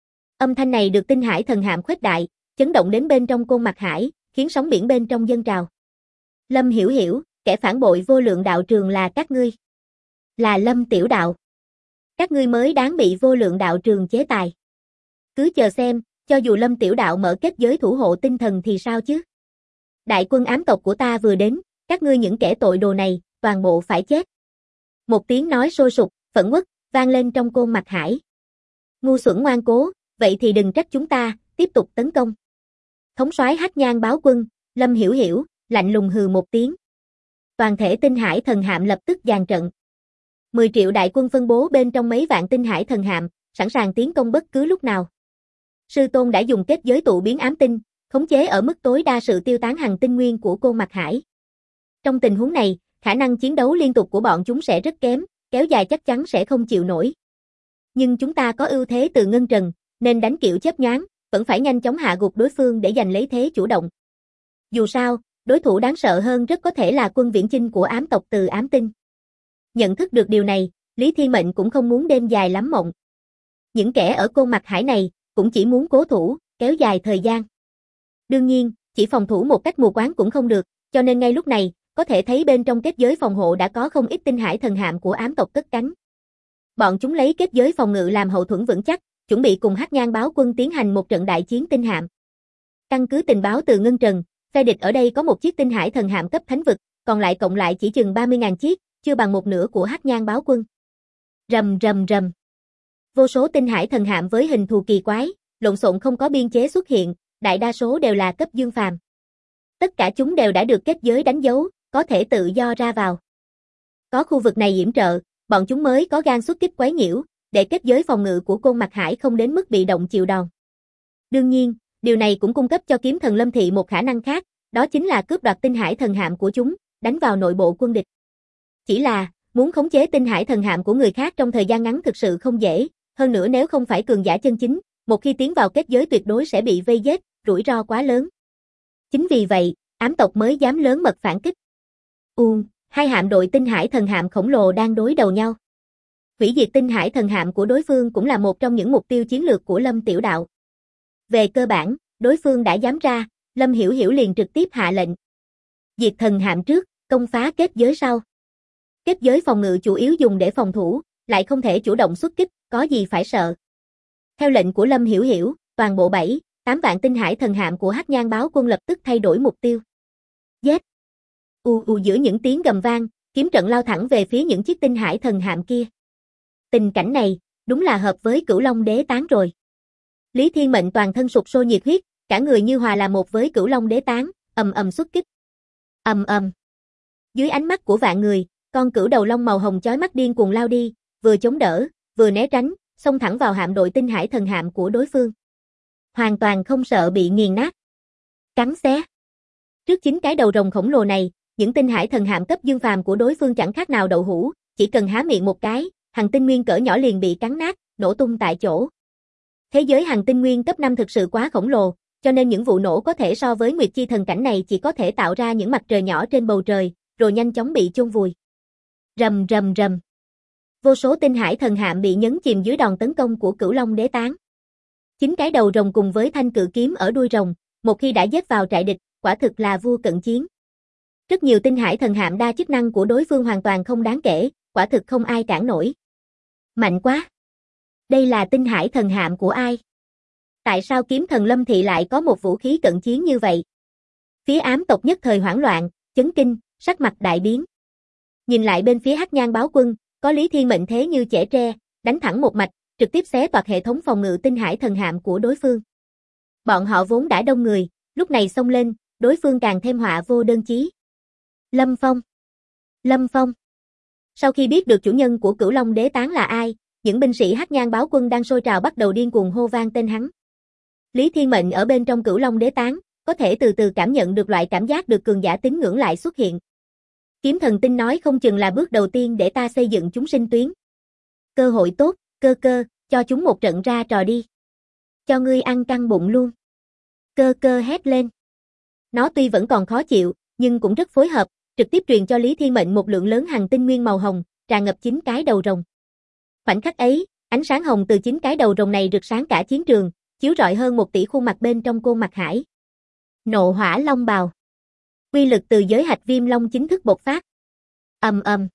Âm thanh này được Tinh Hải Thần Hạm khuếch đại, chấn động đến bên trong Côn Mạc Hải, khiến sóng biển bên trong dâng trào. Lâm Hiểu Hiểu, kẻ phản bội vô lượng đạo trường là các ngươi. Là Lâm Tiểu Đạo. Các ngươi mới đáng bị vô lượng đạo trường chế tài. Cứ chờ xem, cho dù Lâm Tiểu Đạo mở kết giới thủ hộ tinh thần thì sao chứ? Đại quân ám tộc của ta vừa đến, các ngươi những kẻ tội đồ này, toàn bộ phải chết. Một tiếng nói sôi sục, phẫn uất, vang lên trong Côn Mạc Hải. Ngu xuẩn ngoan cố, vậy thì đừng trách chúng ta, tiếp tục tấn công. Thống soái Hắc Nhang Báo Quân, Lâm Hiểu Hiểu, lạnh lùng hừ một tiếng. Toàn thể Tinh Hải Thần Hạm lập tức dàn trận. 10 triệu đại quân phân bố bên trong mấy vạn Tinh Hải Thần Hạm, sẵn sàng tiến công bất cứ lúc nào. Sư Tôn đã dùng kết giới tụ biến ám tinh, khống chế ở mức tối đa sự tiêu tán hằng tinh nguyên của Côn Mạc Hải. Trong tình huống này, khả năng chiến đấu liên tục của bọn chúng sẽ rất kém, kéo dài chắc chắn sẽ không chịu nổi. Nhưng chúng ta có ưu thế từ ngân trần, nên đánh kiểu chớp nhoáng, vẫn phải nhanh chóng hạ gục đối phương để giành lấy thế chủ động. Dù sao, đối thủ đáng sợ hơn rất có thể là quân viễn chinh của ám tộc từ ám tinh. Nhận thức được điều này, Lý Thiên Mệnh cũng không muốn đêm dài lắm mộng. Những kẻ ở Côn Mạc Hải này, cũng chỉ muốn cố thủ, kéo dài thời gian. Đương nhiên, chỉ phòng thủ một cách mù quáng cũng không được, cho nên ngay lúc này, có thể thấy bên trong kết giới phòng hộ đã có không ít Tinh Hải Thần Hạm của ám tộc cất cánh. Bọn chúng lấy kết giới phòng ngự làm hậu thuẫn vững chắc, chuẩn bị cùng Hắc Nhang Báo Quân tiến hành một trận đại chiến tinh hạm. Căn cứ tình báo từ Ngân Trần, phe địch ở đây có một chiếc Tinh Hải Thần Hạm cấp thánh vực, còn lại cộng lại chỉ chừng 30.000 chiếc, chưa bằng một nửa của Hắc Nhang Báo Quân. Rầm rầm rầm. Vô số Tinh Hải Thần Hạm với hình thù kỳ quái, lộn xộn không có biên chế xuất hiện, đại đa số đều là cấp dương phàm. Tất cả chúng đều đã được kết giới đánh dấu, có thể tự do ra vào. Có khu vực này yểm trợ, bọn chúng mới có gan xuất kích quấy nhiễu, để kết giới phòng ngự của Côn Mạc Hải không đến mức bị động chịu đòn. Đương nhiên, điều này cũng cung cấp cho Kiếm Thần Lâm Thị một khả năng khác, đó chính là cướp đoạt Tinh Hải Thần Hạm của chúng, đánh vào nội bộ quân địch. Chỉ là, muốn khống chế Tinh Hải Thần Hạm của người khác trong thời gian ngắn thực sự không dễ, hơn nữa nếu không phải cường giả chân chính, một khi tiến vào kết giới tuyệt đối sẽ bị vây giết, rủi ro quá lớn. Chính vì vậy, ám tộc mới dám lớn mật phản kích. Hai hạm đội Tinh Hải Thần Hạm khổng lồ đang đối đầu nhau. Hủy diệt Tinh Hải Thần Hạm của đối phương cũng là một trong những mục tiêu chiến lược của Lâm Tiểu Đạo. Về cơ bản, đối phương đã dám ra, Lâm Hiểu Hiểu liền trực tiếp hạ lệnh. Diệt thần hạm trước, công phá kết giới sau. Kết giới phòng ngự chủ yếu dùng để phòng thủ, lại không thể chủ động xuất kích, có gì phải sợ. Theo lệnh của Lâm Hiểu Hiểu, toàn bộ 7-8 vạn Tinh Hải Thần Hạm của Hắc Nhang Báo Quân lập tức thay đổi mục tiêu. Giết! Giữa những tiếng gầm vang, kiếm trận lao thẳng về phía những chiếc Tinh Hải Thần Hạm kia. Tình cảnh này, đúng là hợp với Cửu Long Đế Tán rồi. Lý Thiên Mệnh toàn thân sục sôi nhiệt huyết, cả người như hòa là một với Cửu Long Đế Tán, ầm ầm xuất kích. Ầm ầm. Dưới ánh mắt của vạn người, con cửu đầu long màu hồng chói mắt điên cuồng lao đi, vừa chống đỡ, vừa né tránh, xông thẳng vào hạm đội Tinh Hải Thần Hạm của đối phương. Hoàn toàn không sợ bị nghiền nát. Cắn xé. Trước chính cái đầu rồng khổng lồ này, những Tinh Hải Thần Hạm cấp dương phàm của đối phương chẳng khác nào đậu hũ, chỉ cần há miệng một cái, hằng tinh nguyên cỡ nhỏ liền bị cắn nát, nổ tung tại chỗ. Thế giới hằng tinh nguyên cấp 5 thực sự quá khổng lồ, cho nên những vụ nổ có thể so với Nguyệt Chi thần cảnh này chỉ có thể tạo ra những mặt trời nhỏ trên bầu trời, rồi nhanh chóng bị chôn vùi. Rầm rầm rầm. Vô số Tinh Hải Thần Hạm bị nhấn chìm dưới đòn tấn công của Cửu Long Đế Tán. Chính cái đầu rồng cùng với thanh cự kiếm ở đuôi rồng, một khi đã giết vào trại địch, quả thực là vua cận chiến. Rất nhiều Tinh Hải Thần Hạm đa chức năng của đối phương hoàn toàn không đáng kể, quả thực không ai cản nổi. Mạnh quá! Đây là tinh hải thần hạm của ai? Tại sao kiếm thần Lâm Thị lại có một vũ khí cận chiến như vậy? Phía ám tộc nhất thời hoảng loạn, chấn kinh, sắc mặt đại biến. Nhìn lại bên phía Hắc Nhang báo quân, có Lý Thiên Mệnh thế như chẻ tre, đánh thẳng một mạch, trực tiếp xé toạc hệ thống phòng ngự tinh hải thần hạm của đối phương. Bọn họ vốn đã đông người, lúc này xông lên, đối phương càng thêm họa vô đơn chí. Lâm Phong! Lâm Phong! Sau khi biết được chủ nhân của Cửu Long Đế Tán là ai, những binh sĩ Hắc Nhang báo quân đang sôi trào bắt đầu điên cuồng hô vang tên hắn. Lý Thiên Mệnh ở bên trong Cửu Long Đế Tán, có thể từ từ cảm nhận được loại cảm giác được cường giả tín ngưỡng lại xuất hiện. Kiếm thần tinh nói không chừng là bước đầu tiên để ta xây dựng chúng sinh tuyến. Cơ hội tốt, cơ cơ, cho chúng một trận ra trò đi. Cho ngươi ăn căng bụng luôn. Cơ cơ hét lên. Nó tuy vẫn còn khó chịu, nhưng cũng rất phối hợp, trực tiếp truyền cho Lý Thiên Mệnh một lượng lớn hành tinh nguyên màu hồng, tràn ngập 9 cái đầu rồng. Khoảnh khắc ấy, ánh sáng hồng từ 9 cái đầu rồng này rực sáng cả chiến trường, chiếu rọi hơn 1 tỷ khuôn mặt bên trong Côn Mặt Hải. Nộ hỏa long bào. Uy lực từ giới hạch viêm long chính thức bộc phát. Ầm ầm.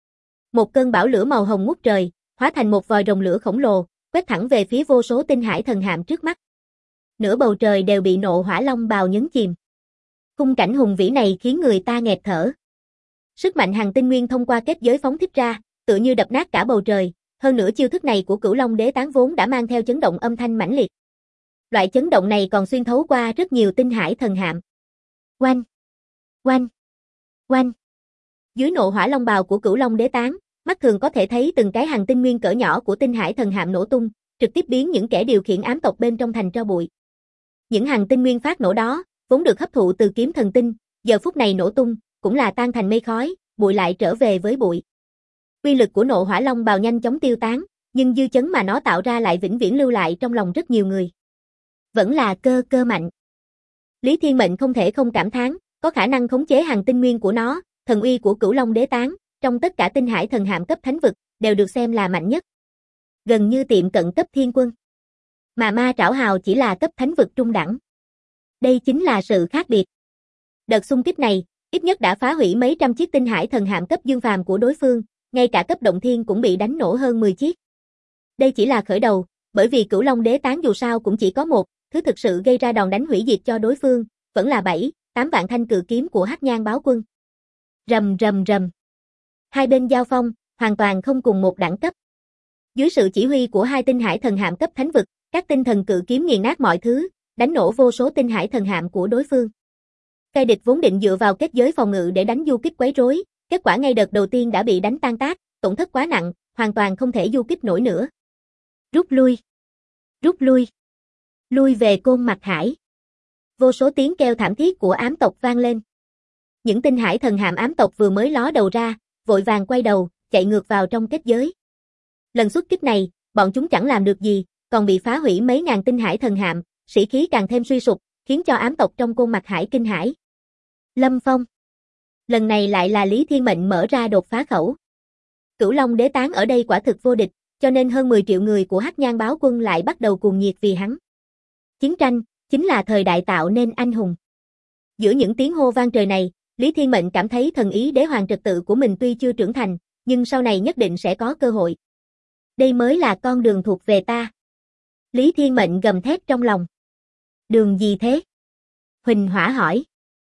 Một cơn bão lửa màu hồng ngút trời, hóa thành một vòi rồng lửa khổng lồ, quét thẳng về phía vô số tinh hải thần hạm trước mắt. Nửa bầu trời đều bị nộ hỏa long bào nhấn chìm. Khung cảnh hùng vĩ này khiến người ta nghẹt thở. Sức mạnh hành tinh nguyên thông qua kết giới phóng thích ra, tựa như đập nát cả bầu trời, hơn nữa chiêu thức này của Cửu Long Đế Tán vốn đã mang theo chấn động âm thanh mãnh liệt. Loại chấn động này còn xuyên thấu qua rất nhiều tinh hải thần hạm. Oanh! Oanh! Oanh! Dưới nộ hỏa long bào của Cửu Long Đế Tán, mắt thường có thể thấy từng cái hành tinh nguyên cỡ nhỏ của tinh hải thần hạm nổ tung, trực tiếp biến những kẻ điều khiển ám tộc bên trong thành tro bụi. Những hành tinh nguyên phát nổ đó, vốn được hấp thụ từ kiếm thần tinh, giờ phút này nổ tung, cũng là tan thành mây khói, bụi lại trở về với bụi. Uy lực của nộ hỏa long bào nhanh chóng tiêu tán, nhưng dư chấn mà nó tạo ra lại vĩnh viễn lưu lại trong lòng rất nhiều người. Vẫn là cơ cơ mạnh. Lý Thiên Mệnh không thể không cảm thán, có khả năng khống chế hành tinh nguyên của nó, thần uy của Cửu Long Đế Tán, trong tất cả tinh hải thần hạm cấp thánh vực, đều được xem là mạnh nhất. Gần như tiệm cận cấp thiên quân. Mà ma trảo hào chỉ là cấp thánh vực trung đẳng. Đây chính là sự khác biệt. Đợt xung kích này, ít nhất đã phá hủy mấy trăm chiếc tinh hải thần hạm cấp dương phàm của đối phương, ngay cả cấp động thiên cũng bị đánh nổ hơn 10 chiếc. Đây chỉ là khởi đầu, bởi vì Cửu Long Đế Tán dù sao cũng chỉ có một, thứ thực sự gây ra đòn đánh hủy diệt cho đối phương, vẫn là 7-8 vạn thanh cự kiếm của Hắc Nhang báo quân. Rầm rầm rầm. Hai bên giao phong, hoàn toàn không cùng một đẳng cấp. Dưới sự chỉ huy của hai tinh hải thần hạm cấp thánh vực, các tinh thần cự kiếm nghiền nát mọi thứ, đánh nổ vô số tinh hải thần hạm của đối phương. Phe địch vốn định dựa vào kết giới phòng ngự để đánh du kích quấy rối, kết quả ngay đợt đầu tiên đã bị đánh tan tác, tổn thất quá nặng, hoàn toàn không thể du kích nổi nữa. Rút lui. Rút lui. Lui về Côn Mặt Hải. Vô số tiếng kêu thảm thiết của ám tộc vang lên. Những tinh hải thần hạm ám tộc vừa mới ló đầu ra, vội vàng quay đầu, chạy ngược vào trong kết giới. Lần xuất kích này, bọn chúng chẳng làm được gì, còn bị phá hủy mấy ngàn tinh hải thần hạm, sĩ khí càng thêm suy sụp, khiến cho ám tộc trong Côn Mặt Hải kinh hãi. Lâm Phong. Lần này lại là Lý Thiên Mệnh mở ra đột phá khẩu. Cửu Long Đế Tán ở đây quả thực vô địch, cho nên hơn 10 triệu người của Hắc Nhang báo quân lại bắt đầu cuồng nhiệt vì hắn. Chiến tranh, chính là thời đại tạo nên anh hùng. Giữa những tiếng hô vang trời này, Lý Thiên Mệnh cảm thấy thần ý đế hoàng trật tự của mình tuy chưa trưởng thành, nhưng sau này nhất định sẽ có cơ hội. Đây mới là con đường thuộc về ta. Lý Thiên Mệnh gầm thét trong lòng. Đường gì thế? Huỳnh Hỏa hỏi.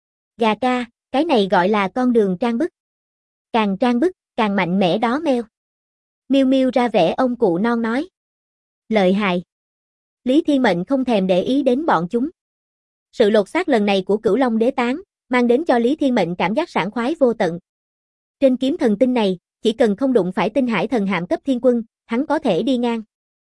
Gà ca, cái này gọi là con đường trang bức. Càng trang bức, càng mạnh mẽ đó meo. Miêu Miêu ra vẻ ông cụ non nói. Lợi hại. Lý Thiên Mệnh không thèm để ý đến bọn chúng. Sự lột xác lần này của Cửu Long Đế Tán, mang đến cho Lý Thiên Mệnh cảm giác sảng khoái vô tận. Trên kiếm thần tinh này, chỉ cần không đụng phải tinh hải thần hạm cấp thiên quân, hắn có thể đi ngang.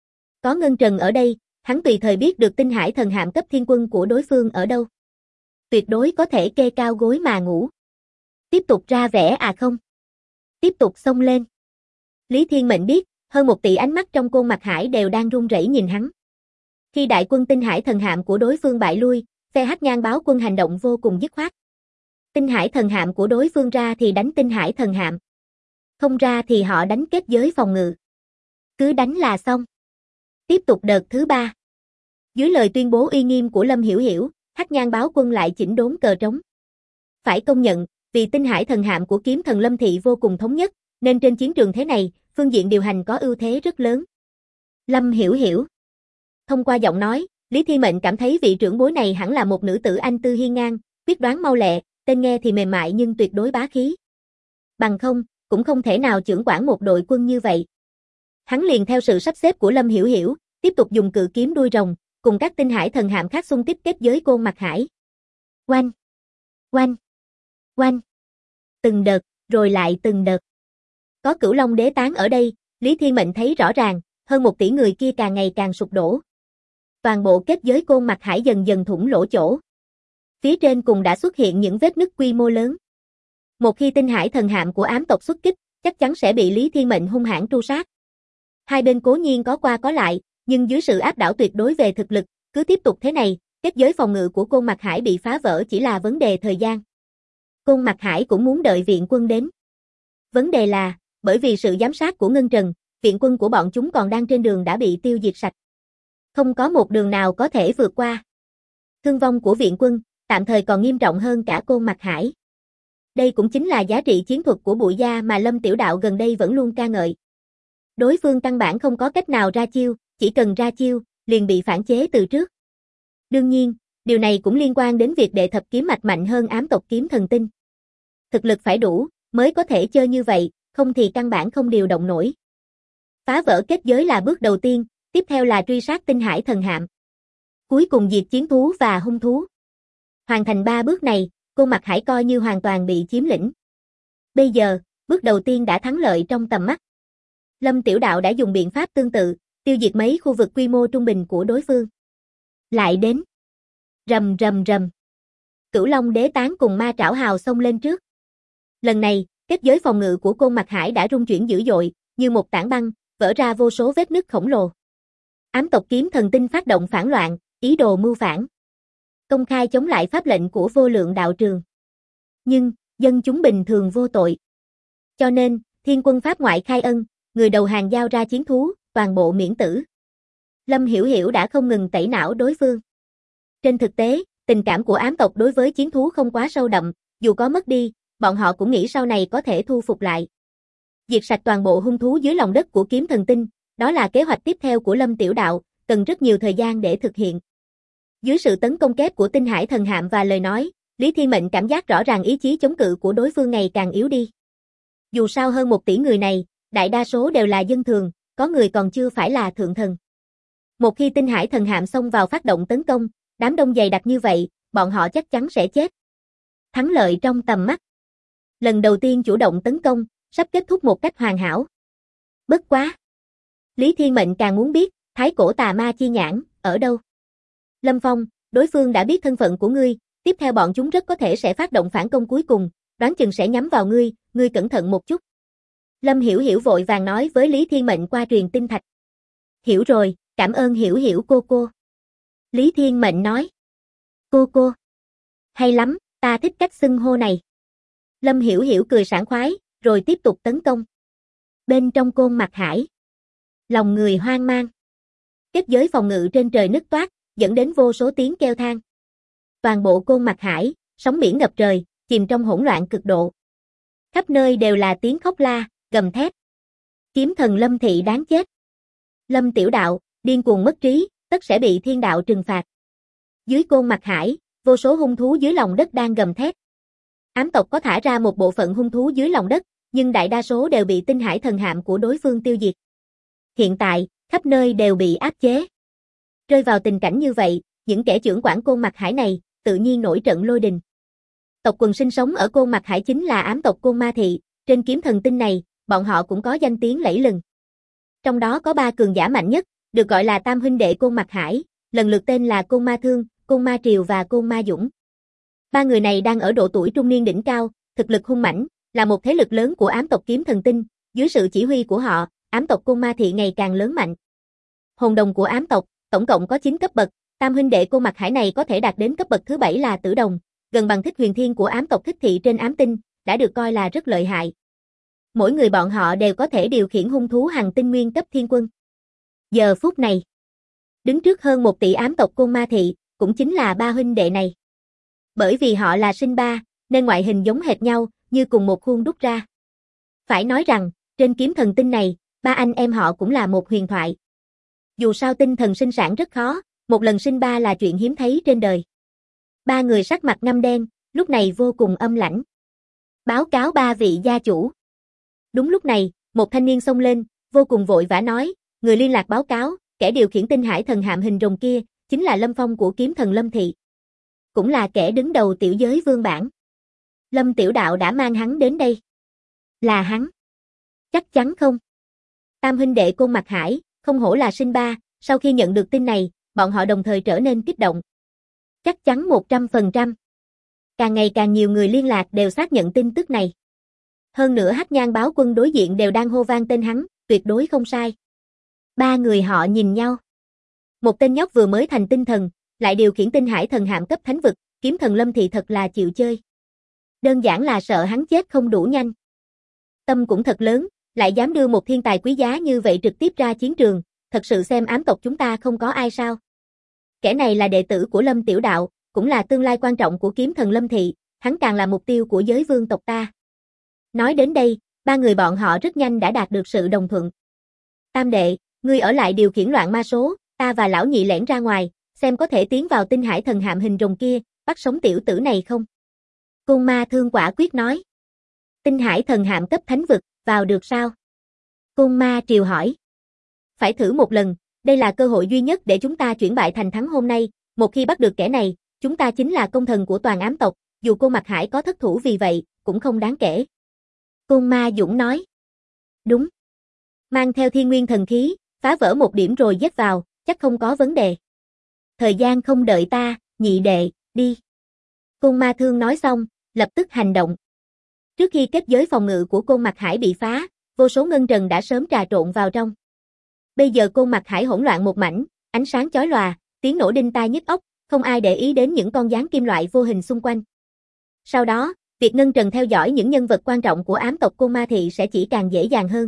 Có Ngân Trần ở đây, hắn tùy thời biết được tinh hải thần hạm cấp thiên quân của đối phương ở đâu. Tuyệt đối có thể kê cao gối mà ngủ. Tiếp tục ra vẻ à không? Tiếp tục xông lên. Lý Thiên Mệnh biết, hơn 1 tỷ ánh mắt trong Côn Mặt Hải đều đang run rẩy nhìn hắn. Khi đại quân tinh hải thần hạm của đối phương bại lui, phe Hắc Nhang báo quân hành động vô cùng dứt khoát. Tinh hải thần hạm của đối phương ra thì đánh tinh hải thần hạm. Không ra thì họ đánh kết giới phòng ngự. Cứ đánh là xong. Tiếp tục đợt thứ 3. Dưới lời tuyên bố uy nghiêm của Lâm Hiểu Hiểu, Hắc Nhang báo quân lại chỉnh đốn cờ trống. Phải công nhận, vì tinh hải thần hạm của kiếm thần Lâm Thị vô cùng thống nhất, nên trên chiến trường thế này, phương diện điều hành có ưu thế rất lớn. Lâm Hiểu Hiểu. Thông qua giọng nói, Lý Thi Mệnh cảm thấy vị trưởng bối này hẳn là một nữ tử anh tư hiên ngang, quyết đoán mau lẹ, tên nghe thì mềm mại nhưng tuyệt đối bá khí. Bằng không, cũng không thể nào chưởng quản một đội quân như vậy. Hắn liền theo sự sắp xếp của Lâm Hiểu Hiểu, tiếp tục dùng cự kiếm đuôi rồng, cùng các tinh hải thần hạm khác xung kích kết giới Côn Mặt Hải. Oanh! Oanh! Oanh! Từng đợt, rồi lại từng đợt. Có Cửu Long Đế tán ở đây, Lý Thi Mệnh thấy rõ ràng, hơn 1 tỷ người kia càng ngày càng sụp đổ. Toàn bộ kết giới Côn Mặt Hải dần dần thủng lỗ chỗ. Phía trên cùng đã xuất hiện những vết nứt quy mô lớn. Một khi tinh hải thần hạm của ám tộc xuất kích, chắc chắn sẽ bị Lý Thi Mệnh hung hãn tru sát. Hai bên cố nhiên có qua có lại, nhưng dưới sự áp đảo tuyệt đối về thực lực, cứ tiếp tục thế này, kết giới phòng ngự của Côn Mặt Hải bị phá vỡ chỉ là vấn đề thời gian. Côn Mặt Hải cũng muốn đợi viện quân đến. Vấn đề là, bởi vì sự giám sát của Ngân Trần, viện quân của bọn chúng còn đang trên đường đã bị tiêu diệt sạch. Không có một đường nào có thể vượt qua. Thương vong của viện quân, tạm thời còn nghiêm trọng hơn cả Côn Mặt Hải. Đây cũng chính là giá trị chiến thuật của Bụi Gia mà Lâm Tiểu Đạo gần đây vẫn luôn ca ngợi. Đối phương căn bản không có cách nào ra chiêu, chỉ cần ra chiêu, liền bị phản chế từ trước. Đương nhiên, điều này cũng liên quan đến việc đệ thập kiếm mạch mạnh hơn ám tộc kiếm thần tinh. Thực lực phải đủ, mới có thể chơi như vậy, không thì căn bản không điều động nổi. Phá vỡ kết giới là bước đầu tiên, tiếp theo là truy sát tinh hải thần hạm. Cuối cùng diệt chiến thú và hung thú. Hoàn thành 3 bước này, Côn Mặt Hải coi như hoàn toàn bị chiếm lĩnh. Bây giờ, bước đầu tiên đã thắng lợi trong tầm mắt. Lâm Tiểu Đạo đã dùng biện pháp tương tự, tiêu diệt mấy khu vực quy mô trung bình của đối phương. Lại đến. Rầm rầm rầm. Cửu Long Đế tán cùng Ma Trảo Hào xông lên trước. Lần này, kết giới phòng ngự của Côn Mặt Hải đã rung chuyển dữ dội, như một tảng băng, vỡ ra vô số vết nứt khổng lồ. Ám tộc kiếm thần tinh phát động phản loạn, ý đồ mưu phản. Công khai chống lại pháp lệnh của Vô Lượng Đạo Trường. Nhưng, dân chúng bình thường vô tội. Cho nên, Thiên Quân Pháp ngoại khai ân, người đầu hàng giao ra chiến thú, toàn bộ miễn tử. Lâm Hiểu Hiểu đã không ngừng tẩy não đối phương. Trên thực tế, tình cảm của ám tộc đối với chiến thú không quá sâu đậm, dù có mất đi, bọn họ cũng nghĩ sau này có thể thu phục lại. Diệt sạch toàn bộ hung thú dưới lòng đất của kiếm thần tinh, đó là kế hoạch tiếp theo của Lâm Tiểu Đạo, cần rất nhiều thời gian để thực hiện. Dưới sự tấn công kép của tinh hải thần hạm và lời nói, Lý Thi Mệnh cảm giác rõ ràng ý chí chống cự của đối phương ngày càng yếu đi. Dù sao hơn 1 tỷ người này, đại đa số đều là dân thường, có người còn chưa phải là thượng thần. Một khi tinh hải thần hạm xông vào phát động tấn công, đám đông dày đặc như vậy, bọn họ chắc chắn sẽ chết. Thắng lợi trong tầm mắt. Lần đầu tiên chủ động tấn công, sắp kết thúc một cách hoàn hảo. Bất quá. Lý Thiên Mệnh càng muốn biết, Thái Cổ Tà Ma Chi Nhãn, ở đâu? Lâm Phong, đối phương đã biết thân phận của ngươi, tiếp theo bọn chúng rất có thể sẽ phát động phản công cuối cùng, đoán chừng sẽ nhắm vào ngươi cẩn thận một chút. Lâm Hiểu Hiểu vội vàng nói với Lý Thiên Mệnh qua truyền tinh thạch. Hiểu rồi, cảm ơn Hiểu Hiểu cô. Lý Thiên Mệnh nói. Cô. Hay lắm, ta thích cách xưng hô này. Lâm Hiểu Hiểu cười sảng khoái, rồi tiếp tục tấn công. Bên trong Côn Mặt Hải. Lòng người hoang mang. Kết giới phòng ngự trên trời nứt toác, dẫn đến vô số tiếng kêu than. Toàn bộ Côn Mặt Hải, sóng biển ngập trời, chìm trong hỗn loạn cực độ. Khắp nơi đều là tiếng khóc la, gầm thét. Kiếm thần Lâm Thị đáng chết. Lâm Tiểu Đạo, điên cuồng mất trí, tất sẽ bị thiên đạo trừng phạt. Dưới Côn Mặt Hải, vô số hung thú dưới lòng đất đang gầm thét. Ám tộc có thả ra một bộ phận hung thú dưới lòng đất, nhưng đại đa số đều bị tinh hải thần hạm của đối phương tiêu diệt. Hiện tại, khắp nơi đều bị áp chế. Rơi vào tình cảnh như vậy, những kẻ trưởng quản Côn Mặt Hải này, tự nhiên nổi trận lôi đình. Tộc quần sinh sống ở Côn Mặt Hải chính là ám tộc Côn Ma Thị, trên kiếm thần tinh này, bọn họ cũng có danh tiếng lẫy lừng. Trong đó có 3 cường giả mạnh nhất, được gọi là Tam huynh đệ Côn Mặt Hải, lần lượt tên là Côn Ma Thương, Côn Ma Triều và Côn Ma Dũng. 3 người này đang ở độ tuổi trung niên đỉnh cao, thực lực hung mãnh, là một thế lực lớn của ám tộc kiếm thần tinh, dưới sự chỉ huy của họ, ám tộc Côn Ma Thị ngày càng lớn mạnh. Hồn đồng của ám tộc, tổng cộng có 9 cấp bậc, Tam huynh đệ Côn Mặt Hải này có thể đạt đến cấp bậc thứ 7 là tử đồng, gần bằng Thích Huyền Thiên của ám tộc Thích Thị trên ám tinh, đã được coi là rất lợi hại. Mỗi người bọn họ đều có thể điều khiển hung thú hành tinh nguyên cấp thiên quân. Giờ phút này, đứng trước hơn 1 tỷ ám tộc Côn Ma Thị, cũng chính là 3 huynh đệ này. Bởi vì họ là sinh ba, nên ngoại hình giống hệt nhau, như cùng một khuôn đúc ra. Phải nói rằng, trên kiếm thần tinh này, 3 anh em họ cũng là một huyền thoại. Dù sao tinh thần sinh sản rất khó, một lần sinh ba là chuyện hiếm thấy trên đời. Ba người sắc mặt ngăm đen, lúc này vô cùng âm lãnh. Báo cáo ba vị gia chủ. Đúng lúc này, một thanh niên xông lên, vô cùng vội vã nói, người liên lạc báo cáo, kẻ điều khiển tinh hải thần hạm hình rồng kia, chính là Lâm Phong của kiếm thần Lâm Thị. Cũng là kẻ đứng đầu tiểu giới vương bản. Lâm tiểu đạo đã mang hắn đến đây. Là hắn. Chắc chắn không? Tam huynh đệ Côn Mặc Hải, không hổ là sinh ba, sau khi nhận được tin này, bọn họ đồng thời trở nên kích động. Chắc chắn 100%. Càng ngày càng nhiều người liên lạc đều xác nhận tin tức này. Hơn nữa Hắc Nhang báo quân đối diện đều đang hô vang tên hắn, tuyệt đối không sai. Ba người họ nhìn nhau. Một tên nhóc vừa mới thành tinh thần, lại điều khiển tinh hải thần hạm cấp thánh vực, kiếm thần Lâm Thị thật là chịu chơi. Đơn giản là sợ hắn chết không đủ nhanh. Tâm cũng thật lớn, lại dám đưa một thiên tài quý giá như vậy trực tiếp ra chiến trường, thật sự xem ám tộc chúng ta không có ai sao. Kẻ này là đệ tử của Lâm Tiểu Đạo, cũng là tương lai quan trọng của kiếm thần Lâm Thị, hắn càng là mục tiêu của giới vương tộc ta. Nói đến đây, ba người bọn họ rất nhanh đã đạt được sự đồng thuận. Tam đệ, ngươi ở lại điều khiển loạn ma số, ta và lão nhị lẻn ra ngoài, xem có thể tiến vào tinh hải thần hạm hình rồng kia, bắt sống tiểu tử này không? Côn Ma Thương quả quyết nói. Tinh hải thần hạm cấp thánh vực, vào được sao? Côn Ma Triều hỏi. Phải thử một lần, đây là cơ hội duy nhất để chúng ta chuyển bại thành thắng hôm nay, một khi bắt được kẻ này, chúng ta chính là công thần của toàn ám tộc, dù Côn Mặc Hải có thất thủ vì vậy, cũng không đáng kể. Côn Ma Dũng nói. Đúng. Mang theo thiên nguyên thần khí, phá vỡ một điểm rồi dết vào, chắc không có vấn đề. Thời gian không đợi ta, nhị đệ, đi. Côn Ma Thương nói xong, lập tức hành động. Trước khi kết giới phòng ngự của Côn Mặc Hải bị phá, vô số ngân trần đã sớm trà trộn vào trong. Bây giờ Côn Mặc Hải hỗn loạn một mảnh, ánh sáng chói lòa, tiếng nổ đinh tai nhức óc, không ai để ý đến những con gián kim loại vô hình xung quanh. Sau đó, việc ngân trần theo dõi những nhân vật quan trọng của ám tộc Côn Ma Thị sẽ chỉ càng dễ dàng hơn.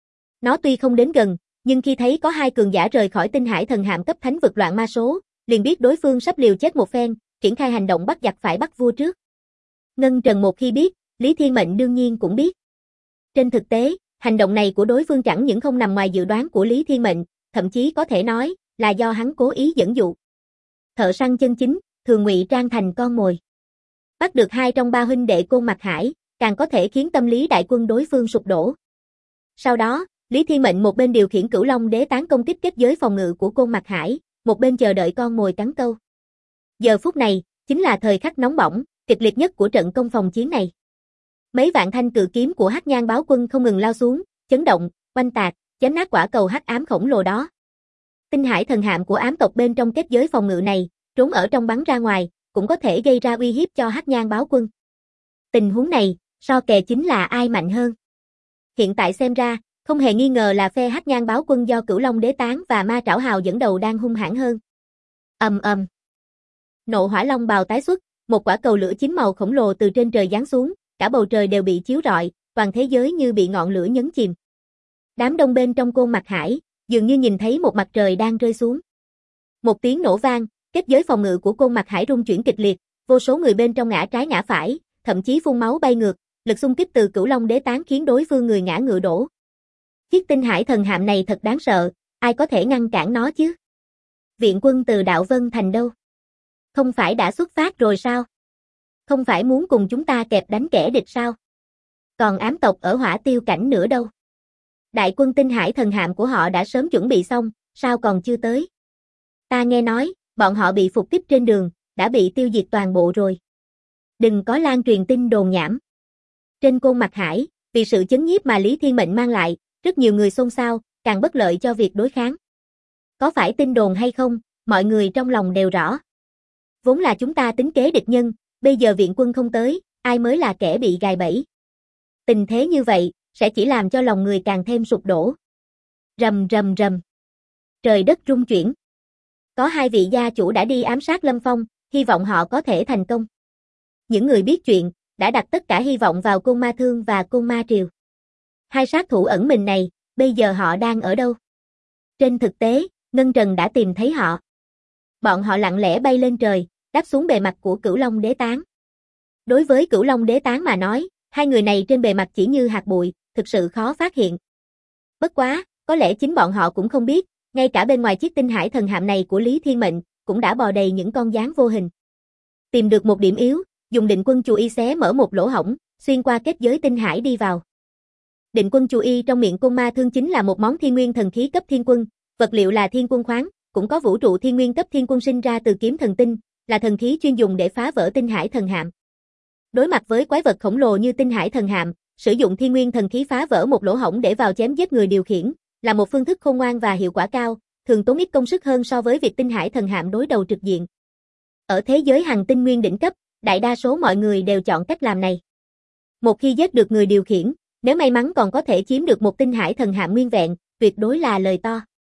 Nó tuy không đến gần, nhưng khi thấy có hai cường giả rời khỏi tinh hải thần hạm cấp thánh vực loạn ma số, liền biết đối phương sắp liều chết một phen, triển khai hành động bắt giặc phải bắt vua trước. Ngân trần một khi biết, Lý Thiên Mệnh đương nhiên cũng biết. Trên thực tế, hành động này của đối phương chẳng những không nằm ngoài dự đoán của Lý Thiên Mệnh, thậm chí có thể nói là do hắn cố ý dẫn dụ. Thợ săn chân chính, thường ngụy trang thành con mồi. Bắt được hai trong ba huynh đệ Côn Mặc Hải, càng có thể khiến tâm lý đại quân đối phương sụp đổ. Sau đó, Lý Thiên Mệnh một bên điều khiển Cửu Long Đế tán công kích kết giới phòng ngự của Côn Mặc Hải, một bên chờ đợi con mồi cắn câu. Giờ phút này, chính là thời khắc nóng bỏng, kịch liệt nhất của trận công phòng chiến này. Mấy vạn thanh cự kiếm của Hắc Nhang báo quân không ngừng lao xuống, chấn động, oanh tạc, chém nát quả cầu hắc ám khổng lồ đó. Tinh hải thần hạm của ám tộc bên trong kết giới phòng ngự này, trốn ở trong bắn ra ngoài, cũng có thể gây ra uy hiếp cho Hắc Nhang báo quân. Tình huống này, so kè chính là ai mạnh hơn. Hiện tại xem ra, không hề nghi ngờ là phe Hắc Nhang báo quân do Cửu Long Đế tán và Ma Trảo Hào dẫn đầu đang hung hãn hơn. Ầm ầm. Nộ hỏa long bào tái xuất, một quả cầu lửa chín màu khổng lồ từ trên trời giáng xuống, cả bầu trời đều bị chiếu rọi, toàn thế giới như bị ngọn lửa nhấn chìm. Đám đông bên trong Côn Mặc Hải, dường như nhìn thấy một mặt trời đang rơi xuống. Một tiếng nổ vang, kết giới phòng ngự của Côn Mặc Hải rung chuyển kịch liệt, vô số người bên trong ngã trái ngã phải, thậm chí phun máu bay ngược, lực xung kích từ Cửu Long Đế tán khiến đối phương người ngã ngựa đổ. Chiếc tinh hải thần hạm này thật đáng sợ, ai có thể ngăn cản nó chứ? Viện quân từ Đạo Vân Thành đâu? Không phải đã xuất phát rồi sao? Không phải muốn cùng chúng ta kẹp đánh kẻ địch sao? Còn ám tộc ở Hỏa Tiêu Cảnh nữa đâu? Đại quân tinh hải thần hạm của họ đã sớm chuẩn bị xong, sao còn chưa tới? Ta nghe nói, bọn họ bị phục kích trên đường, đã bị tiêu diệt toàn bộ rồi. Đừng có lan truyền tin đồn nhảm. Trên Côn Mặc Hải, vì sự chấn nhiếp mà Lý Thiên Mệnh mang lại, rất nhiều người xôn xao, càng bất lợi cho việc đối kháng. Có phải tin đồn hay không, mọi người trong lòng đều rõ. Vốn là chúng ta tính kế địch nhân, bây giờ viện quân không tới, ai mới là kẻ bị gài bẫy. Tình thế như vậy, sẽ chỉ làm cho lòng người càng thêm sụp đổ. Rầm rầm rầm. Trời đất rung chuyển. Có hai vị gia chủ đã đi ám sát Lâm Phong, hy vọng họ có thể thành công. Những người biết chuyện, đã đặt tất cả hy vọng vào Côn Ma Thương và Côn Ma Triều. Hai sát thủ ẩn mình này, bây giờ họ đang ở đâu? Trên thực tế, Ngân Trần đã tìm thấy họ. Bọn họ lặng lẽ bay lên trời, đáp xuống bề mặt của Cửu Long Đế tán. Đối với Cửu Long Đế tán mà nói, hai người này trên bề mặt chỉ như hạt bụi, thực sự khó phát hiện. Bất quá, có lẽ chính bọn họ cũng không biết, Ngay cả bên ngoài chiếc tinh hải thần hạm này của Lý Thiên Mệnh, cũng đã bò đầy những con gián vô hình. Tìm được một điểm yếu, dùng định quân chù y xé mở một lỗ hổng, xuyên qua kết giới tinh hải đi vào. Định quân chù y trong miệng Côn Ma Thương chính là một món thiên nguyên thần khí cấp thiên quân, vật liệu là thiên quân khoáng, cũng có vũ trụ thiên nguyên cấp thiên quân sinh ra từ kiếm thần tinh, là thần khí chuyên dùng để phá vỡ tinh hải thần hạm. Đối mặt với quái vật khổng lồ như tinh hải thần hạm, sử dụng thiên nguyên thần khí phá vỡ một lỗ hổng để vào chém giết người điều khiển, là một phương thức khôn ngoan và hiệu quả cao, thường tốn ít công sức hơn so với việc tinh hải thần hạm đối đầu trực diện. Ở thế giới hành tinh nguyên đỉnh cấp, đại đa số mọi người đều chọn cách làm này. Một khi giết được người điều khiển, nếu may mắn còn có thể chiếm được một tinh hải thần hạm nguyên vẹn, tuyệt đối là lời to.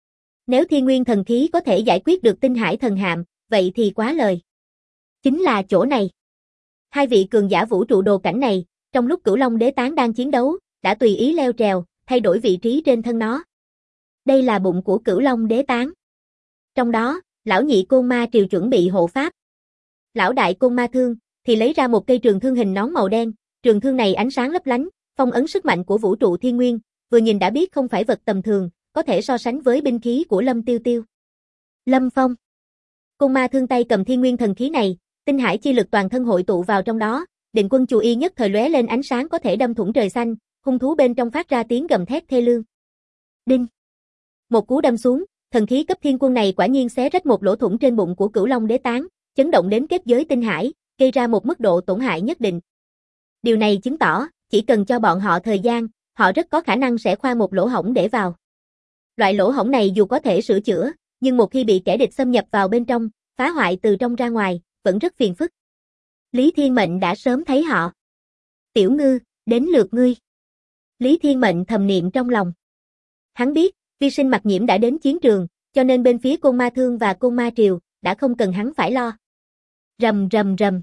Nếu thiên nguyên thần khí có thể giải quyết được tinh hải thần hạm, vậy thì quá lời. Chính là chỗ này. Hai vị cường giả vũ trụ đồ cảnh này, trong lúc Cửu Long Đế Tán đang chiến đấu, đã tùy ý leo trèo, thay đổi vị trí trên thân nó. Đây là bụng của Cửu Long Đế Tán. Trong đó, lão nhị Côn Ma Triều chuẩn bị hộ pháp. Lão đại Côn Ma Thương thì lấy ra một cây trường thương hình nón màu đen, trường thương này ánh sáng lấp lánh, phong ấn sức mạnh của vũ trụ thiên nguyên, vừa nhìn đã biết không phải vật tầm thường, có thể so sánh với binh khí của Lâm Tiêu Tiêu. Lâm Phong. Côn Ma Thương tay cầm thiên nguyên thần khí này, tinh hải chi lực toàn thân hội tụ vào trong đó, định quân chù y nhất thời lóe lên ánh sáng có thể đâm thủng trời xanh, hung thú bên trong phát ra tiếng gầm thét thê lương. Đinh. Một cú đâm xuống, thần khí cấp thiên quân này quả nhiên xé rách một lỗ thủng trên bụng của Cửu Long Đế Tán, chấn động đến kết giới tinh hải, gây ra một mức độ tổn hại nhất định. Điều này chứng tỏ, chỉ cần cho bọn họ thời gian, họ rất có khả năng sẽ khoan một lỗ hổng để vào. Loại lỗ hổng này dù có thể sửa chữa, nhưng một khi bị kẻ địch xâm nhập vào bên trong, phá hoại từ trong ra ngoài, vẫn rất phiền phức. Lý Thiên Mệnh đã sớm thấy họ. Tiểu Ngư, đến lượt ngươi. Lý Thiên Mệnh thầm niệm trong lòng. Hắn biết, Vi Sinh Mặc Nhiễm đã đến chiến trường, cho nên bên phía Côn Ma Thương và Côn Ma Triều, đã không cần hắn phải lo. Rầm rầm rầm.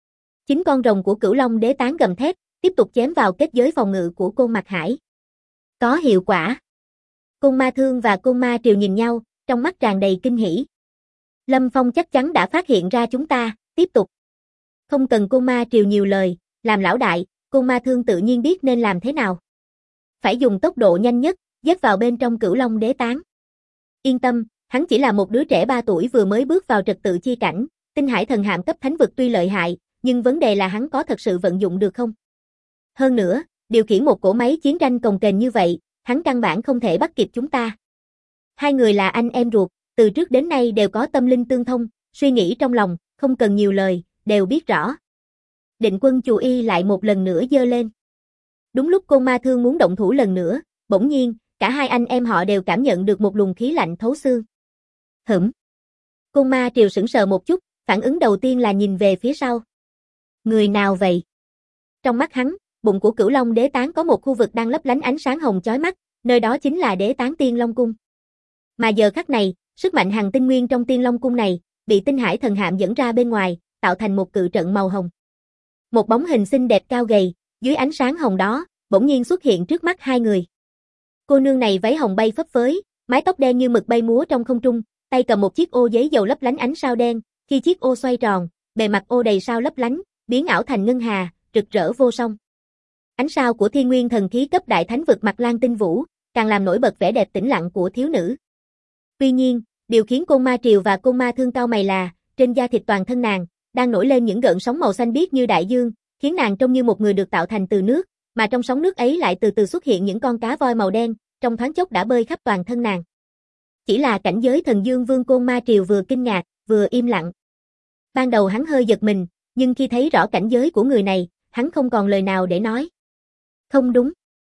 9 con rồng của Cửu Long Đế Tán gầm thét, tiếp tục chém vào kết giới phòng ngự của Côn Mạc Hải. Có hiệu quả. Côn Ma Thương và Côn Ma Triều nhìn nhau, trong mắt tràn đầy kinh hỉ. Lâm Phong chắc chắn đã phát hiện ra chúng ta, tiếp tục. Không cần Côn Ma Triều nhiều lời, làm lão đại, Côn Ma Thương tự nhiên biết nên làm thế nào. Phải dùng tốc độ nhanh nhất, giết vào bên trong Cửu Long Đế Tán. Yên tâm, hắn chỉ là một đứa trẻ 3 tuổi vừa mới bước vào trật tự chi cảnh, tinh hải thần hạm cấp thánh vực tuy lợi hại, nhưng vấn đề là hắn có thật sự vận dụng được không? Hơn nữa, điều khiển một cỗ máy chiến tranh cồng kềnh như vậy, hắn căn bản không thể bắt kịp chúng ta. Hai người là anh em ruột, từ trước đến nay đều có tâm linh tương thông, suy nghĩ trong lòng, không cần nhiều lời, đều biết rõ. Định quân chù y lại một lần nữa giơ lên. Đúng lúc Côn Ma Thương muốn động thủ lần nữa, bỗng nhiên, cả hai anh em họ đều cảm nhận được một luồng khí lạnh thấu xương. Hửm. Côn Ma Triều sững sờ một chút, phản ứng đầu tiên là nhìn về phía sau. Người nào vậy? Trong mắt hắn, bụng của Cửu Long Đế Tán có một khu vực đang lấp lánh ánh sáng hồng chói mắt, nơi đó chính là Đế Tán Tiên Long Cung. Mà giờ khắc này, sức mạnh hằng tinh nguyên trong Tiên Long Cung này, bị tinh hải thần hạm dẫn ra bên ngoài, tạo thành một cự trận màu hồng. Một bóng hình xinh đẹp cao gầy, dưới ánh sáng hồng đó, bỗng nhiên xuất hiện trước mắt hai người. Cô nương này váy hồng bay phấp phới, mái tóc đen như mực bay múa trong không trung, tay cầm một chiếc ô giấy dầu lấp lánh ánh sao đen, khi chiếc ô xoay tròn, bề mặt ô đầy sao lấp lánh, biến ảo thành ngân hà, rực rỡ vô song. Ánh sao của thiên nguyên thần khí cấp đại thánh vực Mặt Lan Tinh Vũ, càng làm nổi bật vẻ đẹp tĩnh lặng của thiếu nữ. Tuy nhiên, điều khiến Côn Ma Triều và Côn Ma Thương cau mày là, trên da thịt toàn thân nàng, đang nổi lên những gợn sóng màu xanh biếc như đại dương, khiến nàng trông như một người được tạo thành từ nước, mà trong sóng nước ấy lại từ từ xuất hiện những con cá voi màu đen, trong thoáng chốc đã bơi khắp toàn thân nàng. Chỉ là cảnh giới thần dương vương Côn Ma Triều vừa kinh ngạc, vừa im lặng. Ban đầu hắn hơi giật mình, nhưng khi thấy rõ cảnh giới của người này, hắn không còn lời nào để nói. Không đúng.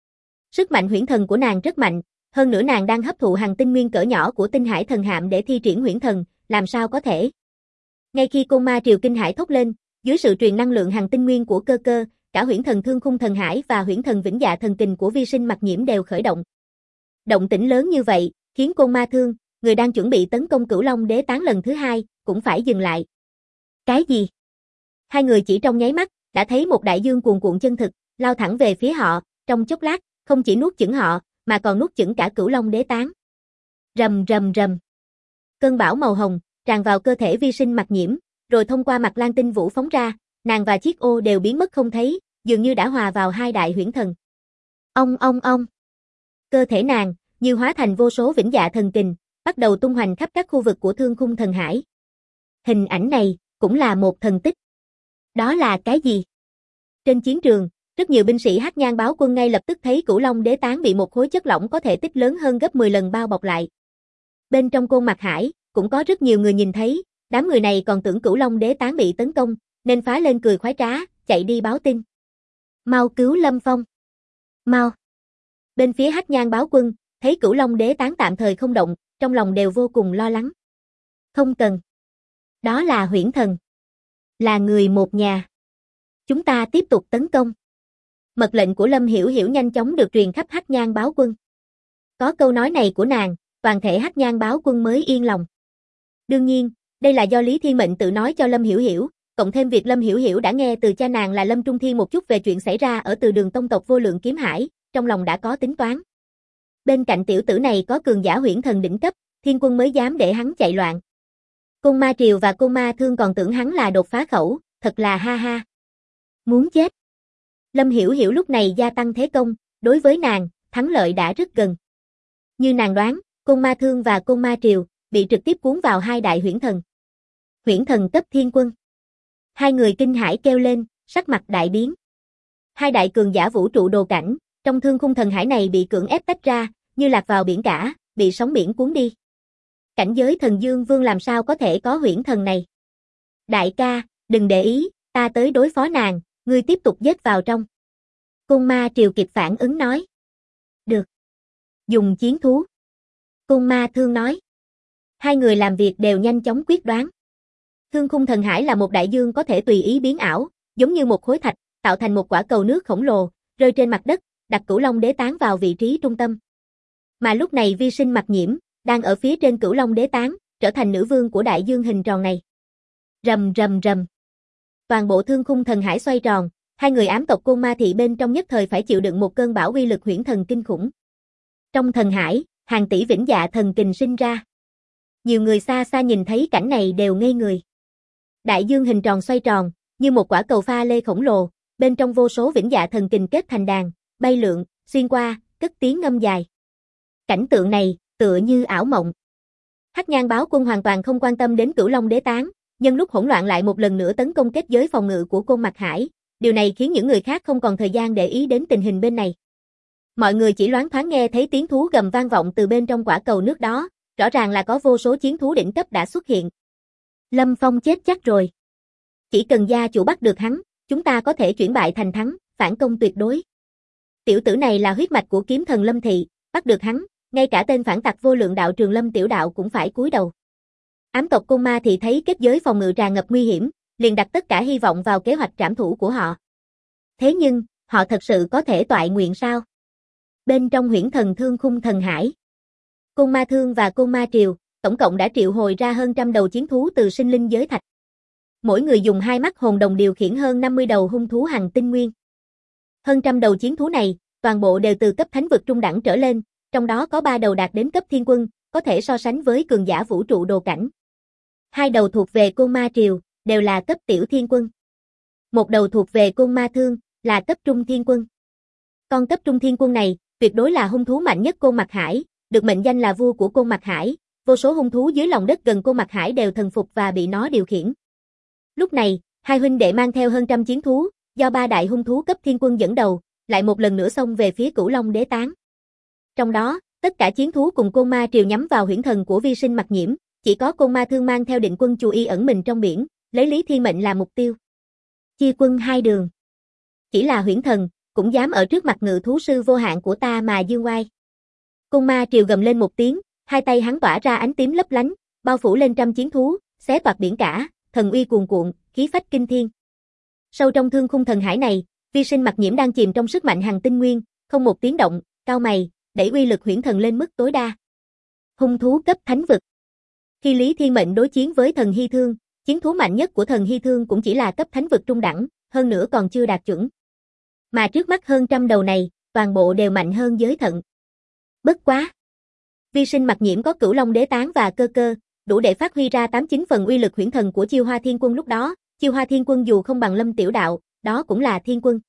Sức mạnh huyễn thần của nàng rất mạnh, hơn nữa nàng đang hấp thụ hằng tinh nguyên cỡ nhỏ của tinh hải thần hạm để thi triển huyễn thần, làm sao có thể. Ngay khi Côn Ma Triều kinh hãi thốt lên, dưới sự truyền năng lượng hằng tinh nguyên của cơ cơ, cả huyễn thần thương khung thần hải và huyễn thần vĩnh dạ thần kình của Vi Sinh Mặc Nhiễm đều khởi động. Động tĩnh lớn như vậy, khiến Côn Ma Thương, người đang chuẩn bị tấn công Cửu Long Đế Tán lần thứ hai, cũng phải dừng lại. Cái gì? Hai người chỉ trong nháy mắt, đã thấy một đại dương cuồn cuộn chân thực, lao thẳng về phía họ, trong chốc lát, không chỉ nuốt chửng họ, mà còn nuốt chửng cả Cửu Long Đế Tán. Rầm rầm rầm. Cơn bão màu hồng, tràn vào cơ thể Vi Sinh Mặc Nhiễm, rồi thông qua Mặt Lan Tinh Vũ phóng ra, nàng và chiếc ô đều biến mất không thấy, dường như đã hòa vào hai đại huyễn thần. Ông. Cơ thể nàng, như hóa thành vô số vĩnh dạ thần kình, bắt đầu tung hoành khắp các khu vực của Thương Khung Thần Hải. Hình ảnh này cũng là một thần tích. Đó là cái gì? Trên chiến trường, rất nhiều binh sĩ Hắc Nhang Báo Quân ngay lập tức thấy Cửu Long Đế Tán bị một khối chất lỏng có thể tích lớn hơn gấp 10 lần bao bọc lại. Bên trong Côn Mặt Hải, cũng có rất nhiều người nhìn thấy, đám người này còn tưởng Cửu Long Đế Tán bị tấn công, nên phá lên cười khoái trá, chạy đi báo tin. Mau cứu Lâm Phong. Mau. Bên phía Hắc Nhang Báo Quân, thấy Cửu Long Đế Tán tạm thời không động, trong lòng đều vô cùng lo lắng. Không cần. Đó là huyễn thần. Là người một nhà. Chúng ta tiếp tục tấn công. Mật lệnh của Lâm Hiểu Hiểu nhanh chóng được truyền khắp Hắc Nhang Báo Quân. Có câu nói này của nàng, toàn thể Hắc Nhang Báo Quân mới yên lòng. Đương nhiên, đây là do Lý Thiên Mệnh tự nói cho Lâm Hiểu Hiểu, cộng thêm việc Lâm Hiểu Hiểu đã nghe từ cha nàng là Lâm Trung Thiên một chút về chuyện xảy ra ở Từ Đường tông tộc Vô Lượng Kiếm Hải, trong lòng đã có tính toán. Bên cạnh tiểu tử này có cường giả huyễn thần đỉnh cấp, Thiên Quân mới dám để hắn chạy loạn. Côn Ma Triều và Côn Ma Thương còn tưởng hắn là đột phá khẩu, thật là ha ha. Muốn chết. Lâm Hiểu Hiểu lúc này gia tăng thế công, đối với nàng, thắng lợi đã rất gần. Như nàng đoán, Côn Ma Thương và Côn Ma Triều bị trực tiếp cuốn vào hai đại huyễn thần. Huyễn thần cấp Thiên Quân. Hai người kinh hãi kêu lên, sắc mặt đại biến. Hai đại cường giả vũ trụ đồ cảnh, trong Thương Khung Thần Hải này bị cưỡng ép tách ra, như lạc vào biển cả, bị sóng biển cuốn đi. Cảnh giới Thần Dương Vương làm sao có thể có huyễn thần này? Đại ca, đừng để ý, ta tới đối phó nàng, ngươi tiếp tục giết vào trong. Côn Ma Triều kịp phản ứng nói. Được. Dùng chiến thú. Côn Ma Thương nói. Hai người làm việc đều nhanh chóng quyết đoán. Thương Khung Thần Hải là một đại dương có thể tùy ý biến ảo, giống như một khối thạch, tạo thành một quả cầu nước khổng lồ, rơi trên mặt đất, đặt Cửu Long Đế Tán vào vị trí trung tâm. Mà lúc này Vi Sinh Mặc Nhiễm đang ở phía trên Cửu Long Đế Tán, trở thành nữ vương của đại dương hình tròn này. Rầm rầm rầm. Toàn bộ Thương Khung Thần Hải xoay tròn, hai người ám tộc Côn Ma Thị bên trong nhất thời phải chịu đựng một cơn bão uy lực huyễn thần kinh khủng. Trong thần hải, hàng tỷ vĩnh dạ thần kình sinh ra. Nhiều người xa xa nhìn thấy cảnh này đều ngây người. Đại dương hình tròn xoay tròn, như một quả cầu pha lê khổng lồ, bên trong vô số vĩnh dạ thần kình kết thành đàn, bay lượn, xuyên qua, cất tiếng ngâm dài. Cảnh tượng này, tựa như ảo mộng. Hắc Nhang Báo Quân hoàn toàn không quan tâm đến Cửu Long Đế Tán, nhân lúc hỗn loạn lại một lần nữa tấn công kết giới phòng ngự của Côn Mặt Hải, điều này khiến những người khác không còn thời gian để ý đến tình hình bên này. Mọi người chỉ loáng thoáng nghe thấy tiếng thú gầm vang vọng từ bên trong quả cầu nước đó, rõ ràng là có vô số chiến thú đỉnh cấp đã xuất hiện. Lâm Phong chết chắc rồi. Chỉ cần gia chủ bắt được hắn, chúng ta có thể chuyển bại thành thắng, phản công tuyệt đối. Tiểu tử này là huyết mạch của kiếm thần Lâm Thị, bắt được hắn, ngay cả tên phản tặc vô lượng đạo Trường Lâm tiểu đạo cũng phải cúi đầu. Ám tộc Côn Ma Thị thấy kết giới phòng ngự tràn ngập nguy hiểm, liền đặt tất cả hy vọng vào kế hoạch trảm thủ của họ. Thế nhưng, họ thật sự có thể toại nguyện sao? Bên trong huyễn thần Thương Khung Thần Hải, Côn Ma Thương và Côn Ma Triều, tổng cộng đã triệu hồi ra hơn trăm đầu chiến thú từ sinh linh giới thạch. Mỗi người dùng hai mắt hồn đồng điều khiển hơn 50 đầu hung thú hành tinh nguyên. Hơn trăm đầu chiến thú này, toàn bộ đều từ cấp thánh vực trung đẳng trở lên, trong đó có 3 đầu đạt đến cấp thiên quân, có thể so sánh với cường giả vũ trụ đồ cảnh. 2 đầu thuộc về Côn Ma Triều, đều là cấp tiểu thiên quân. 1 đầu thuộc về Côn Ma Thương, là cấp trung thiên quân. Con cấp trung thiên quân này, tuyệt đối là hung thú mạnh nhất Côn Mặt Hải, được mệnh danh là vua của Côn Mặt Hải, vô số hung thú dưới lòng đất gần Côn Mặt Hải đều thần phục và bị nó điều khiển. Lúc này, hai huynh đệ mang theo hơn trăm chiến thú, do 3 đại hung thú cấp thiên quân dẫn đầu, lại một lần nữa xông về phía Cửu Long Đế Tán. Trong đó, tất cả chiến thú cùng Côn Ma Triều nhắm vào huyễn thần của Vi Sinh Mặc Nhiễm, chỉ có Côn Ma Thương mang theo định quân chú ý ẩn mình trong biển, lấy Lý Thiên Mệnh là mục tiêu. Chia quân hai đường. Chỉ là huyễn thần, cũng dám ở trước mặt ngự thú sư vô hạn của ta mà dương oai. Côn Ma Triều gầm lên một tiếng, hai tay hắn tỏa ra ánh tím lấp lánh, bao phủ lên trăm chiến thú, xé toạc biển cả, thần uy cuồn cuộn, khí phách kinh thiên. Sâu trong Thương Khung Thần Hải này, Vi Sinh Mặc Nhiễm đang chìm trong sức mạnh hành tinh nguyên, không một tiếng động, cau mày, đẩy uy lực huyễn thần lên mức tối đa. Hung thú cấp thánh vực. Khi Lý Thiên Mệnh đối chiến với thần Hy Thương, chiến thú mạnh nhất của thần Hy Thương cũng chỉ là cấp thánh vực trung đẳng, hơn nữa còn chưa đạt chuẩn. Mà trước mắt hơn trăm đầu này, toàn bộ đều mạnh hơn giới thận. Bất quá. Vi Sinh Mặc Nhiễm có Cửu Long Đế Tán và cơ cơ, đủ để phát huy ra 89 phần uy lực huyễn thần của Chiêu Hoa Thiên Quân lúc đó, Chiêu Hoa Thiên Quân dù không bằng Lâm tiểu đạo, đó cũng là thiên quân.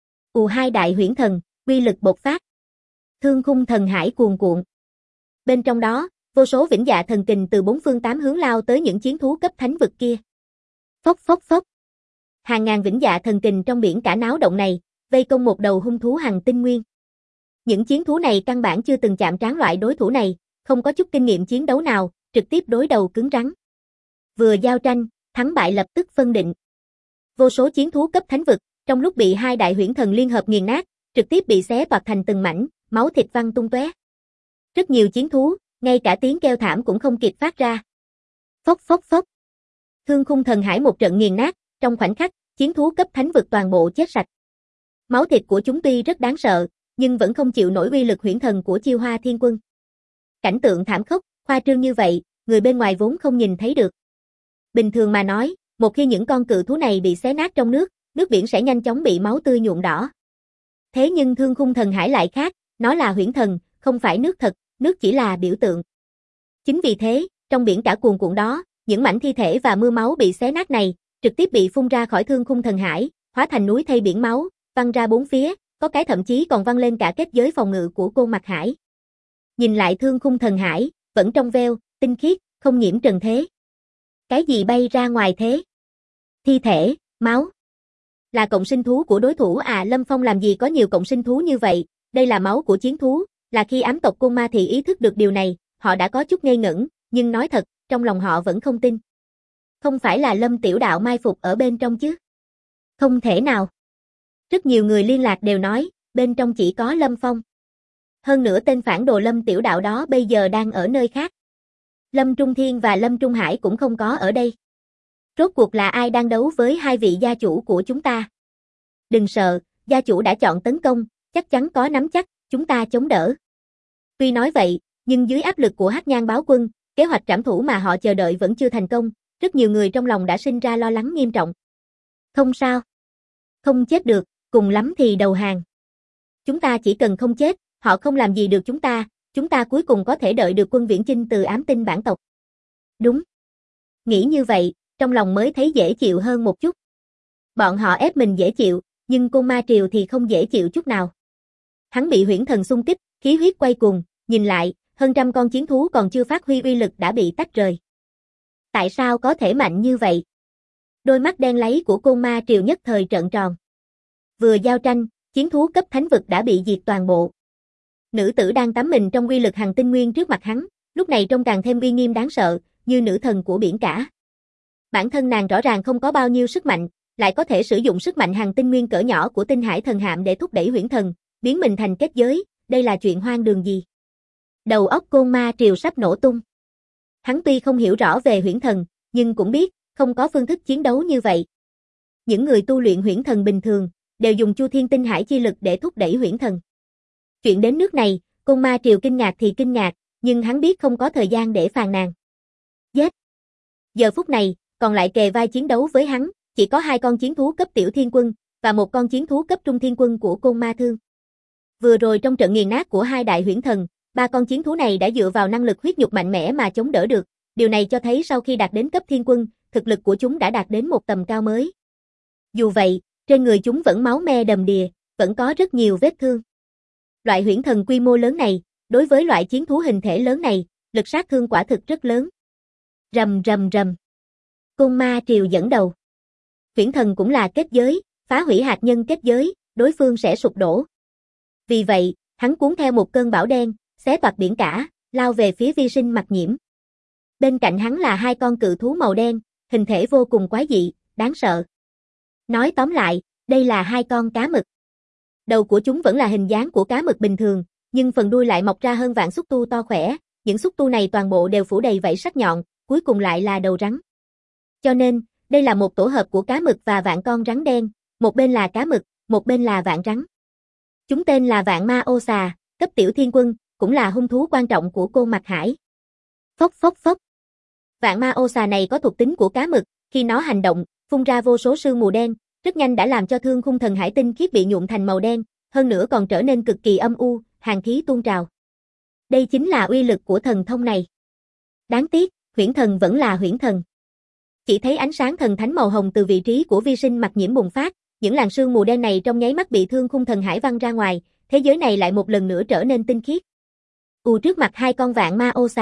Hai đại huyễn thần, uy lực bộc phát. Thương Khung Thần Hải cuồn cuộn. Bên trong đó, Vô số vĩnh dạ thần kình từ bốn phương tám hướng lao tới những chiến thú cấp thánh vực kia. Phốc phốc phốc. Hàng ngàn vĩnh dạ thần kình trong biển cả náo động này, vây công một đầu hung thú hằng tinh nguyên. Những chiến thú này căn bản chưa từng chạm trán loại đối thủ này, không có chút kinh nghiệm chiến đấu nào, trực tiếp đối đầu cứng rắn. Vừa giao tranh, thắng bại lập tức phân định. Vô số chiến thú cấp thánh vực, trong lúc bị hai đại huyễn thần liên hợp nghiền nát, trực tiếp bị xé toạc thành từng mảnh, máu thịt văng tung tóe. Rất nhiều chiến thú, ngay cả tiếng kêu thảm cũng không kịp phát ra. Phốc phốc phốc. Thương khung thần hải một trận nghiền nát, trong khoảnh khắc, chiến thú cấp thánh vực toàn bộ chết sạch. Máu thịt của chúng tuy rất đáng sợ, nhưng vẫn không chịu nổi uy lực huyễn thần của Chiêu Hoa Thiên Quân. Cảnh tượng thảm khốc, khoa trương như vậy, người bên ngoài vốn không nhìn thấy được. Bình thường mà nói, một khi những con cự thú này bị xé nát trong nước biển sẽ nhanh chóng bị máu tươi nhuộm đỏ. Thế nhưng Thương khung thần hải lại khác, nó là huyễn thần, không phải nước thật, nước chỉ là biểu tượng. Chính vì thế, trong biển cả cuồn cuộn đó, những mảnh thi thể và mưa máu bị xé nát này, trực tiếp bị phun ra khỏi Thương khung thần hải, hóa thành núi thây biển máu, văng ra bốn phía, có cái thậm chí còn văng lên cả kết giới phòng ngự của Côn Mặt Hải. Nhìn lại Thương khung thần hải, vẫn trong veo, tinh khiết, không nhiễm trần thế. Cái gì bay ra ngoài thế? Thi thể, máu. Là cộng sinh thú của đối thủ à? Lâm Phong làm gì có nhiều cộng sinh thú như vậy, đây là máu của chiến thú, là khi ám tộc Côn Ma Thị ý thức được điều này, họ đã có chút ngây ngẩn, nhưng nói thật, trong lòng họ vẫn không tin. Không phải là Lâm Tiểu Đạo mai phục ở bên trong chứ? Không thể nào. Rất nhiều người liên lạc đều nói, bên trong chỉ có Lâm Phong. Hơn nữa tên phản đồ Lâm Tiểu Đạo đó bây giờ đang ở nơi khác. Lâm Trung Thiên và Lâm Trung Hải cũng không có ở đây. Rốt cuộc là ai đang đấu với hai vị gia chủ của chúng ta? Đừng sợ, gia chủ đã chọn tấn công, chắc chắn có nắm chắc, chúng ta chống đỡ. Tuy nói vậy, nhưng dưới áp lực của Hắc Nhang báo quân, kế hoạch trảm thủ mà họ chờ đợi vẫn chưa thành công, rất nhiều người trong lòng đã sinh ra lo lắng nghiêm trọng. Không sao. Không chết được, cùng lắm thì đầu hàng. Chúng ta chỉ cần không chết, họ không làm gì được chúng ta cuối cùng có thể đợi được quân viễn chinh từ ám tinh bản tộc. Đúng. Nghĩ như vậy, trong lòng mới thấy dễ chịu hơn một chút. Bọn họ ép mình dễ chịu, nhưng Côn Ma Triều thì không dễ chịu chút nào. Hắn bị huyễn thần xung kích, khí huyết quay cuồng, nhìn lại, hơn trăm con chiến thú còn chưa phát huy uy lực đã bị tách rời. Tại sao có thể mạnh như vậy? Đôi mắt đen láy của Côn Ma Triều nhất thời trợn tròn. Vừa giao tranh, chiến thú cấp thánh vực đã bị diệt toàn bộ. Nữ tử đang tắm mình trong uy lực hằng tinh nguyên trước mặt hắn, lúc này trông càng thêm uy nghiêm đáng sợ, như nữ thần của biển cả. Bản thân nàng rõ ràng không có bao nhiêu sức mạnh, lại có thể sử dụng sức mạnh hằng tinh nguyên cỡ nhỏ của tinh hải thần hạm để thúc đẩy huyễn thần, biến mình thành kết giới, đây là chuyện hoang đường gì? Đầu óc Côn Ma Triều sắp nổ tung. Hắn tuy không hiểu rõ về huyễn thần, nhưng cũng biết, không có phương thức chiến đấu như vậy. Những người tu luyện huyễn thần bình thường, đều dùng Chu Thiên Tinh Hải chi lực để thúc đẩy huyễn thần. Chuyện đến nước này, Côn Ma Triều kinh ngạc thì kinh ngạc, nhưng hắn biết không có thời gian để phàn nàn. Giết! Giờ phút này, còn lại kề vai chiến đấu với hắn, chỉ có hai con chiến thú cấp tiểu thiên quân, và một con chiến thú cấp trung thiên quân của Côn Ma Thương. Vừa rồi trong trận nghiền nát của hai đại huyễn thần, ba con chiến thú này đã dựa vào năng lực huyết nhục mạnh mẽ mà chống đỡ được, điều này cho thấy sau khi đạt đến cấp thiên quân, thực lực của chúng đã đạt đến một tầm cao mới. Dù vậy, trên người chúng vẫn máu me đầm đìa, vẫn có rất nhiều vết thương. Loại huyễn thần quy mô lớn này, đối với loại chiến thú hình thể lớn này, lực sát thương quả thực rất lớn. Rầm rầm rầm. Côn Ma Triều dẫn đầu. Huyễn thần cũng là kết giới, phá hủy hạt nhân kết giới, đối phương sẽ sụp đổ. Vì vậy, hắn cuốn theo một cơn bão đen, xé toạc biển cả, lao về phía Vi Sinh Mặc Nhiễm. Bên cạnh hắn là hai con cự thú màu đen, hình thể vô cùng quái dị, đáng sợ. Nói tóm lại, đây là hai con cá mực. Đầu của chúng vẫn là hình dáng của cá mực bình thường, nhưng phần đuôi lại mọc ra hơn vạn xúc tu to khỏe, những xúc tu này toàn bộ đều phủ đầy vảy sắc nhọn, cuối cùng lại là đầu rắn. Cho nên, đây là một tổ hợp của cá mực và vạn con rắn đen, một bên là cá mực, một bên là vạn rắn. Chúng tên là Vạn Ma Ô Xà, cấp tiểu thiên quân, cũng là hung thú quan trọng của Côn Mặt Hải. Phốc phốc phốc. Vạn Ma Ô Xà này có thuộc tính của cá mực, khi nó hành động, phun ra vô số sương mù đen, rất nhanh đã làm cho thương khung thần hải tinh khiết bị nhuộm thành màu đen, hơn nữa còn trở nên cực kỳ âm u, hàn khí tuôn trào. Đây chính là uy lực của thần thông này. Đáng tiếc, huyễn thần vẫn là huyễn thần. Chỉ thấy ánh sáng thần thánh màu hồng từ vị trí của Vi Sinh Mặc Nhiễm bùng phát, những làn sương mù đen này trong nháy mắt bị thương khung thần hải văng ra ngoài, thế giới này lại một lần nữa trở nên tinh khiết. Trước mặt hai con Vạn Ma Ô Xà,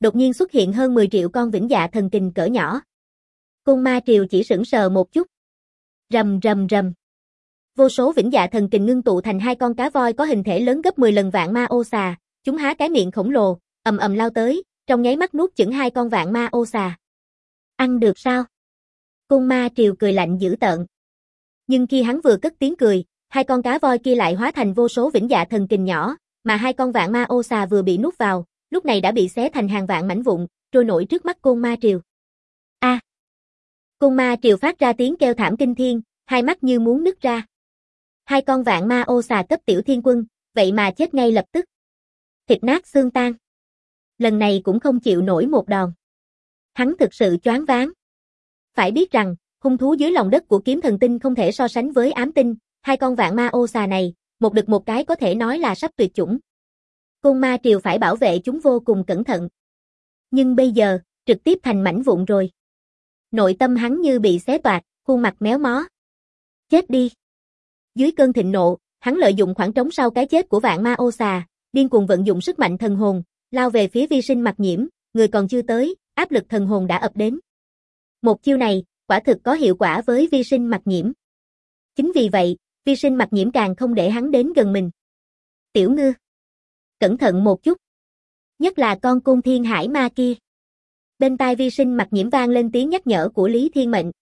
đột nhiên xuất hiện hơn 10 triệu con vĩnh dạ thần kình cỡ nhỏ. Côn Ma Triều chỉ sững sờ một chút. Rầm rầm rầm. Vô số vĩnh dạ thần kình ngưng tụ thành hai con cá voi có hình thể lớn gấp 10 lần vạn ma ô xà, chúng há cái miệng khổng lồ, ầm ầm lao tới, trong nháy mắt nuốt chửng hai con vạn ma ô xà. Ăn được sao? Côn Ma Triều cười lạnh dữ tợn. Nhưng khi hắn vừa cất tiếng cười, hai con cá voi kia lại hóa thành vô số vĩnh dạ thần kình nhỏ, mà hai con vạn ma ô xà vừa bị nuốt vào, lúc này đã bị xé thành hàng vạn mảnh vụn, trôi nổi trước mắt Côn Ma Triều. A! Côn Ma Triều phát ra tiếng kêu thảm kinh thiên, hai mắt như muốn nứt ra. Hai con vạn ma ô xà cấp tiểu thiên quân, vậy mà chết ngay lập tức. Thịt nát xương tan. Lần này cũng không chịu nổi một đòn. Hắn thực sự choáng váng. Phải biết rằng, hung thú dưới lòng đất của kiếm thần tinh không thể so sánh với ám tinh, hai con vạn ma ô xà này, một đực một cái có thể nói là sắp tuyệt chủng. Côn Ma Triều phải bảo vệ chúng vô cùng cẩn thận. Nhưng bây giờ, trực tiếp thành mảnh vụn rồi. Nội tâm hắn như bị xé toạc, khuôn mặt méo mó. Chết đi. Dưới cơn thịnh nộ, hắn lợi dụng khoảng trống sau cái chết của vạn ma ô xà, điên cuồng vận dụng sức mạnh thần hồn, lao về phía Vi Sinh Mặc Nhiễm, người còn chưa tới, áp lực thần hồn đã ập đến. Một chiêu này, quả thực có hiệu quả với Vi Sinh Mặc Nhiễm. Chính vì vậy, Vi Sinh Mặc Nhiễm càng không để hắn đến gần mình. Tiểu Ngư, cẩn thận một chút. Nhất là con côn thiên hải ma kia. Bên tai Vi Sinh Mặc Nhiễm vang lên tiếng nhắc nhở của Lý Thiên Mệnh.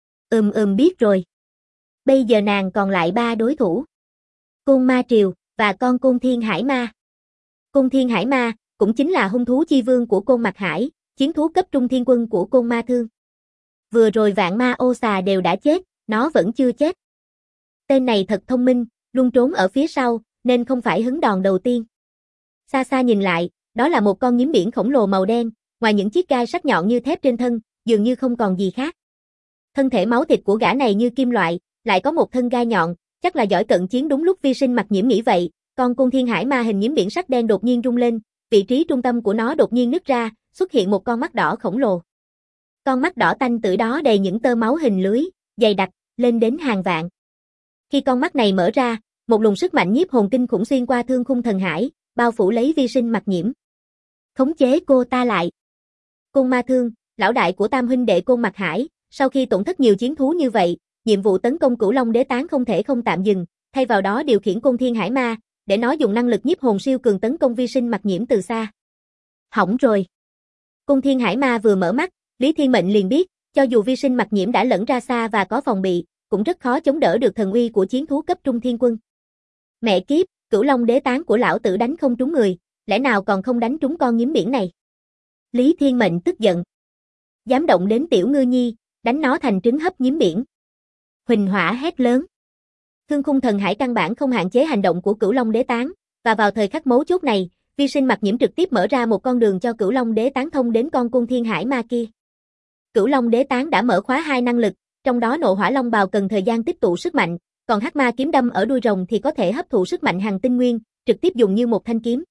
Biết rồi. Bây giờ nàng còn lại 3 đối thủ. Côn Ma Triều, và con côn thiên hải ma. Côn thiên hải ma, cũng chính là hung thú chi vương của Côn Mặc Hải, chiến thú cấp trung thiên quân của Côn Ma Thương. Vừa rồi vạn ma ô xà đều đã chết, nó vẫn chưa chết. Tên này thật thông minh, luôn trốn ở phía sau, nên không phải hứng đòn đầu tiên. Xa xa nhìn lại, đó là một con nhím biển khổng lồ màu đen, ngoài những chiếc gai sắc nhọn như thép trên thân, dường như không còn gì khác. Thân thể máu thịt của gã này như kim loại, lại có một thân gai nhọn, chắc là giỏi cận chiến đúng lúc Vi Sinh Mặc Nhiễm nghĩ vậy, con côn thiên hải ma hình nhím biển sắc đen đột nhiên rung lên, vị trí trung tâm của nó đột nhiên nứt ra, xuất hiện một con mắt đỏ khổng lồ. Con mắt đỏ tanh tưởi đó đầy những tơ máu hình lưới, dày đặc, lên đến hàng vạn. Khi con mắt này mở ra, một luồng sức mạnh nhiếp hồn kinh khủng xuyên qua thương khung thần hải, bao phủ lấy Vi Sinh Mặc Nhiễm. Khống chế cô ta lại. Côn Ma Thương, lão đại của tam huynh đệ Côn Mặc Hải, sau khi tổn thất nhiều chiến thú như vậy, nhiệm vụ tấn công Cửu Long Đế Tán không thể không tạm dừng, thay vào đó điều khiển Côn Thiên Hải Ma, để nó dùng năng lực nhiếp hồn siêu cường tấn công Vi Sinh Mặc Nhiễm từ xa. Hỏng rồi. Côn Thiên Hải Ma vừa mở mắt, Lý Thiên Mệnh liền biết, cho dù Vi Sinh Mặc Nhiễm đã lẫn ra xa và có phòng bị, cũng rất khó chống đỡ được thần uy của chiến thú cấp trung thiên quân. Mẹ kiếp, Cửu Long Đế Tán của lão tử đánh không trúng người, lẽ nào còn không đánh trúng con nhím biển này? Lý Thiên Mệnh tức giận. Dám động đến tiểu ngư nhi, đánh nó thành trứng hấp nhím biển. Huỳnh Hỏa hét lớn. Thương khung thần hải căn bản không hạn chế hành động của Cửu Long Đế Tán, và vào thời khắc mấu chốt này, Vi Sinh Mặc Nhiễm trực tiếp mở ra một con đường cho Cửu Long Đế Tán thông đến con côn thiên hải ma kia. Cửu Long Đế Tán đã mở khóa 2 năng lực, trong đó nộ hỏa long bào cần thời gian tích tụ sức mạnh, còn hắc ma kiếm đâm ở đuôi rồng thì có thể hấp thụ sức mạnh hằng tinh nguyên, trực tiếp dùng như một thanh kiếm.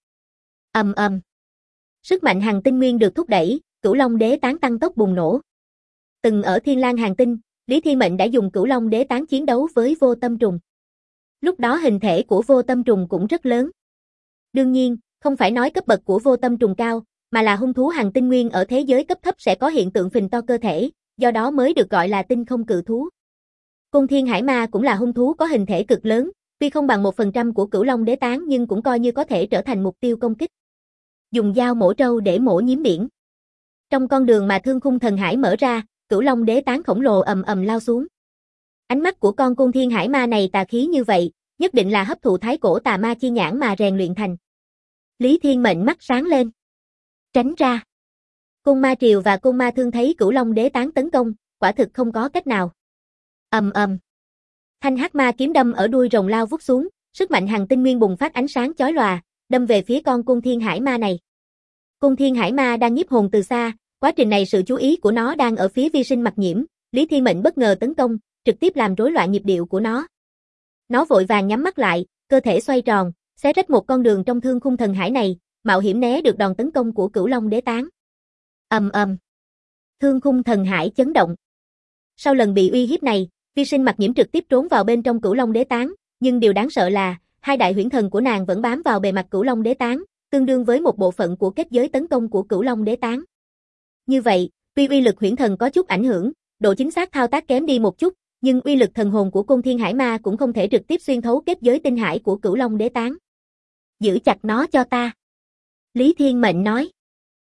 Sức mạnh hằng tinh nguyên được thúc đẩy, Cửu Long Đế Tán tăng tốc bùng nổ. Từng ở Thiên Lang Hàng Tinh, Lý Thiên Mệnh đã dùng Cửu Long Đế Tán chiến đấu với Vô Tâm Trùng. Lúc đó hình thể của Vô Tâm Trùng cũng rất lớn. Đương nhiên, không phải nói cấp bậc của Vô Tâm Trùng cao, mà là hung thú hằng tinh nguyên ở thế giới cấp thấp sẽ có hiện tượng phình to cơ thể, do đó mới được gọi là tinh không cự thú. Côn Thiên Hải Ma cũng là hung thú có hình thể cực lớn, tuy không bằng 1% của Cửu Long Đế Tán nhưng cũng coi như có thể trở thành mục tiêu công kích. Dùng dao mổ trâu để mổ nhím biển. Trong con đường mà thương khung thần hải mở ra, Cửu Long Đế Tán khổng lồ ầm ầm lao xuống. Ánh mắt của con Côn Thiên Hải Ma này tà khí như vậy, nhất định là hấp thụ thái cổ tà ma chi nhãn mà rèn luyện thành. Lý Thiên Mệnh mắt sáng lên. Tránh ra. Côn Ma Triều và Côn Ma Thương thấy Cửu Long Đế Tán tấn công, quả thực không có cách nào. Thanh hắc ma kiếm đâm ở đuôi rồng lao vút xuống, sức mạnh hằng tinh nguyên bùng phát ánh sáng chói lòa, đâm về phía con Côn Thiên Hải Ma này. Côn Thiên Hải Ma đang nhiếp hồn từ xa, quá trình này sự chú ý của nó đang ở phía Vi Sinh Mặc Nhiễm, Lý Thiên Mệnh bất ngờ tấn công, trực tiếp làm rối loạn nhịp điệu của nó. Nó vội vàng nhắm mắt lại, cơ thể xoay tròn, xé rách một con đường trong thương khung thần hải này, mạo hiểm né được đòn tấn công của Cửu Long Đế Tán. Thương khung thần hải chấn động. Sau lần bị uy hiếp này, Vi Sinh Mặc Nhiễm trực tiếp trốn vào bên trong Cửu Long Đế Tán, nhưng điều đáng sợ là hai đại huyễn thần của nàng vẫn bám vào bề mặt Cửu Long Đế Tán, tương đương với một bộ phận của kết giới tấn công của Cửu Long Đế Tán. Như vậy, tuy uy lực huyễn thần có chút ảnh hưởng, độ chính xác thao tác kém đi một chút, nhưng uy lực thần hồn của Côn Thiên Hải Ma cũng không thể trực tiếp xuyên thấu kết giới tinh hải của Cửu Long Đế Tán. Giữ chặt nó cho ta. Lý Thiên Mệnh nói.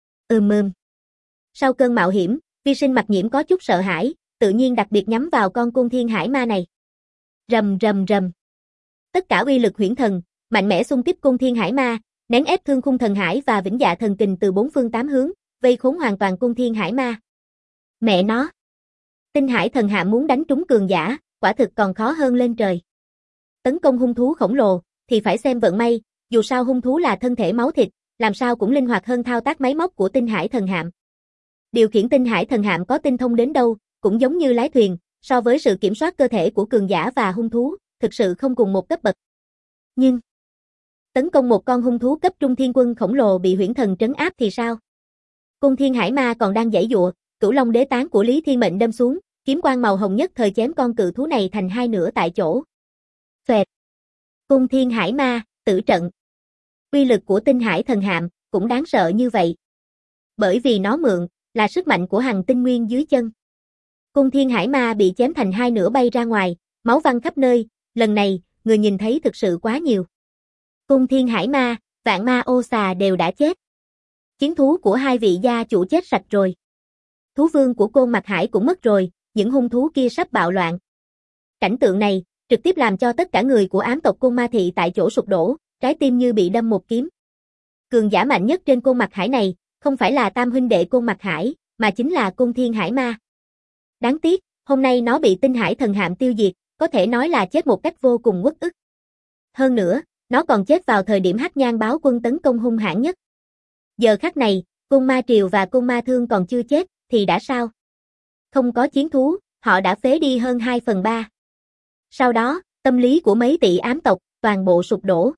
Sau cơn mạo hiểm, Vi Sinh Mặc Nhiễm có chút sợ hãi, tự nhiên đặc biệt nhắm vào con Côn Thiên Hải Ma này. Rầm rầm rầm. Tất cả uy lực huyễn thần, mạnh mẽ xung kích Côn Thiên Hải Ma, nén ép Thương Khung Thần Hải và Vĩnh Dạ Thần Kình từ bốn phương tám hướng, vây khốn hoàn toàn Côn Thiên Hải Ma. Mẹ nó. Tinh Hải Thần Hạm muốn đánh trúng cường giả, quả thực còn khó hơn lên trời. Tấn công hung thú khổng lồ, thì phải xem vận may, dù sao hung thú là thân thể máu thịt, làm sao cũng linh hoạt hơn thao tác máy móc của Tinh Hải Thần Hạm. Điều khiển Tinh Hải Thần Hạm có tinh thông đến đâu, cũng giống như lái thuyền, so với sự kiểm soát cơ thể của cường giả và hung thú, thực sự không cùng một cấp bậc. Nhưng, tấn công một con hung thú cấp trung thiên quân khổng lồ bị huyễn thần trấn áp thì sao? Côn Thiên Hải Ma còn đang giãy giụa, Cửu Long Đế Tán của Lý Thiên Mệnh đâm xuống, kiếm quang màu hồng nhất thời chém con cự thú này thành hai nửa tại chỗ. Xoẹt. Côn Thiên Hải Ma, tử trận. Uy lực của Tinh Hải Thần Hạm cũng đáng sợ như vậy. Bởi vì nó mượn là sức mạnh của hằng tinh nguyên dưới chân. Côn Thiên Hải Ma bị chém thành hai nửa bay ra ngoài, máu văng khắp nơi, lần này, người nhìn thấy thực sự quá nhiều. Côn Thiên Hải Ma, Vạn Ma Ô Xà đều đã chết. Chiến thú của hai vị gia chủ chết sạch rồi. Thú vương của Côn Mạc Hải cũng mất rồi, những hung thú kia sắp bạo loạn. Cảnh tượng này, trực tiếp làm cho tất cả người của ám tộc Côn Ma Thị tại chỗ sụp đổ, trái tim như bị đâm một kiếm. Cường giả mạnh nhất trên Côn Mạc Hải này, không phải là tam huynh đệ Côn Mạc Hải, mà chính là Côn Thiên Hải Ma. Đáng tiếc, hôm nay nó bị Tinh Hải Thần Hạm tiêu diệt, có thể nói là chết một cách vô cùng uất ức. Hơn nữa, nó còn chết vào thời điểm Hắc Nhang báo quân tấn công hung hãn nhất. Giờ khắc này, Côn Ma Triều và Côn Ma Thương còn chưa chết, thì đã sao? Không có chiến thú, họ đã phế đi hơn 2/3. Sau đó, tâm lý của mấy tỷ ám tộc, toàn bộ sụp đổ.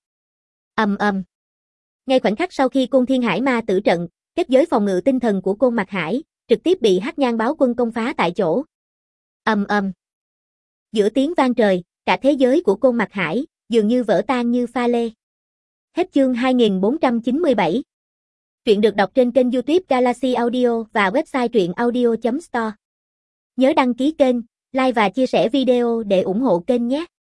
Ngay khoảnh khắc sau khi Côn Thiên Hải Ma tử trận, kết giới phòng ngự tinh thần của Côn Mạc Hải, trực tiếp bị Hắc Nhang báo quân công phá tại chỗ. Giữa tiếng vang trời, cả thế giới của Côn Mạc Hải, dường như vỡ tan như pha lê. Hết chương 2497. Truyện được đọc trên kênh YouTube Galaxy Audio và website truyệnaudio.store. Nhớ đăng ký kênh, like và chia sẻ video để ủng hộ kênh nhé.